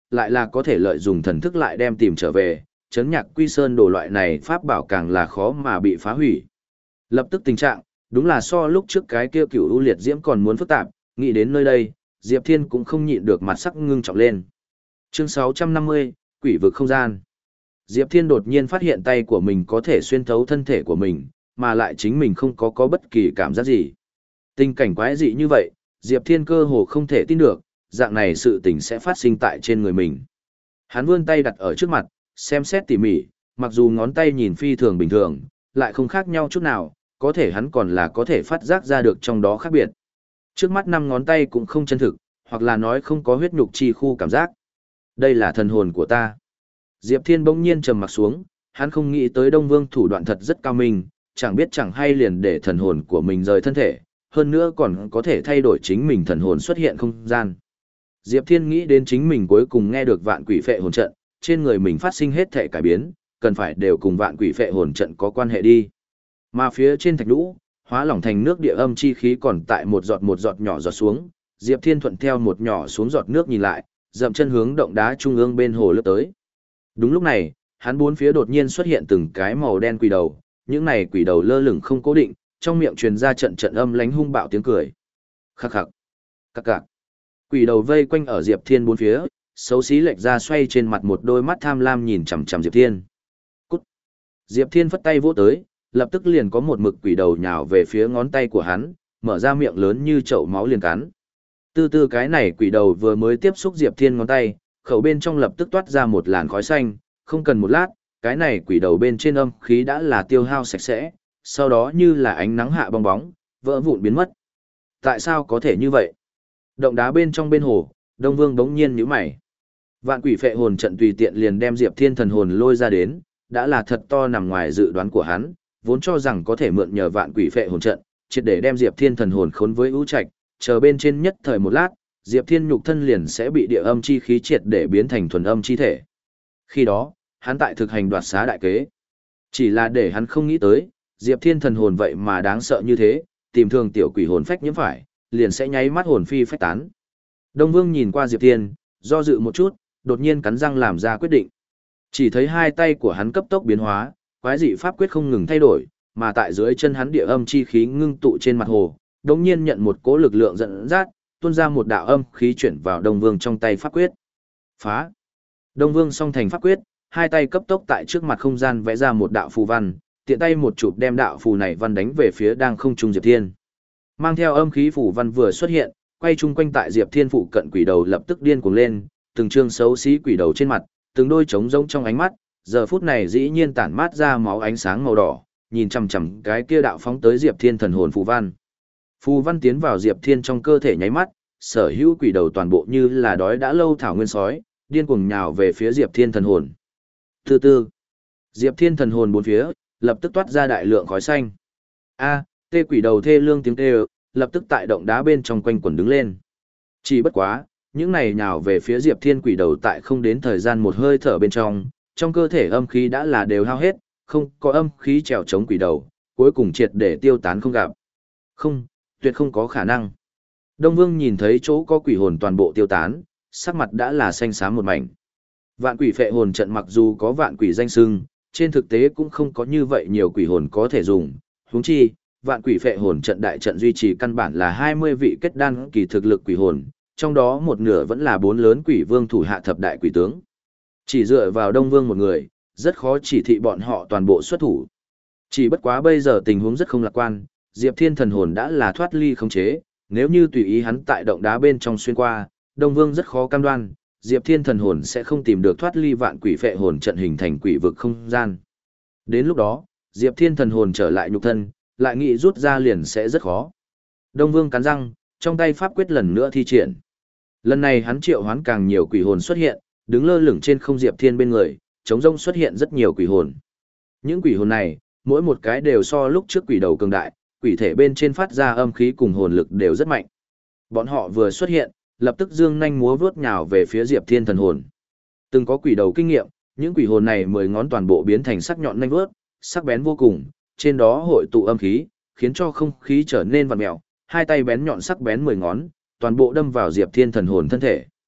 A: lại là có thể lợi dụng thần thức lại đem tìm trở về, chấn nhạc quy sơn đồ loại này pháp bảo càng là khó mà bị phá hủy. Lập tức tình trạng, đúng là so lúc trước cái kia cửu u liệt diễm còn muốn phức tạp, nghĩ đến nơi đây, Diệp Thiên cũng không nhịn được mặt sắc ngưng trọng lên. Chương sáu trăm năm mươi, Quỷ vực không gian. Diệp Thiên đột nhiên phát hiện tay của mình có thể xuyên thấu thân thể của mình, mà lại chính mình không có có bất kỳ cảm giác gì. Tình cảnh quái dị như vậy, Diệp Thiên cơ hồ không thể tin được, dạng này sự tình sẽ phát sinh tại trên người mình. Hắn vươn tay đặt ở trước mặt, xem xét tỉ mỉ, mặc dù ngón tay nhìn phi thường bình thường, lại không khác nhau chút nào, có thể hắn còn là có thể phát giác ra được trong đó khác biệt. Trước mắt năm ngón tay cũng không chân thực, hoặc là nói không có huyết nhục chi khu cảm giác. Đây là thần hồn của ta. Diệp Thiên bỗng nhiên trầm mặt xuống, hắn không nghĩ tới Đông Vương thủ đoạn thật rất cao minh, chẳng biết chẳng hay liền để thần hồn của mình rời thân thể, hơn nữa còn có thể thay đổi chính mình thần hồn xuất hiện không gian. Diệp Thiên nghĩ đến chính mình cuối cùng nghe được vạn quỷ phệ hồn trận, trên người mình phát sinh hết thể cải biến, cần phải đều cùng vạn quỷ phệ hồn trận có quan hệ đi. Mà phía trên thạch lũ, hóa lỏng thành nước địa âm chi khí còn tại một giọt một giọt nhỏ giọt xuống, Diệp Thiên thuận theo một nhỏ xuống giọt nước nhìn lại, dậm chân hướng động đá trung ương bên hồ lướt tới. Đúng lúc này, hắn bốn phía đột nhiên xuất hiện từng cái màu đen quỷ đầu, những này quỷ đầu lơ lửng không cố định, trong miệng truyền ra trận trận âm lánh hung bạo tiếng cười. Khắc khắc, cặc cặc. Quỷ đầu vây quanh ở Diệp Thiên bốn phía, xấu xí lệch ra xoay trên mặt một đôi mắt tham lam nhìn chằm chằm Diệp Thiên. Cút. Diệp Thiên phất tay vỗ tới, lập tức liền có một mực quỷ đầu nhào về phía ngón tay của hắn, mở ra miệng lớn như chậu máu liền cắn. Từ từ cái này quỷ đầu vừa mới tiếp xúc Diệp Thiên ngón tay, khẩu bên trong lập tức toát ra một làn khói xanh, không cần một lát, cái này quỷ đầu bên trên âm khí đã là tiêu hao sạch sẽ, sau đó như là ánh nắng hạ bong bóng, vỡ vụn biến mất. Tại sao có thể như vậy? Động đá bên trong bên hồ, Đông Vương bỗng nhiên nhíu mày. Vạn quỷ phệ hồn trận tùy tiện liền đem Diệp Thiên thần hồn lôi ra đến, đã là thật to nằm ngoài dự đoán của hắn, vốn cho rằng có thể mượn nhờ vạn quỷ phệ hồn trận, triệt để đem Diệp Thiên thần hồn khốn với ưu trạch, chờ bên trên nhất thời một lát, Diệp Thiên nhục thân liền sẽ bị địa âm chi khí triệt để biến thành thuần âm chi thể. Khi đó, hắn tại thực hành đoạt xá đại kế. Chỉ là để hắn không nghĩ tới, Diệp Thiên thần hồn vậy mà đáng sợ như thế, tìm thường tiểu quỷ hồn phách nhiễm phải, liền sẽ nháy mắt hồn phi phách tán. Đông Vương nhìn qua Diệp Thiên, do dự một chút, đột nhiên cắn răng làm ra quyết định. Chỉ thấy hai tay của hắn cấp tốc biến hóa, quái dị pháp quyết không ngừng thay đổi, mà tại dưới chân hắn địa âm chi khí ngưng tụ trên mặt hồ, đột nhiên nhận một cỗ lực lượng dẫn dắt, tuôn ra một đạo âm khí chuyển vào Đông Vương trong tay pháp quyết. Phá! Đông Vương song thành pháp quyết, hai tay cấp tốc tại trước mặt không gian vẽ ra một đạo phù văn, tiện tay một chụp đem đạo phù này văn đánh về phía đang không trung Diệp Thiên. Mang theo âm khí phù văn vừa xuất hiện, quay chung quanh tại Diệp Thiên phụ cận quỷ đầu lập tức điên cuồng lên, từng trương xấu xí quỷ đầu trên mặt, từng đôi trống rỗng trong ánh mắt, giờ phút này dĩ nhiên tản mát ra máu ánh sáng màu đỏ, nhìn chằm chằm cái kia đạo phóng tới Diệp Thiên thần hồn phù văn. Phù văn tiến vào Diệp Thiên trong cơ thể nháy mắt, sở hữu quỷ đầu toàn bộ như là đói đã lâu thảo nguyên sói, điên cuồng nhào về phía Diệp Thiên thần hồn. Từ từ, Diệp Thiên thần hồn bốn phía, lập tức toát ra đại lượng khói xanh. A, tê quỷ đầu thê lương tiếng tê, lập tức tại động đá bên trong quanh quẩn đứng lên. Chỉ bất quá, những này nhào về phía Diệp Thiên quỷ đầu tại không đến thời gian một hơi thở bên trong, trong cơ thể âm khí đã là đều hao hết, không có âm khí trèo chống quỷ đầu, cuối cùng triệt để tiêu tán không gặp. Không, tuyệt không có khả năng. Đông Vương nhìn thấy chỗ có quỷ hồn toàn bộ tiêu tán, sắc mặt đã là xanh xám một mảnh. Vạn quỷ phệ hồn trận mặc dù có vạn quỷ danh xưng, trên thực tế cũng không có như vậy nhiều quỷ hồn có thể dùng. Huống chi, vạn quỷ phệ hồn trận đại trận duy trì căn bản là hai mươi vị kết đan kỳ thực lực quỷ hồn, trong đó một nửa vẫn là bốn lớn quỷ vương thủ hạ thập đại quỷ tướng. Chỉ dựa vào Đông Vương một người, rất khó chỉ thị bọn họ toàn bộ xuất thủ. Chỉ bất quá bây giờ tình huống rất không lạc quan, Diệp Thiên thần hồn đã là thoát ly khống chế, nếu như tùy ý hắn tại động đá bên trong xuyên qua, Đông Vương rất khó cam đoan, Diệp Thiên thần hồn sẽ không tìm được thoát ly vạn quỷ phệ hồn trận hình thành quỷ vực không gian. Đến lúc đó, Diệp Thiên thần hồn trở lại nhục thân, lại nghĩ rút ra liền sẽ rất khó. Đông Vương cắn răng, trong tay pháp quyết lần nữa thi triển. Lần này hắn triệu hoán càng nhiều quỷ hồn xuất hiện, đứng lơ lửng trên không Diệp Thiên bên người, trống rông xuất hiện rất nhiều quỷ hồn. Những quỷ hồn này, mỗi một cái đều so lúc trước quỷ đầu cường đại, quỷ thể bên trên phát ra âm khí cùng hồn lực đều rất mạnh. Bọn họ vừa xuất hiện, lập tức dương nhanh múa vướt nhào về phía Diệp Thiên thần hồn. Từng có quỷ đầu kinh nghiệm, những quỷ hồn này mười ngón toàn bộ biến thành sắc nhọn nhanh vướt, sắc bén vô cùng, trên đó hội tụ âm khí, khiến cho không khí trở nên vặn mèo, hai tay bén nhọn sắc bén mười ngón, toàn bộ đâm vào Diệp Thiên thần hồn thân thể.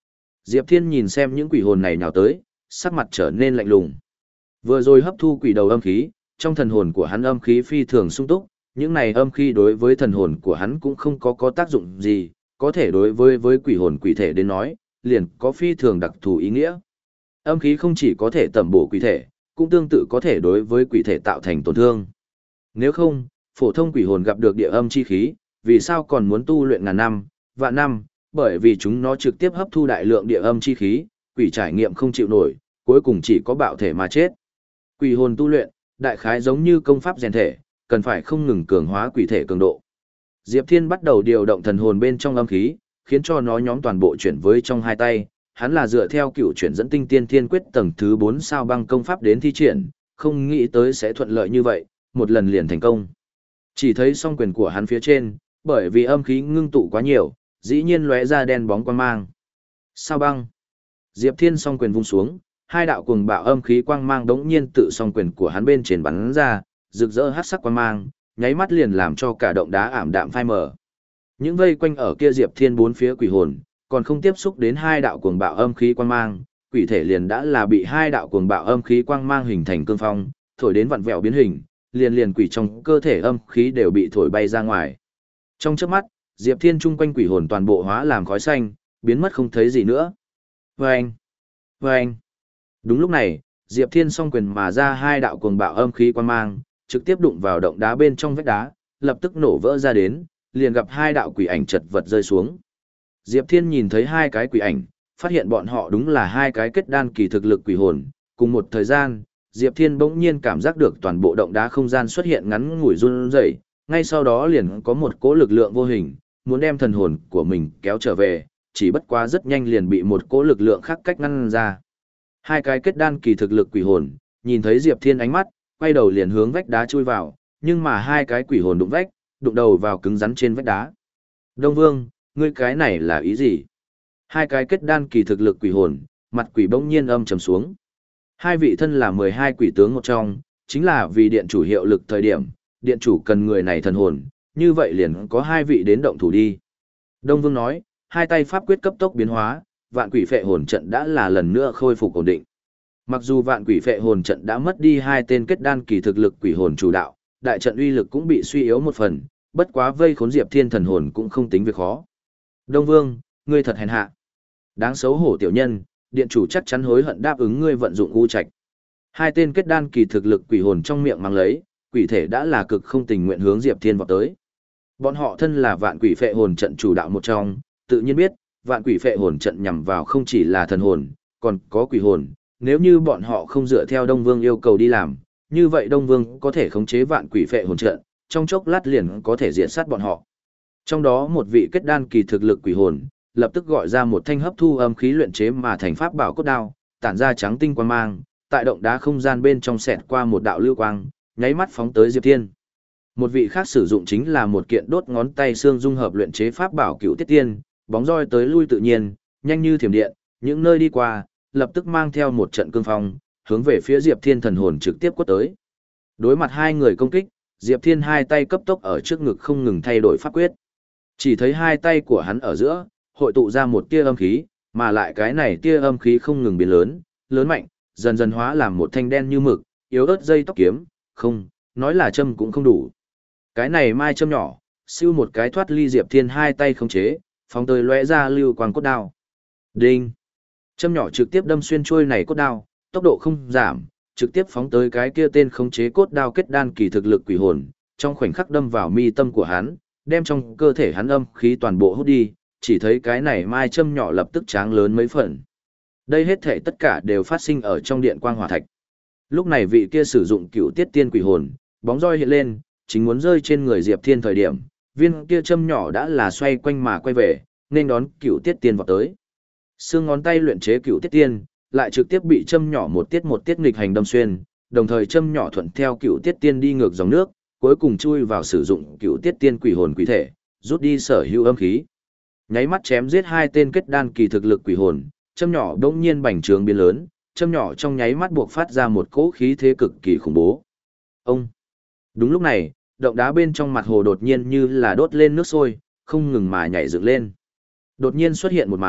A: Diệp Thiên nhìn xem những quỷ hồn này nhào tới, sắc mặt trở nên lạnh lùng. Vừa rồi hấp thu quỷ đầu âm khí, trong thần hồn của hắn âm khí phi thường sung túc, những này âm khí đối với thần hồn của hắn cũng không có có tác dụng gì, có thể đối với với quỷ hồn quỷ thể đến nói, liền có phi thường đặc thù ý nghĩa. Âm khí không chỉ có thể tẩm bổ quỷ thể, cũng tương tự có thể đối với quỷ thể tạo thành tổn thương. Nếu không, phổ thông quỷ hồn gặp được địa âm chi khí, vì sao còn muốn tu luyện ngàn năm, vạn năm, bởi vì chúng nó trực tiếp hấp thu đại lượng địa âm chi khí, quỷ trải nghiệm không chịu nổi, cuối cùng chỉ có bạo thể mà chết. Quỷ hồn tu luyện, đại khái giống như công pháp rèn thể, cần phải không ngừng cường hóa quỷ thể cường độ. Diệp Thiên bắt đầu điều động thần hồn bên trong âm khí, khiến cho nó nhóm toàn bộ chuyển với trong hai tay, hắn là dựa theo cựu chuyển dẫn tinh tiên thiên quyết tầng thứ bốn sao băng công pháp đến thi triển, không nghĩ tới sẽ thuận lợi như vậy, một lần liền thành công. Chỉ thấy song quyền của hắn phía trên, bởi vì âm khí ngưng tụ quá nhiều, dĩ nhiên lóe ra đen bóng quang mang. Sao băng? Diệp Thiên song quyền vung xuống, hai đạo cuồng bạo âm khí quang mang đống nhiên tự song quyền của hắn bên trên bắn ra, rực rỡ hắc sắc quang mang, nháy mắt liền làm cho cả động đá ảm đạm phai mờ. Những vây quanh ở kia Diệp Thiên bốn phía quỷ hồn, còn không tiếp xúc đến hai đạo cuồng bạo âm khí quang mang, quỷ thể liền đã là bị hai đạo cuồng bạo âm khí quang mang hình thành cương phong, thổi đến vặn vẹo biến hình, liền liền quỷ trong cơ thể âm khí đều bị thổi bay ra ngoài. Trong chớp mắt, Diệp Thiên chung quanh quỷ hồn toàn bộ hóa làm khói xanh, biến mất không thấy gì nữa. Vâng! Vâng! Đúng lúc này, Diệp Thiên song quyền mà ra hai đạo cuồng bạo âm khí quang mang, trực tiếp đụng vào động đá bên trong vách đá, lập tức nổ vỡ ra đến, liền gặp hai đạo quỷ ảnh chật vật rơi xuống. Diệp Thiên nhìn thấy hai cái quỷ ảnh, phát hiện bọn họ đúng là hai cái kết đan kỳ thực lực quỷ hồn, cùng một thời gian, Diệp Thiên bỗng nhiên cảm giác được toàn bộ động đá không gian xuất hiện ngắn ngủi run rẩy, ngay sau đó liền có một cỗ lực lượng vô hình, muốn đem thần hồn của mình kéo trở về, chỉ bất quá rất nhanh liền bị một cỗ lực lượng khác cách ngăn ra. Hai cái kết đan kỳ thực lực quỷ hồn, nhìn thấy Diệp Thiên ánh mắt, quay đầu liền hướng vách đá chui vào, nhưng mà hai cái quỷ hồn đụng vách, đụng đầu vào cứng rắn trên vách đá. Đông Vương, ngươi cái này là ý gì? Hai cái kết đan kỳ thực lực quỷ hồn, mặt quỷ bỗng nhiên âm trầm xuống. Hai vị thân là mười hai quỷ tướng một trong, chính là vì điện chủ hiệu lực thời điểm, điện chủ cần người này thần hồn, như vậy liền có hai vị đến động thủ đi. Đông Vương nói, hai tay pháp quyết cấp tốc biến hóa, vạn quỷ phệ hồn trận đã là lần nữa khôi phục ổn định. Mặc dù vạn quỷ phệ hồn trận đã mất đi hai tên kết đan kỳ thực lực quỷ hồn chủ đạo, đại trận uy lực cũng bị suy yếu một phần, bất quá vây khốn Diệp Thiên thần hồn cũng không tính việc khó. Đông Vương, ngươi thật hèn hạ. Đáng xấu hổ tiểu nhân, điện chủ chắc chắn hối hận đáp ứng ngươi vận dụng u trạch. Hai tên kết đan kỳ thực lực quỷ hồn trong miệng mang lấy, quỷ thể đã là cực không tình nguyện hướng Diệp Thiên vọt tới. Bọn họ thân là vạn quỷ phệ hồn trận chủ đạo một trong, tự nhiên biết, vạn quỷ phệ hồn trận nhằm vào không chỉ là thần hồn, còn có quỷ hồn. Nếu như bọn họ không dựa theo Đông Vương yêu cầu đi làm, như vậy Đông Vương có thể khống chế vạn quỷ phệ hồn trận, trong chốc lát liền có thể diệt sát bọn họ. Trong đó một vị kết đan kỳ thực lực quỷ hồn, lập tức gọi ra một thanh hấp thu âm khí luyện chế mà thành pháp bảo cốt đao, tản ra trắng tinh quang mang, tại động đá không gian bên trong xẹt qua một đạo lưu quang, nháy mắt phóng tới Diệp Thiên. Một vị khác sử dụng chính là một kiện đốt ngón tay xương dung hợp luyện chế pháp bảo Cửu Tiết Tiên, bóng roi tới lui tự nhiên, nhanh như thiểm điện, những nơi đi qua, lập tức mang theo một trận cương phong, hướng về phía Diệp Thiên thần hồn trực tiếp quất tới. Đối mặt hai người công kích, Diệp Thiên hai tay cấp tốc ở trước ngực không ngừng thay đổi pháp quyết. Chỉ thấy hai tay của hắn ở giữa, hội tụ ra một tia âm khí, mà lại cái này tia âm khí không ngừng biến lớn, lớn mạnh, dần dần hóa làm một thanh đen như mực, yếu ớt dây tóc kiếm, không, nói là châm cũng không đủ. Cái này mai châm nhỏ, siêu một cái thoát ly Diệp Thiên hai tay khống chế, phóng tới lóe ra lưu quang cốt đao. Đinh! Châm nhỏ trực tiếp đâm xuyên trôi này cốt đao, tốc độ không giảm, trực tiếp phóng tới cái kia tên khống chế cốt đao kết đan kỳ thực lực quỷ hồn, trong khoảnh khắc đâm vào mi tâm của hắn, đem trong cơ thể hắn âm khí toàn bộ hút đi, chỉ thấy cái này mai châm nhỏ lập tức tráng lớn mấy phần. Đây hết thể tất cả đều phát sinh ở trong điện quang hỏa thạch. Lúc này vị kia sử dụng Cửu Tiết Tiên quỷ hồn, bóng roi hiện lên, chính muốn rơi trên người Diệp Thiên thời điểm, viên kia châm nhỏ đã là xoay quanh mà quay về, nên đón Cửu Tiết Tiên vọt tới. Xương ngón tay luyện chế Cửu Tiết Tiên, lại trực tiếp bị châm nhỏ một tiết một tiết nghịch hành đâm xuyên, đồng thời châm nhỏ thuận theo Cửu Tiết Tiên đi ngược dòng nước, cuối cùng chui vào sử dụng Cửu Tiết Tiên quỷ hồn quỷ thể, rút đi sở hữu âm khí. Nháy mắt chém giết hai tên kết đan kỳ thực lực quỷ hồn, châm nhỏ đống nhiên bành trướng biến lớn, châm nhỏ trong nháy mắt buộc phát ra một cỗ khí thế cực kỳ khủng bố. Ông! Đúng lúc này, động đá bên trong mặt hồ đột nhiên như là đốt lên nước sôi, không ngừng mà nhảy dựng lên. Đột nhiên xuất hiện một màn,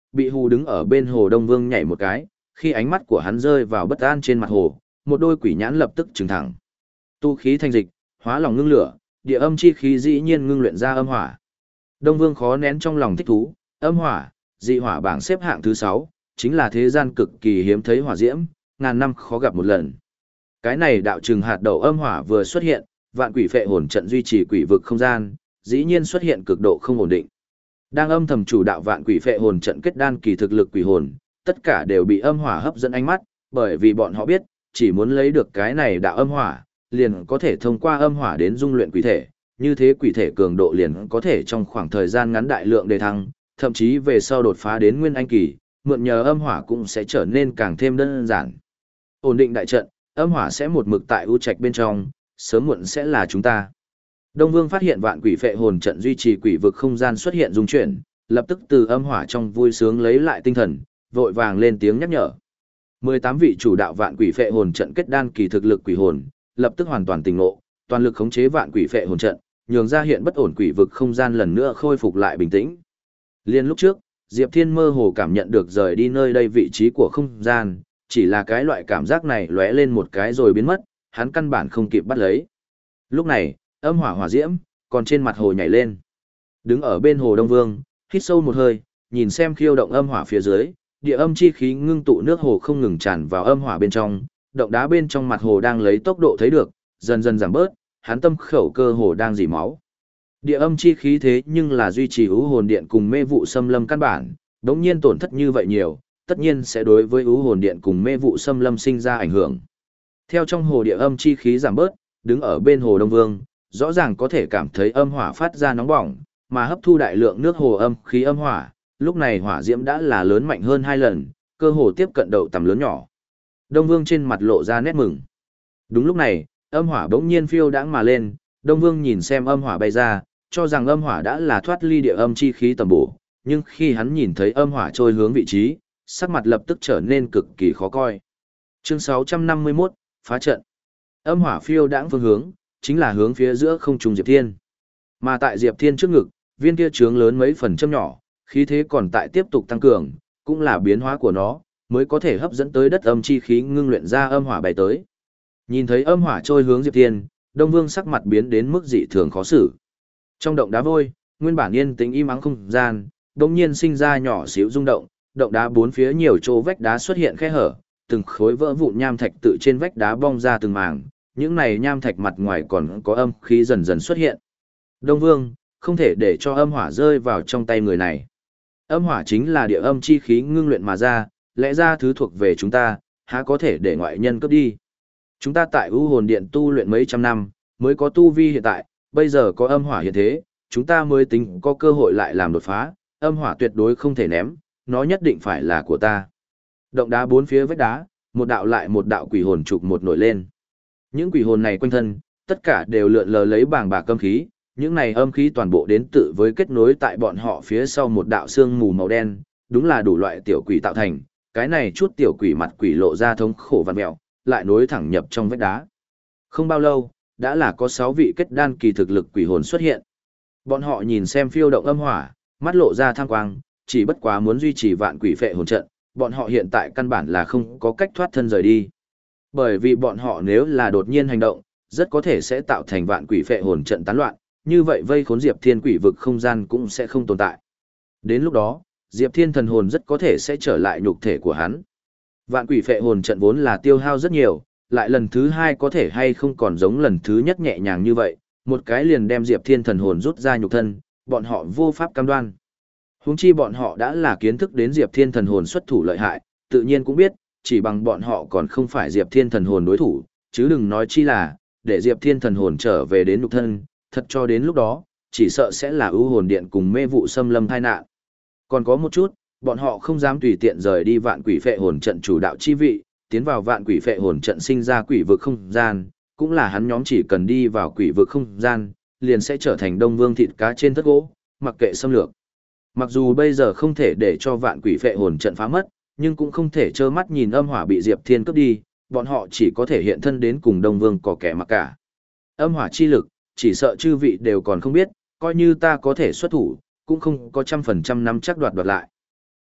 A: bị hù đứng ở bên hồ Đông Vương nhảy một cái, khi ánh mắt của hắn rơi vào bất an trên mặt hồ, một đôi quỷ nhãn lập tức trừng thẳng. Tu khí thành dịch, hóa lòng ngưng lửa, địa âm chi khí dĩ nhiên ngưng luyện ra âm hỏa. Đông Vương khó nén trong lòng thích thú, âm hỏa, dị hỏa bảng xếp hạng thứ sáu, chính là thế gian cực kỳ hiếm thấy hỏa diễm, ngàn năm khó gặp một lần. Cái này đạo trừng hạt đậu âm hỏa vừa xuất hiện, vạn quỷ phệ hồn trận duy trì quỷ vực không gian, dĩ nhiên xuất hiện cực độ không ổn định. Đang âm thầm chủ đạo vạn quỷ phệ hồn trận kết đan kỳ thực lực quỷ hồn, tất cả đều bị âm hỏa hấp dẫn ánh mắt, bởi vì bọn họ biết, chỉ muốn lấy được cái này đạo âm hỏa, liền có thể thông qua âm hỏa đến dung luyện quỷ thể, như thế quỷ thể cường độ liền có thể trong khoảng thời gian ngắn đại lượng đề thăng, thậm chí về sau đột phá đến nguyên anh kỳ, mượn nhờ âm hỏa cũng sẽ trở nên càng thêm đơn giản. Ổn định đại trận, âm hỏa sẽ một mực tại ưu trạch bên trong, sớm muộn sẽ là chúng ta. Đông Vương phát hiện vạn quỷ phệ hồn trận duy trì quỷ vực không gian xuất hiện dung chuyển, lập tức từ âm hỏa trong vui sướng lấy lại tinh thần, vội vàng lên tiếng nhắc nhở. mười tám vị chủ đạo vạn quỷ phệ hồn trận kết đan kỳ thực lực quỷ hồn, lập tức hoàn toàn tỉnh ngộ, toàn lực khống chế vạn quỷ phệ hồn trận, nhường ra hiện bất ổn quỷ vực không gian lần nữa khôi phục lại bình tĩnh. Liên lúc trước, Diệp Thiên mơ hồ cảm nhận được rời đi nơi đây vị trí của không gian, chỉ là cái loại cảm giác này lóe lên một cái rồi biến mất, hắn căn bản không kịp bắt lấy. Lúc này, âm hỏa hỏa diễm, còn trên mặt hồ nhảy lên. Đứng ở bên hồ Đông Vương, hít sâu một hơi, nhìn xem khiêu động âm hỏa phía dưới, địa âm chi khí ngưng tụ nước hồ không ngừng tràn vào âm hỏa bên trong, động đá bên trong mặt hồ đang lấy tốc độ thấy được, dần dần giảm bớt, hắn tâm khẩu cơ hồ đang dỉ máu. Địa âm chi khí thế nhưng là duy trì ưu hồn điện cùng mê vụ xâm lâm căn bản, đống nhiên tổn thất như vậy nhiều, tất nhiên sẽ đối với ưu hồn điện cùng mê vụ xâm lâm sinh ra ảnh hưởng. Theo trong hồ địa âm chi khí giảm bớt, đứng ở bên hồ Đông Vương, rõ ràng có thể cảm thấy âm hỏa phát ra nóng bỏng, mà hấp thu đại lượng nước hồ âm khí âm hỏa, lúc này hỏa diễm đã là lớn mạnh hơn hai lần, cơ hồ tiếp cận đậu tầm lớn nhỏ. Đông Vương trên mặt lộ ra nét mừng. Đúng lúc này, âm hỏa bỗng nhiên phiêu đãng mà lên, Đông Vương nhìn xem âm hỏa bay ra, cho rằng âm hỏa đã là thoát ly địa âm chi khí tầm bổ, nhưng khi hắn nhìn thấy âm hỏa trôi hướng vị trí, sắc mặt lập tức trở nên cực kỳ khó coi. Chương sáu trăm năm mươi mốt, phá trận. Âm hỏa phiêu đãng phương hướng, chính là hướng phía giữa không trung Diệp Thiên. Mà tại Diệp Thiên trước ngực, viên kia trướng lớn mấy phần châm nhỏ, khí thế còn tại tiếp tục tăng cường, cũng là biến hóa của nó, mới có thể hấp dẫn tới đất âm chi khí ngưng luyện ra âm hỏa bay tới. Nhìn thấy âm hỏa trôi hướng Diệp Thiên, Đông Vương sắc mặt biến đến mức dị thường khó xử. Trong động đá vôi, nguyên bản yên tĩnh im ắng không gian, đột nhiên sinh ra nhỏ xíu rung động, động đá bốn phía nhiều chỗ vách đá xuất hiện khe hở, từng khối vỡ vụn nham thạch tự trên vách đá bong ra từng mảng, những này nham thạch mặt ngoài còn có âm khí dần dần xuất hiện. Đông Vương, không thể để cho âm hỏa rơi vào trong tay người này. Âm hỏa chính là địa âm chi khí ngưng luyện mà ra, lẽ ra thứ thuộc về chúng ta, há có thể để ngoại nhân cướp đi. Chúng ta tại U Hồn Điện tu luyện mấy trăm năm, mới có tu vi hiện tại, bây giờ có âm hỏa hiện thế, chúng ta mới tính có cơ hội lại làm đột phá, âm hỏa tuyệt đối không thể ném, nó nhất định phải là của ta. Động đá bốn phía vách đá, một đạo lại một đạo quỷ hồn trục một nổi lên. Những quỷ hồn này quanh thân, tất cả đều lượn lờ lấy bảng bạc âm khí, những này âm khí toàn bộ đến tự với kết nối tại bọn họ phía sau một đạo xương mù màu đen, đúng là đủ loại tiểu quỷ tạo thành, cái này chút tiểu quỷ mặt quỷ lộ ra thống khổ vặn mèo, lại nối thẳng nhập trong vách đá. Không bao lâu, đã là có sáu vị kết đan kỳ thực lực quỷ hồn xuất hiện. Bọn họ nhìn xem phiêu động âm hỏa, mắt lộ ra tham quang, chỉ bất quá muốn duy trì vạn quỷ phệ hồn trận, bọn họ hiện tại căn bản là không có cách thoát thân rời đi. Bởi vì bọn họ nếu là đột nhiên hành động, rất có thể sẽ tạo thành vạn quỷ phệ hồn trận tán loạn, như vậy vây khốn Diệp Thiên quỷ vực không gian cũng sẽ không tồn tại. Đến lúc đó, Diệp Thiên thần hồn rất có thể sẽ trở lại nhục thể của hắn. Vạn quỷ phệ hồn trận vốn là tiêu hao rất nhiều, lại lần thứ hai có thể hay không còn giống lần thứ nhất nhẹ nhàng như vậy, một cái liền đem Diệp Thiên thần hồn rút ra nhục thân, bọn họ vô pháp cam đoan. Huống chi bọn họ đã là kiến thức đến Diệp Thiên thần hồn xuất thủ lợi hại, tự nhiên cũng biết, chỉ bằng bọn họ còn không phải Diệp Thiên thần hồn đối thủ, chứ đừng nói chi là, để Diệp Thiên thần hồn trở về đến nhục thân, thật cho đến lúc đó, chỉ sợ sẽ là ưu hồn điện cùng mê vụ xâm lâm tai nạn. Còn có một chút, bọn họ không dám tùy tiện rời đi vạn quỷ phệ hồn trận chủ đạo chi vị, tiến vào vạn quỷ phệ hồn trận sinh ra quỷ vực không gian, cũng là hắn nhóm chỉ cần đi vào quỷ vực không gian, liền sẽ trở thành Đông Vương thịt cá trên tất gỗ, mặc kệ xâm lược. Mặc dù bây giờ không thể để cho vạn quỷ phệ hồn trận phá mất, nhưng cũng không thể trơ mắt nhìn âm hỏa bị Diệp Thiên cướp đi, bọn họ chỉ có thể hiện thân đến cùng Đông Vương có kẻ mặc cả. Âm hỏa chi lực, chỉ sợ chư vị đều còn không biết, coi như ta có thể xuất thủ, cũng không có trăm phần trăm nắm chắc đoạt đoạt lại.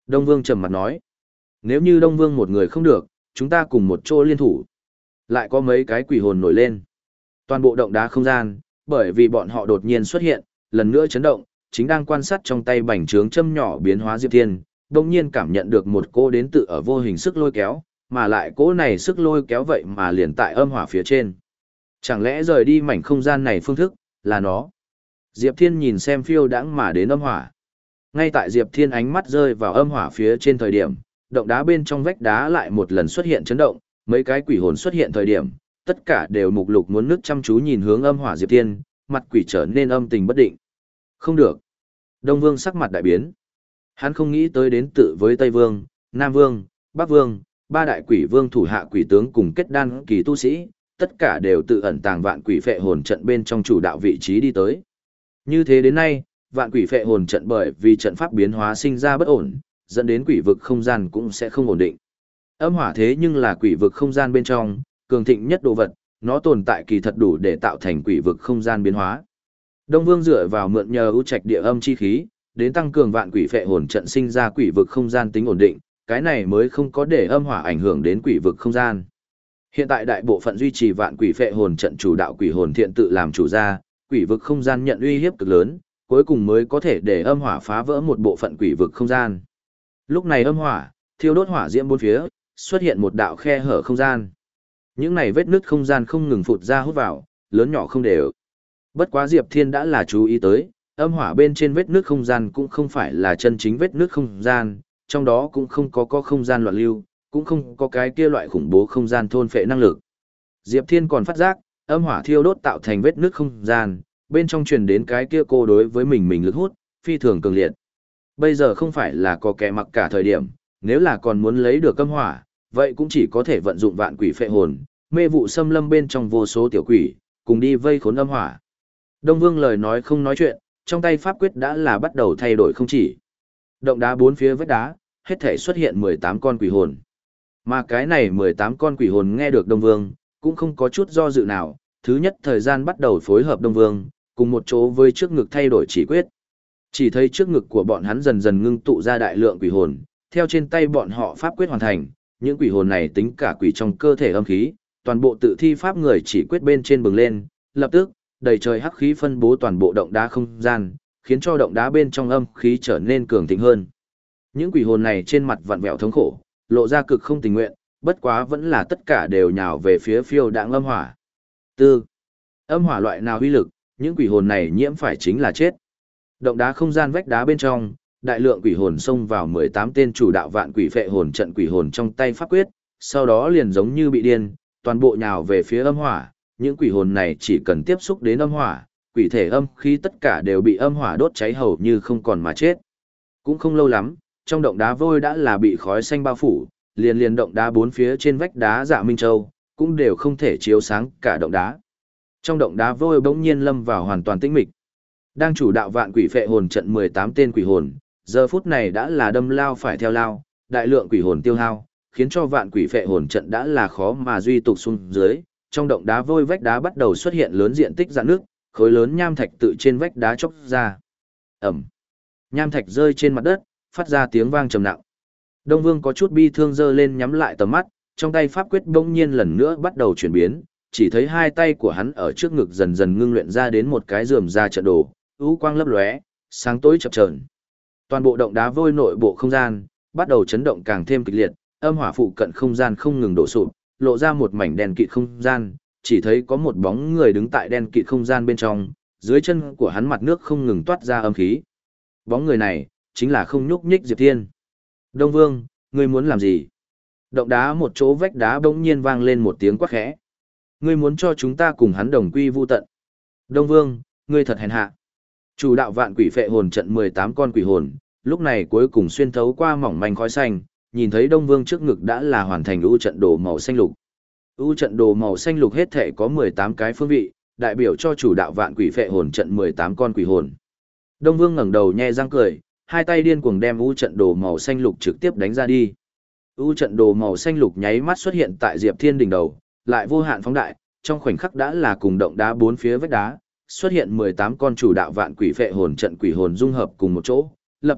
A: Đông Vương trầm mặt nói. Nếu như Đông Vương một người không được, chúng ta cùng một chỗ liên thủ. Lại có mấy cái quỷ hồn nổi lên. Toàn bộ động đá không gian, bởi vì bọn họ đột nhiên xuất hiện, lần nữa chấn động, chính đang quan sát trong tay bành trướng châm nhỏ biến hóa Diệp Thiên, đồng nhiên cảm nhận được một cô đến tự ở vô hình sức lôi kéo, mà lại cỗ này sức lôi kéo vậy mà liền tại âm hỏa phía trên. Chẳng lẽ rời đi mảnh không gian này phương thức, là nó? Diệp Thiên nhìn xem phiêu đãng mà đến âm hỏa. Ngay tại Diệp Thiên ánh mắt rơi vào âm hỏa phía trên thời điểm, động đá bên trong vách đá lại một lần xuất hiện chấn động, mấy cái quỷ hồn xuất hiện thời điểm, tất cả đều mục lục muốn nước chăm chú nhìn hướng âm hỏa Diệp Thiên, mặt quỷ trở nên âm tình bất định. Không được. Đông Vương sắc mặt đại biến. Hắn không nghĩ tới đến tự với Tây Vương, Nam Vương, Bắc Vương, ba đại quỷ vương thủ hạ quỷ tướng cùng kết đan kỳ tu sĩ, tất cả đều tự ẩn tàng vạn quỷ phệ hồn trận bên trong chủ đạo vị trí đi tới. Như thế đến nay, vạn quỷ phệ hồn trận bởi vì trận pháp biến hóa sinh ra bất ổn, dẫn đến quỷ vực không gian cũng sẽ không ổn định. Âm hỏa thế nhưng là quỷ vực không gian bên trong, cường thịnh nhất đồ vật, nó tồn tại kỳ thật đủ để tạo thành quỷ vực không gian biến hóa. Đông Vương dựa vào mượn nhờ ưu trạch địa âm chi khí, đến tăng cường vạn quỷ phệ hồn trận sinh ra quỷ vực không gian tính ổn định, cái này mới không có để âm hỏa ảnh hưởng đến quỷ vực không gian. Hiện tại đại bộ phận duy trì vạn quỷ phệ hồn trận chủ đạo quỷ hồn thiện tự làm chủ ra, quỷ vực không gian nhận uy hiếp cực lớn, cuối cùng mới có thể để âm hỏa phá vỡ một bộ phận quỷ vực không gian. Lúc này âm hỏa, thiêu đốt hỏa diễm bốn phía, xuất hiện một đạo khe hở không gian. Những này vết nứt không gian không ngừng phụt ra hút vào, lớn nhỏ không đều. Bất quá Diệp Thiên đã là chú ý tới, âm hỏa bên trên vết nứt không gian cũng không phải là chân chính vết nứt không gian, trong đó cũng không có có không gian loạn lưu, cũng không có cái kia loại khủng bố không gian thôn phệ năng lực. Diệp Thiên còn phát giác, âm hỏa thiêu đốt tạo thành vết nứt không gian, bên trong truyền đến cái kia cô đối với mình mình lực hút, phi thường cường liệt. Bây giờ không phải là có kẻ mặc cả thời điểm, nếu là còn muốn lấy được âm hỏa, vậy cũng chỉ có thể vận dụng vạn quỷ phệ hồn, mê vụ xâm lâm bên trong vô số tiểu quỷ, cùng đi vây khốn âm hỏa. Đông Vương lời nói không nói chuyện, trong tay pháp quyết đã là bắt đầu thay đổi không chỉ. Động đá bốn phía vách đá, hết thể xuất hiện mười tám con quỷ hồn. Mà cái này mười tám con quỷ hồn nghe được Đông Vương, cũng không có chút do dự nào, thứ nhất thời gian bắt đầu phối hợp Đông Vương, cùng một chỗ với trước ngực thay đổi chỉ quyết. Chỉ thấy trước ngực của bọn hắn dần dần ngưng tụ ra đại lượng quỷ hồn, theo trên tay bọn họ pháp quyết hoàn thành, những quỷ hồn này tính cả quỷ trong cơ thể âm khí, toàn bộ tự thi pháp người chỉ quyết bên trên bừng lên, lập tức, đầy trời hắc khí phân bố toàn bộ động đá không gian, khiến cho động đá bên trong âm khí trở nên cường thịnh hơn. Những quỷ hồn này trên mặt vặn vẹo thống khổ, lộ ra cực không tình nguyện, bất quá vẫn là tất cả đều nhào về phía phiêu đãng âm hỏa. Tư. Âm hỏa loại nào uy lực, những quỷ hồn này nhiễm phải chính là chết. Động đá không gian vách đá bên trong, đại lượng quỷ hồn xông vào mười tám tên chủ đạo vạn quỷ phệ hồn trận quỷ hồn trong tay pháp quyết, sau đó liền giống như bị điên, toàn bộ nhào về phía âm hỏa, những quỷ hồn này chỉ cần tiếp xúc đến âm hỏa, quỷ thể âm khí tất cả đều bị âm hỏa đốt cháy hầu như không còn mà chết. Cũng không lâu lắm, trong động đá vôi đã là bị khói xanh bao phủ, liền liền động đá bốn phía trên vách đá Dạ Minh Châu, cũng đều không thể chiếu sáng cả động đá. Trong động đá vôi bỗng nhiên lâm vào hoàn toàn tĩnh mịch. Đang chủ đạo vạn quỷ phệ hồn trận mười tám tên quỷ hồn, giờ phút này đã là đâm lao phải theo lao, đại lượng quỷ hồn tiêu hao, khiến cho vạn quỷ phệ hồn trận đã là khó mà duy tục xuống dưới. Trong động đá vôi vách đá bắt đầu xuất hiện lớn diện tích rạn nước, khối lớn nham thạch tự trên vách đá chốc ra. Ẩm. Nham thạch rơi trên mặt đất, phát ra tiếng vang trầm nặng. Đông Vương có chút bi thương giơ lên nhắm lại tầm mắt, trong tay pháp quyết bỗng nhiên lần nữa bắt đầu chuyển biến, chỉ thấy hai tay của hắn ở trước ngực dần dần ngưng luyện ra đến một cái rườm ra trận đồ, ưu quang lấp lóe, sáng tối chập chờn. Toàn bộ động đá vôi nội bộ không gian bắt đầu chấn động càng thêm kịch liệt, âm hỏa phụ cận không gian không ngừng đổ sụp, lộ ra một mảnh đen kịt không gian, chỉ thấy có một bóng người đứng tại đen kịt không gian bên trong, dưới chân của hắn mặt nước không ngừng toát ra âm khí. Bóng người này chính là không nhúc nhích Diệp Thiên. Đông Vương, ngươi muốn làm gì? Động đá một chỗ vách đá bỗng nhiên vang lên một tiếng quát khẽ. Ngươi muốn cho chúng ta cùng hắn đồng quy vu tận. Đông Vương, ngươi thật hèn hạ. Chủ đạo vạn quỷ phệ hồn trận mười tám con quỷ hồn, lúc này cuối cùng xuyên thấu qua mỏng manh khói xanh, nhìn thấy Đông Vương trước ngực đã là hoàn thành ưu trận đồ màu xanh lục. Ưu trận đồ màu xanh lục hết thể có mười tám cái phương vị, đại biểu cho chủ đạo vạn quỷ phệ hồn trận mười tám con quỷ hồn. Đông Vương ngẩng đầu nhe răng cười, hai tay điên cuồng đem ưu trận đồ màu xanh lục trực tiếp đánh ra đi. Ưu trận đồ màu xanh lục nháy mắt xuất hiện tại Diệp Thiên đỉnh đầu, lại vô hạn phóng đại, trong khoảnh khắc đã là cùng động đá bốn phía vách đá, xuất hiện mười tám con chủ đạo vạn quỷ phệ hồn trận quỷ hồn dung hợp cùng một chỗ, lập tức,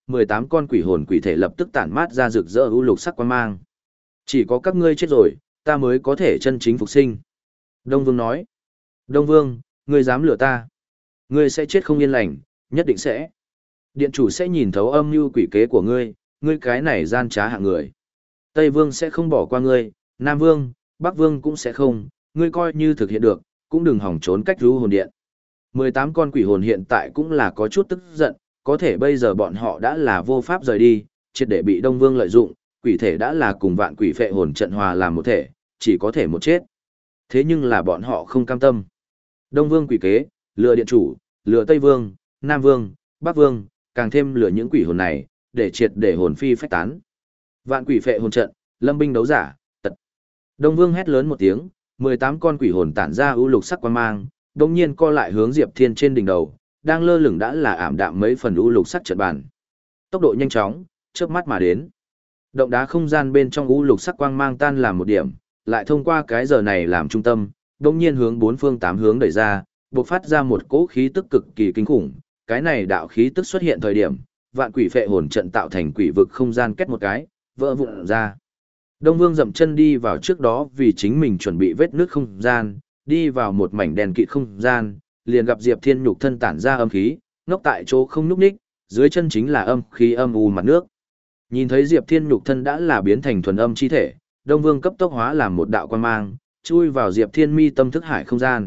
A: mười tám con quỷ hồn quỷ thể lập tức tản mát ra rực rỡ u lục sắc quang mang. Chỉ có các ngươi chết rồi, ta mới có thể chân chính phục sinh. Đông Vương nói. Đông Vương, ngươi dám lừa ta. Ngươi sẽ chết không yên lành, nhất định sẽ. Điện chủ sẽ nhìn thấu âm mưu quỷ kế của ngươi, ngươi cái này gian trá hạng người. Tây Vương sẽ không bỏ qua ngươi, Nam Vương, Bắc Vương cũng sẽ không, ngươi coi như thực hiện được, cũng đừng hỏng trốn cách rú hồn điện. mười tám con quỷ hồn hiện tại cũng là có chút tức giận, có thể bây giờ bọn họ đã là vô pháp rời đi, triệt để bị Đông Vương lợi dụng, quỷ thể đã là cùng vạn quỷ phệ hồn trận hòa làm một thể, chỉ có thể một chết. Thế nhưng là bọn họ không cam tâm. Đông Vương quỷ kế, lừa điện chủ, lừa Tây Vương, Nam Vương, Bắc Vương, càng thêm lừa những quỷ hồn này, để triệt để hồn phi phách tán. Vạn quỷ phệ hồn trận, lâm binh đấu giả, tật. Đông Vương hét lớn một tiếng, mười tám con quỷ hồn tản ra ưu lục sắc quang mang, đồng nhiên co lại hướng Diệp Thiên trên đỉnh đầu, đang lơ lửng đã là ảm đạm mấy phần ưu lục sắc trận bàn. Tốc độ nhanh chóng, chớp mắt mà đến. Động đá không gian bên trong ưu lục sắc quang mang tan làm một điểm, lại thông qua cái giờ này làm trung tâm, đồng nhiên hướng bốn phương tám hướng đẩy ra, bộc phát ra một cỗ khí tức cực kỳ kinh khủng. Cái này đạo khí tức xuất hiện thời điểm, vạn quỷ phệ hồn trận tạo thành quỷ vực không gian kết một cái, vỡ vụn ra. Đông Vương dậm chân đi vào trước đó vì chính mình chuẩn bị vết nước không gian, đi vào một mảnh đèn kịt không gian, liền gặp Diệp Thiên nhục thân tản ra âm khí, ngốc tại chỗ không nhúc nhích, dưới chân chính là âm khí âm u mặt nước. Nhìn thấy Diệp Thiên nhục thân đã là biến thành thuần âm chi thể, Đông Vương cấp tốc hóa làm một đạo quan mang, chui vào Diệp Thiên mi tâm thức hải không gian.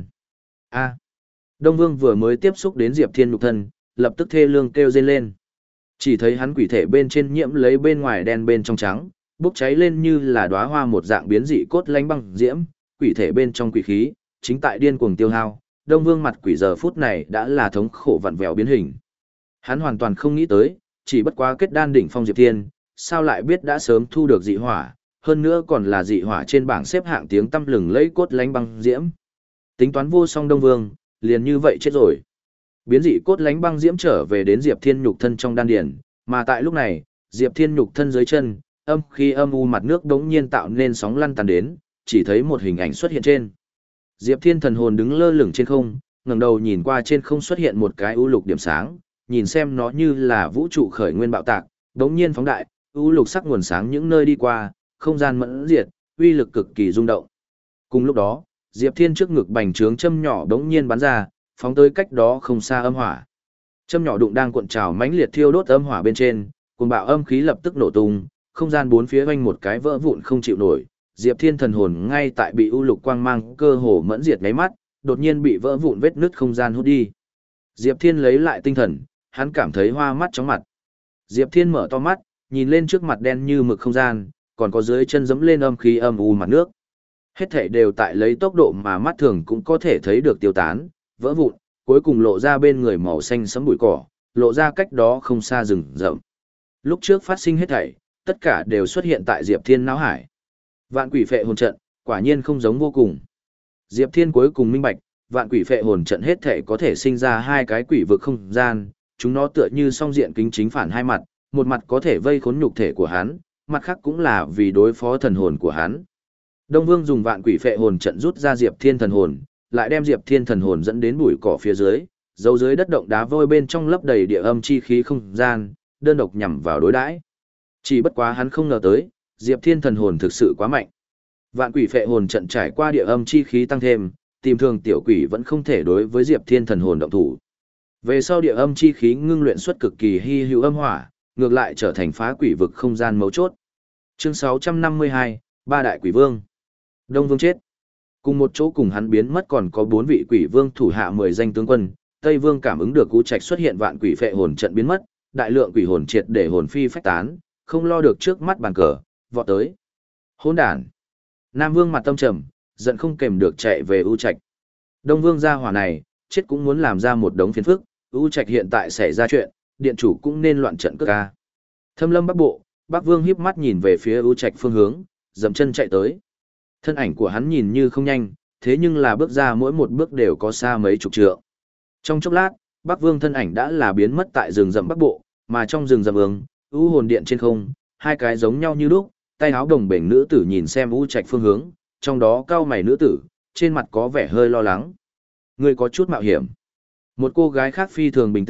A: A. Đông Vương vừa mới tiếp xúc đến Diệp Thiên nhục thân, lập tức thê lương kêu rên lên. Chỉ thấy hắn quỷ thể bên trên nhiễm lấy bên ngoài đen bên trong trắng, bốc cháy lên như là đóa hoa một dạng biến dị cốt lánh băng diễm, quỷ thể bên trong quỷ khí, chính tại điên cuồng tiêu hao. Đông Vương mặt quỷ giờ phút này đã là thống khổ vặn vẹo biến hình. Hắn hoàn toàn không nghĩ tới, chỉ bất quá kết đan đỉnh phong Diệp Thiên, sao lại biết đã sớm thu được dị hỏa, hơn nữa còn là dị hỏa trên bảng xếp hạng tiếng tăm lừng lấy cốt lánh băng diễm. Tính toán vô song Đông Vương, liền như vậy chết rồi. Biến dị cốt lánh băng diễm trở về đến Diệp Thiên nhục thân trong đan điền, mà tại lúc này, Diệp Thiên nhục thân dưới chân, âm khí âm u mặt nước đống nhiên tạo nên sóng lăn tàn đến, chỉ thấy một hình ảnh xuất hiện trên. Diệp Thiên thần hồn đứng lơ lửng trên không, ngẩng đầu nhìn qua trên không xuất hiện một cái u lục điểm sáng, nhìn xem nó như là vũ trụ khởi nguyên bạo tạc, đống nhiên phóng đại, u lục sắc nguồn sáng những nơi đi qua, không gian mẫn diệt, uy lực cực kỳ rung động. Cùng lúc đó, Diệp Thiên trước ngực bành trướng châm nhỏ đống nhiên bắn ra, phóng tới cách đó không xa âm hỏa. Châm nhỏ đụng đang cuộn trào mãnh liệt thiêu đốt âm hỏa bên trên, cuồng bạo âm khí lập tức nổ tung, không gian bốn phía vanh một cái vỡ vụn không chịu nổi. Diệp Thiên thần hồn ngay tại bị u lục quang mang cơ hồ mẫn diệt ngáy mắt, đột nhiên bị vỡ vụn vết nứt không gian hút đi. Diệp Thiên lấy lại tinh thần, hắn cảm thấy hoa mắt chóng mặt. Diệp Thiên mở to mắt, nhìn lên trước mặt đen như mực không gian, còn có dưới chân dẫm lên âm khí âm u mặt nước. Hết thảy đều tại lấy tốc độ mà mắt thường cũng có thể thấy được tiêu tán, vỡ vụn, cuối cùng lộ ra bên người màu xanh sẫm bụi cỏ, lộ ra cách đó không xa rừng rậm. Lúc trước phát sinh hết thảy, tất cả đều xuất hiện tại Diệp Thiên não hải. Vạn quỷ phệ hồn trận, quả nhiên không giống vô cùng. Diệp Thiên cuối cùng minh bạch, vạn quỷ phệ hồn trận hết thảy có thể sinh ra hai cái quỷ vực không gian, chúng nó tựa như song diện kính chính phản hai mặt, một mặt có thể vây khốn nhục thể của hắn, mặt khác cũng là vì đối phó thần hồn của hắn. Đông Vương dùng vạn quỷ phệ hồn trận rút ra Diệp Thiên thần hồn, lại đem Diệp Thiên thần hồn dẫn đến bụi cỏ phía dưới, giấu dưới đất động đá vôi bên trong lấp đầy địa âm chi khí không gian, đơn độc nhằm vào đối đãi. Chỉ bất quá hắn không ngờ tới, Diệp Thiên thần hồn thực sự quá mạnh. Vạn quỷ phệ hồn trận trải qua địa âm chi khí tăng thêm, tìm thường tiểu quỷ vẫn không thể đối với Diệp Thiên thần hồn động thủ. Về sau địa âm chi khí ngưng luyện xuất cực kỳ hy hữu âm hỏa, ngược lại trở thành phá quỷ vực không gian mấu chốt. Chương sáu trăm năm mươi hai, Ba đại quỷ vương. Đông Vương chết. Cùng một chỗ cùng hắn biến mất còn có bốn vị quỷ vương thủ hạ mười danh tướng quân, Tây Vương cảm ứng được cú trạch xuất hiện vạn quỷ phệ hồn trận biến mất, đại lượng quỷ hồn triệt để hồn phi phách tán, không lo được trước mắt bàn cờ, vọt tới. Hỗn đản. Nam Vương mặt tâm trầm, giận không kềm được chạy về U Trạch. Đông Vương gia hỏa này, chết cũng muốn làm ra một đống phiền phức, U Trạch hiện tại xảy ra chuyện, điện chủ cũng nên loạn trận cước ca. Thâm Lâm Bắc Bộ, Bắc Vương híp mắt nhìn về phía U Trạch phương hướng, dậm chân chạy tới. Thân ảnh của hắn nhìn như không nhanh, thế nhưng là bước ra mỗi một bước đều có xa mấy chục trượng. Trong chốc lát, Bắc Vương thân ảnh đã là biến mất tại rừng rậm Bắc Bộ, mà trong rừng rậm ương, U hồn điện trên không, hai cái giống nhau như lúc, tay áo đồng bền nữ tử nhìn xem U Trạch phương hướng, trong đó cao mày nữ tử, trên mặt có vẻ hơi lo lắng. Người có chút mạo hiểm. Một cô gái khác phi thường bình tĩnh,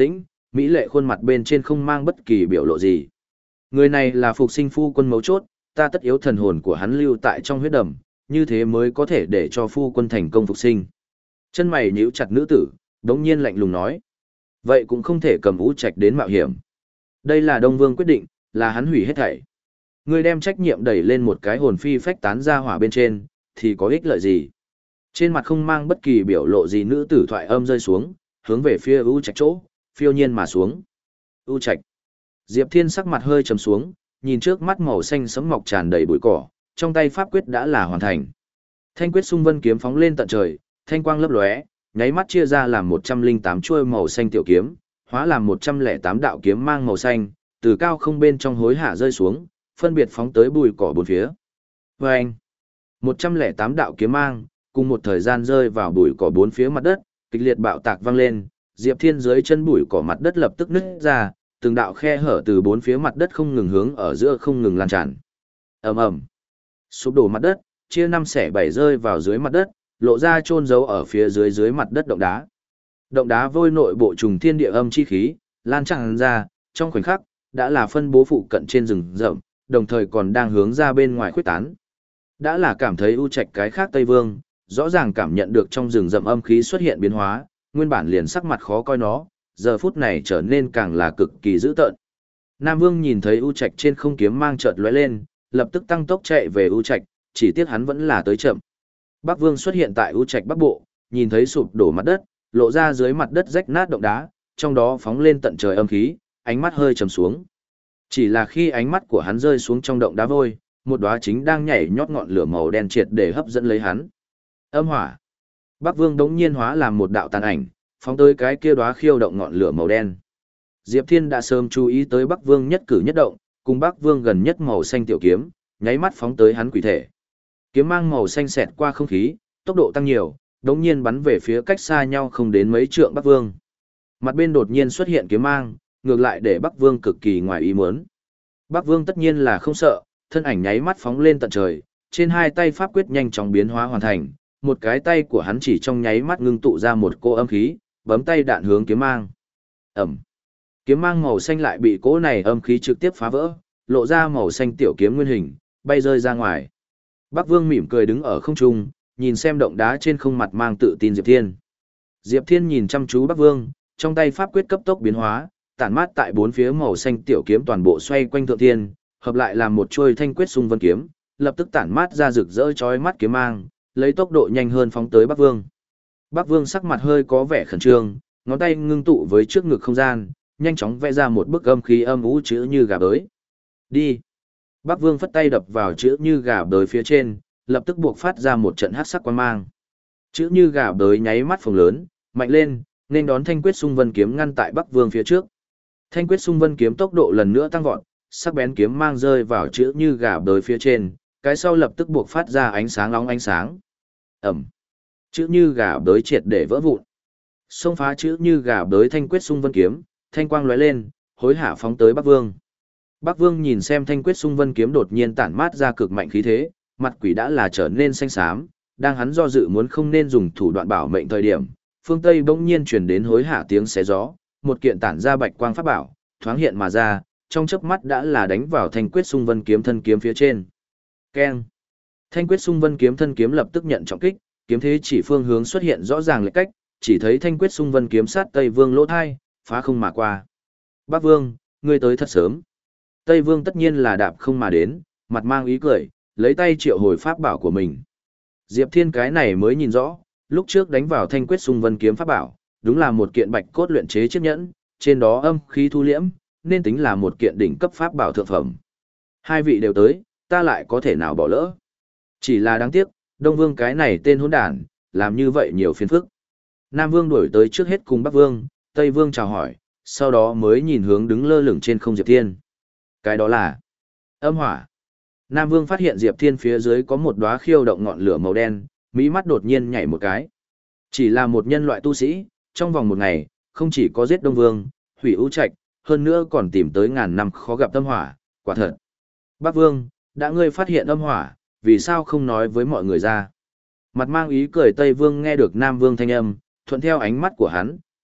A: mỹ lệ khuôn mặt bên trên không mang bất kỳ biểu lộ gì. Người này là phục sinh phu quân mấu chốt, ta tất yếu thần hồn của hắn lưu tại trong huyết đầm, như thế mới có thể để cho phu quân thành công phục sinh. Chân mày nhíu chặt nữ tử, đống nhiên lạnh lùng nói. Vậy cũng không thể cầm U Trạch đến mạo hiểm. Đây là Đông Vương quyết định, là hắn hủy hết thảy. Ngươi đem trách nhiệm đẩy lên một cái hồn phi phách tán ra hỏa bên trên, thì có ích lợi gì? Trên mặt không mang bất kỳ biểu lộ gì nữ tử thoại âm rơi xuống, hướng về phía U Trạch chỗ, phiêu nhiên mà xuống. U Trạch. Diệp Thiên sắc mặt hơi trầm xuống, nhìn trước mắt màu xanh sẫm mọc tràn đầy bụi cỏ, trong tay pháp quyết đã là hoàn thành. Thanh quyết xung vân kiếm phóng lên tận trời, thanh quang lấp lóe, nháy mắt chia ra làm một trăm lẻ tám chuôi màu xanh tiểu kiếm, hóa làm một trăm lẻ tám đạo kiếm mang màu xanh, từ cao không bên trong hối hạ rơi xuống, phân biệt phóng tới bụi cỏ bốn phía. Vâng! một trăm lẻ tám đạo kiếm mang, cùng một thời gian rơi vào bụi cỏ bốn phía mặt đất, kịch liệt bạo tạc vang lên, Diệp Thiên dưới chân bụi cỏ mặt đất lập tức nứt ra, từng đạo khe hở từ bốn phía mặt đất không ngừng hướng ở giữa không ngừng lan tràn. Ầm ầm. Sụp đổ mặt đất, chia năm xẻ bảy rơi vào dưới mặt đất, lộ ra chôn giấu ở phía dưới dưới mặt đất động đá. Động đá vôi nội bộ trùng thiên địa âm chi khí, lan tràn ra, trong khoảnh khắc, đã là phân bố phụ cận trên rừng rậm, đồng thời còn đang hướng ra bên ngoài khuếch tán. Đã là cảm thấy U Trạch cái khác Tây Vương, rõ ràng cảm nhận được trong rừng rậm âm khí xuất hiện biến hóa, nguyên bản liền sắc mặt khó coi nó, giờ phút này trở nên càng là cực kỳ dữ tợn. Nam Vương nhìn thấy U Trạch trên không kiếm mang chợt lóe lên, lập tức tăng tốc chạy về U Trạch, chỉ tiếc hắn vẫn là tới chậm. Bắc Vương xuất hiện tại U Trạch Bắc Bộ, nhìn thấy sụp đổ mặt đất, lộ ra dưới mặt đất rách nát động đá, trong đó phóng lên tận trời âm khí, ánh mắt hơi trầm xuống. Chỉ là khi ánh mắt của hắn rơi xuống trong động đá vôi, một đóa chính đang nhảy nhót ngọn lửa màu đen triệt để hấp dẫn lấy hắn. Âm hỏa. Bắc Vương đống nhiên hóa làm một đạo tàn ảnh, phóng tới cái kia đóa khiêu động ngọn lửa màu đen. Diệp Thiên đã sớm chú ý tới Bắc Vương nhất cử nhất động, cùng Bắc Vương gần nhất màu xanh tiểu kiếm, nháy mắt phóng tới hắn quỷ thể. Kiếm mang màu xanh xẹt qua không khí, tốc độ tăng nhiều, đống nhiên bắn về phía cách xa nhau không đến mấy trượng Bắc Vương. Mặt bên đột nhiên xuất hiện kiếm mang, ngược lại để Bắc Vương cực kỳ ngoài ý muốn. Bắc Vương tất nhiên là không sợ, thân ảnh nháy mắt phóng lên tận trời, trên hai tay pháp quyết nhanh chóng biến hóa hoàn thành, một cái tay của hắn chỉ trong nháy mắt ngưng tụ ra một cỗ âm khí, bấm tay đạn hướng kiếm mang. Ẩm. Kiếm mang màu xanh lại bị cỗ này âm khí trực tiếp phá vỡ, lộ ra màu xanh tiểu kiếm nguyên hình, bay rơi ra ngoài. Bắc Vương mỉm cười đứng ở không trung, nhìn xem động đá trên không mặt mang tự tin Diệp Thiên. Diệp Thiên nhìn chăm chú Bắc Vương, trong tay pháp quyết cấp tốc biến hóa, tản mát tại bốn phía màu xanh tiểu kiếm toàn bộ xoay quanh thượng thiên, hợp lại làm một chuôi thanh quyết xung vân kiếm, lập tức tản mát ra rực rỡ chói mắt kiếm mang, lấy tốc độ nhanh hơn phóng tới Bắc Vương. Bắc Vương sắc mặt hơi có vẻ khẩn trương, ngón tay ngưng tụ với trước ngực không gian, nhanh chóng vẽ ra một bức âm khí âm u chữ như gà bới. Đi. Bắc Vương phất tay đập vào chữ như gà bới phía trên, lập tức buộc phát ra một trận hắc sắc quang mang. Chữ như gà bới nháy mắt phồng lớn, mạnh lên, nên đón thanh quyết xung vân kiếm ngăn tại Bắc Vương phía trước. Thanh quyết xung vân kiếm tốc độ lần nữa tăng vọt, sắc bén kiếm mang rơi vào chữ như gà bới phía trên, cái sau lập tức buộc phát ra ánh sáng nóng ánh sáng. Ẩm. Chữ như gà bới triệt để vỡ vụn. Xông phá chữ như gà bới thanh quyết xung vân kiếm, thanh quang lóe lên, hối hả phóng tới Bắc Vương. Bắc Vương nhìn xem thanh quyết xung vân kiếm đột nhiên tản mát ra cực mạnh khí thế, mặt quỷ đã là trở nên xanh xám, đang hắn do dự muốn không nên dùng thủ đoạn bảo mệnh thời điểm, phương Tây bỗng nhiên truyền đến hối hả tiếng xé gió, một kiện tản ra bạch quang pháp bảo, thoáng hiện mà ra, trong chớp mắt đã là đánh vào thanh quyết xung vân kiếm thân kiếm phía trên. Keng. Thanh quyết xung vân kiếm thân kiếm lập tức nhận trọng kích, kiếm thế chỉ phương hướng xuất hiện rõ ràng lệch cách, chỉ thấy thanh quyết xung vân kiếm sát Tây Vương lỗ thai, phá không mà qua. Bắc Vương, ngươi tới thật sớm. Tây Vương tất nhiên là đạp không mà đến, mặt mang ý cười, lấy tay triệu hồi pháp bảo của mình. Diệp Thiên cái này mới nhìn rõ, lúc trước đánh vào thanh quyết xung vân kiếm pháp bảo, đúng là một kiện bạch cốt luyện chế chiếc nhẫn, trên đó âm khí thu liễm, nên tính là một kiện đỉnh cấp pháp bảo thượng phẩm. Hai vị đều tới, ta lại có thể nào bỏ lỡ. Chỉ là đáng tiếc, Đông Vương cái này tên hỗn đản, làm như vậy nhiều phiền phức. Nam Vương đuổi tới trước hết cùng Bắc Vương, Tây Vương chào hỏi, sau đó mới nhìn hướng đứng lơ lửng trên không Diệp Thiên. Cái đó là âm hỏa. Nam Vương phát hiện Diệp Thiên phía dưới có một đóa khiêu động ngọn lửa màu đen, mỹ mắt đột nhiên nhảy một cái. Chỉ là một nhân loại tu sĩ, trong vòng một ngày, không chỉ có giết Đông Vương, hủy U Trạch, hơn nữa còn tìm tới ngàn năm khó gặp âm hỏa, quả thật. Bắc Vương, đã ngươi phát hiện âm hỏa, vì sao không nói với mọi người ra? Mặt mang ý cười Tây Vương nghe được Nam Vương thanh âm, thuận theo ánh mắt của hắn,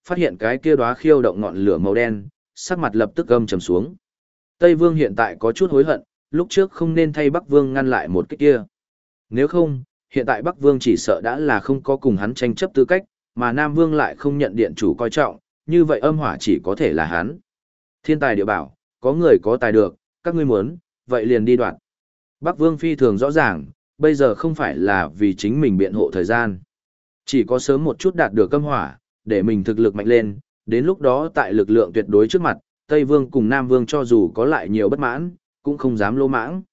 A: phát hiện cái kia đóa khiêu động ngọn lửa màu đen, sắc mặt lập tức âm trầm xuống. Tây Vương hiện tại có chút hối hận, lúc trước không nên thay Bắc Vương ngăn lại một cái kia. Nếu không, hiện tại Bắc Vương chỉ sợ đã là không có cùng hắn tranh chấp tư cách, mà Nam Vương lại không nhận điện chủ coi trọng, như vậy âm hỏa chỉ có thể là hắn. Thiên tài địa bảo, có người có tài được, các ngươi muốn, vậy liền đi đoạn. Bắc Vương phi thường rõ ràng, bây giờ không phải là vì chính mình biện hộ thời gian. Chỉ có sớm một chút đạt được âm hỏa, để mình thực lực mạnh lên, đến lúc đó tại lực lượng tuyệt đối trước mặt, Tây Vương cùng Nam Vương cho dù có lại nhiều bất mãn, cũng không dám lỗ mãng.